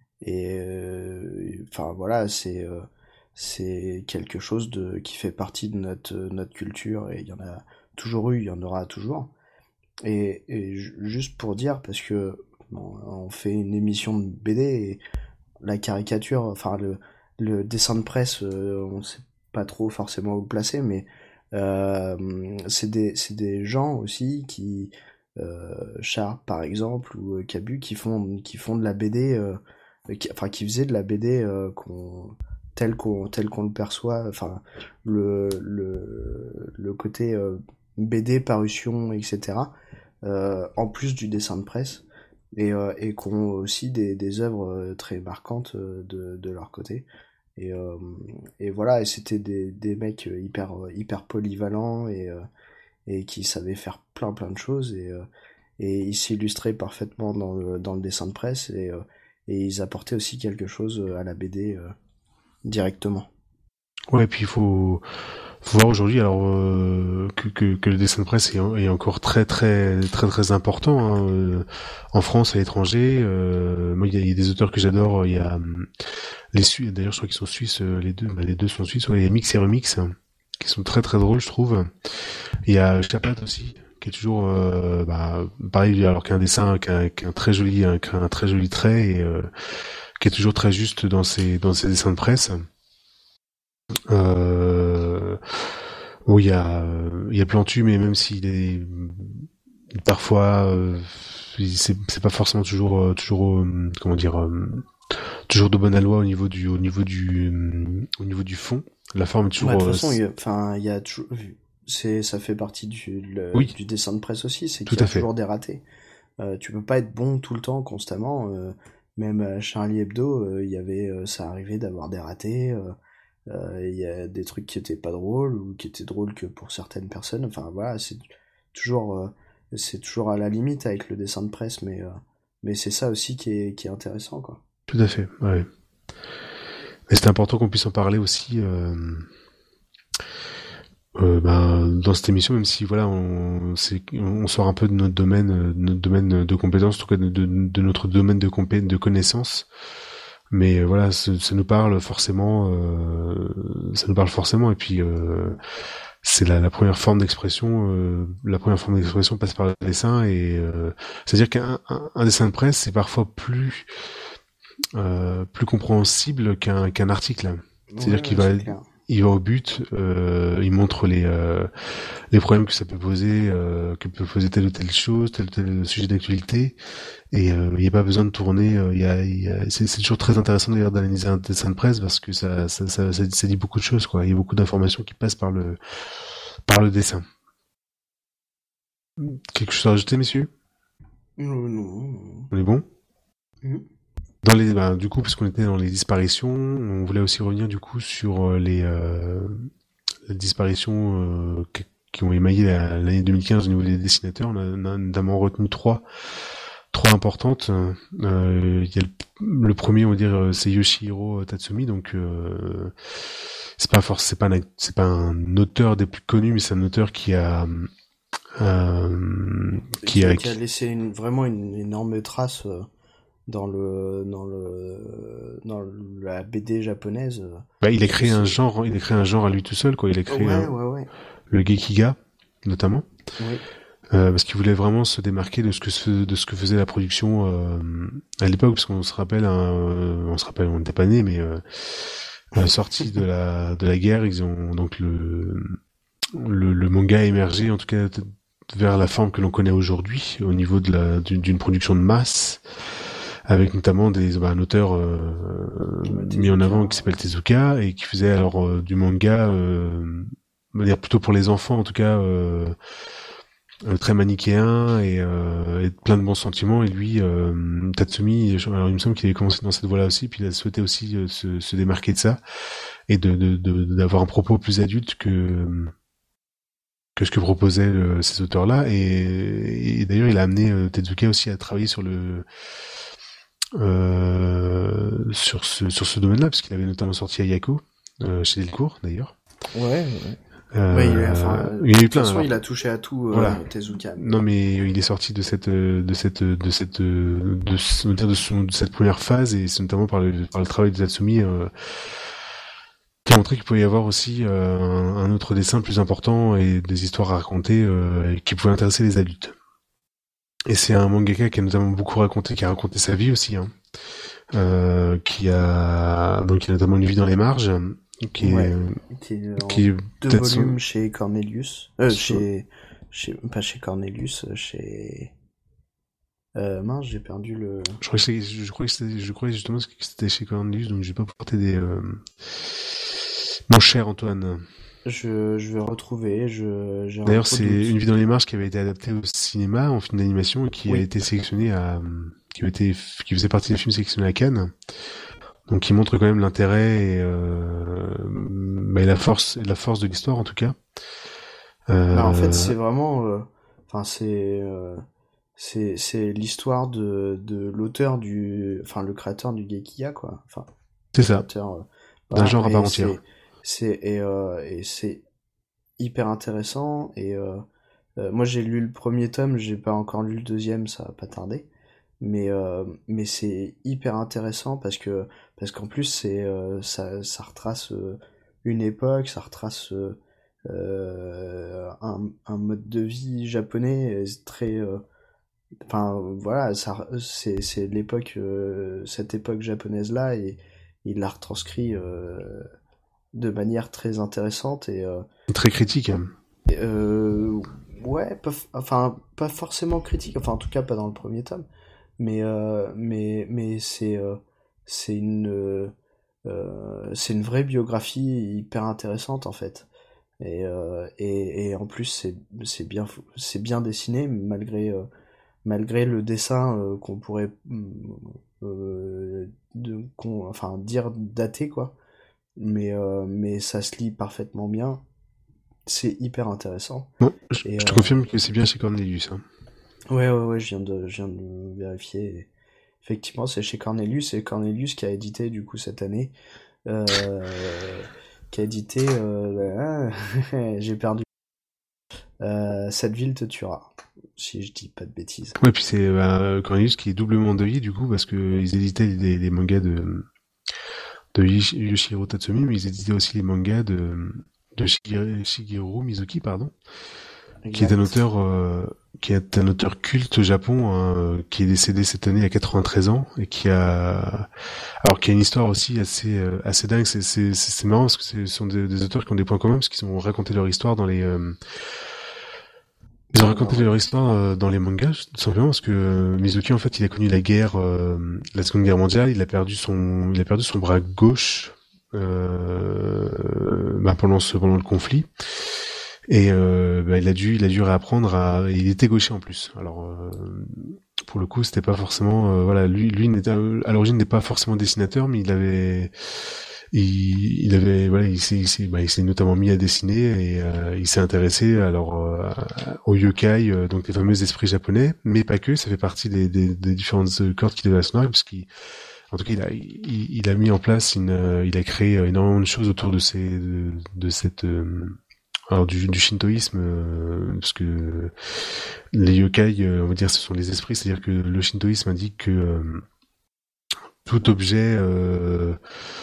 et enfin voilà, c'est euh, c'est quelque chose de qui fait partie de notre notre culture et il y en a toujours eu, il y en aura toujours. Et, et juste pour dire, parce que bon, on fait une émission de B D et la caricature, enfin le, le dessin de presse, euh, on sait pas trop forcément où le placer, mais euh, c'est des, c'est des gens aussi qui, euh, Sharp par exemple, ou euh, Cabu, qui font, qui font de la B D, euh, qui, enfin qui faisaient de la B D euh, qu'on, tel qu'on, tel qu'on le perçoit, enfin le, le, le côté euh, B D, parution, et cetera. Euh, en plus du dessin de presse et, euh, et qui ont aussi des, des œuvres très marquantes de, de leur côté. Et, euh, et voilà, et c'était des, des mecs hyper, hyper polyvalents et, euh, et qui savaient faire plein plein de choses et, euh, et ils s'illustraient parfaitement dans le, dans le dessin de presse et, euh, et ils apportaient aussi quelque chose à la B D euh, directement. Ouais, et puis il faut, faut voir aujourd'hui alors euh, que, que, que le dessin de presse est, est encore très très très très important, hein, euh, en France, à l'étranger. Euh, moi, il y, y a des auteurs que j'adore. Il y a um, les Suisses, d'ailleurs, je crois qu'ils sont suisses, euh, les deux. Bah, les deux sont suisses. Ouais, il y a Mix et Remix, hein, qui sont très très drôles, je trouve. Il y a Chapat aussi, qui est toujours euh, bah, pareil, alors qu'un dessin, qu'un, qu'un très joli, un, qu'un très joli trait et euh, qui est toujours très juste dans ses dans ses dessins de presse. Euh, où il y a il y a Plantu, mais même s'il est parfois euh, c'est c'est pas forcément toujours toujours euh, comment dire euh, toujours de bonne aloi au niveau du au niveau du euh, au niveau du fond. La forme est toujours. Bah, de toute euh, façon, il y a, enfin, il y a toujours, c'est, ça fait partie du, le- Oui. du dessin de presse aussi, c'est Tout qu'il y a à fait. toujours des ratés. Euh, tu peux pas être bon tout le temps, constamment. euh, même à Charlie Hebdo, euh, il y avait, euh, ça arrivait d'avoir des ratés. euh, euh, Il y a des trucs qui étaient pas drôles ou qui étaient drôles que pour certaines personnes. Enfin voilà, c'est toujours, euh, c'est toujours à la limite avec le dessin de presse, mais, euh, mais c'est ça aussi qui est, qui est intéressant, quoi. Tout à fait. Ouais. Et c'est important qu'on puisse en parler aussi. Euh... Euh, ben, dans cette émission, même si voilà, on, c'est, on sort un peu de notre domaine, euh, de notre domaine de compétences, en tout cas de, de, de notre domaine de compé de connaissances. Mais euh, voilà, ça, ça nous parle forcément, euh, ça nous parle forcément. Et puis euh, c'est la, la première forme d'expression. Euh, la première forme d'expression passe par le dessin, et euh, c'est-à-dire qu'un un, un dessin de presse, c'est parfois plus euh, plus compréhensible qu'un qu'un article. C'est-à-dire Ouais, qu'il ouais, va c'est clair. il va au but, euh, il montre les euh, les problèmes que ça peut poser, euh, que peut poser telle ou telle chose, tel ou tel sujet d'actualité, et euh, il n'y a pas besoin de tourner. Euh, il y a, il y a- c'est, c'est toujours très intéressant d'ailleurs d'analyser un dessin de presse, parce que ça ça, ça, ça, ça dit beaucoup de choses, quoi. Il y a beaucoup d'informations qui passent par le par le dessin. Quelque chose à rajouter, messieurs? Non, non. On est bon? Mhm. Dans les, ben, du coup, parce qu'on était dans les disparitions, on voulait aussi revenir du coup sur euh, les, euh, les disparitions euh, qui, qui ont émaillé la- l'année deux mille quinze au niveau des dessinateurs. On a, on a notamment retenu trois, trois importantes. Euh, Il y a le, le premier, on va dire, euh, c'est Yoshihiro Tatsumi. Donc, euh, c'est pas forcément, c'est pas, un, act- c'est pas un auteur des plus connus, mais c'est un auteur qui a, euh, qui Qui a, a, qui a qui- laissé une, vraiment une énorme trace euh, dans le dans le dans la B D japonaise. euh, bah, il a Parce que créé un c'est... genre, il a créé un genre à lui tout seul, quoi. Il a créé Ouais, un, ouais, ouais. le Gekiga, notamment. Oui. Euh, parce qu'il voulait vraiment se démarquer de ce que se- de ce que faisait la production euh, à l'époque, parce qu'on se rappelle, un, euh, on se rappelle, on n'était pas nés, mais euh, à la sortie de la de la guerre, ils ont donc le le, le manga a émergé, en tout cas t- vers la forme que l'on connaît aujourd'hui, au niveau de la d'une d'une production de masse, avec notamment des bah, un auteur euh, Ouais, mis en Tezuka. avant qui s'appelle Tezuka, et qui faisait alors euh, du manga, euh, on va dire plutôt pour les enfants, en tout cas. Euh, euh, très manichéen, et, euh, et plein de bons sentiments. Et lui, euh, Tatsumi, je- alors il me semble qu'il avait commencé dans cette voie-là aussi, puis il a souhaité aussi euh, se, se démarquer de ça, et de de- de- d'avoir un propos plus adulte que que ce que proposaient le- ces auteurs-là. Et, et d'ailleurs, il a amené euh, Tezuka aussi à travailler sur le euh, sur ce sur ce domaine-là, parce qu'il avait notamment sorti Ayako euh, chez Delcourt d'ailleurs. Ouais, ouais. Euh, Ouais, il est, enfin, euh, il y en a de eu toute plein. façon, Alors. il a touché à tout, euh, Voilà. Tezuka. Non, mais il est sorti de cette, euh, de cette, euh, de cette, euh, de, ce- on va dire de, son- de cette première phase, et c'est notamment par le, par le travail de Tatsumi euh, qui a montré qu'il pouvait y avoir aussi euh, un, un autre dessin plus important, et des histoires à raconter euh, qui pouvaient intéresser les adultes. Et c'est un mangaka qui a notamment beaucoup raconté, qui a raconté sa vie aussi, hein, euh, qui a donc il a notamment une vie dans les marges, qui est, Ouais. Qui est en qui est deux peut-être son- volumes chez Cornelius. Euh, son- chez, chez, pas chez Cornelius, euh, chez, euh, mince, j'ai perdu le, Je crois que c'est- je crois que c'était, je croyais justement que c'était chez Cornelius, donc j'ai pas porté des. Euh... Mon cher Antoine. je, je vais retrouver, je, j'ai un D'ailleurs, gros c'est doute. Une vie dans les marges qui avait été adaptée au cinéma en film d'animation, et qui a Oui. été sélectionné à, qui a été, qui faisait partie des films sélectionnés à Cannes. Donc, qui montre quand même l'intérêt et, euh, bah, et la force, et la force de l'histoire en tout cas. Euh... Bah, en fait, c'est vraiment, euh, enfin, c'est, euh, c'est, c'est l'histoire de, de l'auteur du, enfin, le créateur du Gekiga, quoi. Enfin, c'est ça, créateur, euh, d'un voilà. genre à part Et entière. c'est, c'est, et, euh, et c'est hyper intéressant. Et euh, euh, moi, j'ai lu le premier tome, j'ai pas encore lu le deuxième, ça va pas tarder. Mais, euh, mais c'est hyper intéressant parce que, parce qu'en plus, c'est, euh, ça, ça retrace euh, une époque, ça retrace euh, euh, un, un mode de vie japonais euh, très, euh, enfin voilà, ça, c'est c'est l'époque, euh, cette époque japonaise là, et il l'a retranscrit euh, de manière très intéressante et euh, Très critique. Hein. euh, ouais, pas, f- enfin pas forcément critique, enfin en tout cas pas dans le premier tome, mais euh, mais mais c'est euh, c'est une euh, euh, c'est une vraie biographie hyper intéressante en fait. Et, euh, et, et en plus c'est c'est bien fou- c'est bien dessiné malgré euh, malgré le dessin euh, qu'on pourrait euh, de, qu'on, enfin dire daté quoi, mais euh, mais ça se lit parfaitement bien, c'est hyper intéressant. Bon, je, Et je te euh, confirme que c'est bien chez Cornelius. Hein. ouais ouais ouais, je viens de je viens de vérifier. Et effectivement, c'est chez Cornelius, et Cornelius qui a édité du coup cette année, euh, qui a édité, euh, j'ai perdu. Euh, Cette ville te tuera, si je dis pas de bêtises. Ouais, puis c'est bah, Cornelius qui est doublement endeuillé du coup parce que ils éditaient les, les mangas de de Yoshi- Yoshihiro Tatsumi, mais ils éditaient aussi les mangas de de Shigeru, Shigeru Mizuki, pardon, qui est un Exact. auteur euh, qui est un auteur culte au Japon, hein, euh, qui est décédé cette année à quatre-vingt-treize ans et qui a alors qui a une histoire aussi assez euh, assez dingue. C'est c'est c'est c'est marrant parce que ce sont des, des auteurs qui ont des points communs parce qu'ils ont raconté leur histoire dans les euh, ils ont Dans raconté leur... leur histoire euh, dans les mangas, tout simplement parce que euh, Mizuki en fait il a connu la guerre, euh, la Seconde Guerre mondiale, il a perdu son, il a perdu son bras gauche euh, bah, pendant ce, pendant le conflit, et euh, bah, il a dû, il a dû réapprendre à, il était gaucher en plus. Alors euh, pour le coup c'était pas forcément, euh, voilà, lui, lui n'était à l'origine n'est pas forcément dessinateur, mais il avait il, il avait voilà il s'est il s'est bah, il s'est notamment mis à dessiner et euh, il s'est intéressé alors euh, aux yokai, euh, donc les fameux esprits japonais, mais pas que, ça fait partie des, des, des différentes cordes qu'il devait à son arc, parce qu'il en tout cas il a il, il a mis en place une euh, il a créé énormément de choses autour de ces de, de cette euh, alors du, du shintoïsme, euh, parce que les yokai, euh, on va dire, ce sont les esprits, c'est-à-dire que le shintoïsme indique que euh, tout objet euh,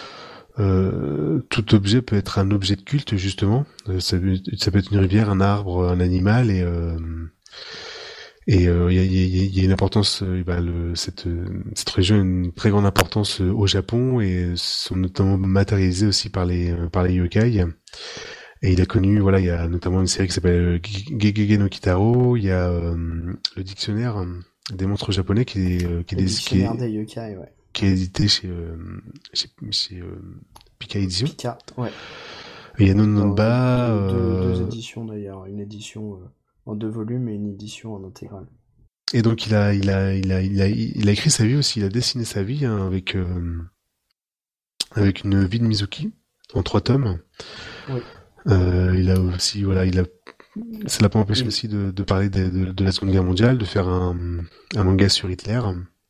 Euh, tout objet peut être un objet de culte, justement. Euh, ça, peut, ça peut être une rivière, un arbre, un animal, et euh, et il euh, y, a, y, a, y a une importance. Euh, bah, le, cette cette région a une très grande importance euh, au Japon, et sont notamment matérialisés aussi par les euh, par les yokai. Et il a connu, voilà, il y a notamment une série qui s'appelle Gegege no Kitaro. Il y a euh, le dictionnaire euh, des monstres japonais qui est euh, qui est, Le des, qui dictionnaire est des yokai, ouais. qui est édité chez euh, chez, chez euh, Pika Édition. Pika, ouais. Et il y a Dans Nononba. deux, deux, deux Euh... éditions d'ailleurs, une édition euh, en deux volumes et une édition en intégrale. Et donc il a, il a, il a, il a, il a écrit sa vie aussi. Il a dessiné sa vie hein, avec euh, avec une vie de Mizuki en trois tomes. Oui. Euh, il a aussi, voilà, il a, ça l'a pas empêché Il... aussi de, de parler de, de, de la Seconde Guerre mondiale, de faire un, un manga sur Hitler,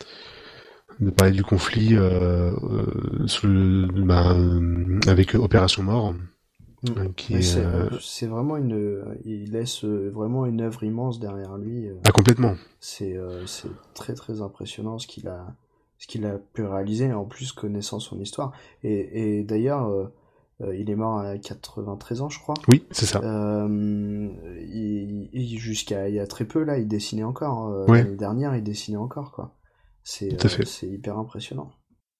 de parler du conflit euh, euh, sur le, bah, euh, avec Opération Mort. Mmh. Qui Mais est, c'est, euh... c'est vraiment une, il laisse vraiment une œuvre immense derrière lui. Ah complètement. C'est, euh, c'est très très impressionnant ce qu'il a, ce qu'il a pu réaliser, en plus connaissant son histoire. Et, et d'ailleurs, euh, euh, il est mort à quatre-vingt-treize ans, je crois. Oui, c'est ça. Euh, il, il, jusqu'à il y a très peu là, il dessinait encore. Euh, ouais. L'année dernière, il dessinait encore quoi. C'est, Tout à fait. Euh, c'est hyper impressionnant.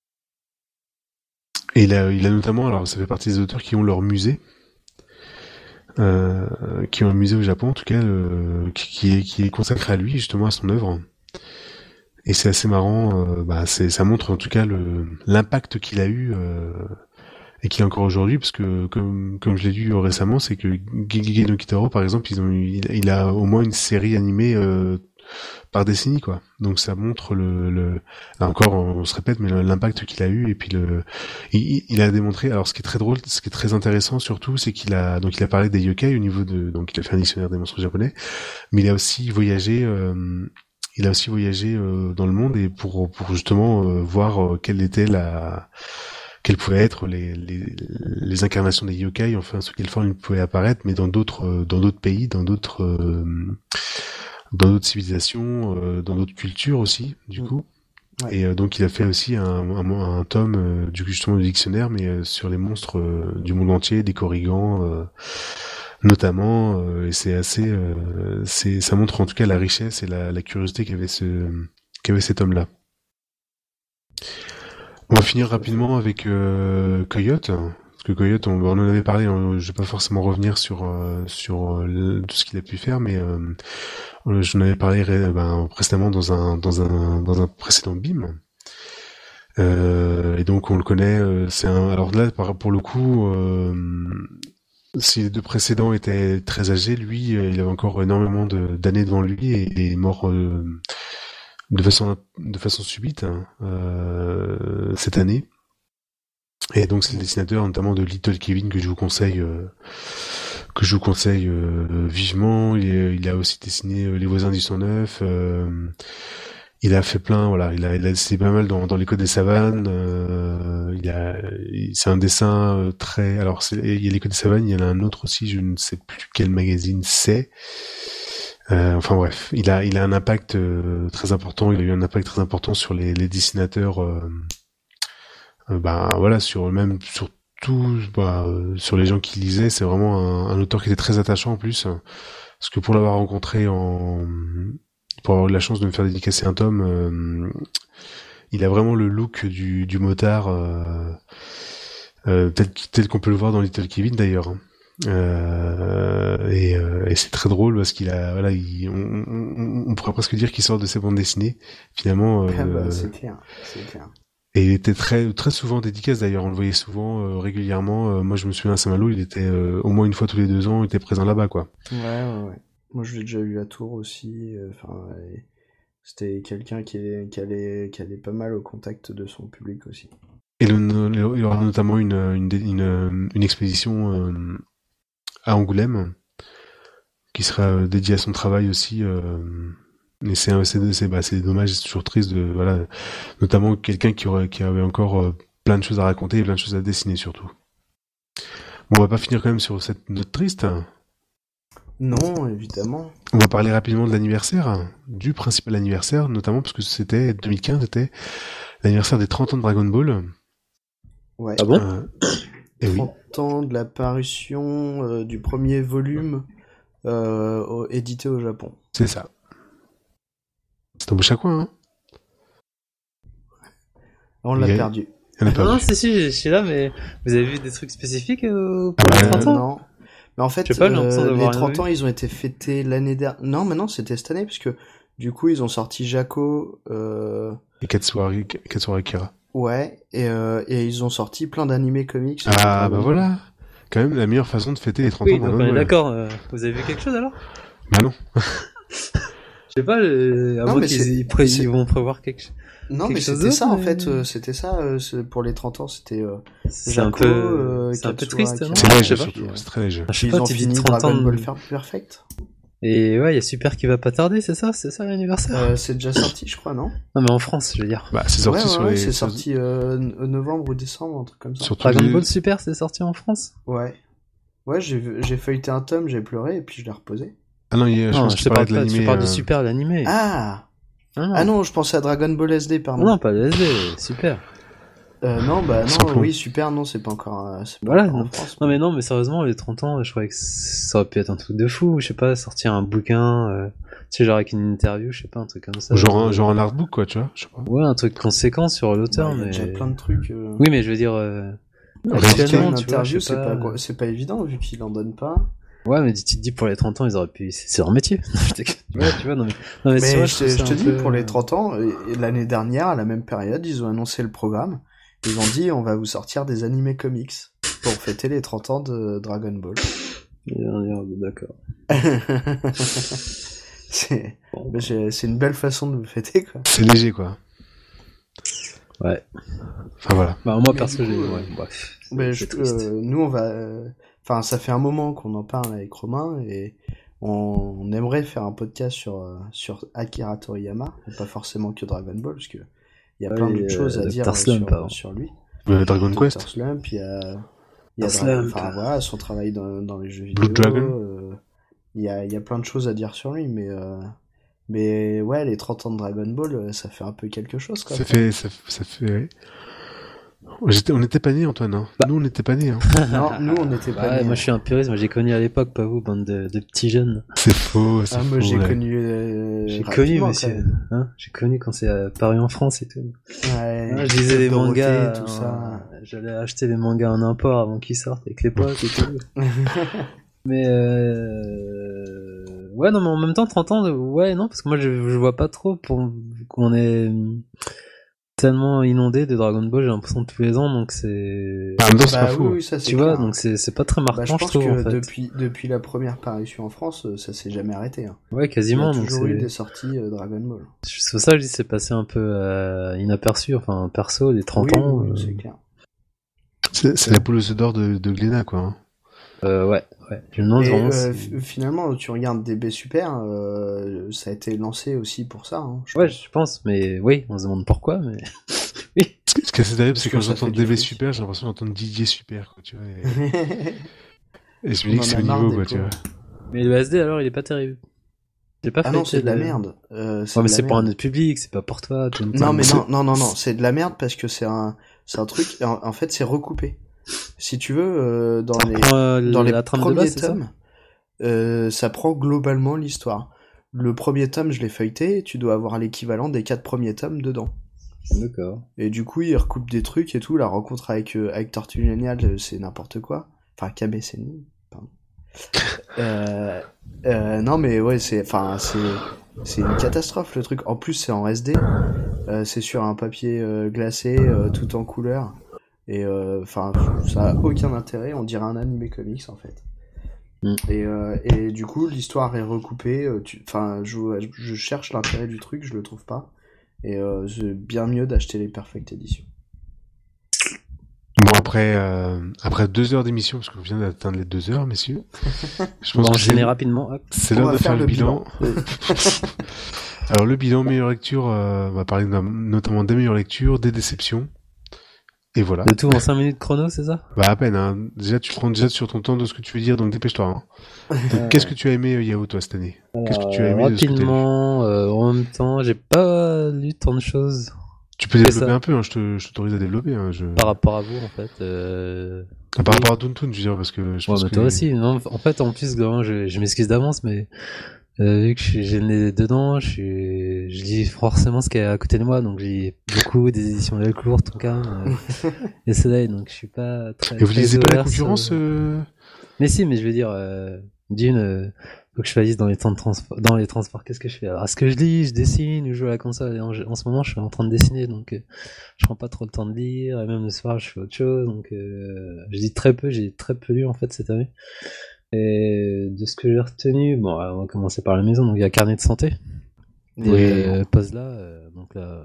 Et il a, il a notamment, alors ça fait partie des auteurs qui ont leur musée, euh, qui ont un musée au Japon en tout cas, euh, qui, qui, est, qui est consacré à lui, justement à son œuvre. Et c'est assez marrant, euh, bah c'est, ça montre en tout cas le, l'impact qu'il a eu euh, et qu'il a encore aujourd'hui, parce que comme, comme je l'ai lu récemment, c'est que Gegege no Kitaro par exemple, ils ont eu, il, il a au moins une série animée euh, par décennie quoi. Donc ça montre le, le là encore on se répète mais l'impact qu'il a eu, et puis le il, il a démontré, alors ce qui est très drôle, ce qui est très intéressant surtout, c'est qu'il a donc il a parlé des yokai au niveau de, donc il a fait un dictionnaire des monstres japonais, mais il a aussi voyagé euh, il a aussi voyagé euh, dans le monde, et pour pour justement euh, voir euh, quelle était la quelles pouvaient être les, les les incarnations des yokai, enfin sous quelle forme ils pouvaient apparaître, mais dans d'autres dans d'autres pays, dans d'autres euh, dans d'autres civilisations, euh, dans d'autres cultures aussi, du coup. Ouais. Et euh, donc il a fait aussi un, un, un tome euh, du justement du dictionnaire, mais euh, sur les monstres euh, du monde entier, des korrigans, euh, notamment, euh, et c'est assez, euh, c'est, ça montre en tout cas la richesse et la, la curiosité qu'avait ce, qu'avait cet homme-là. On va finir rapidement avec euh, Coyote, parce que Coyote, on, on en avait parlé, on, je vais pas forcément revenir sur euh, sur euh, tout ce qu'il a pu faire, mais euh, j'en avais parlé ben, précédemment dans un dans un dans un précédent B I M. Euh, et donc on le connaît. Euh, c'est un, alors là, pour le coup, euh, si les deux précédents étaient très âgés, lui, euh, il avait encore énormément de, d'années devant lui et il est mort. Euh, de façon de façon subite hein, euh, cette année. Et donc c'est le dessinateur notamment de Little Kevin que je vous conseille euh, que je vous conseille euh, vivement. Il, est, il a aussi dessiné euh, Les Voisins du cent neuf. Euh, il a fait plein, voilà, il a, il a dessiné pas mal dans, dans Les Côtes des Savanes. Euh, il a, il, c'est un dessin euh, très. Alors c'est, il y a Les Côtes des Savanes, il y en a un autre aussi, je ne sais plus quel magazine c'est. Euh, enfin bref, il a il a un impact euh, très important. Il a eu un impact très important sur les, les dessinateurs. Euh, euh, bah voilà, sur même sur tout, bah, euh, sur les gens qui lisaient. C'est vraiment un, un auteur qui était très attachant en plus, parce que pour l'avoir rencontré en, pour avoir eu la chance de me faire dédicacer un tome, euh, il a vraiment le look du du motard, euh, euh, tel tel qu'on peut le voir dans Little Kevin d'ailleurs. Euh, et, euh, et c'est très drôle parce qu'il a, voilà, il, on, on, on pourrait presque dire qu'il sort de ses bandes dessinées finalement. Euh, ah bah, c'est clair, c'est clair. Et il était très, très souvent dédicace d'ailleurs. On le voyait souvent, euh, régulièrement. Euh, moi, je me souviens à Saint-Malo, il était euh, au moins une fois tous les deux ans, il était présent là-bas, quoi. Ouais, ouais, ouais. Moi, je l'ai déjà eu à Tours aussi. Enfin, euh, c'était quelqu'un qui, est, qui allait, qui allait pas mal au contact de son public aussi. Et le, le, il y aura notamment une, une, une, une exposition. Euh, à Angoulême, qui sera dédié à son travail aussi. Euh, et c'est, c'est, c'est, bah, c'est dommage, c'est toujours triste de, voilà, notamment quelqu'un qui aurait, qui avait encore euh, plein de choses à raconter et plein de choses à dessiner surtout. Bon, on va pas finir quand même sur cette note triste. Non, évidemment. On va parler rapidement de l'anniversaire, du principal anniversaire, notamment parce que c'était deux mille quinze, c'était l'anniversaire des trente ans de Dragon Ball. Ouais. Ah bon euh, Et oui. trente ans de la parution euh, du premier volume euh, au, édité au Japon. C'est ça. C'est un beau coin, hein. On l'a a... perdu. On l'a perdu. Non, si, si, je suis là, mais vous avez vu des trucs spécifiques euh, Ah pour bah, les trente ans? Non. Mais en fait, Je sais pas, j'ai euh, l'impression d'avoir les rien trente vu. ans, ils ont été fêtés l'année dernière. Non, mais non, c'était cette année, parce que du coup, ils ont sorti Jaco. Euh... Et Katsuhara, Katsuhara Kira. Ouais, et, euh, et ils ont sorti plein d'animés comics. Ah, bah voilà. Quand même, la meilleure façon de fêter les trente Oui, ans de donc Dragon on est Ball. d'accord. euh, vous avez vu quelque chose alors? Bah non. Je sais pas, euh, à Non, moins mais qu'ils c'est- ils pré- c'est- ils vont prévoir quelque chose. Non, quelque mais chose c'était ça, d'autre, en mais- fait. euh, c'était ça, euh, c'est- pour les trente ans, c'était... Euh, C'est un Jaco, peu, euh, c'est un peu Katsuhara triste, non? Kira. C'est Je léger sais pas. surtout, c'est très léger. Ah, je sais Ils pas, ont tu dis fini trente ans Dragon de- Ball Fer- Perfect. Et ouais, il y a Super qui va pas tarder, c'est ça? C'est ça l'anniversaire? Euh, c'est déjà sorti, je crois, non? Non, mais en France, je veux dire. Bah, c'est sorti ouais, ouais, sur ouais, les... c'est sur- sorti euh, no- novembre ou décembre, un truc comme ça. sur tous Dragon les- Ball Super, c'est sorti en France? Ouais. Ouais, j'ai vu- j'ai feuilleté un tome, j'ai pleuré, et puis je l'ai reposé. Ah non, il y a, je Non, pense je que te tu parle parlais de pas, je l'animé. te parle euh, du Super, l'animé. Ah non. Ah non, je pensais à Dragon Ball S D, pardon. Non, pas le S D, Super. Euh, non, bah Sans non, plomb. oui, super, non, c'est pas encore, euh, c'est pas Voilà, encore en non. France. Non mais non, mais sérieusement, les trente ans, je croyais que ça aurait pu être un truc de fou, je sais pas, sortir un bouquin, euh, tu sais, genre avec une interview, je sais pas, un truc comme ça. Genre un, genre un artbook, quoi, tu vois, je sais pas. Ouais, un truc conséquent sur l'auteur, Bah, il y a mais... déjà plein de trucs. euh, Oui, mais je veux dire... Euh... Rédiger actuellement, une tu vois, interview, je sais c'est pas, pas... gros- c'est pas évident, vu qu'il en donne pas. Ouais, mais tu te dis, pour les trente ans, ils auraient pu... C'est c'est leur métier. Je déconne. ouais, tu vois, non mais... Non, mais, Mais c'est vrai, je, trouve te- ça je te un dis, peu- pour les trente ans, et- et l'année dernière, à la même période, ils ont annoncé le programme. Ils ont dit, on va vous sortir des animés comics pour fêter les trente ans de Dragon Ball. D'accord. c'est Bon, mais j'ai- c'est une belle façon de me fêter, quoi. C'est léger, quoi. ouais. Enfin, voilà. Bah, moi, Mais perso, du j'ai... coup, euh, Ouais, bref. Mais C'est je- triste. euh, nous, on va. euh, Enfin, ça fait un moment qu'on en parle avec Romain et on, on aimerait faire un podcast sur, euh, sur Akira Toriyama, et pas forcément que Dragon Ball, parce que il y a Ouais, plein et, d'autres choses à euh, dire Doctor euh, Slump, sur, avant. sur lui. Euh, Dragon Doctor Quest. Slump, il y a, il y a Doctor Dra- Slump. enfin, voilà, son travail dans, dans les jeux Blue vidéo. Dragon. euh, il y a, il y a plein de choses à dire sur lui, mais, euh, mais ouais, les trente ans de Dragon Ball, euh, ça fait un peu quelque chose, quoi. Ça fait, ça, ça fait, ouais. J'étais, on n'était pas nés, Antoine. Hein. Bah. Nous, on n'était pas nés. Hein. Non, nous on n'était pas Ouais, nés. moi je suis un puriste, moi j'ai connu à l'époque, pas vous, bande de, de petits jeunes. C'est faux, c'est Ah, faux. moi j'ai ouais. connu. euh, J'ai rapidement, connu, quand monsieur. même. Hein j'ai connu quand c'est apparu en France et tout. Ouais, Ouais, je lisais les Dorothée, mangas, tout ça. euh, j'allais acheter les mangas en import avant qu'ils sortent avec les potes et tout. Mais euh... ouais, non, mais en même temps, trente ans, ouais, non, parce que moi je, je vois pas trop pour qu'on est tellement inondé de Dragon Ball, j'ai l'impression tous les ans, donc c'est. Ah, en même temps, c'est Bah pas faux. oui, oui, ça c'est Tu vois, clair. donc c'est c'est pas très marquant, Bah, je je pense trouve, que en fait. depuis, depuis la première parution en France, euh, ça s'est jamais arrêté. Hein. Ouais, Il y quasiment, a donc toujours eu c'est. des sorties euh, Dragon Ball. C'est pour ça que je dis c'est passé un peu euh, inaperçu, enfin perso, les trente Oui, ans. oui, euh, c'est clair. C'est, c'est la poule aux œufs d'or de, de Glénat, quoi. Hein. euh, ouais, ouais. Je me demande Et vraiment euh, si- f- finalement, tu regardes D B Super, euh, ça a été lancé aussi pour ça. Hein, je Ouais, pense. je pense, mais oui, on se demande pourquoi, mais. Ce qui ce qui est assez terrible, Parce c'est que quand ça j'entends fait du D V fric. Super, j'ai l'impression d'entendre Didier Super, quoi, tu vois. Et, et je me On dis en que c'est a au marre niveau, des quoi, tu vois. pauvres. Mais le S D alors, il est pas terrible. J'ai pas Ah fait non, c'est de la le- merde. Euh, Ouais, c'est mais de la c'est pour un merde. autre public, c'est pas pour toi. tu- Non, mais c'est- non, non, non, non, c'est de la merde parce que c'est un, c'est un truc. En, en fait, c'est recoupé. Si tu veux, euh, dans Ça les, reprend, euh, dans les la trame de premiers base, c'est ça tomes, euh, ça prend globalement l'histoire. Le premier tome, je l'ai feuilleté, et tu dois avoir l'équivalent des quatre premiers tomes dedans. D'accord. Et du coup, il recoupe des trucs et tout. La rencontre avec, euh, avec Tortue Géniale, euh, c'est n'importe quoi. Enfin, K B, c'est nul. Pardon. Euh, euh, non, mais ouais, c'est, enfin, c'est, c'est une catastrophe le truc. En plus, c'est en S D. Euh, c'est sur un papier euh, glacé, euh, tout en couleur. Et euh, enfin, ça a aucun intérêt. On dirait un animé comics en fait. Mm. Et, euh, et du coup, l'histoire est recoupée. euh, tu- Enfin, je, je cherche l'intérêt du truc, je le trouve pas. Et euh, c'est bien mieux d'acheter les Perfect Edition. Bon, après, euh, après deux heures d'émission, parce qu'on vient d'atteindre les deux heures, messieurs. Je On va pense que enchaîner c'est, rapidement. Hop. c'est On l'heure va de faire faire le le bilan. bilan. Alors, le bilan meilleure lecture, euh, on va parler no- notamment des meilleures lectures, des déceptions. Et voilà. Le tout en cinq minutes chrono, c'est ça? Bah, à peine, hein. Déjà, tu prends déjà sur ton temps de ce que tu veux dire, donc dépêche-toi, hein. Donc, Euh, qu'est-ce que tu as aimé, euh, Yao, toi, cette année? Qu'est-ce que tu as Euh, aimé de ce que t'as lu? rapidement, euh, en même temps, j'ai pas lu tant de choses Tu peux que développer ça. un peu, hein. Je te, je t'autorise à développer, hein. Je... par rapport à vous, en fait. Euh... Ah, par oui. rapport à Toon Toon, je veux dire, parce que je Ouais, pense mais que... toi aussi. Non, en fait, en plus, vraiment, je, je m'excuse d'avance, mais euh, vu que je suis- j'ai le nez dedans, je, suis, je lis forcément ce qu'il y a à côté de moi, donc j'ai beaucoup des éditions Delcourt, en tout cas, euh, et Soleil, donc je suis pas très. Et vous très lisez pas la ouvert sur- concurrence, euh... Mais si, mais je veux dire, euh, d'une, euh, faut que je choisisse dans les temps de transport, dans les transports, qu'est-ce que je fais? Alors, est-ce que je lis, je dessine, ou je joue à la console? Et en, en ce moment, je suis en train de dessiner, donc euh, je prends pas trop le temps de lire, et même le soir, je fais autre chose, donc euh, je lis très peu, j'ai très peu lu en fait cette année. Et de ce que j'ai retenu, bon, on va commencer par la maison, donc il y a Carnet de santé, et euh, pose là, euh, donc là.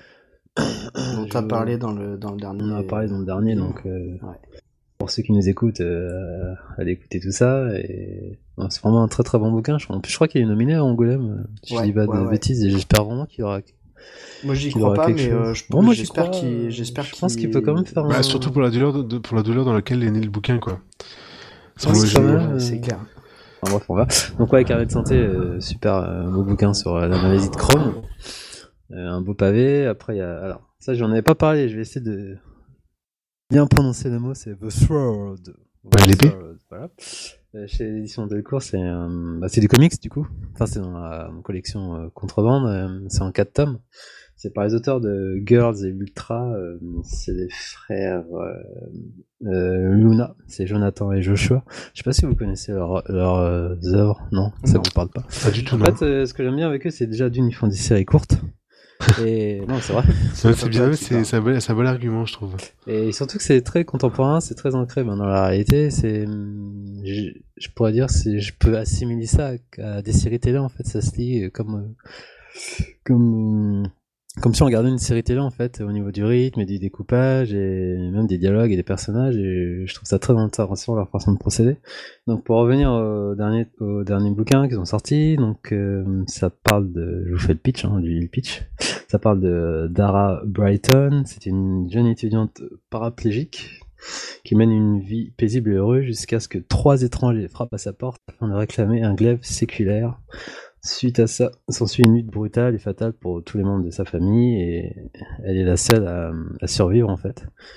dont je- t'as parlé dans le, dans le dernier. On en a parlé dans le dernier, bilan. donc euh, Ouais. pour ceux qui nous écoutent, euh, allez écouter tout ça. Et non, c'est vraiment un très très bon bouquin. Je, en plus, je crois qu'il est nominé à Angoulême. euh, Si Ouais, je dis pas ouais, de ouais. bêtises, et j'espère vraiment qu'il aura. Moi, j'y qu'il crois aura pas, quelque mais chose. euh, je, Bon, moi, j'y j'espère crois, qu'il, euh, j'espère je pense qu'il qu'il peut quand même faire Bah, un- surtout pour la douleur, de, de- pour la douleur dans laquelle est né le bouquin, quoi. Sans Ouais, le c'est jeu. pas mal. Ouais, euh, c'est clair. Enfin, bref, on va. Donc ouais, Carnet de santé, euh, super euh, beau bouquin sur euh, la maladie de Crohn. Euh, un beau pavé. Après, il y a. Alors, ça, j'en avais pas parlé. Je vais essayer de bien prononcer le mot. C'est The Sword. Ouais, l'épée. Sword, voilà. Euh, chez l'édition Delcourt, c'est euh, bah, c'est du comics du coup. Enfin, c'est dans la collection euh, Contrebande. euh, c'est en quatre tomes. C'est par les auteurs de Girls et Ultra. euh, c'est les frères euh, euh, Luna. C'est Jonathan et Joshua. Je sais pas si vous connaissez leurs leur, euh, œuvres. Non, ça Non. vous parle pas. Pas du tout, En non. fait, euh, ce que j'aime bien avec eux, c'est déjà d'une, ils font des séries courtes. Et non, c'est vrai. Ouais, c'est pas bien, toi qui c'est, parle. c'est un bon, c'est un bon argument, je trouve. Et surtout que c'est très contemporain, c'est très ancré ben, dans la réalité. C'est, hum, je, je pourrais dire, c'est, je peux assimiler ça à, à des séries télé en fait. Ça se lit comme, euh, comme, euh, comme si on regardait une série télé en fait, au niveau du rythme et du découpage et même des dialogues et des personnages. Et je trouve ça très intéressant leur façon de procéder. Donc pour revenir au dernier, au dernier bouquin qu'ils ont sorti, donc euh, ça parle de, je vous fais le pitch, hein, du pitch. Ça parle de Dara Brighton. C'est une jeune étudiante paraplégique qui mène une vie paisible et heureuse jusqu'à ce que trois étrangers frappent à sa porte afin de réclamer un glaive séculaire. Suite à ça, s'ensuit une lutte brutale et fatale pour tous les membres de sa famille et elle est la seule à, à survivre en fait.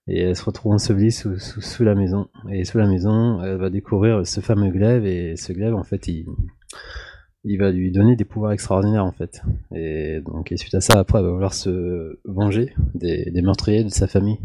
Et elle se retrouve ensevelie sous, sous, sous la maison. Et sous la maison, elle va découvrir ce fameux glaive, et ce glaive, en fait, il, il va lui donner des pouvoirs extraordinaires, en fait. Et donc, et suite à ça, après, elle va vouloir se venger des, des meurtriers de sa famille.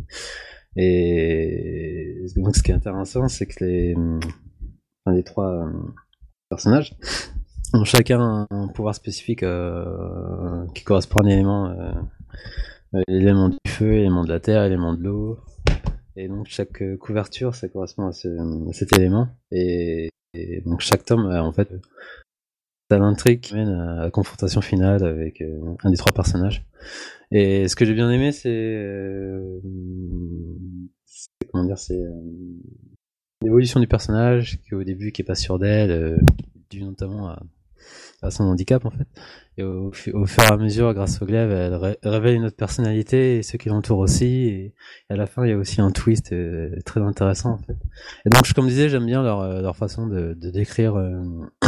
Et donc, ce qui est intéressant, c'est que les, enfin, les trois personnages ont chacun un pouvoir spécifique euh, qui correspond à un élément, euh, l'élément du feu, l'élément de la terre, l'élément de l'eau. Et donc chaque couverture, ça correspond à, ce, à cet élément. Et, et donc chaque tome, en fait, ça l'intrigue qui mène à la confrontation finale avec euh, un des trois personnages. Et ce que j'ai bien aimé, c'est, euh, c'est comment dire, c'est euh, l'évolution du personnage, qui au début qui est pas sûr d'elle, euh, dû notamment à, à son handicap en fait. Et au, au fur et à mesure, grâce au glaive, elle ré- révèle une autre personnalité, et ceux qui l'entourent aussi. Et à la fin, il y a aussi un twist euh, très intéressant en fait. Et donc, comme je disais, j'aime bien leur, leur façon de, de décrire euh,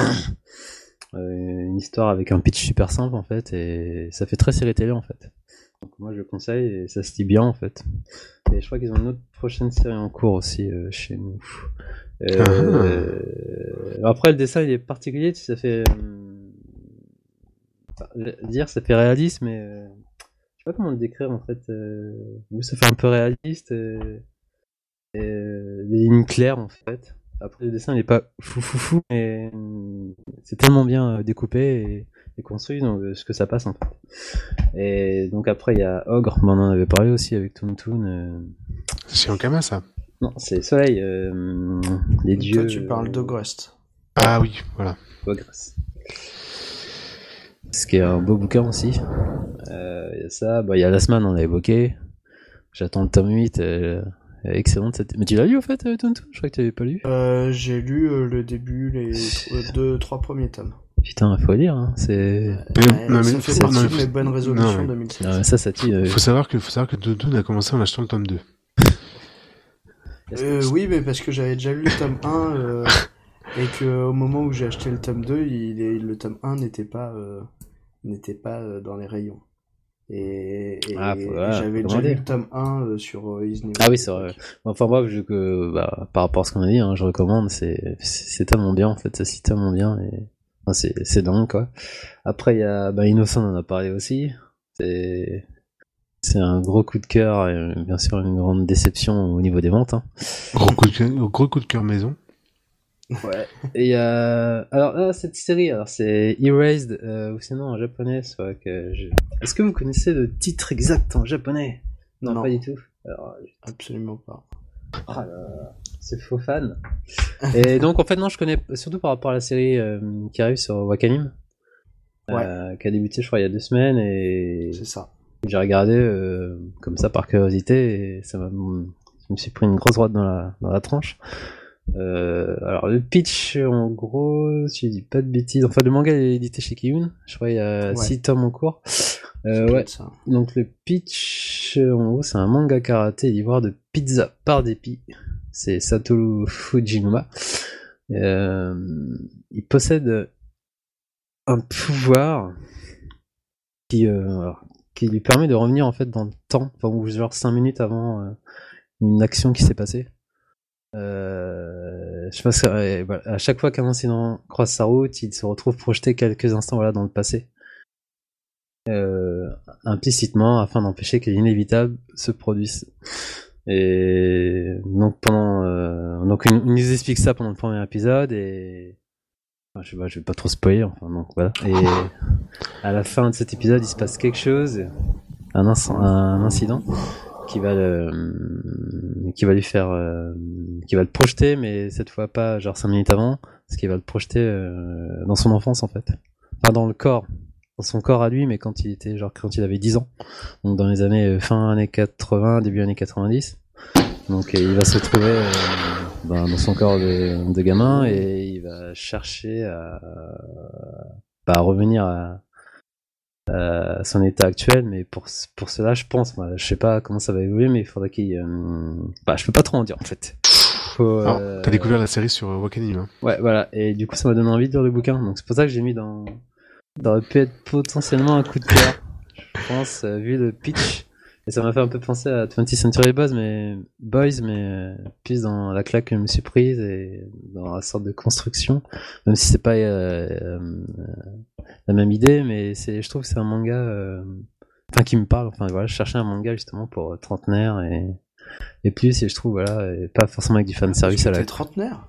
une histoire avec un pitch super simple en fait, et ça fait très série télé en fait. Donc moi, je conseille, et ça se lit bien en fait. Et je crois qu'ils ont une autre prochaine série en cours aussi euh, chez nous. Euh, après, le dessin il est particulier, ça fait euh, dire ça fait réaliste, mais euh, je sais pas comment le décrire en fait. Euh, ça fait un peu réaliste, euh, et, euh, des lignes claires en fait. Après, le dessin il est pas fou fou fou, mais euh, c'est tellement bien euh, découpé et, et construit, donc euh, ce que ça passe en fait. Et donc après il y a Ogre, mais on en avait parlé aussi avec Toon Toon. Euh... C'est Ankama ça. Non, c'est Soleil, euh, les dieux. Toi, tu parles d'Ogrest. Ah oui, voilà. Ogres. Ce qui est un beau bouquin aussi. Euh, y a ça, bah, y a Last Man, on l'a évoqué. J'attends le tome huit. Euh, excellente cette... Mais tu l'as lu au fait, euh, Tonton ? Je crois que tu l'avais pas lu. Euh, j'ai lu euh, le début, les euh, deux, trois premiers tomes. Putain, faut lire, hein. C'est. Euh, Mais- ouais, non, mais ça faut- fait partie non, mais de faut- mes bonnes résolutions non, mais- deux mille seize. Ah, ouais, ça, ça tue. Euh... Faut savoir que, faut savoir que Toon a commencé en achetant le tome deux. Euh, oui, mais parce que j'avais déjà lu le tome un euh, et que au moment où j'ai acheté le tome deux, il est, le tome un n'était pas euh, n'était pas euh, dans les rayons. Et, et, Ah, faut- et ouais, j'avais faut déjà lu demander. le tome un euh, sur euh, Isneo. Ah oui, c'est vrai. Enfin bref, vu que bah, par rapport à ce qu'on a dit, hein, je recommande. C'est, c'est c'est tellement bien en fait, ça cite tellement bien et enfin, c'est c'est dingue quoi. Après il y a bah, Innocent, on en a parlé aussi. C'est c'est un gros coup de cœur et bien sûr une grande déception au niveau des ventes. Hein. Gros coup de cœur, gros coup de cœur maison. Ouais. Et il y a alors là, cette série, alors c'est Erased euh, ou sinon en japonais, c'est vrai que je... Est-ce que vous connaissez le titre exact en japonais ? Non, Non. pas du tout. Alors, Absolument pas. ah là là, c'est faux fan. Et donc en fait non, je connais surtout par rapport à la série euh, qui arrive sur Wakanim, euh, qui a débuté je crois il y a deux semaines et C'est ça. j'ai regardé euh, comme ça par curiosité et ça m'a, je me suis pris une grosse droite dans la dans la tranche. Euh, alors le pitch en gros, si je dis pas de bêtises, enfin le manga est édité chez Kiyun, je crois il y a Ouais. six tomes en cours. Euh, Ça peut ouais. être ça. Donc le pitch, en gros, c'est un manga karaté d'ivoire de pizza par dépit. C'est Satoru Fujinuma. Euh, il possède un pouvoir qui, euh, alors, qui lui permet de revenir en fait dans le temps, enfin ou genre cinq minutes avant euh, une action qui s'est passée. Euh, je pense qu'à voilà, à chaque fois qu'un incident croise sa route, il se retrouve projeté quelques instants voilà dans le passé. Euh, implicitement afin d'empêcher que l'inévitable se produise. Et donc pendant euh, donc il il nous explique ça pendant le premier épisode et enfin, je sais pas, je vais pas trop spoiler enfin donc voilà. Et à la fin de cet épisode, il se passe quelque chose, un, inc- un incident qui va le, qui va lui faire euh, qui va le projeter, mais cette fois pas genre cinq minutes avant, ce qui va le projeter euh, dans son enfance en fait. Enfin dans le corps. Dans son corps à lui, mais quand il était genre quand il avait dix ans, donc dans les années euh, fin années quatre-vingts, début années quatre-vingt-dix. Donc euh, il va se retrouver euh, ben, dans son corps de, de gamin et il va chercher à, bah, à revenir à, à son état actuel, mais pour pour cela je pense, bah, je sais pas comment ça va évoluer, mais il faudrait qu'il, euh, bah je peux pas trop en dire en fait. Faut, Alors, euh, t'as découvert la série sur euh, Wakanim. Hein. Ouais voilà, et du coup ça m'a donné envie de lire le bouquin, donc c'est pour ça que j'ai mis dans Ça aurait pu être potentiellement un coup de cœur, je pense, euh, vu le pitch. Et ça m'a fait un peu penser à twentieth Century Boys, mais Boys, mais euh, plus dans la claque que je me suis prise et dans la sorte de construction, même si c'est pas euh, euh, la même idée, mais c'est, je trouve que c'est un manga, euh, enfin qui me parle. Enfin voilà, je cherchais un manga justement pour trentenaire et et plus, et je trouve voilà, et pas forcément avec du fan service à la. T'es trentenaire.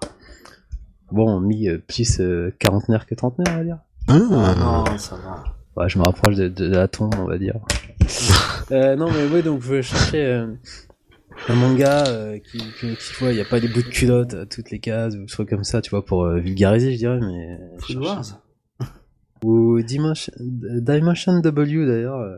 Bon, mis euh, plus euh, quarantenaire que trentenaire, on va dire. Ah non, ça va. Ouais, je me rapproche de, de, de la tombe, on va dire. euh, non, mais oui, donc je cherchais euh, un manga euh, qui, qui, qui, tu vois, il n'y a pas des bouts de culotte à toutes les cases ou des trucs comme ça, tu vois, pour euh, vulgariser, je dirais, mais... Food Wars. Ou Dimension, Dimension W, d'ailleurs. Euh,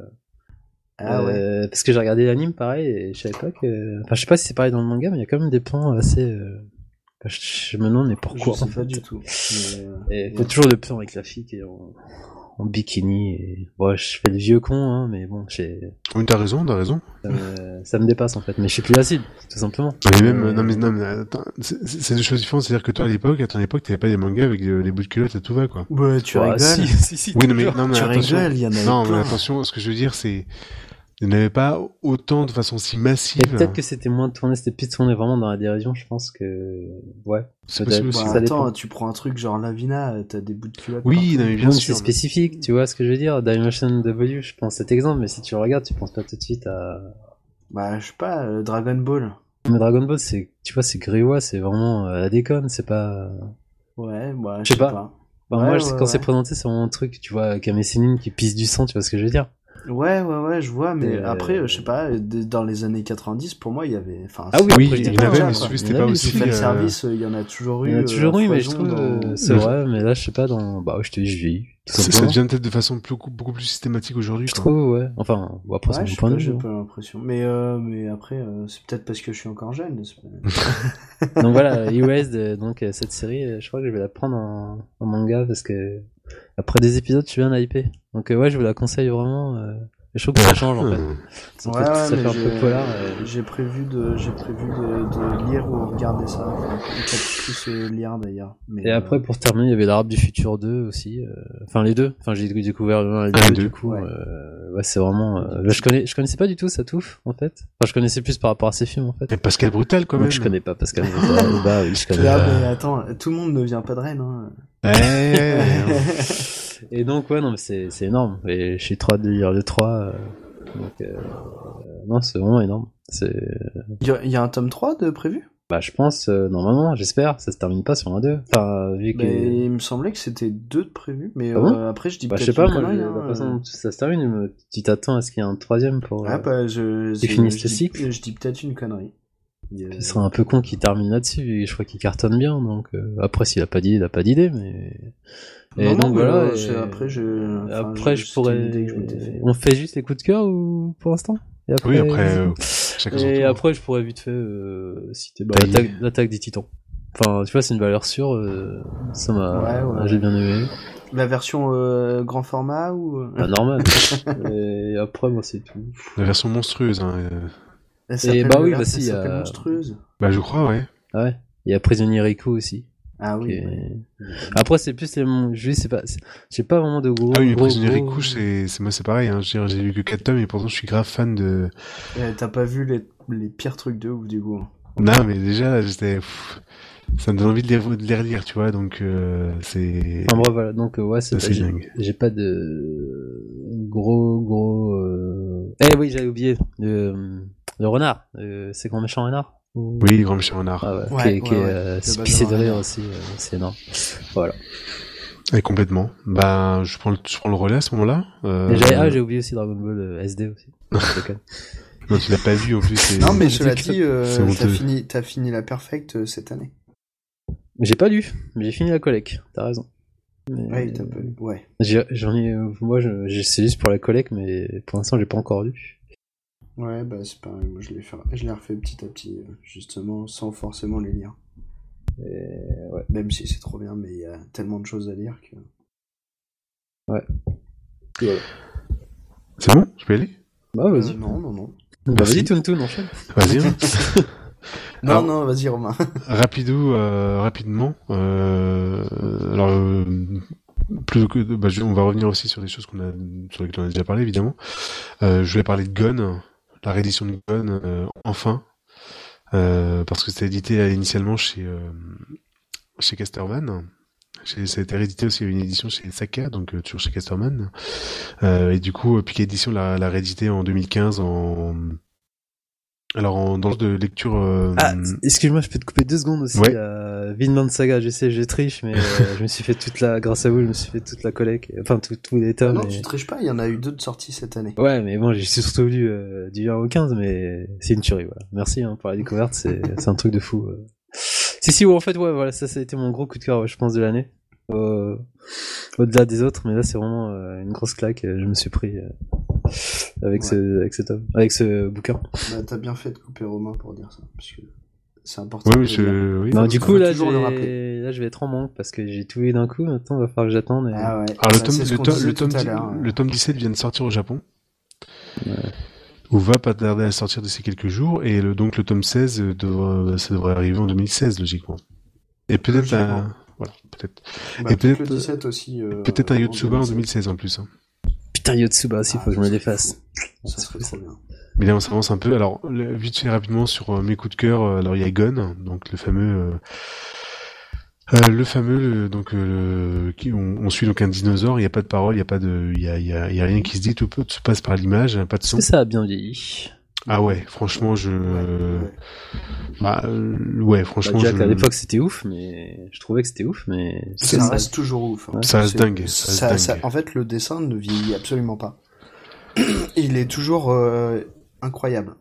ah ouais. euh, parce que j'ai regardé l'anime, pareil, et je savais pas que... Enfin, je sais pas si c'est pareil dans le manga, mais il y a quand même des plans assez... Euh... Je, je me demande, mais pourquoi? Je sais pas du tout. Mais, euh, et il ouais. Faut toujours le plan avec la fille qui est en... en bikini et ouais, je fais le vieux con hein, mais bon j'ai oui t'as raison t'as raison ça me, ça me dépasse en fait, mais je suis plus acide tout simplement. Mais même euh... non mais non mais attends, c'est, c'est deux choses différentes, c'est à dire que toi à l'époque à ton époque t'avais pas des mangas avec des, des bouts de culottes à tout va quoi. Ouais tu ouais, rigoles. Si, si, si, oui non mais non mais tu attention rigoles, il y en avait non plein. mais attention, ce que je veux dire c'est il n'y en avait pas autant de façon si massive. Et peut-être que c'était moins tourné, c'était plus tourné vraiment dans la dérision, je pense que ouais. C'est possible aussi. Bah, attends, tu prends un truc genre Lavina, t'as des bouts de culotte. Oui, non, mais bien bon, sûr. C'est spécifique, tu vois ce que je veux dire. Dimension W, je pense cet exemple, mais si tu regardes, tu penses pas tout de suite à. Bah, je sais pas, euh, Dragon Ball. Mais Dragon Ball, c'est, tu vois, c'est grivois, c'est vraiment euh, la déconne, c'est pas. Ouais, bah, je sais pas. pas. Bah, ouais, moi, ouais, quand ouais. c'est présenté, c'est vraiment un truc, tu vois, Kame Sennin qui pisse du sang, tu vois ce que je veux dire. Ouais, ouais, ouais, je vois, mais euh... après, je sais pas, dans les années quatre-vingt-dix, pour moi, il y avait, enfin, ah oui, oui, il y en avait, mais c'était pas aussi. Le service, il y en a toujours eu. Il y en a toujours eu, mais je trouve, dans... c'est vrai, mais là, je sais pas, dans, bah, je te dis, je vis. Ça devient peut-être de façon plus, beaucoup plus systématique aujourd'hui. Je trouve, ouais. Enfin, bon, après, ouais, c'est mon point de vue. J'ai pas l'impression. Mais, euh, mais après, euh, c'est peut-être parce que je suis encore jeune. Donc voilà, Erased, donc, cette série, je crois que je vais la prendre en, en manga parce que, après des épisodes, je suis bien hypé. Donc, ouais, je vous la conseille vraiment, euh... je trouve que ça change en fait. Ça ouais, fait, ouais, ça mais fait un peu polar. Et... J'ai prévu de, j'ai prévu de, de lire ou regarder ça. Peut-être plus euh, lire d'ailleurs. Mais, et après, euh... pour terminer, il y avait l'Arabe du Futur deux aussi. Euh... Enfin, les deux. Enfin, j'ai découvert le un et le ah, deux, deux. Du coup, ouais, euh... ouais c'est vraiment. Euh... Là, je connais, je connaissais pas du tout Satouf en fait. Enfin, je connaissais plus par rapport à ses films en fait. Et Pascal Brutal quand même. Donc, je connais pas Pascal Brutal. Bah oui, je connais. Là, mais attends, tout le monde ne vient pas de Rennes. Hein. Ouais. Et donc, ouais, non, mais c'est, c'est énorme. Et je suis trop de lire le trois. Euh... Donc, euh... non, c'est vraiment énorme. C'est... Il y, y a un tome trois de prévu ? Bah, je pense, euh, normalement, j'espère. Ça se termine pas sur un deux. Enfin, vu que. Mais il me semblait que c'était deux de prévu. Mais ah bon euh, après, je dis bah, peut-être. Je sais pas, moi, connerie, hein, la façon dont ça se termine, me... tu t'attends à ce qu'il y ait un troisième pour. Ah, bah, je. Qui finisse le je, cycle. dis, je dis peut-être une connerie. Il serait un peu con qu'il termine là-dessus. Et je crois qu'il cartonne bien. Donc, euh... après, s'il a pas d'idée, il a pas d'idée, mais. Et non, donc non, voilà. Et... Après, je. Enfin, après, je, je pourrais. Que je fait. On fait juste les coups de cœur ou pour l'instant ? Et après, oui, après. Euh, et après, je pourrais vite fait euh, citer bah, l'attaque, l'attaque des Titans. Enfin, tu vois, c'est une valeur sûre. Euh, ça m'a. Ouais, ouais. J'ai bien aimé. La version euh, grand format ou. Bah, normal. Et après, moi, c'est tout. La version monstrueuse. Hein, euh... Et bah oui, bah si. Elle il y s'appelle a... monstrueuse. Bah, je crois, ouais. Ah ouais. Il y a Prisonnier Rico aussi. Ah oui. Est... Ouais. Après, c'est plus les. Je sais pas. J'ai pas vraiment de gros. Ah oui, mais gros, Prisonnier gros... Rico, c'est, c'est moi, c'est pareil. Hein. J'ai, j'ai lu que quatre tomes et pourtant, je suis grave fan de. Et t'as pas vu les, les pires trucs de ouf du coup. Non, mais déjà, j'étais. Pff, ça me donne envie de les, de les relire, tu vois. Donc, euh, c'est. Enfin bref, voilà. Donc, euh, ouais, c'est. c'est pas, j'ai, dingue. j'ai pas de gros, gros. Euh... Eh oui, j'avais oublié. Le, le renard. Euh, c'est grand méchant renard. Oui, grand méchant renard. Ah ouais, ouais, qui est, ouais, qui est ouais. euh, pissé de rire aussi, euh, c'est énorme. Voilà. Et complètement. Bah, je prends le, je prends le relais à ce moment-là. Euh... J'ai, ah, j'ai oublié aussi Dragon Ball euh, S D aussi. Non, tu l'as pas vu en plus. C'est... Non, mais cela dit, euh, c'est t'as fini, t'as fini la perfecte euh, cette année. J'ai pas lu, mais j'ai fini la collecte. T'as raison. Mais, ouais, t'as pas lu. Ouais. J'ai, j'en ai, euh, moi, je, j'ai, c'est juste pour la collecte, mais pour l'instant, j'ai pas encore lu. Ouais, bah c'est pareil, moi je l'ai fait, je l'ai refait petit à petit, justement, sans forcément les lire. Et ouais, même si c'est trop bien, mais il y a tellement de choses à lire que... Ouais. ouais. C'est bon, je peux y aller ? Bah vas-y. Euh, non, non, non. Bah vas-y, Toon enchaîne. Vas-y. Hein. non, alors, non, vas-y Romain. Rapidou, euh, rapidement. Euh, alors... Euh, Plus que, bah, je, on va revenir aussi sur des choses qu'on a, sur lesquelles on a déjà parlé, évidemment. Euh, je voulais parler de Gone, la réédition de Gon, euh, enfin, euh, parce que c'était édité initialement chez euh, chez Casterman. Chez, ça a été réédité aussi une édition chez Saka, donc euh, toujours chez Casterman. Euh, et du coup, Pika Édition l'a, l'a réédité en deux mille quinze en alors en dans de lecture. Euh... Ah, excuse-moi, je peux te couper deux secondes aussi. Ouais. Euh, Vinland Saga, je sais, je triche, mais euh, je me suis fait toute la, grâce à vous, je me suis fait toute la collecte, enfin tout, tout les tomes. Ah non, et... tu triches pas, il y en a eu deux de sorties cette année. Ouais, mais bon, j'ai surtout lu euh, du un au quinze, mais c'est une tuerie, voilà. Merci hein, pour la découverte, c'est, c'est un truc de fou. Euh. Si, si, ouais, en fait, ouais, voilà, ça, ça a été mon gros coup de cœur, je pense, de l'année. Euh, au-delà des autres, mais là, c'est vraiment euh, une grosse claque, je me suis pris euh, avec, ouais. ce, avec, ce tome, avec ce bouquin. Bah, t'as bien fait de couper Romain pour dire ça, parce que c'est important. Oui, je... oui, non, du coup, là, j'ai... là, je vais être en manque parce que j'ai tout lu d'un coup. Maintenant, il va falloir que j'attende. Et... Ah ouais. Alors, le, bah, tome, le, tome, le, tome, l'heure, le tome dix-sept vient de sortir au Japon. Ouais. Ou va pas tarder à sortir d'ici quelques jours. Et le, donc, le tome seize, devrait, ça devrait arriver en deux mille seize, logiquement. Et peut-être un... Voilà, peut-être. Bah, et peut-être, le dix-sept aussi. Euh, peut-être un Yotsuba en deux mille seize en plus. Hein. Putain, Yotsuba aussi, ah, faut que je me l'efface. Ça serait trop bien. Mais là, on s'avance un peu. Alors, le, vite fait rapidement sur euh, mes coups de cœur. Euh, alors, il y a Gon, donc le fameux, euh, euh, le fameux, le, donc euh, qui, on, on suit donc un dinosaure. Il y a pas de parole, il y a pas de, il y a, il y a, il y a rien qui se dit. Tout peut se passe par l'image, pas de son. Est-ce que ça a bien vieilli? Ah ouais, franchement, je, euh, bah, euh, ouais, franchement, bah, je... à l'époque c'était ouf, mais je trouvais que c'était ouf, mais ça, ça reste toujours ouf. Hein. Ça reste dingue. Ça reste ça, dingue. Ça, en fait, le dessin ne vieillit absolument pas. Il est toujours euh, incroyable.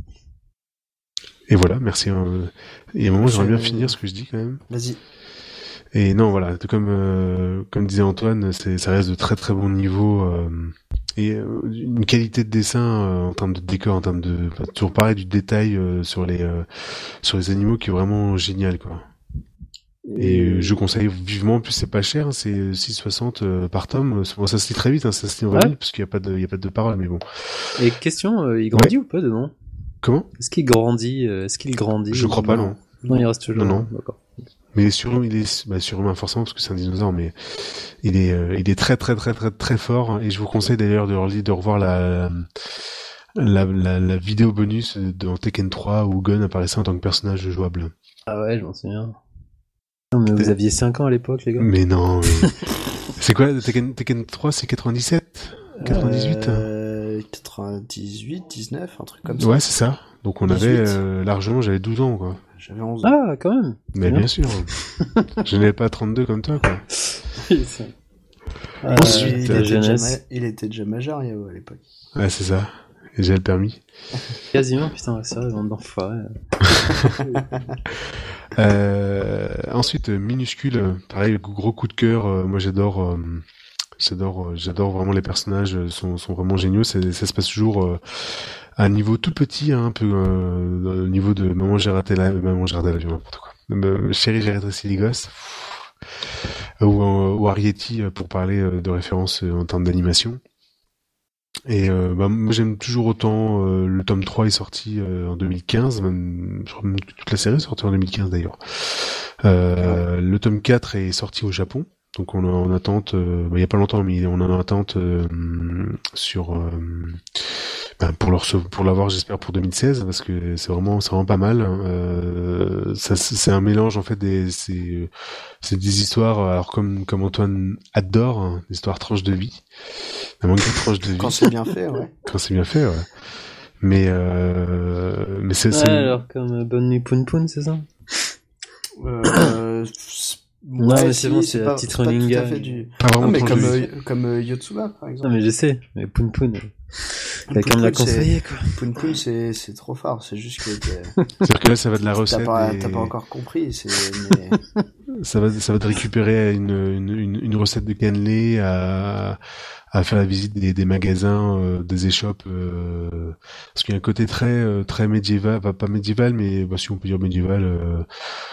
Et voilà, merci. Euh... Et à un moment, j'aimerais bien finir ce que je dis quand même. Vas-y. Et non, voilà, comme euh, comme disait Antoine, c'est ça reste de très très bon niveau euh, et euh, une qualité de dessin euh, en termes de décor, en termes de enfin, toujours pareil du détail euh, sur les euh, sur les animaux qui est vraiment génial quoi. Et euh, je conseille vivement, en plus c'est pas cher, hein, c'est six soixante euh, par tome. Bon, ça se lit très vite, hein, ça se lit vraiment vite parce qu'il y a pas de il y a pas de parole, mais bon. Et question, euh, il grandit ouais. ou pas dedans? Comment? Est-ce qu'il grandit? euh, Est-ce qu'il grandit? Je crois pas, non. Non, il reste toujours. Non, non. D'accord. Mais il est surhumain, il est bah, surhumain forcément parce que c'est un dinosaure, mais il est euh, il est très très très très très fort. Et je vous conseille d'ailleurs de relire, de revoir la la, la la vidéo bonus dans Tekken trois où Gon apparaissait en tant que personnage jouable. Ah ouais, je m'en souviens. Non, mais vous aviez cinq ans à l'époque, les gars. Mais non. Mais... c'est quoi Tekken Tekken trois? C'est quatre-vingt-dix-sept, quatre-vingt-dix-huit. Euh, quatre-vingt-dix-huit, dix-neuf, un truc comme ça. Ouais, c'est ça. Donc on dix-huit. Avait euh, largement, j'avais douze ans quoi. J'avais onze ans. Ah, quand même. Mais bien, bien sûr. Je n'avais pas trente-deux comme toi, quoi. Oui, ça. Euh, Ensuite, il, était déjà ma... il était déjà majeur, Yao, à l'époque. Ouais, c'est ça. Et j'ai le permis. Quasiment, putain, c'est vrai, bande d'enfoirés. euh, ensuite, minuscule, pareil, gros coup de cœur. Euh, moi, j'adore, euh, j'adore, euh, j'adore vraiment les personnages. Sont, sont vraiment géniaux. C'est, ça se passe toujours. Euh, à un niveau tout petit, hein, un peu euh, au niveau de maman j'ai raté la maman j'ai raté l'avion, n'importe quoi. Euh, chérie j'ai rétréci les gosses. Ou, euh, ou Arrietty pour parler euh, de référence euh, en termes d'animation. Et euh, bah, moi j'aime toujours autant. Euh, le tome trois est sorti euh, en deux mille quinze, même, je crois même toute la série est sortie en deux mille quinze d'ailleurs. Euh, ouais. Le tome quatre est sorti au Japon. Donc on est en attente, euh, bah, il y a pas longtemps, mais on est en attente euh, sur euh, ben pour leur pour l'avoir, j'espère pour deux mille seize, parce que c'est vraiment c'est vraiment pas mal. Euh, ça c'est un mélange en fait des c'est c'est des histoires, alors comme comme Antoine adore, hein, des histoires tranches de vie, un manga tranche de vie. Quand c'est bien fait, ouais. Quand c'est bien fait, ouais. Mais euh, mais c'est, ouais, c'est... alors comme Bonne Nuit Poun Poun, c'est ça? Euh, non, ouais, mais c'est si, bon, c'est, c'est la petite running gag. Du... Pas vraiment non, mais comme, euh, comme euh, Yotsuba, par exemple. Non, mais je sais, mais Poun Poun. Quelqu'un me l'a conseillé, quoi. Poun Poun, c'est, c'est trop fort, c'est juste que c'est-à-dire que là, ça va de la recette. T'as pas, et... t'as pas encore compris, c'est, mais... ça va, ça va de récupérer une, une, une, une recette de cannelé à, à faire la visite des, des magasins, euh, des échoppes, euh, parce qu'il y a un côté très, euh, très médiéval, pas, pas médiéval, mais, bah, si on peut dire médiéval, euh,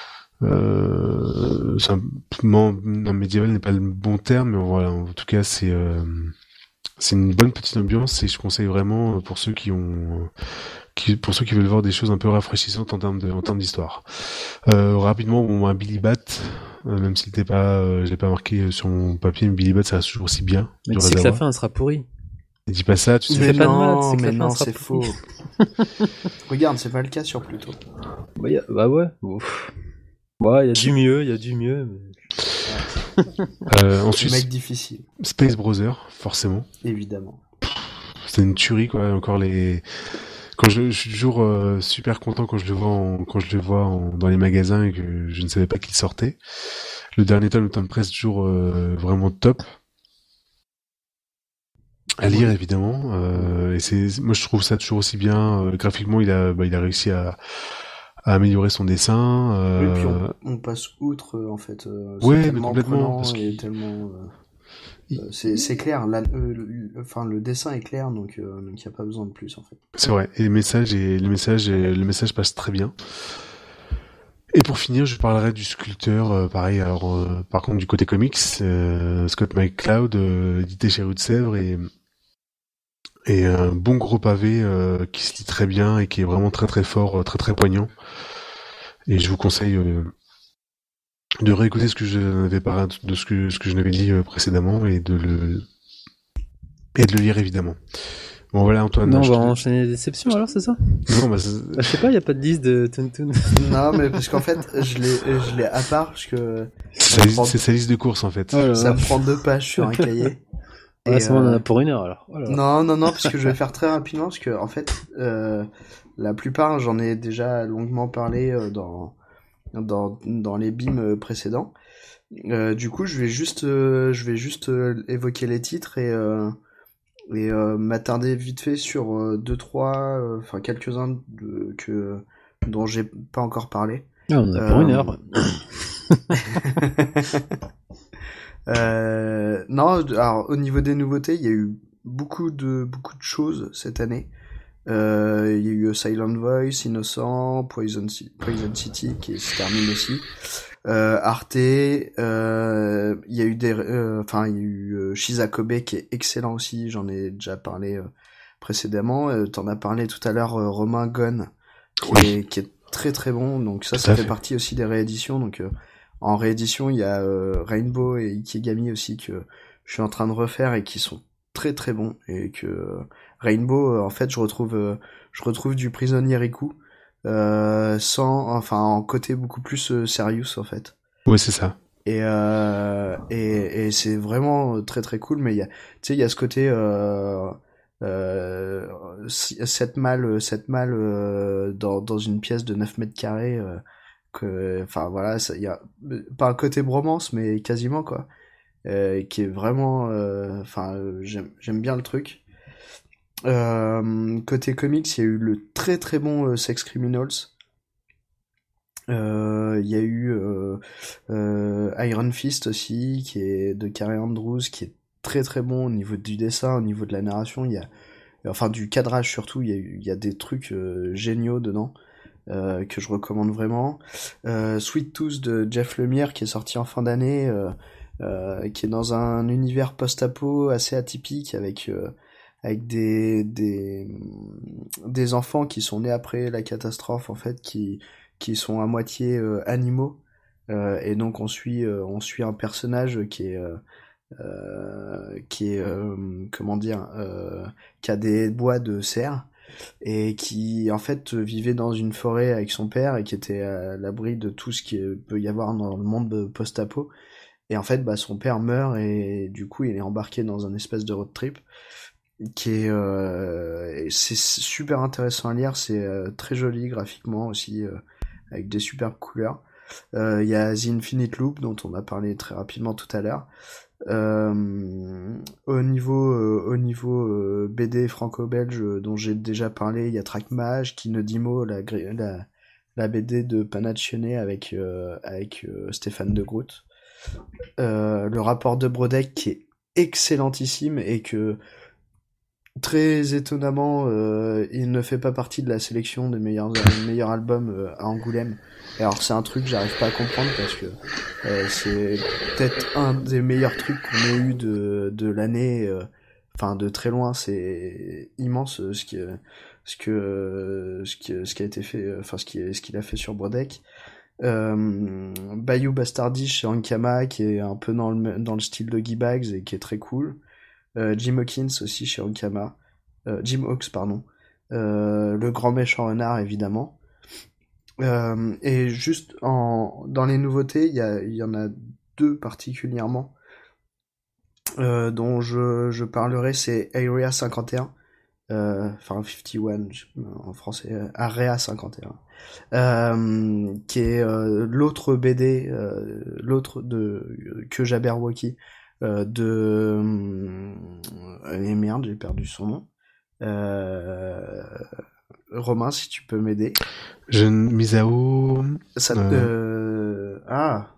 Euh, simplement, non, médiéval n'est pas le bon terme, mais voilà, en tout cas, c'est euh, c'est une bonne petite ambiance et je conseille vraiment pour ceux qui ont, qui, pour ceux qui veulent voir des choses un peu rafraîchissantes en termes de, en termes d'histoire. Euh, rapidement, bon, un Billy Bat, euh, même s'il n'était pas, euh, je l'ai pas marqué sur mon papier, mais Billy Bat, ça reste toujours aussi bien. Mais tu sais que la fin, elle sera pourrie. Dis pas ça, tu sais. Mais fais pas de maths, non, c'est que mais la fin non, sera c'est plus faux. Regarde, c'est pas le cas sur Pluto. Bah, y a- bah ouais. Ouf. Ouais, il y a du mieux, il y a du mieux. Mais... Euh, Le ensuite, mec difficile, Space Brother, forcément. évidemment. C'est une tuerie, quoi. Encore les. Quand je, je suis toujours euh, super content quand je le vois, en, quand je le vois en, dans les magasins et que je ne savais pas qu'il sortait. Le dernier tome, le tome presse, toujours euh, vraiment top. À lire Oui. évidemment. Euh, et c'est, moi je trouve ça toujours aussi bien. Euh, graphiquement, il a, bah, il a réussi à, à améliorer son dessin. Et puis Euh... on, on passe outre, euh, en fait. Euh, c'est Ouais, mais tellement complètement, prenant parce et qu'il, tellement. Euh, il- euh, c'est, c'est clair. La, euh, le, enfin, le dessin est clair, donc il euh, n'y a pas besoin de plus, en fait. c'est vrai. Et le message, et le message, et le message passe très bien. Et pour finir, je parlerai du sculpteur, euh, pareil, alors, euh, par contre, du côté comics, euh, Scott McCloud, euh, édité chez Rue de Sèvres, et, et un bon gros pavé euh, qui se lit très bien et qui est vraiment très très fort, euh, très très poignant. Et je vous conseille euh, de réécouter ce que je n'avais pas, de ce que, ce que je n'avais dit euh, précédemment et de le, et de le lire évidemment. Bon voilà Antoine. Non, on je va te- enchaîner les déceptions alors, c'est ça? Non, bah, c'est- Bah, je sais pas, y a pas de liste de Toon Toon. Non, mais parce qu'en fait, je l'ai, je l'ai à part, parce que c'est ça sa, me prend, liste- c'est sa liste de courses en fait. Oh là ça là. me prend deux pages sur un cahier. Ouais, Et, c'est bon, on en euh, a pour une heure alors. Oh là là. Non, non, non, parce que je vais faire très rapidement, parce que en fait, euh, la plupart, j'en ai déjà longuement parlé euh, dans dans dans les B I M précédents. Euh, du coup, je vais juste euh, je vais juste euh, évoquer les titres et euh, et euh, m'attarder vite fait sur euh, deux trois, euh, enfin quelques-uns de, que dont j'ai pas encore parlé. Ah, on en a pour une Euh, heure. Euh, non, alors au niveau des nouveautés, il y a eu beaucoup de beaucoup de choses cette année. Euh, il y a eu Silent Voice, Innocent, Poison, Ci- Poison City qui se termine aussi. Euh, Arte, euh, il y a eu des, euh, enfin il y a eu euh, Shizakobe qui est excellent aussi. J'en ai déjà parlé euh, précédemment. Euh, T'en as parlé tout à l'heure, euh, Romain Gon, qui Oui. est qui est très très bon. Donc ça, Tout ça à fait fait. partie aussi des rééditions. Donc euh, en réédition, il y a euh, Rainbow et Ikigami aussi que je suis en train de refaire et qui sont très très bons et que euh, Rainbow, euh, en fait, je retrouve euh, je retrouve du prisonnier Riku euh, sans, enfin, en côté beaucoup plus euh, serious en fait. Ouais, c'est ça. Et euh, et, et c'est vraiment très très cool. Mais il y a, tu sais, il y a ce côté euh, euh, sept malles, sept malles euh, dans dans une pièce de neuf mètres carrés. Euh, que, enfin voilà, ça, il y a pas un côté bromance, mais quasiment quoi. Euh, qui est vraiment, euh, enfin, euh, j'aime j'aime bien le truc. Euh, côté comics, il y a eu le très très bon euh, Sex Criminals. Euh, Il y a eu euh, euh, Iron Fist aussi, qui est de Carey Andrews, qui est très très bon au niveau du dessin, au niveau de la narration. Il y a, enfin du cadrage surtout, il y a, eu- il y a des trucs euh, géniaux dedans. Euh, que je recommande vraiment. Euh, Sweet Tooth de Jeff Lemire qui est sorti en fin d'année, euh, euh, qui est dans un univers post-apo assez atypique avec euh, avec des des des enfants qui sont nés après la catastrophe en fait, qui qui sont à moitié euh, animaux. Euh, et donc on suit euh, on suit un personnage qui est euh, euh, qui est euh, comment dire euh, qui a des bois de cerf et qui en fait vivait dans une forêt avec son père et qui était à l'abri de tout ce qui peut y avoir dans le monde post-apo. Et en fait, bah, son père meurt et du coup, il est embarqué dans un espèce de road trip qui est, euh, c'est super intéressant à lire. C'est euh, très joli graphiquement aussi, euh, avec des superbes couleurs. Euh, Il y a The Infinite Loop dont on a parlé très rapidement tout à l'heure. Euh, au niveau, euh, au niveau euh, B D franco-belge euh, dont j'ai déjà parlé, il y a Trackmage, Kinodimo, la, gri- la, la B D de Panaccione avec, euh, avec euh, Stéphane de Groot. Euh, le rapport de Brodeck qui est excellentissime et que très étonnamment euh, il ne fait pas partie de la sélection des meilleurs, des meilleurs albums euh, à Angoulême. Et alors c'est un truc que j'arrive pas à comprendre parce que euh, c'est peut-être un des meilleurs trucs qu'on ait eu de, de l'année, euh, enfin de très loin. C'est immense euh, ce qui ce que ce qui ce qui a été fait, euh, enfin ce qui ce qu'il a fait sur Brodeck. Euh, Bayou Bastardiche chez Ankama qui est un peu dans le dans le style de Guy Bags et qui est très cool. euh, Jim Hawkins aussi chez Ankama, euh, Jim Hawks pardon, euh, le grand méchant renard évidemment. Euh, et juste en dans les nouveautés, il y a il y en a deux particulièrement euh, dont je je parlerai, c'est Area cinquante et un. Euh, enfin cinquante et un en français, euh, Area cinquante et un, euh, qui est euh, l'autre B D, euh, l'autre de que Jabberwocky, euh, de euh, et merde, j'ai perdu son nom. Euh, Romain, si tu peux m'aider. Je Misao. Ça, euh... euh, ah,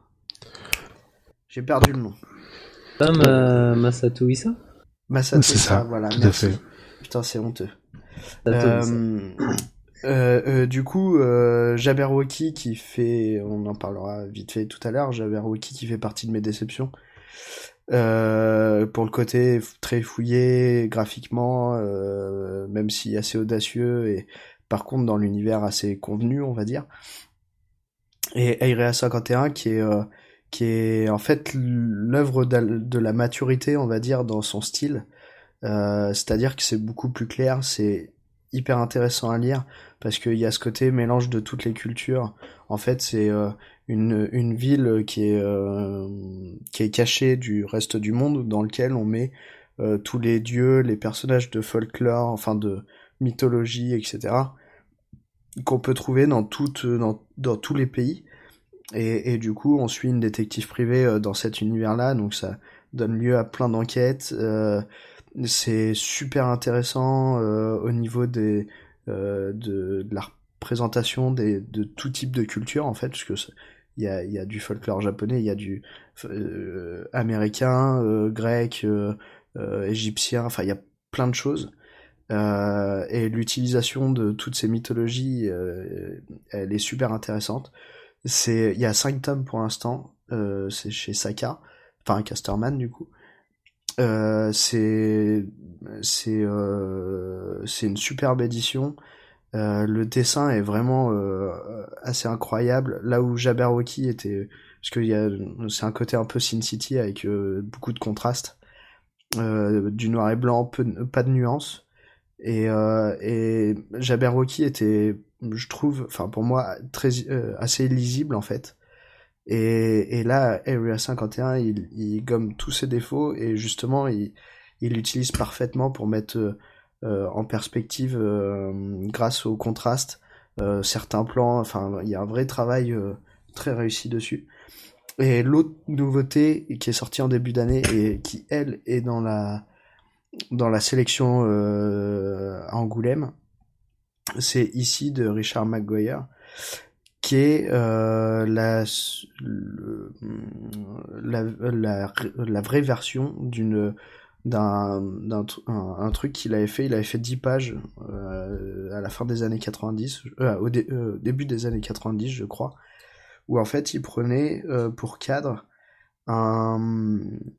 j'ai perdu le nom. Pas ma... Masato Issa Masato C'est Issa, ça, voilà, tout merci. à fait. Putain, c'est honteux. Masato Issa. Euh, euh, euh, du coup, euh, Jabberwocky qui fait, on en parlera vite fait tout à l'heure, Jabberwocky qui fait partie de mes déceptions. Euh, pour le côté f- très fouillé graphiquement, euh, même si assez audacieux, et par contre dans l'univers assez convenu, on va dire. Et Area cinquante et un qui est euh, qui est en fait l'œuvre d'al- de la maturité, on va dire, dans son style. Euh, c'est-à-dire que c'est beaucoup plus clair, c'est hyper intéressant à lire parce qu'il y a ce côté mélange de toutes les cultures. En fait, c'est euh, une une ville qui est euh, qui est cachée du reste du monde, dans lequel on met euh, tous les dieux, les personnages de folklore, enfin de mythologie, et cetera, qu'on peut trouver dans toutes dans dans tous les pays. Et, et du coup, on suit une détective privée euh, dans cet univers-là, donc ça donne lieu à plein d'enquêtes. Euh, c'est super intéressant euh, au niveau des euh, de, de la représentation des, de tout type de culture en fait, parce que ça- il y a, il y a du folklore japonais, il y a du euh, américain, euh, grec, euh, euh, égyptien, enfin il y a plein de choses. Euh, et l'utilisation de toutes ces mythologies, euh, elle est super intéressante. C'est, il y a cinq tomes pour l'instant. Euh, c'est chez Saka, enfin Casterman du coup. Euh, c'est, c'est, euh, c'est une superbe édition. Euh, le dessin est vraiment euh, assez incroyable. Là où Jabberwocky était, parce qu'il y a, c'est un côté un peu Sin City avec euh, beaucoup de contrastes, euh, du noir et blanc, peu, pas de nuances. Et, euh, et Jabberwocky était, je trouve, enfin pour moi, très euh, assez lisible en fait. Et, et là, Area cinquante et un, il, il gomme tous ses défauts et justement, il, il l'utilise parfaitement pour mettre euh, en perspective, euh, grâce au contraste, euh, certains plans. Enfin, il y a un vrai travail euh, très réussi dessus. Et l'autre nouveauté qui est sortie en début d'année et qui, elle, est dans la dans la sélection euh, à Angoulême, c'est ici de Richard McGuire, qui est euh, la, le- la, la, la vraie version d'une d'un, d'un tr- un, un truc qu'il avait fait. Il avait fait dix pages euh, à la fin des années quatre-vingt-dix, euh, au dé- euh, début des années quatre-vingt-dix, je crois, où en fait il prenait euh, pour cadre un,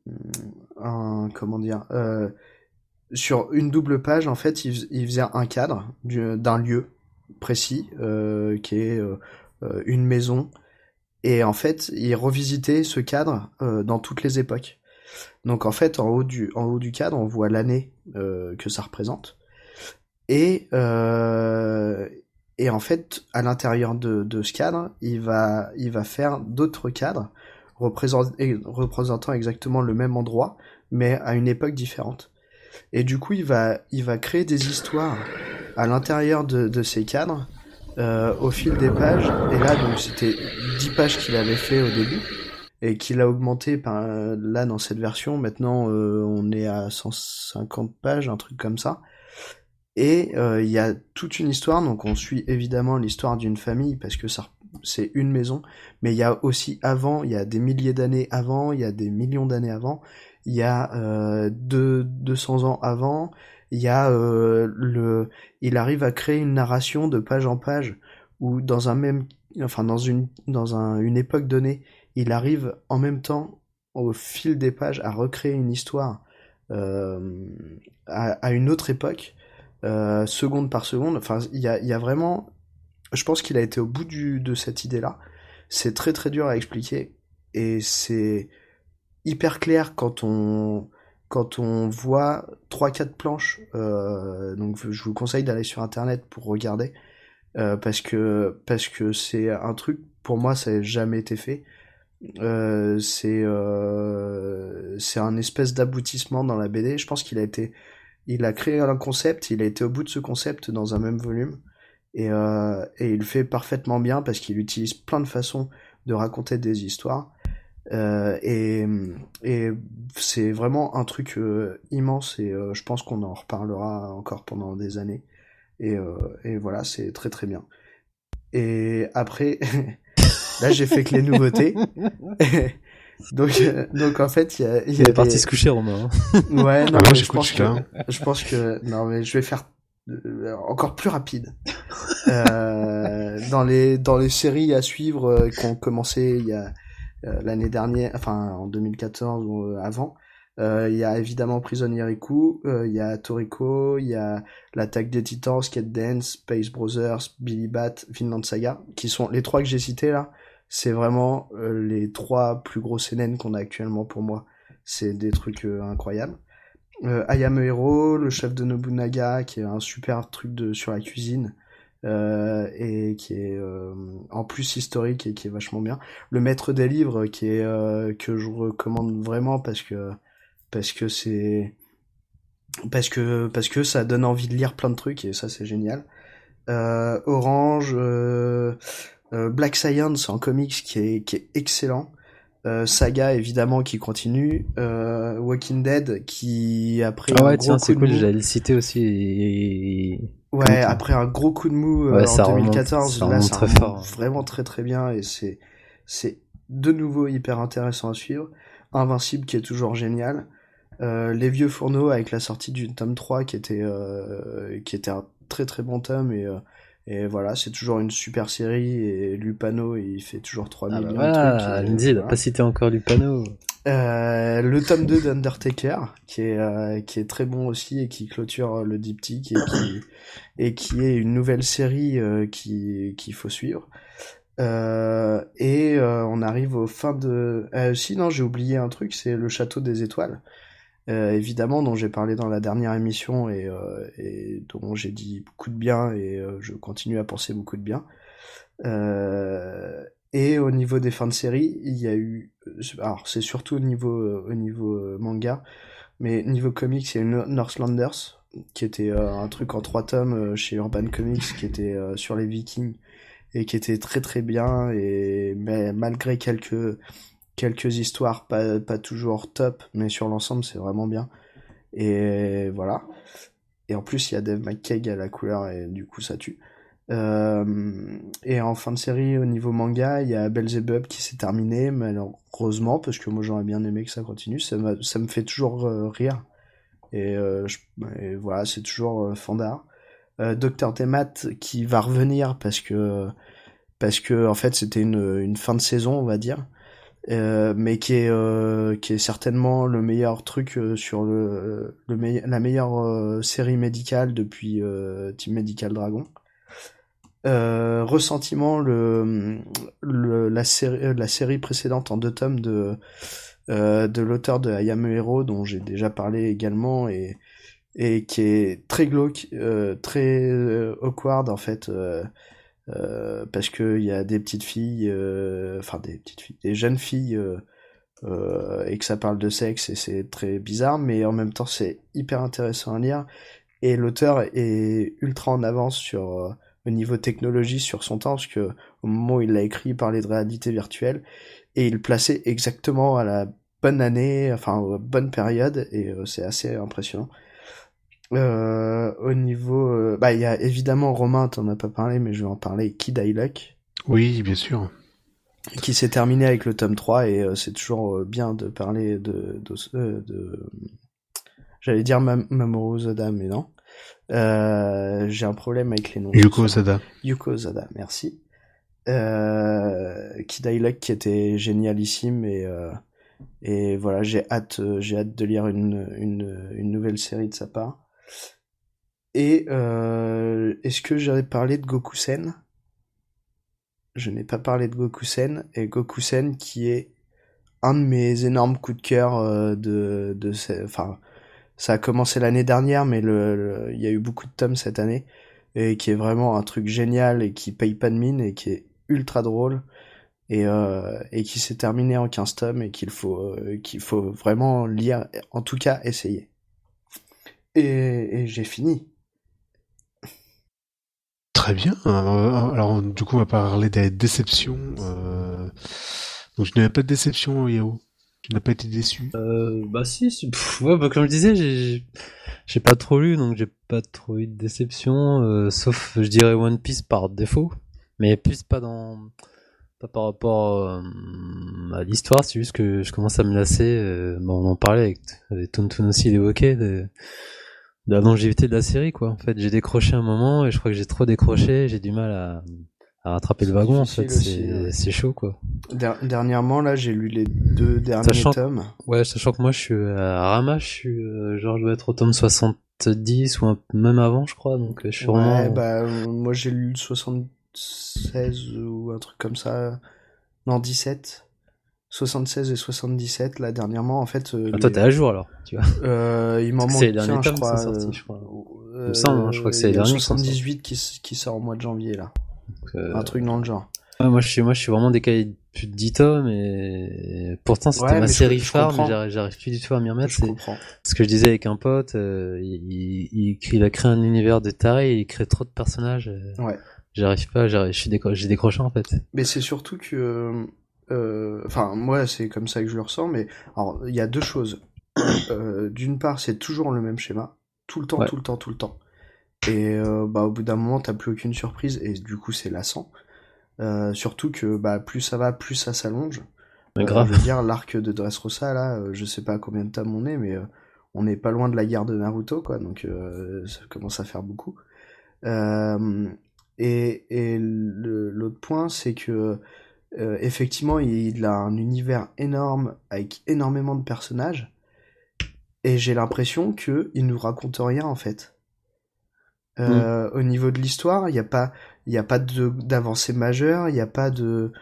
un comment dire, euh, sur une double page, en fait, il, il faisait un cadre du- d'un lieu précis, euh, qui est euh, euh, une maison, et en fait, il revisitait ce cadre euh, dans toutes les époques. Donc en fait, en haut du, en haut du cadre, on voit l'année euh, que ça représente, et euh, et en fait, à l'intérieur de, de ce cadre, il va, il va faire d'autres cadres représent- représentant exactement le même endroit, mais à une époque différente. Et du coup, il va, il va créer des histoires à l'intérieur de, de ces cadres euh, au fil des pages. Et là, donc, c'était dix pages qu'il avait fait au début et qu'il a augmenté par, là dans cette version. Maintenant, euh, on est à cent cinquante pages, un truc comme ça. Et euh, il y a toute une histoire. Donc, on suit évidemment l'histoire d'une famille parce que ça, c'est une maison. Mais il y a aussi avant, il y a des milliers d'années avant, il y a des millions d'années avant. Il y a euh, deux, deux cents ans avant, il y a euh, le, il arrive à créer une narration de page en page où dans un même, enfin dans une, dans un, une époque donnée, il arrive en même temps au fil des pages à recréer une histoire euh, à, à une autre époque, euh, seconde par seconde. Enfin, il y a, il y a vraiment, je pense qu'il a été au bout du, de cette idée-là. C'est très très dur à expliquer et c'est hyper clair quand on quand on voit trois quatre planches, euh, donc je vous conseille d'aller sur internet pour regarder, euh, parce que parce que c'est un truc, pour moi ça n'a jamais été fait. Euh, c'est euh, c'est un espèce d'aboutissement dans la B D. Je pense qu'il a été, il a créé un concept, il a été au bout de ce concept dans un même volume, et euh, et il le fait parfaitement bien parce qu'il utilise plein de façons de raconter des histoires. Euh, et, et c'est vraiment un truc euh, immense, et euh, je pense qu'on en reparlera encore pendant des années. Et, euh, et voilà, c'est très très bien. Et après, là j'ai fait que les nouveautés. donc, euh, donc en fait, il y a, il y Il a est parti des... se coucher, Romain. Ouais, non, Ah, moi, mais je j'écoute pense celui-là. que, je pense que, non, mais je vais faire euh, encore plus rapide. Euh, dans les, dans les séries à suivre euh, qui ont commencé il y a, euh, l'année dernière, enfin, en deux mille quatorze ou euh, avant, euh, il y a évidemment Prison Yariku, euh, il y a Toriko, il y a l'Attaque des Titans, Skate Dance, Space Brothers, Billy Bat, Vinland Saga, qui sont les trois que j'ai cités là. C'est vraiment euh, les trois plus gros seinen qu'on a actuellement pour moi. C'est des trucs euh, incroyables. Euh, I Am a Hero, le chef de Nobunaga, qui est un super truc de sur la cuisine, euh, et qui est euh, en plus historique et qui est vachement bien. Le Maître des livres, qui est euh, que je recommande vraiment parce que parce que c'est parce que parce que ça donne envie de lire plein de trucs, et ça c'est génial. Euh, Orange, euh, euh, Black Science en comics qui est qui est excellent. Euh, Saga évidemment qui continue, euh, Walking Dead qui après Ah un ouais, gros tiens, coup c'est de cool, mou, j'allais le citer aussi. Et... ouais, Comme toi. après un gros coup de mou euh, Ouais, en ça remonte, deux mille quatorze, ça là remonte ça très remonte fort. vraiment très très bien, et c'est c'est de nouveau hyper intéressant à suivre. Invincible qui est toujours génial. Euh, Les Vieux Fourneaux avec la sortie du tome trois qui était euh, qui était un très très bon tome, et euh, et voilà, c'est toujours une super série, et Lupano il fait toujours trois Ah bah millions de trucs, voilà, et Lindsay, il a voilà. pas cité encore Lupano. Euh, le tome deux d'Undertaker qui est euh, qui est très bon aussi, et qui clôture euh, le diptyque, et qui et qui est une nouvelle série euh, qui qu'il faut suivre. Euh, et euh, on arrive aux fins de euh, si non, j'ai oublié un truc, c'est le Château des Étoiles, euh, évidemment, dont j'ai parlé dans la dernière émission, et, euh, et dont j'ai dit beaucoup de bien, et euh, je continue à penser beaucoup de bien. Euh, et au niveau des fins de série, il y a eu, alors c'est surtout au niveau euh, au niveau euh, manga, mais niveau comics, il y a eu No- Northlanders, qui était euh, un truc en trois tomes euh, chez Urban Comics, qui était euh, sur les Vikings, et qui était très très bien, et mais malgré quelques quelques histoires pas pas toujours top, mais sur l'ensemble c'est vraiment bien. Et voilà. Et en plus il y a Dave McCaig à la couleur, et du coup ça tue. Euh, et en fin de série, au niveau manga, il y a Beelzebub qui s'est terminé, malheureusement, parce que moi j'aurais bien aimé que ça continue. Ça, m'a- ça me fait toujours euh, rire. Et, euh, je- et voilà, c'est toujours euh, fandard. Euh, Docteur Temat qui va revenir parce que parce que en fait c'était une, une fin de saison, on va dire, euh, mais qui est euh, qui est certainement le meilleur truc euh, sur le, le meille- la meilleure euh, série médicale depuis euh, Team Medical Dragon. Euh, Ressentiment, le, le la série euh, la série précédente en deux tomes de euh, de l'auteur de I Am a Hero, dont j'ai déjà parlé également, et et qui est très glauque, euh, très euh, awkward en fait, euh, euh, parce que il y a des petites filles, euh, enfin des petites filles, des jeunes filles, euh, euh, et que ça parle de sexe, et c'est très bizarre, mais en même temps c'est hyper intéressant à lire, et l'auteur est ultra en avance sur euh, au niveau technologie sur son temps, parce que au moment où il l'a écrit, il parlait de réalité virtuelle, et il le plaçait exactement à la bonne année, enfin aux bonne période, et euh, c'est assez impressionnant. Euh, au niveau, euh, bah il y a évidemment, Romain, t'en as pas parlé, mais je vais en parler, Kid I Luck, Oui, bien sûr. qui s'est terminé avec le tome trois, et euh, c'est toujours euh, bien de parler de de, euh, de... j'allais dire Mam- Mamoru Ozada, mais non. Euh, j'ai un problème avec les noms ce Yuko soir. Osada. Yuko Ozada, merci. Euh, Kid I Luck qui était génialissime, et euh, et voilà, j'ai hâte euh, j'ai hâte de lire une une une nouvelle série de sa part. Et euh, est-ce que j'avais parlé de Gokusen? Je n'ai pas parlé de Gokusen, et Gokusen qui est un de mes énormes coups de cœur euh, de de ces- enfin ça a commencé l'année dernière, mais le le- il y a eu beaucoup de tomes cette année et qui est vraiment un truc génial et qui paye pas de mine et qui est ultra drôle et euh, et qui s'est terminé en quinze tomes et qu'il faut euh, qu'il faut vraiment lire, en tout cas essayer. Et, et j'ai fini. Très bien. Alors, alors, du coup, on va parler des déceptions. Euh... Donc, je n'avais pas de déception, Yao. Tu n'as pas été déçu. Euh, bah si, c'est- pff, ouais, bah comme je disais, j'ai j'ai pas trop lu, donc j'ai pas trop eu de déception, euh, sauf je dirais One Piece par défaut, mais plus pas dans pas par rapport euh, à l'histoire, c'est juste que je commence à me lasser. Euh, bon, on en parlait avec, avec Toon aussi, il évoquait de, de la longévité de la série, quoi. En fait, j'ai décroché un moment et je crois que j'ai trop décroché, j'ai du mal à, à rattraper le C'est wagon. En difficile fait, aussi, c'est ouais. c'est chaud, quoi. Der- dernièrement, là, j'ai lu les deux derniers Sachant, tomes. ouais, sachant que moi je suis à Rama, je suis euh, genre je dois être au tome soixante-dix ou un, même avant, je crois, donc euh, je suis Ouais, vraiment. bah, euh, moi j'ai lu le soixante-seize ou un truc comme ça. Non, dix-sept. soixante-seize et soixante-dix-sept, là, dernièrement, en fait, euh, Ah, toi les... t'es à jour alors, tu vois. euh, il m'en Parce que c'est les manque derniers qu'un, je tomes qui sont crois. sortis, euh, je crois. euh, Il me semble, hein, je crois que c'est il les y a le derniers qui sont sortis. soixante-dix-huit qui, s- qui sort au mois de janvier, là. Donc, euh, Un truc dans le genre. ouais, moi je suis, moi je suis vraiment décalé de plus de dix tomes et pourtant c'était Ouais, ma mais je, série je phare, mais comprends. j'arrive, j'arrive plus du tout à m'y remettre. Je C'est comprends. ce que je disais avec un pote, euh, il, il, il, il a créé un univers de taré, il crée trop de personnages. euh, Ouais. J'arrive pas, j'arrive, je suis décro- j'ai décroché en fait. Mais c'est surtout que... euh, Enfin, moi, c'est comme ça que je le ressens, mais... Alors, il y a deux choses. Euh, d'une part, c'est toujours le même schéma. Tout le temps, Ouais. tout le temps, tout le temps. Et euh, bah, au bout d'un moment, t'as plus aucune surprise, et du coup, c'est lassant. Euh, surtout que bah, plus ça va, plus ça s'allonge. Mais Euh, grave. je veux dire, l'arc de Dressrosa, là, euh, je sais pas à combien de tomes on est, mais euh, on n'est pas loin de la guerre de Naruto, quoi, donc euh, ça commence à faire beaucoup. Euh, et et le- l'autre point, c'est que euh, effectivement, il a un univers énorme avec énormément de personnages, et j'ai l'impression que il nous raconte rien en fait. Mm. Euh, au niveau de l'histoire, il n'y a pas, il y a pas de d'avancée majeure, il n'y a pas de,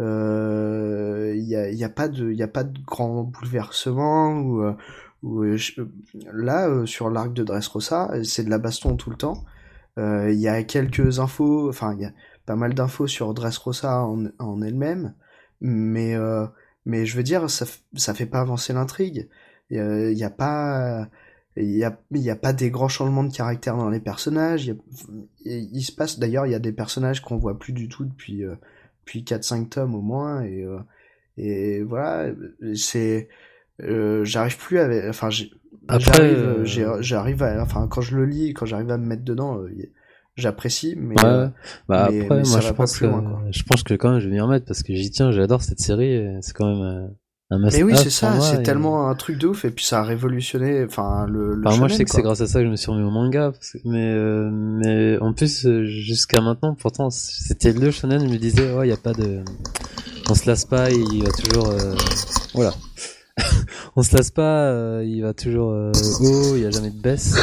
euh, il y a, il y a pas de, il y a pas de grand bouleversement ou, euh, ou euh, je- là euh, sur l'arc de Dressrosa, c'est de la baston tout le temps. Euh, Il y a quelques infos, enfin il y a pas mal d'infos sur Dressrosa en, en elle-même, mais euh, mais je veux dire ça f- ça fait pas avancer l'intrigue. Il y a, il y a pas il y a il y a pas des grands changements de caractère dans les personnages. Il, y a- il se passe d'ailleurs il y a des personnages qu'on voit plus du tout depuis euh, depuis quatre cinq tomes au moins et euh, et voilà c'est euh, j'arrive plus à enfin j'ai- Après, j'arrive euh, j'ai- j'arrive à enfin quand je le lis quand j'arrive à me mettre dedans euh, y- j'apprécie mais ouais, euh, bah mais après, mais moi ça je va pas pense plus que loin quoi. je pense que quand même je vais m'y remettre parce que j'y tiens, j'adore cette série, et c'est quand même euh, un Mais oui, must-have c'est pour ça, moi. c'est Et... tellement un truc de ouf et puis ça a révolutionné enfin le, le Enfin, moi je sais shonen que c'est quoi. grâce à ça que je me suis remis au manga, parce que- mais euh, mais en plus euh, jusqu'à maintenant, pourtant c'était le shonen, je me disais oh il y a pas de, on se lasse pas, il va toujours, euh... voilà, on se lasse pas, euh, il va toujours euh, haut, il y a jamais de baisse.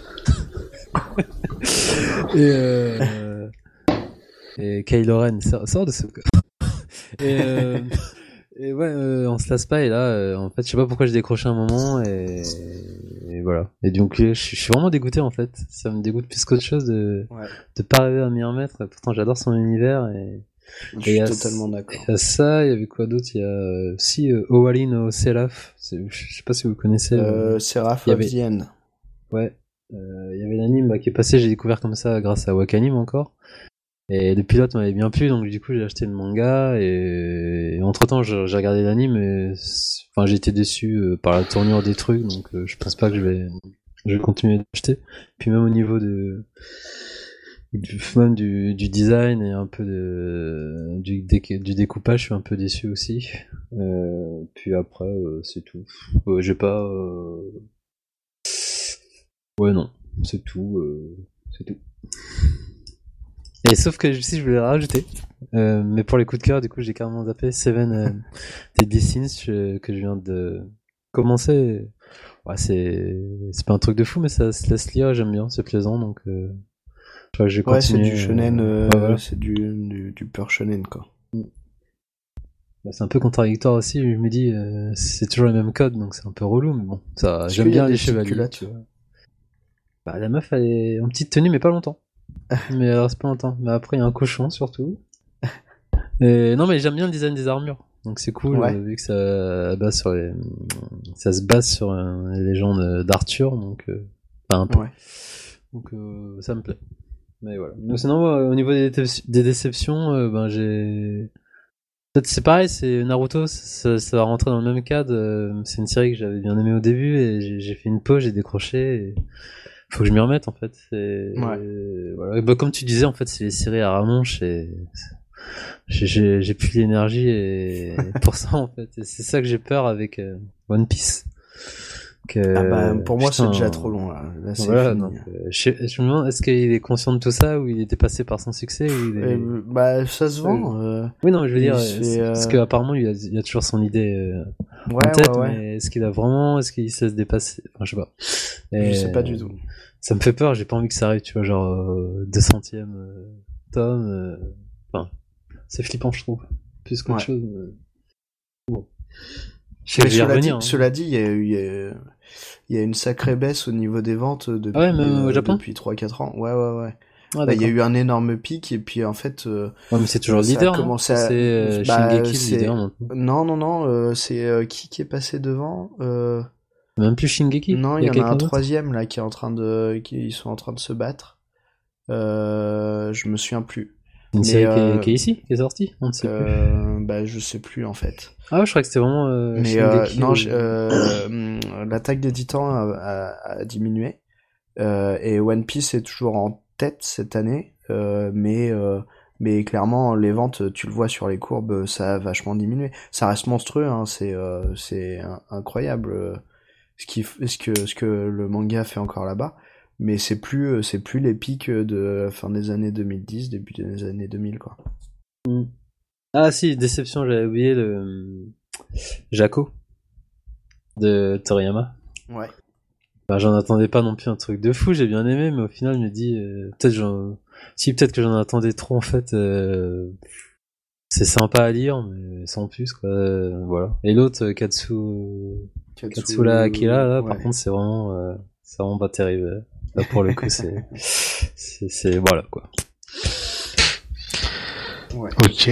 Et euh... et Kylo Ren sort, sort de ce et, euh, et ouais, euh, on se lasse pas et là, euh, en fait, je sais pas pourquoi j'ai décroché un moment et, et voilà. Et donc, je, je suis vraiment dégoûté en fait. Ça me dégoûte plus qu'autre chose de Ouais, de pas arriver à m'y remettre. Pourtant, j'adore son univers et je et il suis y a, totalement il d'accord. y a ça. Il y avait quoi d'autre? Il y a euh, si euh, Owari no Seraph. C'est- Je sais pas si vous connaissez. Euh, Euh, Seraph il y of avait the End. ouais, euh, il y avait l'anime bah, qui est passé. J'ai découvert comme ça grâce à Wakanim encore. Et le pilote m'avait bien plu, donc du coup j'ai acheté le manga et, et entre temps j'ai regardé l'anime et c'est- enfin j'ai été déçu euh, par la tournure des trucs, donc euh, je pense pas que je vais je vais continuer d'acheter. Puis même au niveau de du, même du, du design et un peu de du, dé- du découpage, je suis un peu déçu aussi. Euh, puis après euh, c'est tout. Euh, j'ai pas euh... ouais non c'est tout euh, c'est tout. Et sauf que si je voulais rajouter, euh, mais pour les coups de cœur, du coup, j'ai carrément zappé Seven euh, Deadly Sins euh, que je viens de commencer. Ouais, c'est c'est pas un truc de fou, mais ça se laisse lire, j'aime bien, c'est plaisant, donc euh, je crois que je vais Ouais, c'est continuer. du shonen, euh, euh, ouais, voilà. c'est du, du, du pur shonen quoi. Bah, c'est un peu contradictoire aussi, je me dis, euh, c'est toujours le même code, donc c'est un peu relou, mais bon, ça, Est-ce j'aime qu'il y a bien des les chevaliers. culottes Tu vois. Bah, la meuf, elle est en petite tenue, mais pas longtemps. mais elle reste pas longtemps. Mais après, il y a un cochon, surtout. Et non, mais j'aime bien le design des armures. Donc c'est cool, Ouais. euh, vu que ça, base sur les... ça se base sur euh, les légendes d'Arthur, donc... Euh... Enfin, un peu. Ouais. Donc euh, ça me plaît. Mais voilà. Donc sinon, euh, au niveau des, détec- des déceptions, euh, ben j'ai... Peut-être c'est pareil, c'est Naruto, ça, ça va rentrer dans le même cadre. euh, C'est une série que j'avais bien aimée au début, et j'ai, j'ai fait une pause, j'ai décroché, et... faut que je m'y remette, en fait. Et, Ouais. et voilà. Et bah, comme tu disais, en fait, c'est les séries à rallonge, et... J'ai, j'ai, j'ai plus l'énergie et pour ça en fait, et c'est ça que j'ai peur avec euh, One Piece. Que, Ah bah pour moi putain, c'est déjà trop long là, là c'est voilà, fini. donc, euh, je, je me demande est-ce qu'il est conscient de tout ça ou il était passé par son succès ou il est... Euh, bah ça se vend. Euh, Oui non, je veux il dire, se fait, euh... parce qu'apparemment il a, il a toujours son idée euh, ouais, en tête, ouais, ouais. mais est-ce qu'il a vraiment, est-ce qu'il sait se dépasser, enfin je sais pas. Et Je sais pas du tout. Ça me fait peur, j'ai pas envie que ça arrive, tu vois, genre euh, deux centième euh, tome, euh, enfin c'est flippant je trouve, plus qu'autre Ouais. chose. Mais... Bon. Je sais Mais que je vais cela, revenir, dit, hein. cela dit, il y a eu, il y a, il y a une sacrée baisse au niveau des ventes depuis, Ah ouais, même au euh, Japon depuis trois quatre ans. Ouais, ouais, ouais. Ah, Bah, il y a d'accord. eu un énorme pic et puis en fait, euh, Ouais, mais c'est toujours le ça a leader, non commencé à, C'est euh, bah, Shingeki le c'est, leader maintenant. non, non, non, euh, c'est euh, qui qui est passé devant euh... Même plus Shingeki. Non, Il il y y a en a un quelqu'un d'autre. troisième là qui est en train de, qui ils sont en train de se battre. Euh, je me souviens plus. Une Mais série qui, est, euh, qui est ici, qui est sortie. On ne sait plus. euh, bah, je sais plus en fait. Ah ouais, je crois que c'était vraiment euh, Mais euh, Shingeki. non, ou- je- euh, l'attaque des Titans a, a- a diminué. Euh, et One Piece est toujours en tête cette année, euh, mais euh, mais clairement les ventes, tu le vois sur les courbes, ça a vachement diminué. Ça reste monstrueux, hein, c'est euh, c'est in- incroyable euh, ce qui ce que ce que le manga fait encore là-bas, mais c'est plus euh, c'est plus les pics de fin des années deux mille dix, début des années deux mille quoi. Hmm. Ah si, déception, j'avais oublié le euh, Jaco de Toriyama. Ouais. Bah, j'en attendais pas non plus un truc de fou, j'ai bien aimé, mais au final, je me dis, euh, peut-être j'en... Si, peut-être que j'en attendais trop, en fait. euh, C'est sympa à lire, mais sans plus, quoi. euh, Voilà. Et l'autre, euh, Katsu... Katsu- Katsura Akira, là, par ouais. contre, c'est vraiment... euh, C'est vraiment pas terrible. Là, pour le coup, c'est... c'est... c'est- Voilà, quoi. Ouais. Ok.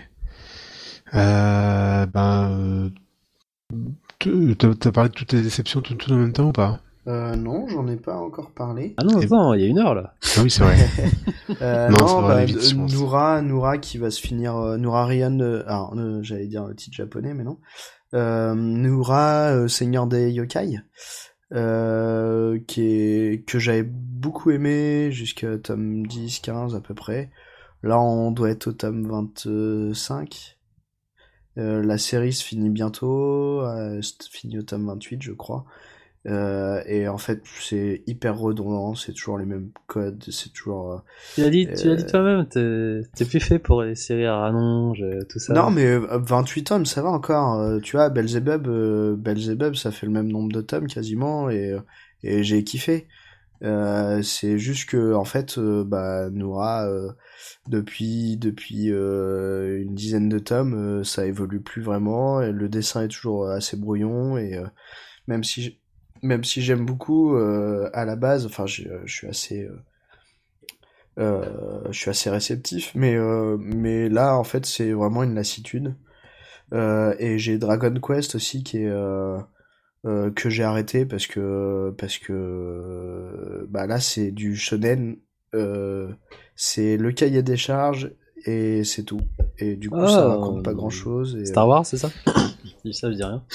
Euh, ben, euh, tu- t'as t'as parlé de toutes les déceptions tout, tout en même temps ou pas? Euh, non, j'en ai pas encore parlé. Ah non, Et- attends, il y a une heure, là. Ah oui, c'est vrai. Euh, Non, non, ça va bah, aller vite, je euh, pense. Noura, Noura qui va se finir, euh, Noura Ryan, euh, alors euh, j'allais dire le titre japonais, mais non. Euh, Noura, euh, Seigneur des Yokai, euh, qui est que j'avais beaucoup aimé jusqu'à tome dix, quinze à peu près. Là, on doit être au tome vingt-cinq. Euh, la série se finit bientôt, euh, se finit au tome vingt-huit, je crois. Euh, et en fait, c'est hyper redondant, c'est toujours les mêmes codes, c'est toujours... euh, Tu l'as dit, tu l'as dit Euh, toi-même, t'es, t'es plus fait pour les séries à rallonge, euh, tout ça. Non, mais euh, vingt-huit tomes, ça va encore. euh, tu vois, Belzebub, euh, Belzebub, ça fait le même nombre de tomes quasiment, et, euh, et j'ai kiffé. Euh, c'est juste que, en fait, euh, bah, Noura, euh, depuis depuis euh, une dizaine de tomes, euh, ça évolue plus vraiment, et le dessin est toujours assez brouillon, et euh, même si j'- même si j'aime beaucoup euh, à la base, enfin, je je suis assez euh, euh, je suis assez réceptif, mais euh, mais là, en fait, c'est vraiment une lassitude. Euh, et j'ai Dragon Quest aussi qui est euh, euh, que j'ai arrêté parce que parce que euh, bah là c'est du shonen, euh, c'est le cahier des charges et c'est tout. Et du coup ça Ah, raconte pas euh, grand chose. Et, Star Wars, c'est ça? Je dis ça, je dis rien.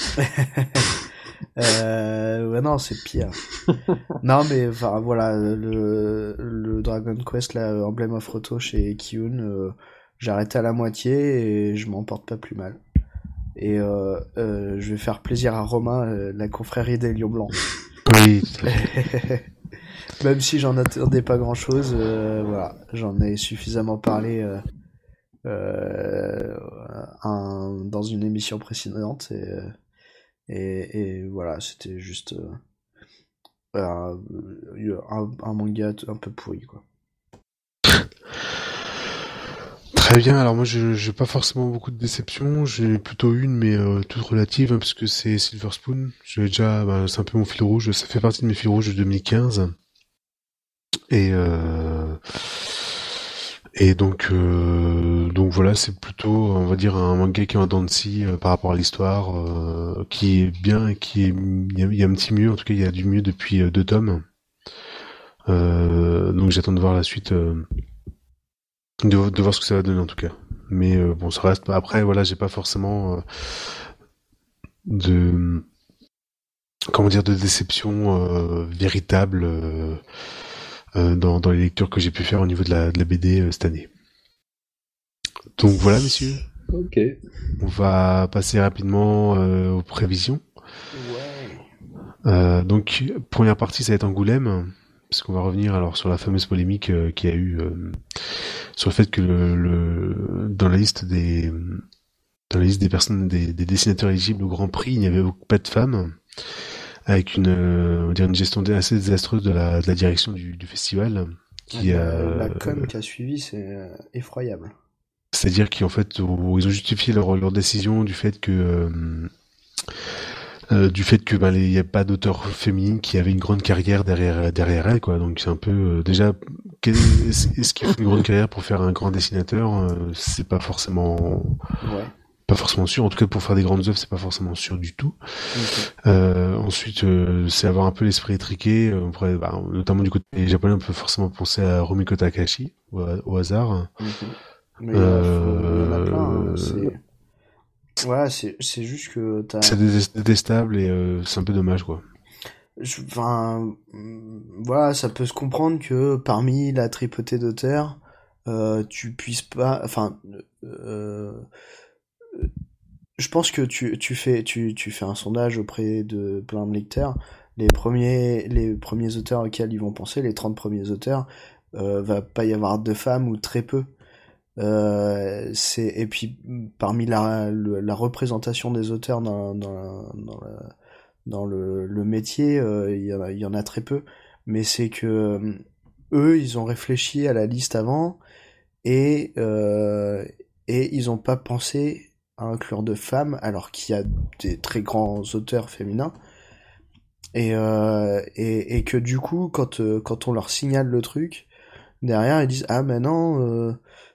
euh, ouais non c'est pire. Non mais enfin voilà le le Dragon Quest là, Emblem of Roto chez Kiun, euh, j'ai arrêté à la moitié et je m'en porte pas plus mal. Et euh, euh, je vais faire plaisir à Romain, euh, la confrérie des Lions Blancs. Oui, tout à fait. Même si j'en attendais pas grand chose, euh, voilà, j'en ai suffisamment parlé euh, euh, un, dans une émission précédente et, euh, et, et voilà, c'était juste euh, un, un, un manga un peu pourri quoi. Très bien. Alors moi, je j'ai pas forcément beaucoup de déceptions. J'ai plutôt une, mais euh, toute relative, hein, parce que c'est Silver Spoon. J'ai déjà, bah, c'est un peu mon fil rouge. Ça fait partie de mes fils rouges de deux mille quinze. Et euh, et donc euh, donc voilà, c'est plutôt, on va dire, un manga qui est en dents de scie euh, par rapport à l'histoire, euh, qui est bien, et qui est, il y, a, il y a un petit mieux. En tout cas, il y a du mieux depuis euh, deux tomes. Euh, donc j'attends de voir la suite. Euh, De, de voir ce que ça va donner en tout cas. Mais euh, bon, ça reste. Après, voilà, j'ai pas forcément euh, de comment dire de déception euh, véritable euh, euh, dans, dans les lectures que j'ai pu faire au niveau de la, de la B D euh, cette année. Donc voilà, messieurs. Ok. On va passer rapidement euh, aux prévisions. Ouais. Euh, donc première partie, ça va être Angoulême, parce qu'on va revenir alors sur la fameuse polémique euh, qu'il y a eu euh, sur le fait que le, le dans la liste des dans la liste des personnes des, des dessinateurs éligibles au Grand Prix, il n'y avait pas de femmes, avec une euh, on va dire une gestion assez désastreuse de la de la direction du, du festival, qui la, euh, la com qui a suivi, c'est euh, effroyable. c'est-à-dire qu'en fait où ils ont justifié leur leur décision du fait que euh, Euh, du fait que ben il y a pas d'auteur féminine qui avait une grande carrière derrière derrière elle, quoi. Donc c'est un peu euh, déjà quel- est-ce qu'il faut une grande carrière pour faire un grand dessinateur, euh, c'est pas forcément Ouais. pas forcément sûr. En tout cas pour faire des grandes œuvres, c'est pas forcément sûr du tout. Ok. Euh, ensuite euh, c'est avoir un peu l'esprit étriqué, euh, on pourrait, bah, notamment du côté japonais, on peut forcément penser à Rumiko Takahashi au, au hasard. Mhm. Mais euh, faut- il y en a plein. hein. Euh, C'est ouais, c'est c'est juste que t'as. c'est dé- détestable et euh, c'est un peu dommage, quoi. Je- Enfin, hum, voilà, ça peut se comprendre que parmi la tripotée d'auteurs, euh, tu puisses pas. Enfin, euh, je pense que tu, tu fais tu, tu fais un sondage auprès de plein de lecteurs. Les premiers les premiers auteurs auxquels ils vont penser, les trente premiers auteurs, euh, va pas y avoir de femmes ou très peu. Euh, c'est et puis parmi la le- la représentation des auteurs dans dans dans, la- dans le, le métier, euh, il y, en a- il y en a très peu. Mais c'est que euh, eux, ils ont réfléchi à la liste avant et euh, et ils ont pas pensé à inclure de femmes alors qu'il y a des très grands auteurs féminins et euh, et, et que du coup quand euh, quand on leur signale le truc derrière ils disent ah mais non euh,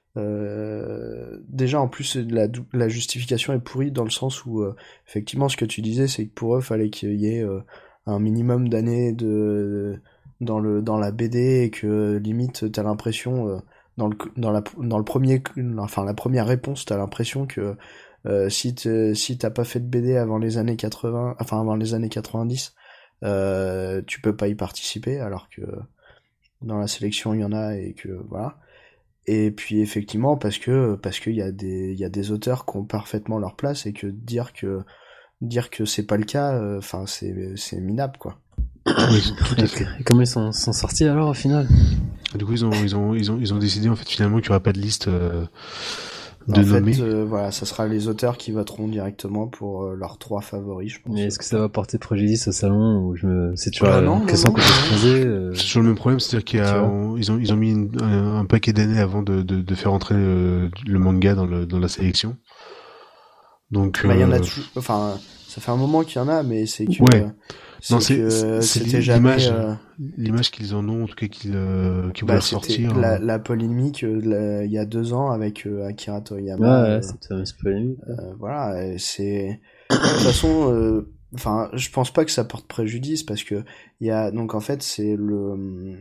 euh, déjà en plus la, dou- la justification est pourrie dans le sens où euh, effectivement ce que tu disais c'est que pour eux fallait qu'il y ait euh, un minimum d'années de dans le dans la B D et que limite t'as l'impression euh, dans le dans la dans le premier enfin la première réponse t'as l'impression que euh, si t'es- si t'as pas fait de B D avant les années quatre-vingts enfin avant les années quatre-vingt-dix euh, tu peux pas y participer alors que dans la sélection il y en a et que voilà. Et puis effectivement parce que parce qu'il y a des il y a des auteurs qui ont parfaitement leur place et que dire que dire que c'est pas le cas, enfin c'est c'est minable quoi. Oui, tout à Et, fait. et comment ils sont, sont sortis alors au final? Du coup, ils ont, ils ont, ils ont, ils ont décidé en fait finalement qu'il n'y aura pas de liste euh, de En nommés. fait, euh, voilà, ça sera les auteurs qui voteront directement pour euh, leurs trois favoris, je pense. Mais est-ce que ça va porter préjudice au salon ou je me... c'est toujours Ah la non, non, question non, que je non. se posais euh, C'est toujours le même problème, c'est-à-dire qu'il y Tu a, vois. on- ils ont, ils ont mis une- un, un paquet d'années avant de, de, de faire entrer le, le manga dans, le, dans la sélection. Donc, Bah il y en a euh, toujours, enfin ça fait un moment qu'il y en a, mais c'est que ouais. c'est Non, c'est, que c'est c'était l'i- jamais. l'image, euh, l'image qu'ils en ont, en tout cas qu'ils, euh, qu'ils Bah voulaient c'était ressortir. la, euh, la polémique euh, de la- il y a deux ans avec euh, Akira Ouais, Toriyama. ouais, euh, cette fameuse polémique. Euh, voilà, et c'est de toute façon, euh, enfin, je pense pas que ça porte préjudice parce que il y a donc en fait c'est le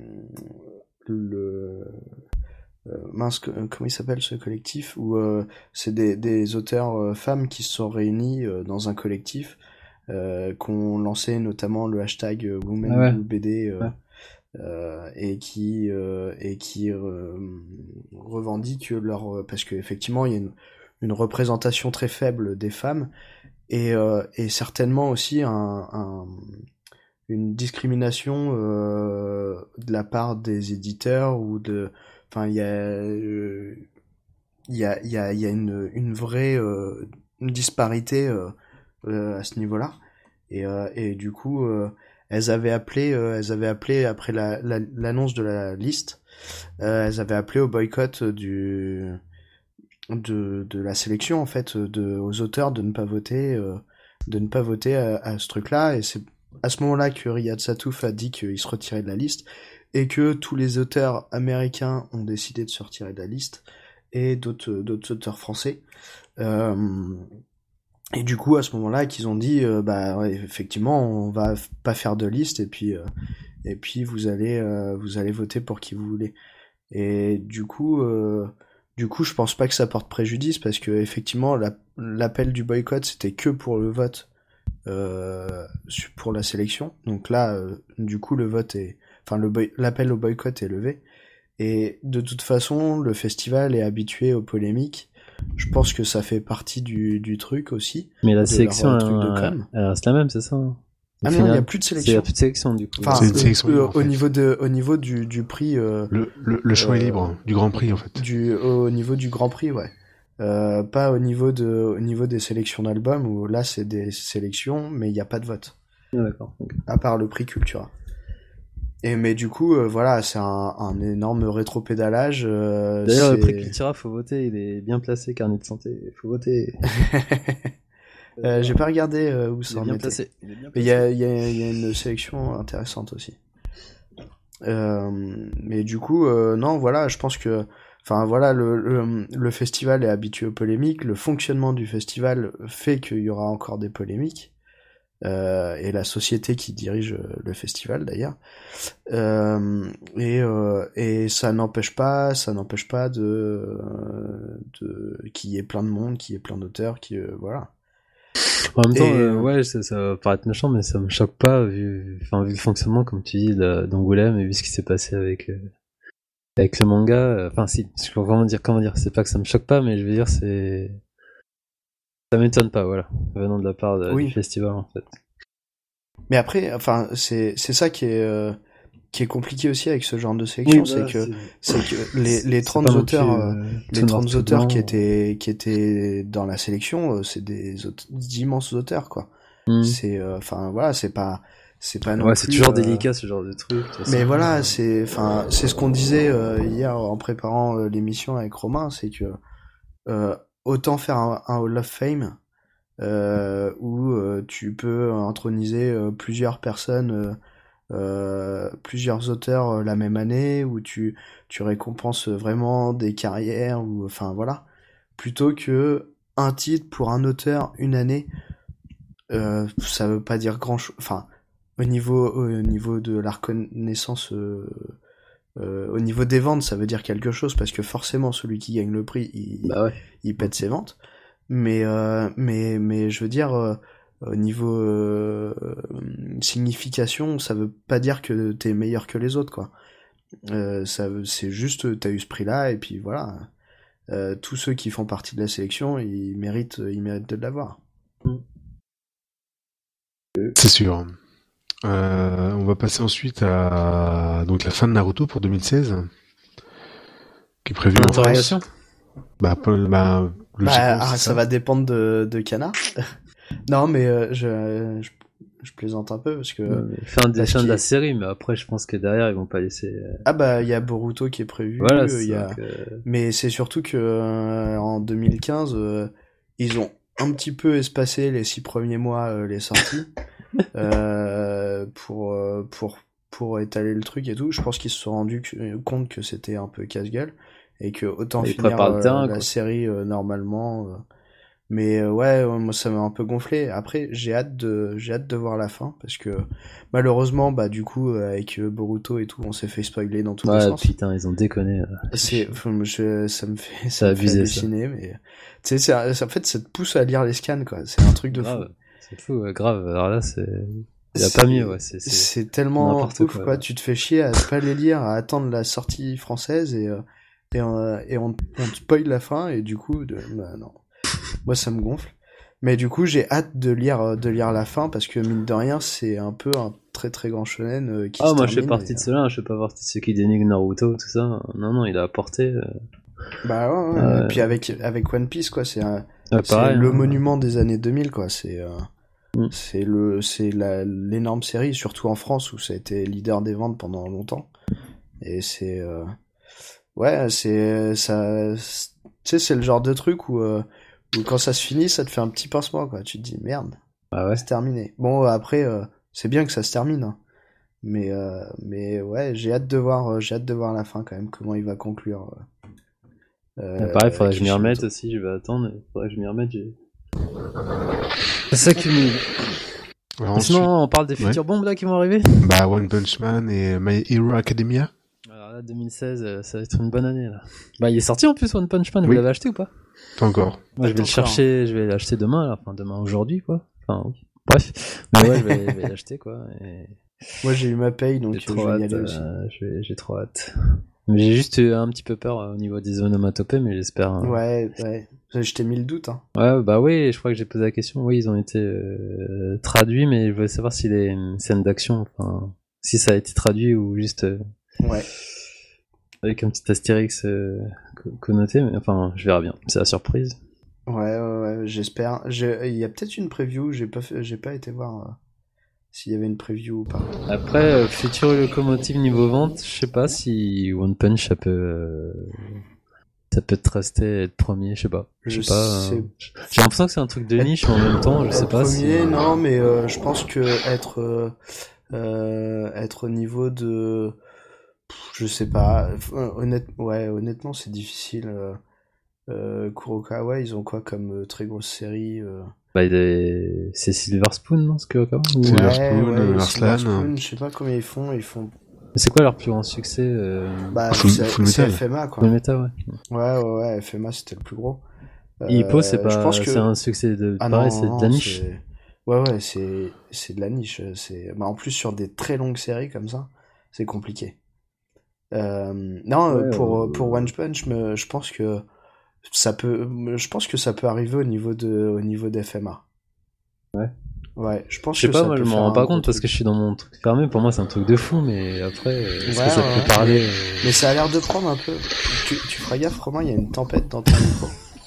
le euh, mince co- comment il s'appelle ce collectif où euh, c'est des des auteurs euh, femmes qui se sont réunis euh, dans un collectif euh, qui ont lancé notamment le hashtag euh, Women Ah ouais. Do B D euh, Ouais. euh, et qui euh, et qui euh, revendiquent leur parce que effectivement il y a une une représentation très faible des femmes et, euh, et certainement aussi un, un- une discrimination euh, de la part des éditeurs ou de enfin il y a euh, il y a il y a il y a une une vraie euh, une disparité euh, euh, à ce niveau-là et euh, et du coup euh, elles avaient appelé euh, elles avaient appelé après la la- l'annonce de la liste euh, elles avaient appelé au boycott du de de la sélection en fait, de aux auteurs de ne pas voter euh, de ne pas voter à, à ce truc-là, et c'est à ce moment-là que Riyad Sattouf a dit qu'il se retirait de la liste, et que tous les auteurs américains ont décidé de se retirer de la liste, et d'autres d'autres auteurs français. Euh, et du coup, à ce moment-là, qu'ils ont dit, euh, bah ouais, effectivement, on va f- pas faire de liste, et puis euh, et puis vous allez euh, vous allez voter pour qui vous voulez. Et du coup, euh, du coup, je pense pas que ça porte préjudice, parce que effectivement, la- l'appel du boycott, c'était que pour le vote euh, su- pour la sélection. Donc là, euh, du coup, le vote est, enfin, le boy- l'appel au boycott est levé. Et de toute façon, le festival est habitué aux polémiques. Je pense que ça fait partie du, du truc aussi, Mais la de leur sélection, euh, truc de elle, com. elle reste la même, c'est ça, hein Au Ah non, il y a final, plus de c'est il y a sélection. plus de sélection du coup. Enfin, C'est une euh, sélection euh, libre, en au fait. niveau de, au niveau du, du prix, euh, Le, le, le choix est euh, libre, du Grand Prix, en fait. du, au niveau du Grand Prix, ouais. Euh, pas au niveau de, au niveau des sélections d'albums, où là c'est des sélections, mais il n'y a pas de vote, Ah, d'accord. ok. à part le prix Cultura. Et mais du coup, euh, voilà, c'est un, un énorme rétropédalage. Euh, D'ailleurs, le prix c'est... Cultura, faut voter, il est bien placé, carnet de santé, faut voter. euh, j'ai pas regardé euh, où Il ça est en bien était. placé. Il est bien Mais il placé. y a, il y, a, il y a une sélection intéressante aussi. Euh, mais du coup, euh, non, voilà, je pense que, enfin voilà, le, le, le festival est habitué aux polémiques. Le fonctionnement du festival fait qu'il y aura encore des polémiques. Euh, et la société qui dirige le festival d'ailleurs. Euh, et, euh, et ça n'empêche pas, ça n'empêche pas de, de qu'il y ait plein de monde, qu'il y ait plein d'auteurs, qui euh, voilà. En même temps, Et, euh, euh, ouais, ça, ça va paraître méchant, mais ça me choque pas, vu, enfin, vu le fonctionnement, comme tu dis, de- d'Angoulême, et vu ce qui s'est passé avec, euh, avec le manga. euh, Enfin, si, je- comment dire, comment dire, c'est pas que ça me choque pas, mais je veux dire, c'est. Ça m'étonne pas, voilà, venant de la part de- Oui. du festival, en fait. Mais après, enfin, c'est c'est ça qui est euh, qui est compliqué aussi avec ce genre de sélection, c'est que c'est que les les c'est trente pas non auteurs plus, euh, euh, les tout noir, trente tout auteurs qui blanc. étaient qui étaient dans la sélection, euh, c'est des aute- d'immenses auteurs quoi. Hmm. C'est euh, enfin voilà, c'est pas c'est pas non Ouais, plus c'est toujours euh, délicat, ce genre de truc. de toute façon. mais voilà, c'est enfin c'est ce qu'on disait euh, hier en préparant euh, l'émission avec Romain, c'est que euh, autant faire un, un Hall of Fame euh, où euh, tu peux introniser euh, plusieurs personnes, euh, euh, plusieurs auteurs euh, la même année, où tu tu récompenses vraiment des carrières, ou enfin voilà, plutôt que un titre pour un auteur une année. Euh, ça veut pas dire grand chose. Enfin, au niveau au niveau de la reconnaissance. Euh, Euh, au niveau des ventes, ça veut dire quelque chose, parce que forcément celui qui gagne le prix, il, Bah ouais. il pète ses ventes. Mais euh, mais mais je veux dire, euh, au niveau euh, signification, ça veut pas dire que t'es meilleur que les autres, quoi. Euh, ça veut- c'est juste t'as eu ce prix-là, et puis voilà. Euh, tous ceux qui font partie de la sélection, ils méritent ils méritent de l'avoir. C'est sûr. Euh, on va passer ensuite à donc la fin de Naruto pour deux mille seize, qui est prévue en France. Interrogation. Bah, Paul, bah, Bah, logiquement, ah, c'est ça va dépendre de, de Kana. Non, mais euh, je, je je plaisante un peu, parce que Ouais, mais fin, des, parce fin de la qu'il- série, mais après, je pense que derrière, ils vont pas laisser. euh, ah bah il y a Boruto qui est prévu, Voilà, euh, c'est il y a vrai que- mais c'est surtout que euh, en deux mille quinze euh, ils ont un petit peu espacé les six premiers mois euh, les sorties euh, pour euh, pour pour étaler le truc et tout. Je pense qu'ils se sont rendus que- compte que c'était un peu casse-gueule, et que autant Ils finir préparent le euh, terrain, la quoi. série euh, normalement. euh. Mais euh, ouais, ouais, moi ça m'a un peu gonflé. Après, j'ai hâte de j'ai hâte de voir la fin, parce que malheureusement, bah du coup euh, avec euh, Boruto et tout, on s'est fait spoiler dans tous les Ouais, sens. putain, ils ont déconné. euh, C'est, chiant. enfin, je, ça me fait, C'est ça me fait abusé, ça. halluciner, mais tu sais, c'est, c'est- en fait, ça te pousse à lire les scans, quoi. C'est un truc de fou. Grave. C'est fou, ouais, grave. Alors là, c'est. Il y a C'est- pas mieux, ouais. C'est. c'est- C'est tellement n'importe ouf, quoi, quoi. ouais. Tu te fais chier à pas les lire, à attendre la sortie française, et euh, et, euh, et on, on te spoil la fin, et du coup, de, bah, non. Moi, ça me gonfle. Mais du coup, j'ai hâte de lire, de lire la fin, parce que mine de rien, c'est un peu un très très grand shonen euh, qui Ah, se moi, je fais termine, partie et, de ceux-là. Je fais pas partie de ceux qui dénigrent Naruto, tout ça. Non, non, il a apporté. euh, bah ouais, ouais. Euh, Et puis avec avec One Piece, quoi, c'est un, ouais, c'est pareil. le hein. monument des années deux mille, quoi. C'est euh, Mm. c'est le c'est la l'énorme série, surtout en France, où ça a été leader des ventes pendant longtemps. Et c'est euh, ouais, c'est ça Tu sais, c'est le genre de truc où, euh, où quand ça se finit, ça te fait un petit pincement, quoi. Tu te dis, merde, Ah ouais. c'est terminé. Bon, après, euh, c'est bien que ça se termine, hein. Mais, euh, mais ouais, j'ai hâte de voir, euh, j'ai hâte de voir la fin quand même, comment il va conclure. Mais pareil, Euh, faudrait que je m'y Kishimoto. remette aussi, je vais attendre, faudrait que je m'y remette. j'ai- Ça s'accumule. Alors, Et ensuite, sinon, on parle des ouais. futures bombes là qui vont arriver. bah, One Punch Man et My Hero Academia. Alors là, deux mille seize, euh, ça va être une bonne année là. Bah, il est sorti en plus One Punch Man, vous Oui. l'avez acheté ou pas? Pas encore. Moi, je vais Pas le chercher, je vais l'acheter demain, là. Enfin demain aujourd'hui quoi. Enfin oui. Bref, mais ouais, je vais, je vais l'acheter quoi. Et... Moi, j'ai eu ma paye, donc J'ai euh, trop je vais y hâte. aller aussi. euh, je vais- J'ai trop hâte. Mais j'ai juste eu un petit peu peur euh, au niveau des onomatopées, mais j'espère. euh, Ouais, ouais. Je t'ai mis le doute, hein. Ouais, bah oui, je crois que j'ai posé la question. Oui, ils ont été euh, traduits, mais je voulais savoir si les scènes d'action, enfin, si ça a été traduit ou juste euh, Ouais. avec un petit astérix euh, co- connoté. Mais enfin, je verrai bien. C'est la surprise. Ouais, ouais, ouais, j'espère. J'ai- Il y a peut-être une preview, j'ai pas fait... j'ai pas été voir euh, s'il y avait une preview ou pas. Après, euh, future locomotive niveau vente, je sais pas si One Punch ça peut, euh, ça peut te rester être premier. Je sais pas. Je Je sais pas. sais euh, J'ai l'impression que c'est un truc de Être- niche, mais en même temps, je sais Être pas si. premier, non, mais euh, je pense que être euh, euh, être au niveau de, pff, je sais pas, euh, honnête, ouais, honnêtement, c'est difficile. Euh, euh, Kurokawa, ils ont quoi comme euh, très grosse série euh... Bah, il est... c'est Silver Spoon, non, ce que ou... Silver Ouais, Spoon, ouais, euh, Silver Arslan. Spoon, je sais pas combien ils font, ils font. Mais c'est quoi leur plus grand succès euh... Bah, Full- c'est Full c'est Metal. F M A quoi. Le méta, ouais. Ouais, ouais, ouais, F M A c'était le plus gros. Et Hippo, c'est Euh, pas, je pense que c'est un succès de, ah pareil, non, c'est non, de la non, niche. c'est- Ouais, ouais, c'est c'est de la niche. C'est bah, en plus sur des très longues séries comme ça, c'est compliqué. Euh, non, euh, Ouais, pour euh, pour One Punch, me- je pense que ça peut, je pense que ça peut arriver au niveau de au niveau d'F M A. Ouais. Ouais, je pense Je sais que pas, ça moi je peut m'en faire rends un pas gros compte parce truc. que je suis dans mon truc fermé. Pour moi, c'est un truc de fou, mais après, euh, est-ce Ouais, que ça ouais, peut ouais, parler mais, euh, mais ça a l'air de prendre un peu. Tu, tu feras gaffe, Romain, il y a une tempête dans ton micro.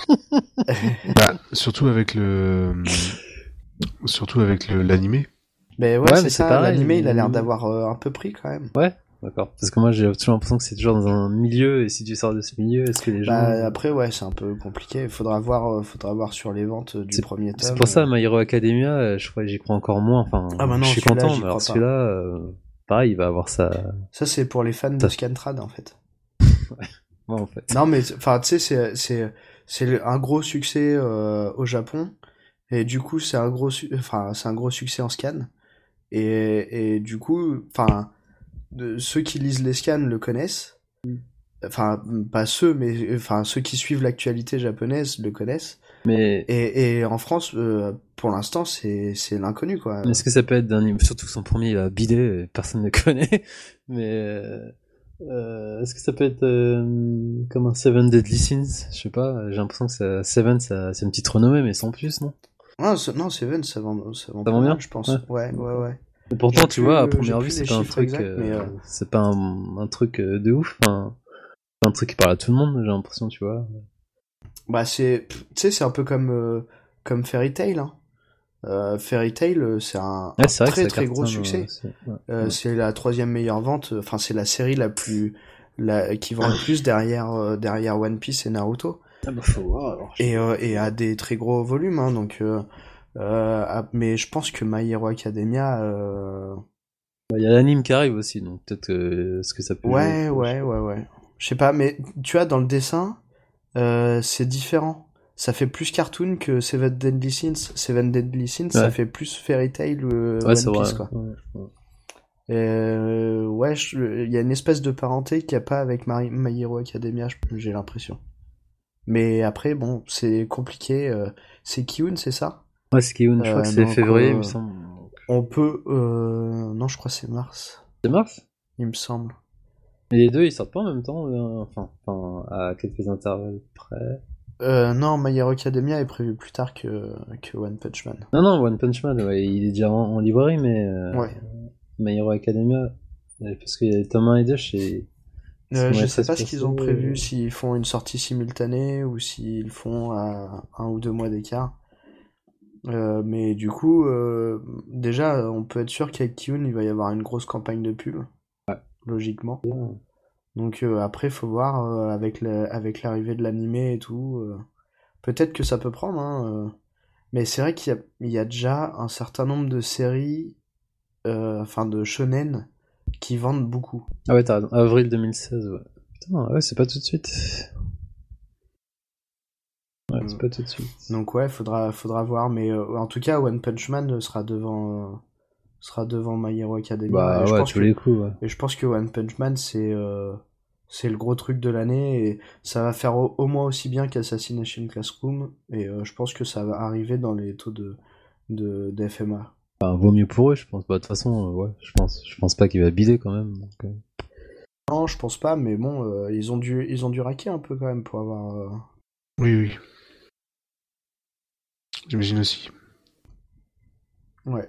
Bah, surtout avec le, surtout avec le, l'animé. Mais ouais, Ouais, c'est mais c'est ça, pareil, l'animé, il a l'air l'animé. d'avoir euh, un peu pris quand même. Ouais, d'accord. Parce que moi, j'ai toujours l'impression que c'est toujours dans un milieu, et si tu sors de ce milieu, est-ce que les gens. Bah après, ouais, c'est un peu compliqué. Faudra voir, euh, faudra voir sur les ventes euh, du C'est- premier tome. C'est pour ça, euh. My Hero Academia, euh, je crois que j'y crois encore moins. Enfin, Ah bah non, je suis celui-là, content, j'y mais alors crois pas. celui-là, euh, pareil, il va avoir sa. Ça, c'est pour les fans de Ça- Scantrad, en fait. Ouais, en fait. Non, mais enfin, tu sais, c'est c'est c'est le- un gros succès euh, au Japon, et du coup, c'est un gros, su- enfin, c'est un gros succès en scan. Et et du coup, enfin, de- ceux qui lisent les scans le connaissent. Enfin, pas ceux, mais enfin ceux qui suivent l'actualité japonaise le connaissent. Mais Et, et en France, euh, pour l'instant, c'est c'est l'inconnu, quoi. Mais est-ce que ça peut être d'un niveau, surtout que son premier il a bidé, et personne ne le connaît, mais euh, euh, est-ce que ça peut être euh, comme un Seven Deadly Sins? Je sais pas, j'ai l'impression que ça, Seven ça, c'est une petite renommée, mais sans plus, non? Non, ce- non, Seven, ça vend, ça vend Ça pas vend mal, bien? je pense. Ouais. Ouais, ouais, ouais. Et pourtant, J'ai tu plus- vois, à j'ai première plus vue, les c'est pas un chiffres truc, exacts, euh, mais, euh, c'est pas un, un truc euh, de ouf, enfin, c'est un truc qui parle à tout le monde, j'ai l'impression, tu vois. Bah c'est, tu sais, c'est un peu comme euh, comme Fairy Tail, hein. Euh, Fairy Tail, euh, c'est un, Ouais, un c'est vrai que très ça très gros cartonne, succès. euh, c'est- ouais. Euh, Ouais. C'est la troisième meilleure vente. Enfin, c'est la série la plus, la, qui vend le plus derrière euh, derrière One Piece et Naruto. Ah bah faut voir alors. Et euh, et a des très gros volumes, hein. Donc, euh, euh, ah, mais je pense que My Hero Academia, euh, Bah, il y a l'anime qui arrive aussi, donc peut-être que ce que ça peut ouais, jouer. ouais, ouais, ouais. Je sais pas, mais tu vois, dans le dessin, euh, c'est différent. Ça fait plus cartoon que Seven Deadly Sins. Seven Deadly Sins, ça Ouais. fait plus Fairy Tail euh, Ouais, c'est One vrai. Piece, quoi. Ouais, ouais. Euh, ouais, je- il y a une espèce de parenté qu'il n'y a pas avec My, My Hero Academia, je- j'ai l'impression. Mais après, bon, c'est compliqué. euh, C'est Kiun, c'est ça? Ouais, c'est Kiyun, je crois Euh, que c'est donc, février, il euh, me semble. On peut... Euh... Non, je crois que c'est mars, C'est mars? il me semble. Et les deux, ils sortent pas en même temps, euh, enfin, enfin, à quelques intervalles près. Euh, non, My Hero Academia est prévu plus tard que, que One Punch Man. Non, non, One Punch Man, ouais, il est déjà en, en librairie, mais euh, Ouais. My Hero Academia, euh, parce qu'il y a les tomes un et deux chez... Euh, Ouais, je ça sais se pas ce qu'ils ont passait, prévu, euh, s'ils font une sortie simultanée ou s'ils font à un ou deux mois d'écart. Euh, mais du coup, euh, déjà, on peut être sûr qu'avec Kiun, il va y avoir une grosse campagne de pub, logiquement. Donc euh, après, faut voir euh, avec le, avec l'arrivée de l'animé et tout. euh, peut-être que ça peut prendre, hein. euh. Mais c'est vrai qu'il y a, il y a déjà un certain nombre de séries, euh, enfin de shonen, qui vendent beaucoup. Ah ouais, t'as raison. Avril deux mille seize, ouais. Putain, ouais, c'est pas tout de suite. Ouais, c'est Mm. pas tout de suite. Donc ouais, faudra, faudra voir. Mais euh, en tout cas, One Punch Man sera devant, euh, sera devant My Hero Academia. Bah Et je ouais, pense tous que, les coups, ouais. et je pense que One Punch Man, c'est, euh, c'est le gros truc de l'année et ça va faire au, au moins aussi bien qu'Assassination Classroom. Et euh, je pense que ça va arriver dans les taux de, de, d'F M A. Enfin, vaut mieux pour eux, je pense. Bah, de toute façon, euh, ouais, je pense, je pense pas qu'il va bider quand même. Donc, euh. Non, je pense pas, mais bon, euh, ils ont dû, ils ont dû raquer un peu quand même pour avoir. euh, Oui, oui. J'imagine aussi. Ouais.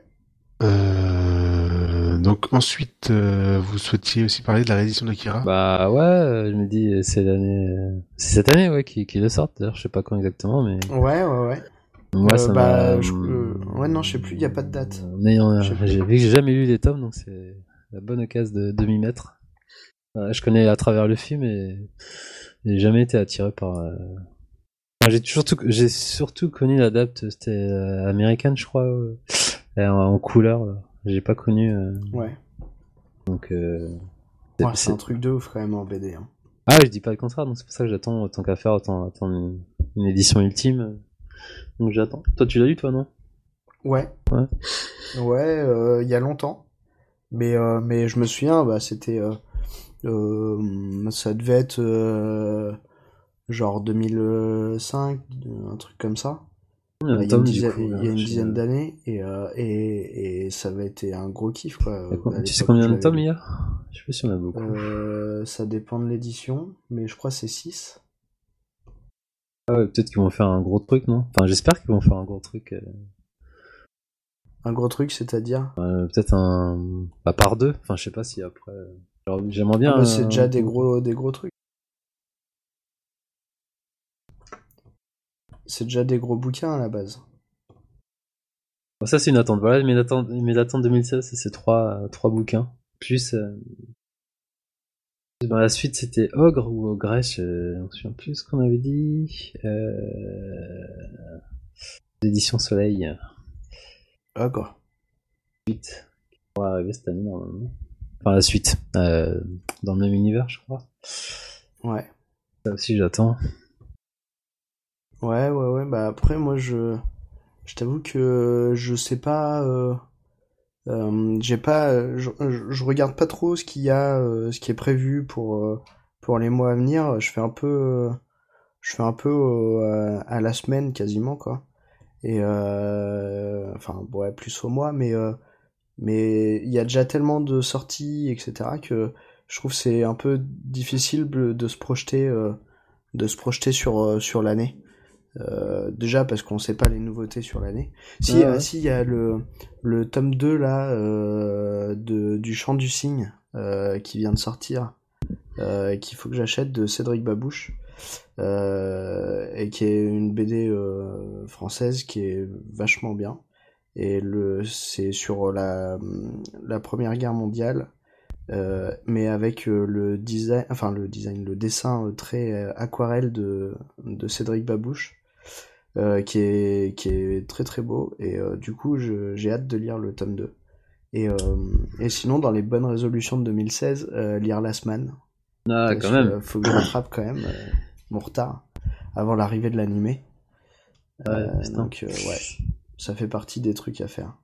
Euh, donc ensuite, euh, vous souhaitiez aussi parler de la réédition d'Akira. Bah ouais, euh, je me dis, euh, c'est l'année, euh, c'est cette année, ouais, qui, qui le sortent. D'ailleurs, je sais pas quand exactement, mais Ouais, ouais, ouais. moi, Euh, ça bah, m'a. je- euh, ouais, non, je sais plus, il y a pas de date. En ayant, Je sais plus. j'ai vu que j'ai jamais lu les tomes, donc c'est la bonne occasion de, de m'y mettre. Ouais, je connais à travers le film et j'ai jamais été attiré par. euh, Enfin, j'ai surtout, j'ai surtout connu l'adapt, c'était euh, américaine, je crois, euh, en, en couleur. Là. J'ai pas connu. euh, Ouais. Donc. euh, Ouais, c'est- c'est un c'est- truc de ouf quand même en B D. Hein. Ah, je dis pas le contraire, donc c'est pour ça que j'attends autant qu'à faire, autant attendre une, une édition ultime. Donc j'attends. Toi, tu l'as lu, toi, non? Ouais. Ouais. Ouais, euh, il y a longtemps. Mais, euh, mais je me souviens, bah, c'était. Euh, euh, ça devait être. Euh, genre deux mille cinq, un truc comme ça. Il y a Euh, un Il y a une tome, du dizaine, coup. il y a là, une je- dizaine d'années et, euh, et, et ça avait été un gros kiff quoi. Il y a co- À Tu sais l'époque où combien je de l'avais tomes lu. il y a? Je sais pas si on a beaucoup. Euh, ça dépend de l'édition, mais je crois que c'est six. Ah ouais, peut-être qu'ils vont faire un gros truc, non? Enfin, j'espère qu'ils vont faire un gros truc. euh, Un gros truc, c'est-à-dire? euh, peut-être un. Bah, par deux. Enfin, je sais pas si après. euh, genre, j'aimerais bien. Ah bah c'est un- déjà des gros, des gros trucs. C'est déjà des gros bouquins à la base. Bon, ça, c'est une attente. Voilà, mes attentes, mes attentes deux mille seize, c'est ces trois, euh, trois bouquins. Plus. euh, Dans la suite, c'était Ogre ou Ogresse, je me souviens plus ce qu'on avait dit. Euh... L'édition Soleil. Ogre. Suite. On va arriver cette année normalement. Enfin, la suite. Euh, dans le même univers, je crois. Ouais. Ça aussi, j'attends. Ouais, ouais, ouais. Bah après, moi, je, je t'avoue que je sais pas. Euh, euh, j'ai pas. euh, Je, je, je regarde pas trop ce qu'il y a, euh, ce qui est prévu pour euh, pour les mois à venir. Je fais un peu, euh, je fais un peu euh, à la semaine quasiment quoi. Et euh, enfin, ouais, plus au mois, mais euh, mais il y a déjà tellement de sorties, et cetera que je trouve que c'est un peu difficile de de se projeter, euh, de se projeter sur euh, sur l'année. Euh, déjà parce qu'on sait pas les nouveautés sur l'année. Si, Ouais, ah, ouais. si, il y a le, le tome deux là, euh, de, du Chant du Cygne, euh, qui vient de sortir, euh, qu'il faut que j'achète de Cédric Babouche, euh, et qui est une B D euh, française qui est vachement bien. Et le, c'est sur la, la Première Guerre mondiale, euh, mais avec euh, le design, enfin le design, le dessin euh, très euh, aquarelle de, de Cédric Babouche. Euh, qui est qui est très très beau et euh, du coup je, j'ai hâte de lire le tome deux et, euh, et sinon dans les bonnes résolutions de deux mille seize euh, lire Last Man Ah, parce quand que même. euh, faut que je rattrape quand même euh, mon retard avant l'arrivée de l'animé. Ouais, Euh, putain. donc euh, ouais, ça fait partie des trucs à faire.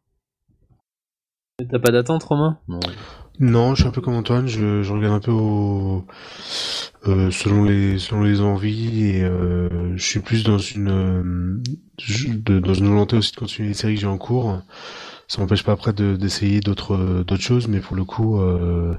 T'as pas d'attente, Romain? Non. Non, je suis un peu comme Antoine, je, je regarde un peu au, euh, selon les selon les envies et euh, je suis plus dans une euh, je- de- dans une volonté aussi de continuer les séries que j'ai en cours. Ça m'empêche pas après de d'essayer d'autres d'autres choses, mais pour le coup, euh,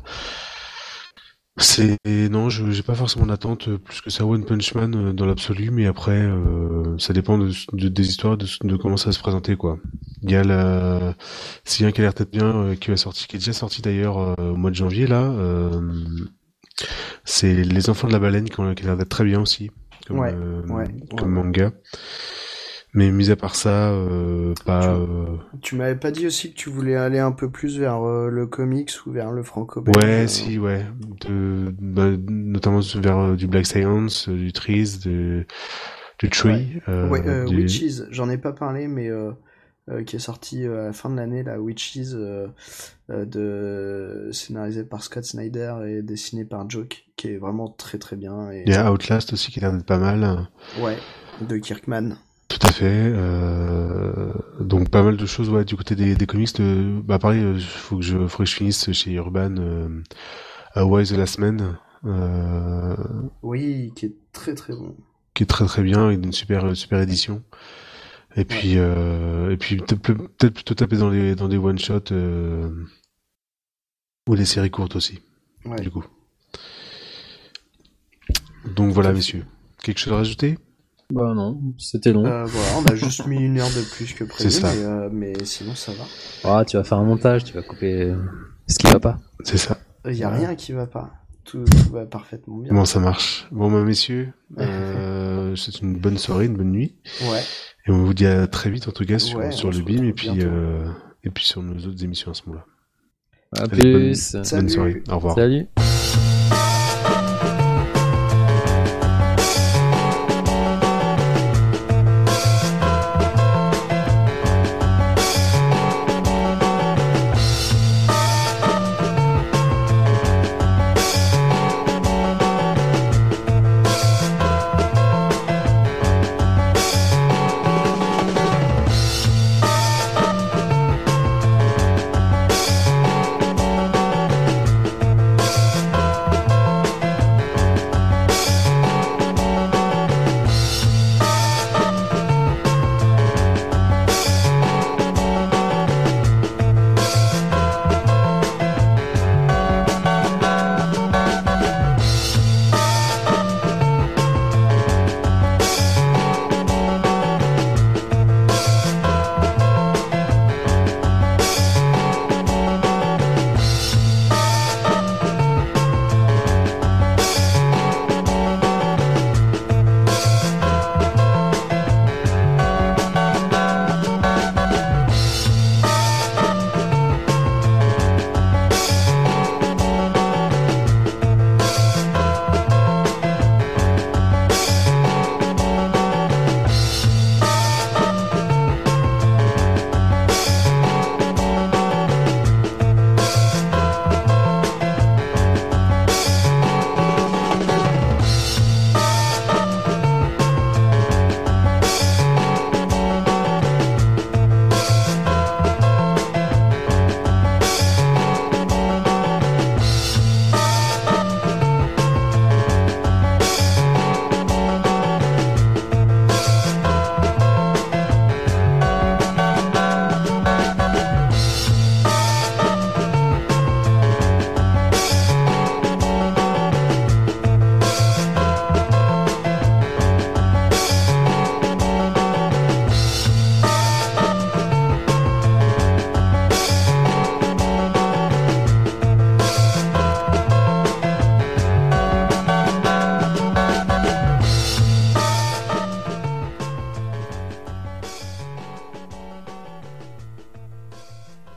c'est non, je j'ai pas forcément d'attente euh, plus que ça One Punch Man euh, dans l'absolu, mais après euh, ça dépend de, de- des histoires, de, de comment ça va se présenter quoi. Il y a la c'est un qui a l'air peut-être bien euh, qui va sortir, qui est déjà sorti d'ailleurs euh, au mois de janvier là. euh, c'est Les Enfants de la Baleine qui, ont, qui a l'air d'être très bien aussi comme Ouais, euh, ouais, comme ouais, ouais. manga. Mais mis à part ça, euh, pas. Tu, euh, tu m'avais pas dit aussi que tu voulais aller un peu plus vers euh, le comics ou vers le franco-belge? Ouais, euh, si, ouais, de, bah, notamment vers euh, du Black Science, euh, du Trees, de, du Tree, euh, Ouais, euh, du... Witches, j'en ai pas parlé, mais euh, euh, qui est sorti euh, à la fin de l'année, la Witches, euh, euh, de scénarisé par Scott Snyder et dessiné par Joke, qui est vraiment très très bien. Et Il y a Outlast aussi qui a l'air d'être pas mal. ouais, de Kirkman. Tout à fait. Euh, donc pas mal de choses, ouais, du côté des, des comics. De, bah pareil, euh, faut que je, faudrait que je finisse chez Urban. Euh, A Why the Last Man, euh, Oui, qui est très très bon. qui est très très bien, avec une super super édition. Et puis Ouais. euh, et puis peut-être peut-être plutôt taper dans les dans des one shot euh, ou des séries courtes aussi. Ouais. Du coup. Donc voilà, Tout à messieurs. Quelque chose à rajouter? Bah non, c'était long. Euh, voilà, on a juste mis une heure de plus que prévu, C'est ça. mais, euh, mais sinon ça va. Ah, tu vas faire un montage, tu vas couper ce qui va pas. C'est ça. Il y a Ouais. rien qui va pas. Tout, tout va parfaitement bien. Bon, ça marche. Bon, bah, messieurs, euh, c'est une bonne soirée, une bonne nuit. Ouais. Et on vous dit à très vite, en tout cas, sur, Ouais, sur on le se B I M et retrouve puis, bientôt. euh, et puis sur nos autres émissions à ce moment-là. À Allez, bonne, plus. bonne Salut. soirée. Au revoir. Salut.